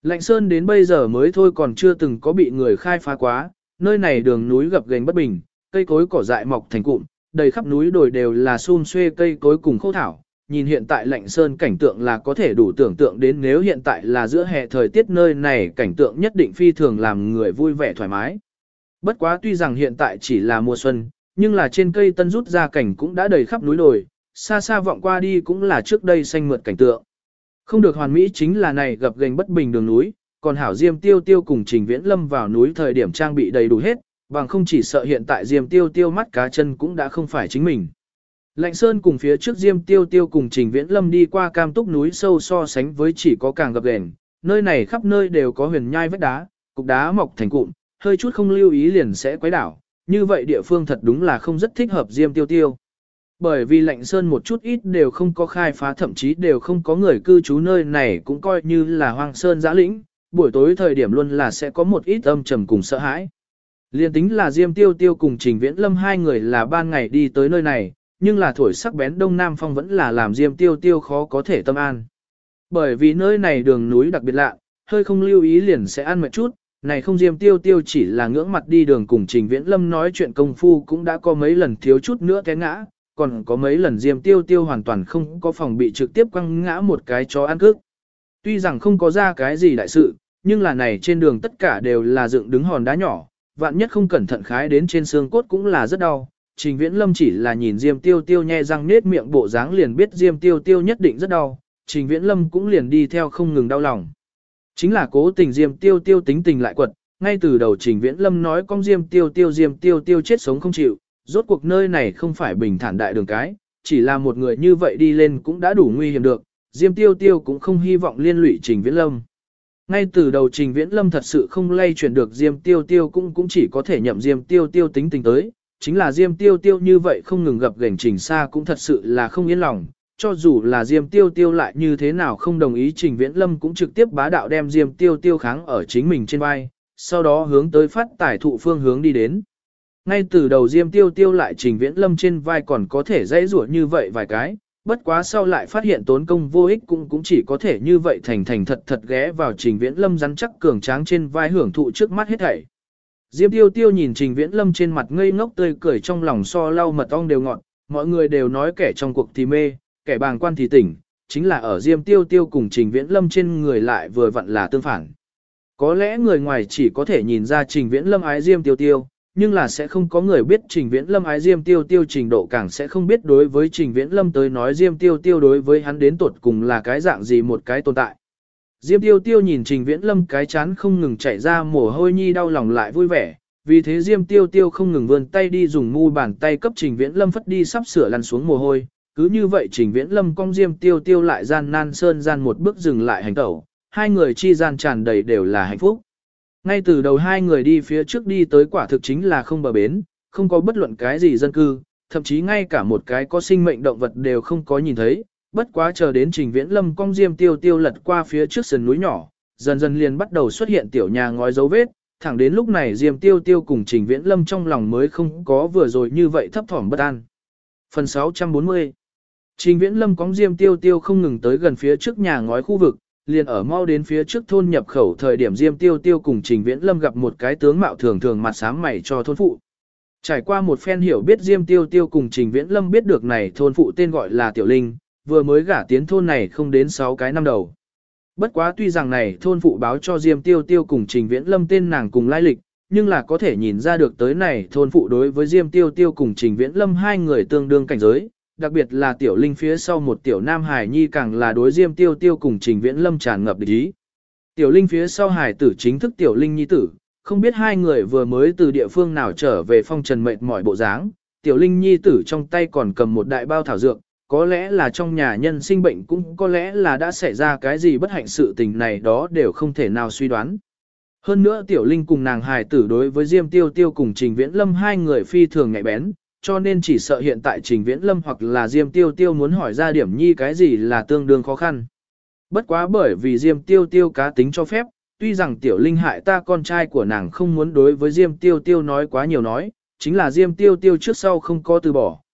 Speaker 1: Lạnh Sơn đến bây giờ mới thôi còn chưa từng có bị người khai phá quá, nơi này đường núi gập ghềnh bất bình, cây cối cỏ dại mọc thành cụm, đầy khắp núi đồi đều là sum xuê cây cối cùng khô thảo. Nhìn hiện tại Lạnh Sơn cảnh tượng là có thể đủ tưởng tượng đến nếu hiện tại là giữa hè thời tiết nơi này cảnh tượng nhất định phi thường làm người vui vẻ thoải mái. Bất quá tuy rằng hiện tại chỉ là mùa xuân, nhưng là trên cây tân rút ra cảnh cũng đã đầy khắp núi đồi, xa xa vọng qua đi cũng là trước đây xanh mượt cảnh tượng. Không được hoàn mỹ chính là này gập ghềnh bất bình đường núi, còn hảo Diêm Tiêu Tiêu cùng Trình Viễn Lâm vào núi thời điểm trang bị đầy đủ hết, bằng không chỉ sợ hiện tại Diêm Tiêu Tiêu mắt cá chân cũng đã không phải chính mình. Lạnh Sơn cùng phía trước Diêm Tiêu Tiêu cùng Trình Viễn Lâm đi qua cam túc núi sâu so sánh với chỉ có càng gập ghềnh, nơi này khắp nơi đều có huyền nhai vách đá, cục đá mọc thành cụm, hơi chút không lưu ý liền sẽ quấy đảo, như vậy địa phương thật đúng là không rất thích hợp Diêm Tiêu Tiêu. Bởi vì Lạnh Sơn một chút ít đều không có khai phá, thậm chí đều không có người cư trú nơi này cũng coi như là hoang sơn giã lĩnh, buổi tối thời điểm luôn là sẽ có một ít âm trầm cùng sợ hãi. Liên tính là Diêm Tiêu Tiêu cùng Trình Viễn Lâm hai người là ban ngày đi tới nơi này, nhưng là thổi sắc bén đông nam phong vẫn là làm Diêm Tiêu Tiêu khó có thể tâm an. Bởi vì nơi này đường núi đặc biệt lạ, hơi không lưu ý liền sẽ ăn mệt chút, này không Diêm Tiêu Tiêu chỉ là ngưỡng mặt đi đường cùng Trình Viễn Lâm nói chuyện công phu cũng đã có mấy lần thiếu chút nữa té ngã, còn có mấy lần Diêm Tiêu Tiêu hoàn toàn không có phòng bị trực tiếp quăng ngã một cái chó ăn cước. Tuy rằng không có ra cái gì đại sự, nhưng là này trên đường tất cả đều là dựng đứng hòn đá nhỏ, vạn nhất không cẩn thận khái đến trên xương cốt cũng là rất đau. Trình Viễn Lâm chỉ là nhìn Diêm Tiêu Tiêu nhe răng nết miệng bộ dáng liền biết Diêm Tiêu Tiêu nhất định rất đau, Trình Viễn Lâm cũng liền đi theo không ngừng đau lòng. Chính là cố tình Diêm Tiêu Tiêu tính tình lại quật, ngay từ đầu Trình Viễn Lâm nói con Diêm Tiêu Tiêu chết sống không chịu, rốt cuộc nơi này không phải bình thản đại đường cái, chỉ là một người như vậy đi lên cũng đã đủ nguy hiểm được, Diêm Tiêu Tiêu cũng không hy vọng liên lụy Trình Viễn Lâm. Ngay từ đầu Trình Viễn Lâm thật sự không lay chuyển được Diêm Tiêu Tiêu cũng chỉ có thể nhậm Diêm Tiêu Tiêu tính tình tới, chính là Diêm Tiêu Tiêu như vậy không ngừng gập ghềnh Trình Sa cũng thật sự là không yên lòng, cho dù là Diêm Tiêu Tiêu lại như thế nào không đồng ý Trình Viễn Lâm cũng trực tiếp bá đạo đem Diêm Tiêu Tiêu kháng ở chính mình trên vai, sau đó hướng tới phát tải thụ phương hướng đi đến. Ngay từ đầu Diêm Tiêu Tiêu lại Trình Viễn Lâm trên vai còn có thể dãy rủa như vậy vài cái, bất quá sau lại phát hiện tốn công vô ích cũng chỉ có thể như vậy thành thật ghé vào Trình Viễn Lâm rắn chắc cường tráng trên vai hưởng thụ trước mắt hết thảy. Diêm Tiêu Tiêu nhìn Trình Viễn Lâm trên mặt ngây ngốc tươi cười trong lòng so lau mật ong đều ngọt, mọi người đều nói kẻ trong cuộc thì mê, kẻ bàng quan thì tỉnh, chính là ở Diêm Tiêu Tiêu cùng Trình Viễn Lâm trên người lại vừa vặn là tương phản. Có lẽ người ngoài chỉ có thể nhìn ra Trình Viễn Lâm ái Diêm Tiêu Tiêu, nhưng là sẽ không có người biết Trình Viễn Lâm ái Diêm Tiêu Tiêu trình độ, càng sẽ không biết đối với Trình Viễn Lâm tới nói Diêm Tiêu Tiêu đối với hắn đến tuột cùng là cái dạng gì một cái tồn tại. Diêm Tiêu Tiêu nhìn Trình Viễn Lâm cái chán không ngừng chảy ra mồ hôi nhi đau lòng lại vui vẻ, vì thế Diêm Tiêu Tiêu không ngừng vươn tay đi dùng mu bàn tay cấp Trình Viễn Lâm phất đi sắp sửa lăn xuống mồ hôi, cứ như vậy Trình Viễn Lâm cong Diêm Tiêu Tiêu lại gian nan sơn gian một bước dừng lại hành tẩu, hai người chi gian tràn đầy đều là hạnh phúc. Ngay từ đầu hai người đi phía trước đi tới quả thực chính là không bờ bến, không có bất luận cái gì dân cư, thậm chí ngay cả một cái có sinh mệnh động vật đều không có nhìn thấy. Bất quá chờ đến Trình Viễn Lâm cong Diêm Tiêu Tiêu lật qua phía trước sườn núi nhỏ, dần dần liền bắt đầu xuất hiện tiểu nhà ngói dấu vết, thẳng đến lúc này Diêm Tiêu Tiêu cùng Trình Viễn Lâm trong lòng mới không có vừa rồi như vậy thấp thỏm bất an. Phần 640 Trình Viễn Lâm cong Diêm Tiêu Tiêu không ngừng tới gần phía trước nhà ngói khu vực, liền ở mau đến phía trước thôn nhập khẩu thời điểm Diêm Tiêu Tiêu cùng Trình Viễn Lâm gặp một cái tướng mạo thường thường mặt xám mày cho thôn phụ. Trải qua một phen hiểu biết Diêm Tiêu Tiêu cùng Trình Viễn Lâm biết được này thôn phụ tên gọi là Tiểu Linh, vừa mới gả tiến thôn này không đến 6 cái năm đầu. Bất quá tuy rằng này thôn phụ báo cho Diêm Tiêu Tiêu cùng Trình Viễn Lâm tên nàng cùng lai lịch, nhưng là có thể nhìn ra được tới này thôn phụ đối với Diêm Tiêu Tiêu cùng Trình Viễn Lâm hai người tương đương cảnh giới, đặc biệt là Tiểu Linh phía sau một tiểu nam hài nhi càng là đối Diêm Tiêu Tiêu cùng Trình Viễn Lâm tràn ngập địch ý. Tiểu Linh phía sau hài tử chính thức Tiểu Linh nhi tử, không biết hai người vừa mới từ địa phương nào trở về phong trần mệt mỏi bộ dáng, Tiểu Linh nhi tử trong tay còn cầm một đại bao thảo dược, có lẽ là trong nhà nhân sinh bệnh cũng có lẽ là đã xảy ra cái gì bất hạnh sự tình này đó đều không thể nào suy đoán. Hơn nữa Tiểu Linh cùng nàng hài tử đối với Diêm Tiêu Tiêu cùng Trình Viễn Lâm hai người phi thường nhạy bén, cho nên chỉ sợ hiện tại Trình Viễn Lâm hoặc là Diêm Tiêu Tiêu muốn hỏi ra điểm nhi cái gì là tương đương khó khăn. Bất quá bởi vì Diêm Tiêu Tiêu cá tính cho phép, tuy rằng Tiểu Linh hại ta con trai của nàng không muốn đối với Diêm Tiêu Tiêu nói quá nhiều nói, chính là Diêm Tiêu Tiêu trước sau không có từ bỏ,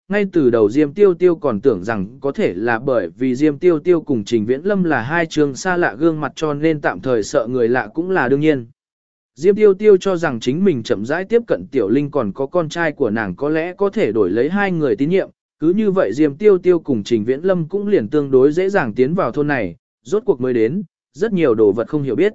Speaker 1: ngay từ đầu Diêm Tiêu Tiêu còn tưởng rằng có thể là bởi vì Diêm Tiêu Tiêu cùng Trình Viễn Lâm là hai trường xa lạ gương mặt cho nên tạm thời sợ người lạ cũng là đương nhiên. Diêm Tiêu Tiêu cho rằng chính mình chậm rãi tiếp cận Tiểu Linh còn có con trai của nàng có lẽ có thể đổi lấy hai người tín nhiệm, cứ như vậy Diêm Tiêu Tiêu cùng Trình Viễn Lâm cũng liền tương đối dễ dàng tiến vào thôn này, rốt cuộc mới đến, rất nhiều đồ vật không hiểu biết.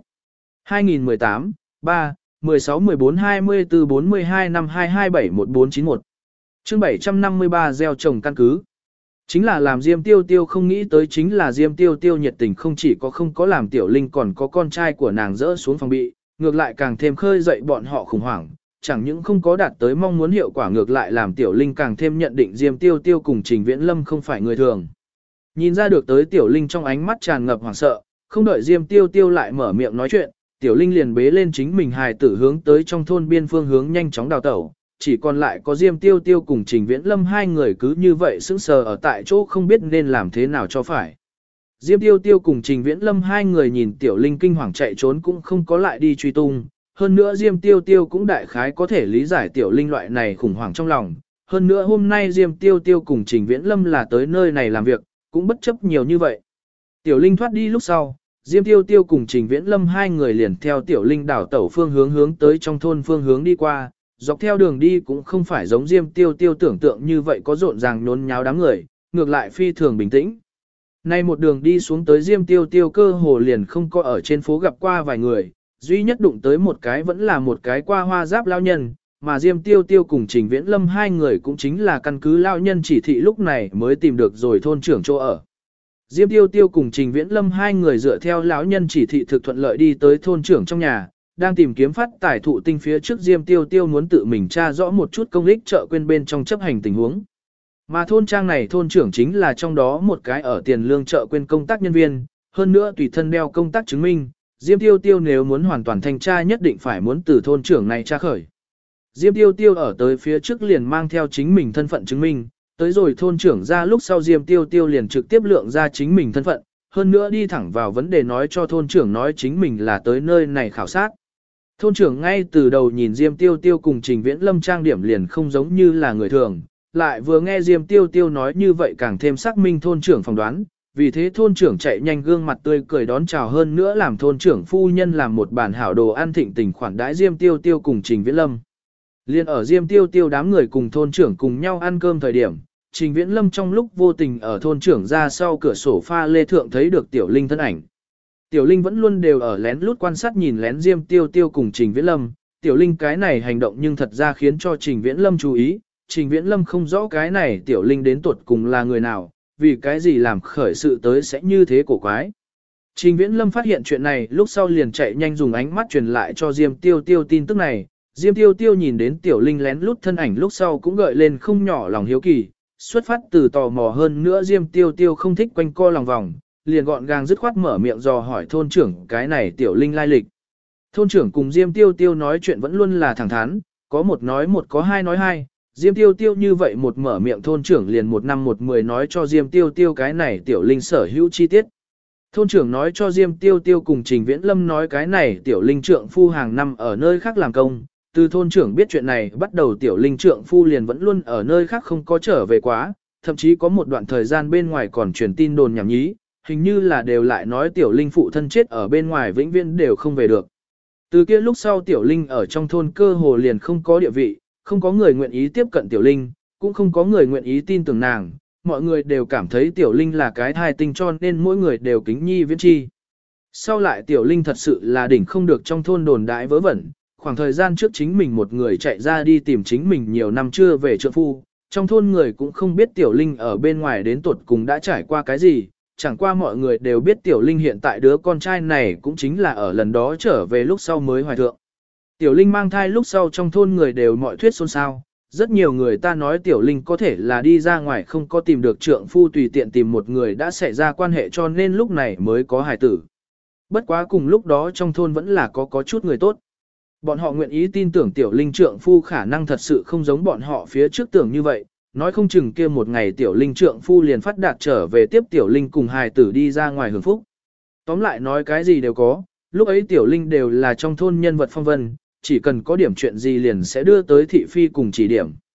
Speaker 1: 2018, 3, 16, 14, 24, 42 năm 227 1491 chương 753 gieo trồng căn cứ. Chính là làm Diêm Tiêu Tiêu không nghĩ tới chính là Diêm Tiêu Tiêu nhiệt tình không chỉ có không có làm Tiểu Linh còn có con trai của nàng rỡ xuống phòng bị, ngược lại càng thêm khơi dậy bọn họ khủng hoảng, chẳng những không có đạt tới mong muốn hiệu quả ngược lại làm Tiểu Linh càng thêm nhận định Diêm Tiêu Tiêu cùng Trình Viễn Lâm không phải người thường. Nhìn ra được tới Tiểu Linh trong ánh mắt tràn ngập hoảng sợ, không đợi Diêm Tiêu Tiêu lại mở miệng nói chuyện, Tiểu Linh liền bế lên chính mình hài tử hướng tới trong thôn biên phương hướng nhanh chóng đào tẩu, chỉ còn lại có Diêm Tiêu Tiêu cùng Trình Viễn Lâm hai người cứ như vậy sững sờ ở tại chỗ không biết nên làm thế nào cho phải. Diêm Tiêu Tiêu cùng Trình Viễn Lâm hai người nhìn Tiểu Linh kinh hoàng chạy trốn cũng không có lại đi truy tung, hơn nữa Diêm Tiêu Tiêu cũng đại khái có thể lý giải Tiểu Linh loại này khủng hoảng trong lòng, hơn nữa hôm nay Diêm Tiêu Tiêu cùng Trình Viễn Lâm là tới nơi này làm việc, cũng bất chấp nhiều như vậy. Tiểu Linh thoát đi lúc sau, Diêm Tiêu Tiêu cùng Trình Viễn Lâm hai người liền theo Tiểu Linh đảo tẩu phương hướng tới trong thôn phương hướng đi qua, dọc theo đường đi cũng không phải giống Diêm Tiêu Tiêu tưởng tượng như vậy có rộn ràng nhốn nháo đám người, ngược lại phi thường bình tĩnh. Nay một đường đi xuống tới Diêm Tiêu Tiêu cơ hồ liền không có ở trên phố gặp qua vài người, duy nhất đụng tới một cái vẫn là một cái qua hoa giáp lao nhân, mà Diêm Tiêu Tiêu cùng Trình Viễn Lâm hai người cũng chính là căn cứ lao nhân chỉ thị lúc này mới tìm được rồi thôn trưởng chỗ ở. Diêm Tiêu Tiêu cùng Trình Viễn Lâm hai người dựa theo lão nhân chỉ thị thực thuận lợi đi tới thôn trưởng trong nhà, đang tìm kiếm phát tài thụ tinh phía trước Diêm Tiêu Tiêu muốn tự mình tra rõ một chút công ích chợ quên bên trong chấp hành tình huống. Mà thôn trang này thôn trưởng chính là trong đó một cái ở tiền lương chợ quên công tác nhân viên, hơn nữa tùy thân đeo công tác chứng minh, Diêm Tiêu Tiêu nếu muốn hoàn toàn thanh tra nhất định phải muốn từ thôn trưởng này tra khởi. Diêm Tiêu Tiêu ở tới phía trước liền mang theo chính mình thân phận chứng minh, tới rồi thôn trưởng ra lúc sau Diêm Tiêu Tiêu liền trực tiếp lượng ra chính mình thân phận, hơn nữa đi thẳng vào vấn đề nói cho thôn trưởng nói chính mình là tới nơi này khảo sát. Thôn trưởng ngay từ đầu nhìn Diêm Tiêu Tiêu cùng Trình Viễn Lâm trang điểm liền không giống như là người thường, lại vừa nghe Diêm Tiêu Tiêu nói như vậy càng thêm xác minh thôn trưởng phỏng đoán, vì thế thôn trưởng chạy nhanh gương mặt tươi cười đón chào hơn nữa làm thôn trưởng phu nhân làm một bàn hảo đồ ăn thịnh tình khoản đãi Diêm Tiêu Tiêu cùng Trình Viễn Lâm. Liên ở Diêm Tiêu Tiêu đám người cùng thôn trưởng cùng nhau ăn cơm thời điểm, Trình Viễn Lâm trong lúc vô tình ở thôn trưởng ra sau cửa sổ pha lê thượng thấy được Tiểu Linh thân ảnh. Tiểu Linh vẫn luôn đều ở lén lút quan sát nhìn lén Diêm Tiêu Tiêu cùng Trình Viễn Lâm, Tiểu Linh cái này hành động nhưng thật ra khiến cho Trình Viễn Lâm chú ý, Trình Viễn Lâm không rõ cái này Tiểu Linh đến tuột cùng là người nào, vì cái gì làm khởi sự tới sẽ như thế cổ quái. Trình Viễn Lâm phát hiện chuyện này lúc sau liền chạy nhanh dùng ánh mắt truyền lại cho Diêm Tiêu Tiêu tin tức này, Diêm Tiêu Tiêu nhìn đến Tiểu Linh lén lút thân ảnh lúc sau cũng gợi lên không nhỏ lòng hiếu kỳ, xuất phát từ tò mò hơn nữa Diêm Tiêu Tiêu không thích quanh co lòng vòng, liền gọn gàng dứt khoát mở miệng dò hỏi thôn trưởng cái này Tiểu Linh lai lịch. Thôn trưởng cùng Diêm Tiêu Tiêu nói chuyện vẫn luôn là thẳng thắn, có một nói một có hai nói hai, Diêm Tiêu Tiêu như vậy một mở miệng thôn trưởng liền một năm một mười nói cho Diêm Tiêu Tiêu cái này Tiểu Linh sở hữu chi tiết. Thôn trưởng nói cho Diêm Tiêu Tiêu cùng Trình Viễn Lâm nói cái này Tiểu Linh trượng phu hàng năm ở nơi khác làm công, từ thôn trưởng biết chuyện này bắt đầu Tiểu Linh trượng phu liền vẫn luôn ở nơi khác không có trở về quá, thậm chí có một đoạn thời gian bên ngoài còn truyền tin đồn nhảm nhí, hình như là đều lại nói Tiểu Linh phụ thân chết ở bên ngoài vĩnh viễn đều không về được. Từ kia lúc sau Tiểu Linh ở trong thôn cơ hồ liền không có địa vị, không có người nguyện ý tiếp cận Tiểu Linh, cũng không có người nguyện ý tin tưởng nàng, mọi người đều cảm thấy Tiểu Linh là cái thai tinh cho nên mỗi người đều kính nhi viễn chi. Sau lại Tiểu Linh thật sự là đỉnh không được trong thôn đồn đại vớ vẩn, khoảng thời gian trước chính mình một người chạy ra đi tìm chính mình nhiều năm chưa về trượng phu, trong thôn người cũng không biết Tiểu Linh ở bên ngoài đến tuột cùng đã trải qua cái gì, chẳng qua mọi người đều biết Tiểu Linh hiện tại đứa con trai này cũng chính là ở lần đó trở về lúc sau mới hoài thượng. Tiểu Linh mang thai lúc sau trong thôn người đều mọi thuyết xôn xao, rất nhiều người ta nói Tiểu Linh có thể là đi ra ngoài không có tìm được trượng phu tùy tiện tìm một người đã xảy ra quan hệ cho nên lúc này mới có hài tử. Bất quá cùng lúc đó trong thôn vẫn là có chút người tốt. Bọn họ nguyện ý tin tưởng Tiểu Linh trượng phu khả năng thật sự không giống bọn họ phía trước tưởng như vậy, nói không chừng kia một ngày Tiểu Linh trượng phu liền phát đạt trở về tiếp Tiểu Linh cùng hài tử đi ra ngoài hưởng phúc. Tóm lại nói cái gì đều có, lúc ấy Tiểu Linh đều là trong thôn nhân vật phong vân, chỉ cần có điểm chuyện gì liền sẽ đưa tới thị phi cùng chỉ điểm.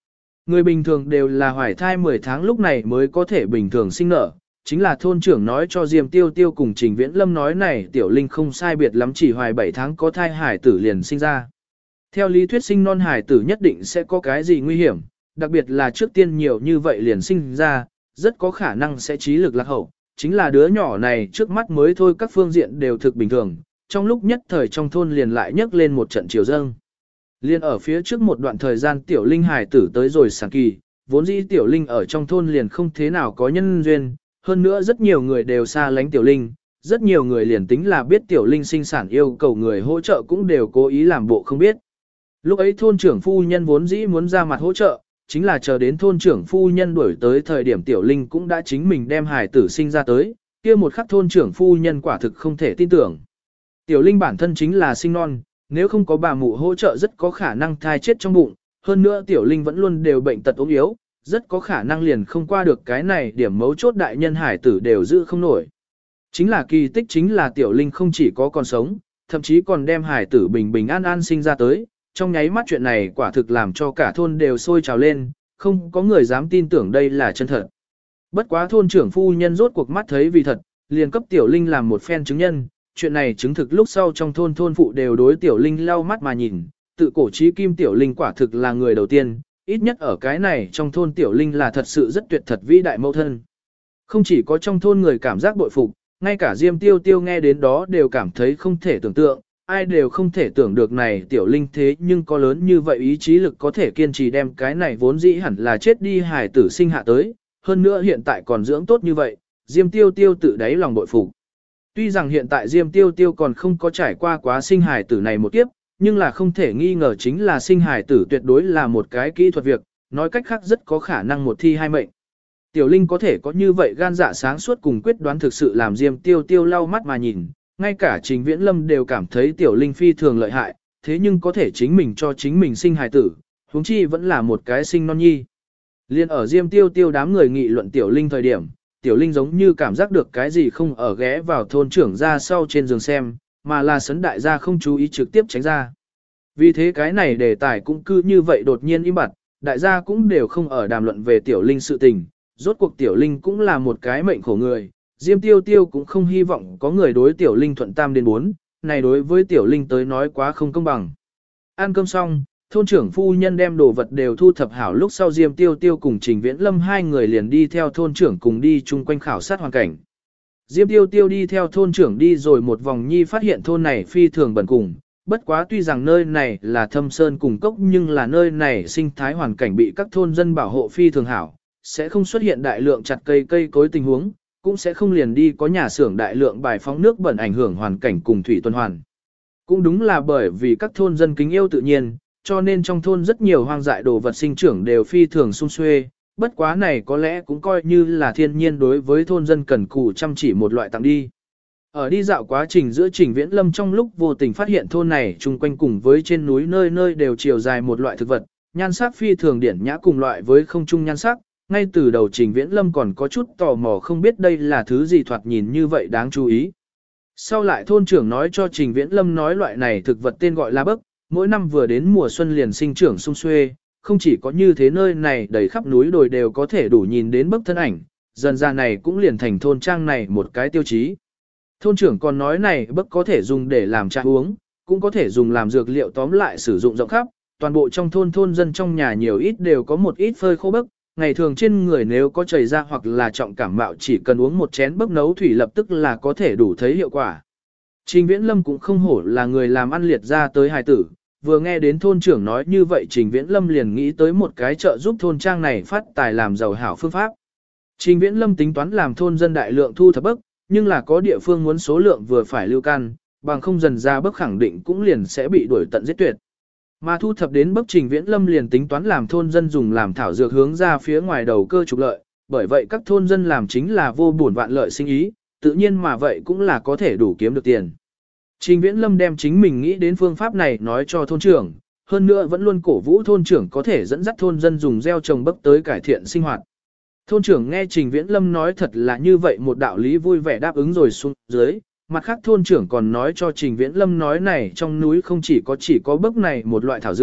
Speaker 1: Người bình thường đều là hoài thai 10 tháng lúc này mới có thể bình thường sinh nở, chính là thôn trưởng nói cho Diêm Tiêu Tiêu cùng Trình Viễn Lâm nói này tiểu linh không sai biệt lắm chỉ hoài 7 tháng có thai hải tử liền sinh ra. Theo lý thuyết sinh non hải tử nhất định sẽ có cái gì nguy hiểm, đặc biệt là trước tiên nhiều như vậy liền sinh ra, rất có khả năng sẽ trí lực lạc hậu, chính là đứa nhỏ này trước mắt mới thôi các phương diện đều thực bình thường, trong lúc nhất thời trong thôn liền lại nhấc lên một trận chiều dâng. Liên ở phía trước một đoạn thời gian tiểu linh hải tử tới rồi sản kỳ, vốn dĩ tiểu linh ở trong thôn liền không thế nào có nhân duyên, hơn nữa rất nhiều người đều xa lánh tiểu linh, rất nhiều người liền tính là biết tiểu linh sinh sản yêu cầu người hỗ trợ cũng đều cố ý làm bộ không biết. Lúc ấy thôn trưởng phu nhân vốn dĩ muốn ra mặt hỗ trợ, chính là chờ đến thôn trưởng phu nhân đuổi tới thời điểm tiểu linh cũng đã chính mình đem hài tử sinh ra tới, kia một khắc thôn trưởng phu nhân quả thực không thể tin tưởng. Tiểu linh bản thân chính là sinh non, nếu không có bà mụ hỗ trợ rất có khả năng thai chết trong bụng, hơn nữa tiểu linh vẫn luôn đều bệnh tật ốm yếu, rất có khả năng liền không qua được cái này điểm mấu chốt đại nhân hải tử đều giữ không nổi. Chính là kỳ tích chính là tiểu linh không chỉ có còn sống, thậm chí còn đem hải tử bình bình an an sinh ra tới, trong nháy mắt chuyện này quả thực làm cho cả thôn đều sôi trào lên, không có người dám tin tưởng đây là chân thật. Bất quá thôn trưởng phu nhân rốt cuộc mắt thấy vì thật, liền cấp tiểu linh làm một phen chứng nhân, chuyện này chứng thực lúc sau trong thôn phụ đều đối tiểu linh lau mắt mà nhìn, tự cổ chí kim tiểu linh quả thực là người đầu tiên, ít nhất ở cái này trong thôn tiểu linh là thật sự rất tuyệt thật vĩ đại mẫu thân. Không chỉ có trong thôn người cảm giác bội phục, ngay cả Diêm Tiêu Tiêu nghe đến đó đều cảm thấy không thể tưởng tượng, ai đều không thể tưởng được này tiểu linh thế nhưng có lớn như vậy ý chí lực có thể kiên trì đem cái này vốn dĩ hẳn là chết đi hài tử sinh hạ tới, hơn nữa hiện tại còn dưỡng tốt như vậy, Diêm Tiêu Tiêu tự đáy lòng bội phục. Tuy rằng hiện tại Diêm Tiêu Tiêu còn không có trải qua quá sinh hài tử này một kiếp, nhưng là không thể nghi ngờ chính là sinh hài tử tuyệt đối là một cái kỹ thuật việc, nói cách khác rất có khả năng một thi hai mệnh. Tiểu Linh có thể có như vậy gan dạ sáng suốt cùng quyết đoán thực sự làm Diêm Tiêu Tiêu lau mắt mà nhìn, ngay cả Trình Viễn Lâm đều cảm thấy Tiểu Linh phi thường lợi hại, thế nhưng có thể chính mình cho chính mình sinh hài tử, huống chi vẫn là một cái sinh non nhi. Liên ở Diêm Tiêu Tiêu đám người nghị luận Tiểu Linh thời điểm, Tiểu Linh giống như cảm giác được cái gì không ở ghé vào thôn trưởng ra sau trên giường xem, mà là sấn đại gia không chú ý trực tiếp tránh ra. Vì thế cái này đề tài cũng cứ như vậy đột nhiên im bặt, đại gia cũng đều không ở đàm luận về Tiểu Linh sự tình, rốt cuộc Tiểu Linh cũng là một cái mệnh khổ người, Diêm Tiêu Tiêu cũng không hy vọng có người đối Tiểu Linh thuận tam đến bốn, này đối với Tiểu Linh tới nói quá không công bằng. Ăn cơm xong, thôn trưởng phu nhân đem đồ vật đều thu thập hảo lúc sau Diêm Tiêu Tiêu cùng Trình Viễn Lâm hai người liền đi theo thôn trưởng cùng đi chung quanh khảo sát hoàn cảnh. Diêm Tiêu Tiêu đi theo thôn trưởng đi rồi một vòng nhi phát hiện thôn này phi thường bẩn cùng, bất quá tuy rằng nơi này là thâm sơn cùng cốc nhưng là nơi này sinh thái hoàn cảnh bị các thôn dân bảo hộ phi thường hảo, sẽ không xuất hiện đại lượng chặt cây cối tình huống, cũng sẽ không liền đi có nhà xưởng đại lượng bài phóng nước bẩn ảnh hưởng hoàn cảnh cùng thủy tuần hoàn. Cũng đúng là bởi vì các thôn dân kính yêu tự nhiên, cho nên trong thôn rất nhiều hoang dại đồ vật sinh trưởng đều phi thường sung xuê, bất quá này có lẽ cũng coi như là thiên nhiên đối với thôn dân cần cù chăm chỉ một loại tặng đi. Ở đi dạo quá trình giữa Trình Viễn Lâm trong lúc vô tình phát hiện thôn này chung quanh cùng với trên núi nơi nơi đều chiều dài một loại thực vật, nhan sắc phi thường điển nhã cùng loại với không trung nhan sắc, ngay từ đầu Trình Viễn Lâm còn có chút tò mò không biết đây là thứ gì thoạt nhìn như vậy đáng chú ý. Sau lại thôn trưởng nói cho Trình Viễn Lâm nói loại này thực vật tên gọi là bấc, mỗi năm vừa đến mùa xuân liền sinh trưởng sung xuê, không chỉ có như thế nơi này đầy khắp núi đồi đều có thể đủ nhìn đến bấc thân ảnh, dần ra này cũng liền thành thôn trang này một cái tiêu chí. Thôn trưởng còn nói này bấc có thể dùng để làm trà uống, cũng có thể dùng làm dược liệu tóm lại sử dụng rộng khắp, toàn bộ trong thôn dân trong nhà nhiều ít đều có một ít phơi khô bấc, ngày thường trên người nếu có chảy ra hoặc là trọng cảm mạo chỉ cần uống một chén bấc nấu thủy lập tức là có thể đủ thấy hiệu quả. Trình Viễn Lâm cũng không hổ là người làm ăn liệt ra tới hài tử, vừa nghe đến thôn trưởng nói như vậy Trình Viễn Lâm liền nghĩ tới một cái trợ giúp thôn trang này phát tài làm giàu hảo phương pháp. Trình Viễn Lâm tính toán làm thôn dân đại lượng thu thập bấc, nhưng là có địa phương muốn số lượng vừa phải lưu can, bằng không dần ra bấc khẳng định cũng liền sẽ bị đuổi tận giết tuyệt. Mà thu thập đến bấc Trình Viễn Lâm liền tính toán làm thôn dân dùng làm thảo dược hướng ra phía ngoài đầu cơ trục lợi, bởi vậy các thôn dân làm chính là vô buồn vạn lợi sinh ý, tự nhiên mà vậy cũng là có thể đủ kiếm được tiền. Trình Viễn Lâm đem chính mình nghĩ đến phương pháp này nói cho thôn trưởng, hơn nữa vẫn luôn cổ vũ thôn trưởng có thể dẫn dắt thôn dân dùng gieo trồng bấc tới cải thiện sinh hoạt. Thôn trưởng nghe Trình Viễn Lâm nói thật là như vậy một đạo lý vui vẻ đáp ứng rồi xuống dưới, mặt khác thôn trưởng còn nói cho Trình Viễn Lâm nói này trong núi không chỉ có bấc này một loại thảo dược,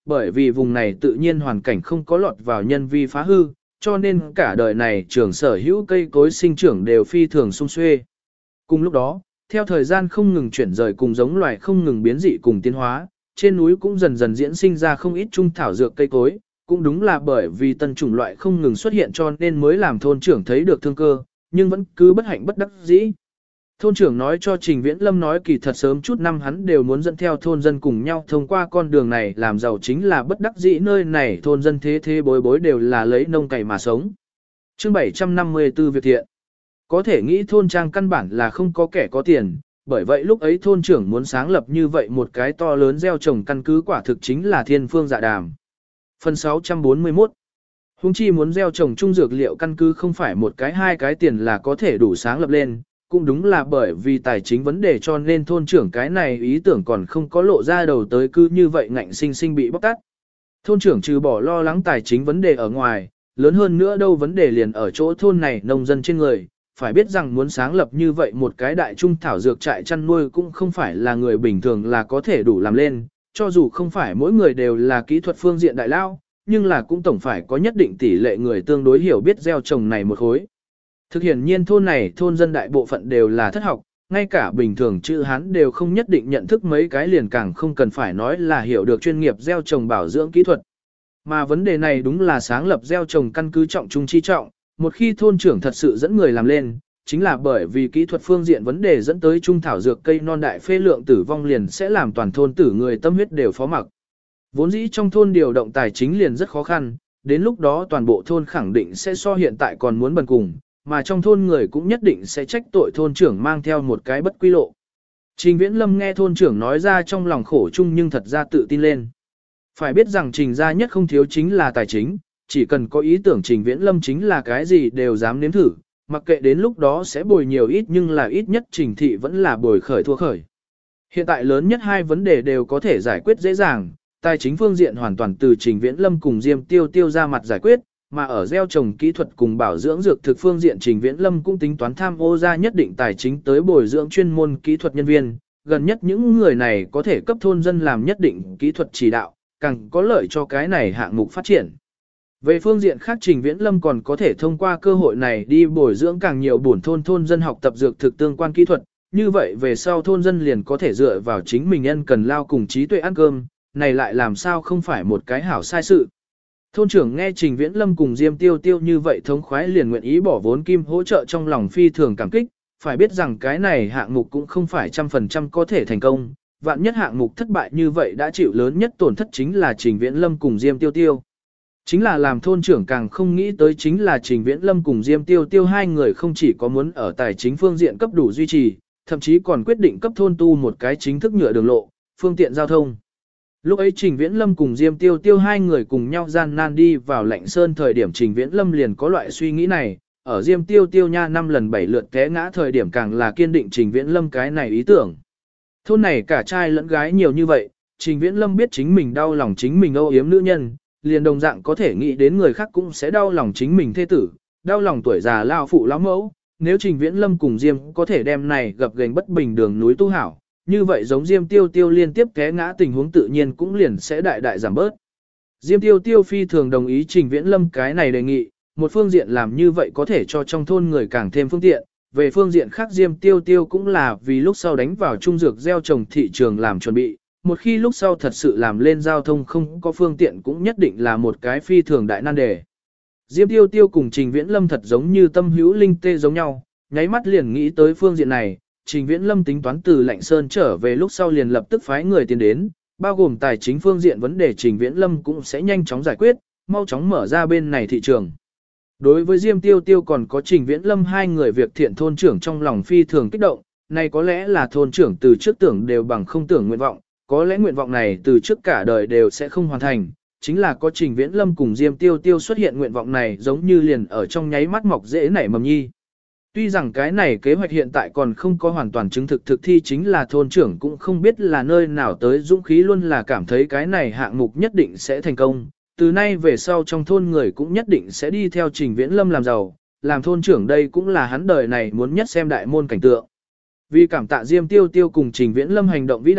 Speaker 1: bởi vì vùng này tự nhiên hoàn cảnh không có lọt vào nhân vi phá hư, cho nên cả đời này trường sở hữu cây cối sinh trưởng đều phi thường sung xuê. Cùng lúc đó, theo thời gian không ngừng chuyển rời cùng giống loài không ngừng biến dị cùng tiến hóa, trên núi cũng dần dần diễn sinh ra không ít trung thảo dược cây cối, cũng đúng là bởi vì tân chủng loại không ngừng xuất hiện cho nên mới làm thôn trưởng thấy được thương cơ, nhưng vẫn cứ bất hạnh bất đắc dĩ. Thôn trưởng nói cho Trình Viễn Lâm nói kỳ thật sớm chút năm hắn đều muốn dẫn theo thôn dân cùng nhau thông qua con đường này làm giàu chính là bất đắc dĩ nơi này thôn dân thế thế bối bối đều là lấy nông cày mà sống. Chương 754 Việc thiện. Có thể nghĩ thôn trang căn bản là không có kẻ có tiền, bởi vậy lúc ấy thôn trưởng muốn sáng lập như vậy một cái to lớn gieo trồng căn cứ quả thực chính là thiên phương dạ đàm. Phần 641 Hùng chi muốn gieo trồng trung dược liệu căn cứ không phải một cái hai cái tiền là có thể đủ sáng lập lên, cũng đúng là bởi vì tài chính vấn đề cho nên thôn trưởng cái này ý tưởng còn không có lộ ra đầu tới cứ như vậy ngạnh sinh sinh bị bóc tát. Thôn trưởng trừ bỏ lo lắng tài chính vấn đề ở ngoài, lớn hơn nữa đâu vấn đề liền ở chỗ thôn này nông dân trên người, phải biết rằng muốn sáng lập như vậy một cái đại trung thảo dược trại chăn nuôi cũng không phải là người bình thường là có thể đủ làm lên, cho dù không phải mỗi người đều là kỹ thuật phương diện đại lao, nhưng là cũng tổng phải có nhất định tỷ lệ người tương đối hiểu biết gieo trồng này một khối. Thực hiện nhiên thôn này thôn dân đại bộ phận đều là thất học, ngay cả bình thường chữ Hán đều không nhất định nhận thức mấy cái liền càng không cần phải nói là hiểu được chuyên nghiệp gieo trồng bảo dưỡng kỹ thuật. Mà vấn đề này đúng là sáng lập gieo trồng căn cứ trọng trung chi trọng, một khi thôn trưởng thật sự dẫn người làm lên, chính là bởi vì kỹ thuật phương diện vấn đề dẫn tới trung thảo dược cây non đại phê lượng tử vong liền sẽ làm toàn thôn tử người tâm huyết đều phó mặc. Vốn dĩ trong thôn điều động tài chính liền rất khó khăn, đến lúc đó toàn bộ thôn khẳng định sẽ so hiện tại còn muốn bần cùng, mà trong thôn người cũng nhất định sẽ trách tội thôn trưởng mang theo một cái bất quy lộ. Trình Viễn Lâm nghe thôn trưởng nói ra trong lòng khổ chung nhưng thật ra tự tin lên. Phải biết rằng Trình gia nhất không thiếu chính là tài chính, chỉ cần có ý tưởng Trình Viễn Lâm chính là cái gì đều dám nếm thử, mặc kệ đến lúc đó sẽ bồi nhiều ít nhưng là ít nhất Trình thị vẫn là bồi khởi thua khởi. Hiện tại lớn nhất hai vấn đề đều có thể giải quyết dễ dàng, tài chính phương diện hoàn toàn từ Trình Viễn Lâm cùng Diêm Tiêu Tiêu ra mặt giải quyết, mà ở gieo trồng kỹ thuật cùng bảo dưỡng dược thực phương diện Trình Viễn Lâm cũng tính toán tham ô ra nhất định tài chính tới bồi dưỡng chuyên môn kỹ thuật nhân viên, gần nhất những người này có thể cấp thôn dân làm nhất định kỹ thuật chỉ đạo, càng có lợi cho cái này hạng mục phát triển. Về phương diện khác Trình Viễn Lâm còn có thể thông qua cơ hội này đi bồi dưỡng càng nhiều bổn thôn dân học tập dược thực tương quan kỹ thuật, như vậy về sau thôn dân liền có thể dựa vào chính mình nhân cần lao cùng trí tuệ ăn cơm, này lại làm sao không phải một cái hảo sai sự. Thôn trưởng nghe Trình Viễn Lâm cùng Diêm Tiêu Tiêu như vậy thống khoái liền nguyện ý bỏ vốn kim hỗ trợ trong lòng phi thường cảm kích, phải biết rằng cái này hạng mục cũng không phải 100% có thể thành công, vạn nhất hạng mục thất bại như vậy đã chịu lớn nhất tổn thất chính là Trình Viễn Lâm cùng Diêm Tiêu Tiêu. Chính là làm thôn trưởng càng không nghĩ tới chính là Trình Viễn Lâm cùng Diêm Tiêu Tiêu hai người không chỉ có muốn ở tài chính phương diện cấp đủ duy trì, thậm chí còn quyết định cấp thôn tu một cái chính thức nhựa đường lộ, phương tiện giao thông. Lúc ấy Trình Viễn Lâm cùng Diêm Tiêu Tiêu hai người cùng nhau gian nan đi vào Lạnh Sơn thời điểm Trình Viễn Lâm liền có loại suy nghĩ này, ở Diêm Tiêu Tiêu nha 5 lần 7 lượt té ngã thời điểm càng là kiên định Trình Viễn Lâm cái này ý tưởng. Thôn này cả trai lẫn gái nhiều như vậy, Trình Viễn Lâm biết chính mình đau lòng chính mình âu yếm nữ nhân, liền đồng dạng có thể nghĩ đến người khác cũng sẽ đau lòng chính mình thê tử, đau lòng tuổi già lao phụ lão mẫu, nếu Trình Viễn Lâm cùng Diêm có thể đem này gặp gành bất bình đường núi tu hảo, như vậy giống Diêm Tiêu Tiêu liên tiếp té ngã tình huống tự nhiên cũng liền sẽ đại đại giảm bớt. Diêm Tiêu Tiêu phi thường đồng ý Trình Viễn Lâm cái này đề nghị, một phương diện làm như vậy có thể cho trong thôn người càng thêm phương tiện, về phương diện khác Diêm Tiêu Tiêu cũng là vì lúc sau đánh vào trung dược gieo trồng thị trường làm chuẩn bị, một khi lúc sau thật sự làm lên giao thông không có phương tiện cũng nhất định là một cái phi thường đại nan đề. Diêm Tiêu Tiêu cùng Trình Viễn Lâm thật giống như tâm hữu linh tê giống nhau, nháy mắt liền nghĩ tới phương diện này, Trình Viễn Lâm tính toán từ Lạnh Sơn trở về lúc sau liền lập tức phái người tiến đến, bao gồm tài chính phương diện vấn đề Trình Viễn Lâm cũng sẽ nhanh chóng giải quyết, mau chóng mở ra bên này thị trường. Đối với Diêm Tiêu Tiêu còn có Trình Viễn Lâm hai người việc thiện thôn trưởng trong lòng phi thường kích động, này có lẽ là thôn trưởng từ trước tưởng đều bằng không tưởng nguyện vọng, có lẽ nguyện vọng này từ trước cả đời đều sẽ không hoàn thành, chính là có Trình Viễn Lâm cùng Diêm Tiêu Tiêu xuất hiện nguyện vọng này giống như liền ở trong nháy mắt mọc dễ nảy mầm nhi. Tuy rằng cái này kế hoạch hiện tại còn không có hoàn toàn chứng thực thực thi chính là thôn trưởng cũng không biết là nơi nào tới dũng khí luôn là cảm thấy cái này hạng mục nhất định sẽ thành công. Từ nay về sau trong thôn người cũng nhất định sẽ đi theo Trình Viễn Lâm làm giàu, làm thôn trưởng đây cũng là hắn đời này muốn nhất xem đại môn cảnh tượng. Vì cảm tạ Diêm Tiêu Tiêu cùng Trình Viễn Lâm hành động vĩ đại,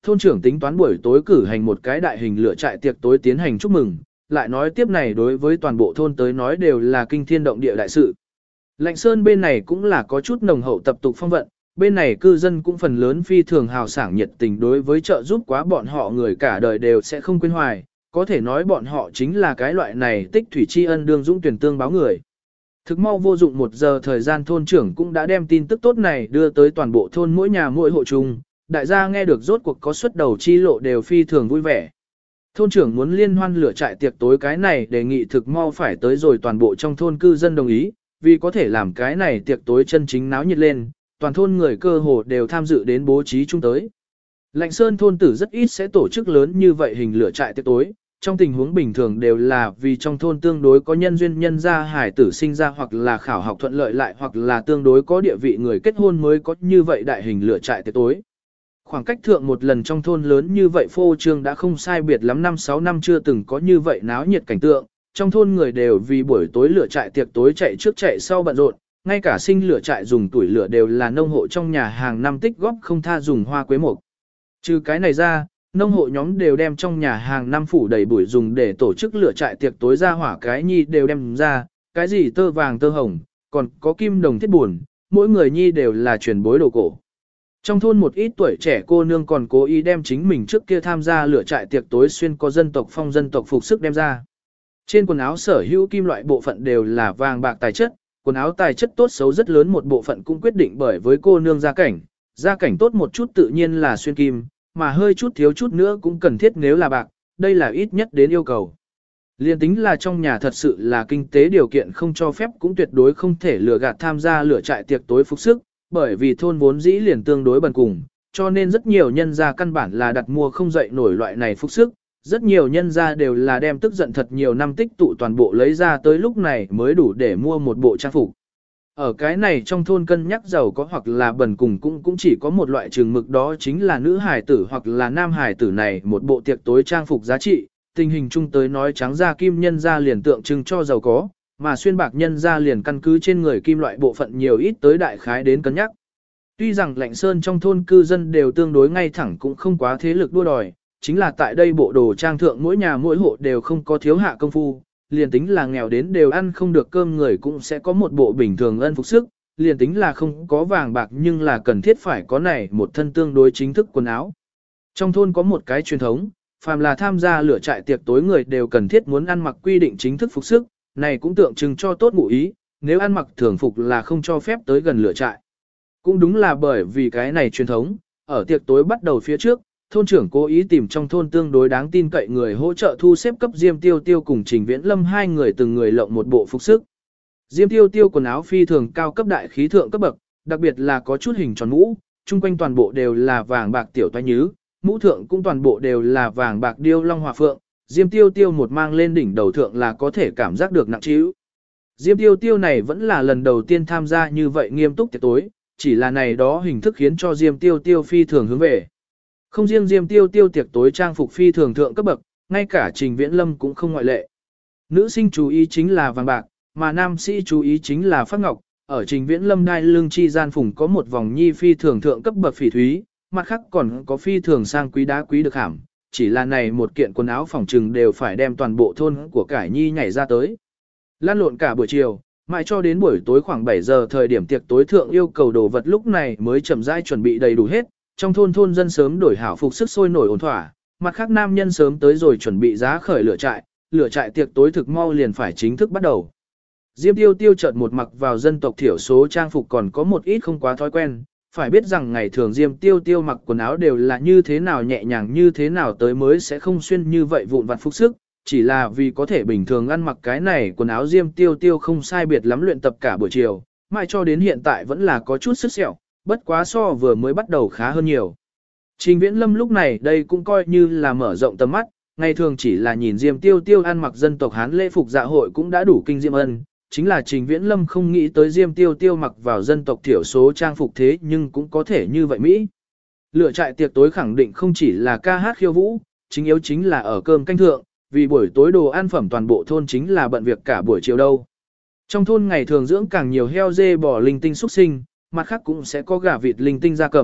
Speaker 1: thôn trưởng tính toán buổi tối cử hành một cái đại hình lửa trại tiệc tối tiến hành chúc mừng, lại nói tiếp này đối với toàn bộ thôn tới nói đều là kinh thiên động địa đại sự. Lạnh Sơn bên này cũng là có chút nồng hậu tập tục phong vận, bên này cư dân cũng phần lớn phi thường hào sảng nhiệt tình đối với trợ giúp quá bọn họ người cả đời đều sẽ không quên hoài, có thể nói bọn họ chính là cái loại này tích thủy tri ân đương dũng tuyển tương báo người. Thực mau vô dụng 1 giờ thời gian thôn trưởng cũng đã đem tin tức tốt này đưa tới toàn bộ thôn mỗi nhà mỗi hộ chung, đại gia nghe được rốt cuộc có xuất đầu chi lộ đều phi thường vui vẻ. Thôn trưởng muốn liên hoan lửa trại tiệc tối cái này đề nghị thực mau phải tới rồi toàn bộ trong thôn cư dân đồng ý, vì có thể làm cái này tiệc tối chân chính náo nhiệt lên, toàn thôn người cơ hồ đều tham dự đến bố trí chung tới. Lạnh Sơn thôn tử rất ít sẽ tổ chức lớn như vậy hình lửa trại tiệc tối, trong tình huống bình thường đều là vì trong thôn tương đối có nhân duyên nhân gia hải tử sinh ra hoặc là khảo học thuận lợi lại hoặc là tương đối có địa vị người kết hôn mới có như vậy đại hình lửa trại tiệc tối. Khoảng cách thượng một lần trong thôn lớn như vậy phô trương đã không sai biệt lắm 5-6 năm chưa từng có như vậy náo nhiệt cảnh tượng, trong thôn người đều vì buổi tối lửa trại tiệc tối chạy trước chạy sau bận rộn, ngay cả sinh lửa trại dùng tuổi lửa đều là nông hộ trong nhà hàng năm tích góp không tha dùng hoa quế mục. Trừ cái này ra, nông hộ nhóm đều đem trong nhà hàng năm phủ đầy bụi dùng để tổ chức lửa trại tiệc tối ra hỏa cái nhi đều đem ra, cái gì tơ vàng tơ hồng, còn có kim đồng thiết buồn, mỗi người nhi đều là truyền bối đồ cổ. Trong thôn một ít tuổi trẻ cô nương còn cố ý đem chính mình trước kia tham gia lửa trại tiệc tối xuyên có dân tộc phong dân tộc phục sức đem ra. Trên quần áo sở hữu kim loại bộ phận đều là vàng bạc tài chất, quần áo tài chất tốt xấu rất lớn một bộ phận cũng quyết định bởi với cô nương gia cảnh tốt một chút tự nhiên là xuyên kim, mà hơi chút thiếu chút nữa cũng cần thiết nếu là bạc, đây là ít nhất đến yêu cầu. Liên tính là trong nhà thật sự là kinh tế điều kiện không cho phép cũng tuyệt đối không thể lừa gạt tham gia lửa trại tiệc tối phục sức, bởi vì thôn vốn dĩ liền tương đối bần cùng, cho nên rất nhiều nhân gia căn bản là đặt mua không dậy nổi loại này phục sức, rất nhiều nhân gia đều là đem tức giận thật nhiều năm tích tụ toàn bộ lấy ra tới lúc này mới đủ để mua một bộ trang phục. Ở cái này trong thôn cân nhắc giàu có hoặc là bần cùng cũng chỉ có một loại trường mực đó chính là nữ hài tử hoặc là nam hài tử này một bộ tiệc tối trang phục giá trị, tình hình chung tới nói trắng da kim nhân ra liền tượng trưng cho giàu có, mà xuyên bạc nhân ra liền căn cứ trên người kim loại bộ phận nhiều ít tới đại khái đến cân nhắc. Tuy rằng Lạnh Sơn trong thôn cư dân đều tương đối ngay thẳng cũng không quá thế lực đua đòi, chính là tại đây bộ đồ trang thượng mỗi nhà mỗi hộ đều không có thiếu hạ công phu, liền tính là nghèo đến đều ăn không được cơm người cũng sẽ có một bộ bình thường ân phục sức, liền tính là không có vàng bạc nhưng là cần thiết phải có này một thân tương đối chính thức quần áo. Trong thôn có một cái truyền thống, phàm là tham gia lửa trại tiệc tối người đều cần thiết muốn ăn mặc quy định chính thức phục sức, này cũng tượng trưng cho tốt ngụ ý, nếu ăn mặc thường phục là không cho phép tới gần lửa trại. Cũng đúng là bởi vì cái này truyền thống, ở tiệc tối bắt đầu phía trước, thôn trưởng cố ý tìm trong thôn tương đối đáng tin cậy người hỗ trợ thu xếp cấp Diêm Tiêu Tiêu cùng Trình Viễn Lâm hai người từng người lộng một bộ phục sức. Diêm Tiêu Tiêu quần áo phi thường cao cấp đại khí thượng cấp bậc, đặc biệt là có chút hình tròn mũ, chung quanh toàn bộ đều là vàng bạc tiểu toái nhứ, mũ thượng cũng toàn bộ đều là vàng bạc điêu long hòa phượng, Diêm Tiêu Tiêu một mang lên đỉnh đầu thượng là có thể cảm giác được nặng trĩu. Diêm Tiêu Tiêu này vẫn là lần đầu tiên tham gia như vậy nghiêm túc tiệc tối, chỉ là này đó hình thức khiến cho Diêm Tiêu Tiêu phi thường hướng về. Không riêng Diêm Tiêu Tiêu tiệc tối trang phục phi thường thượng cấp bậc, ngay cả Trình Viễn Lâm cũng không ngoại lệ. Nữ sinh chú ý chính là vàng bạc, mà nam sĩ chú ý chính là phát ngọc, ở Trình Viễn Lâm đai lưng chi gian phùng có một vòng nhi phi thường thượng cấp bậc phỉ thúy, mặt khác còn có phi thường sang quý đá quý được hàm, chỉ là này một kiện quần áo phòng trừng đều phải đem toàn bộ thôn của cải nhi nhảy ra tới. Lan lộn cả buổi chiều, mãi cho đến buổi tối khoảng 7 giờ thời điểm tiệc tối thượng yêu cầu đồ vật lúc này mới chậm rãi chuẩn bị đầy đủ hết, trong thôn dân sớm đổi hảo phục sức sôi nổi ổn thỏa, mặt khác nam nhân sớm tới rồi chuẩn bị giá khởi lửa trại tiệc tối thực mau liền phải chính thức bắt đầu. Diêm Tiêu Tiêu chợt một mặc vào dân tộc thiểu số trang phục còn có một ít không quá thói quen, phải biết rằng ngày thường Diêm Tiêu Tiêu mặc quần áo đều là như thế nào nhẹ nhàng như thế nào tới mới sẽ không xuyên như vậy vụn vặt phục sức, chỉ là vì có thể bình thường ăn mặc cái này quần áo Diêm Tiêu Tiêu không sai biệt lắm luyện tập cả buổi chiều, mãi cho đến hiện tại vẫn là có chút sức sẹo, bất quá so vừa mới bắt đầu khá hơn nhiều. Trình Viễn Lâm lúc này đây cũng coi như là mở rộng tầm mắt, ngày thường chỉ là nhìn Diêm Tiêu Tiêu ăn mặc dân tộc Hán lễ phục dạ hội cũng đã đủ kinh diệm ân, chính là Trình Viễn Lâm không nghĩ tới Diêm Tiêu Tiêu mặc vào dân tộc thiểu số trang phục thế nhưng cũng có thể như vậy Mỹ. Lửa trại tiệc tối khẳng định không chỉ là ca hát khiêu vũ, chính yếu chính là ở cơm canh thượng, vì buổi tối đồ ăn phẩm toàn bộ thôn chính là bận việc cả buổi chiều đâu. Trong thôn ngày thường dưỡng càng nhiều heo dê bò linh tinh xuất sinh, mặt khác cũng sẽ có gà vịt linh tinh gia cầm,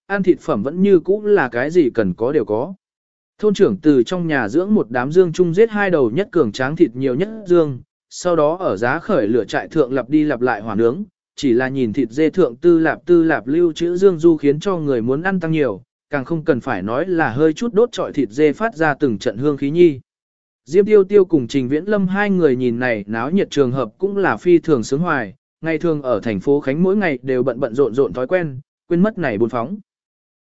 Speaker 1: ăn thịt phẩm vẫn như cũ là cái gì cần có đều có. Thôn trưởng từ trong nhà dưỡng một đám dương chung giết 2 đầu nhất cường tráng thịt nhiều nhất dương, sau đó ở giá khởi lửa trại thượng lặp đi lặp lại hỏa nướng, chỉ là nhìn thịt dê thượng tư lạp lưu trữ dương du khiến cho người muốn ăn tăng nhiều, càng không cần phải nói là hơi chút đốt trọi thịt dê phát ra từng trận hương khí nhi. Diêm Tiêu Tiêu cùng Trình Viễn Lâm hai người nhìn này náo nhiệt trường hợp cũng là phi thường sướng hoài, ngày thường ở thành phố Khánh mỗi ngày đều bận rộn thói quen, quên mất này buôn phóng.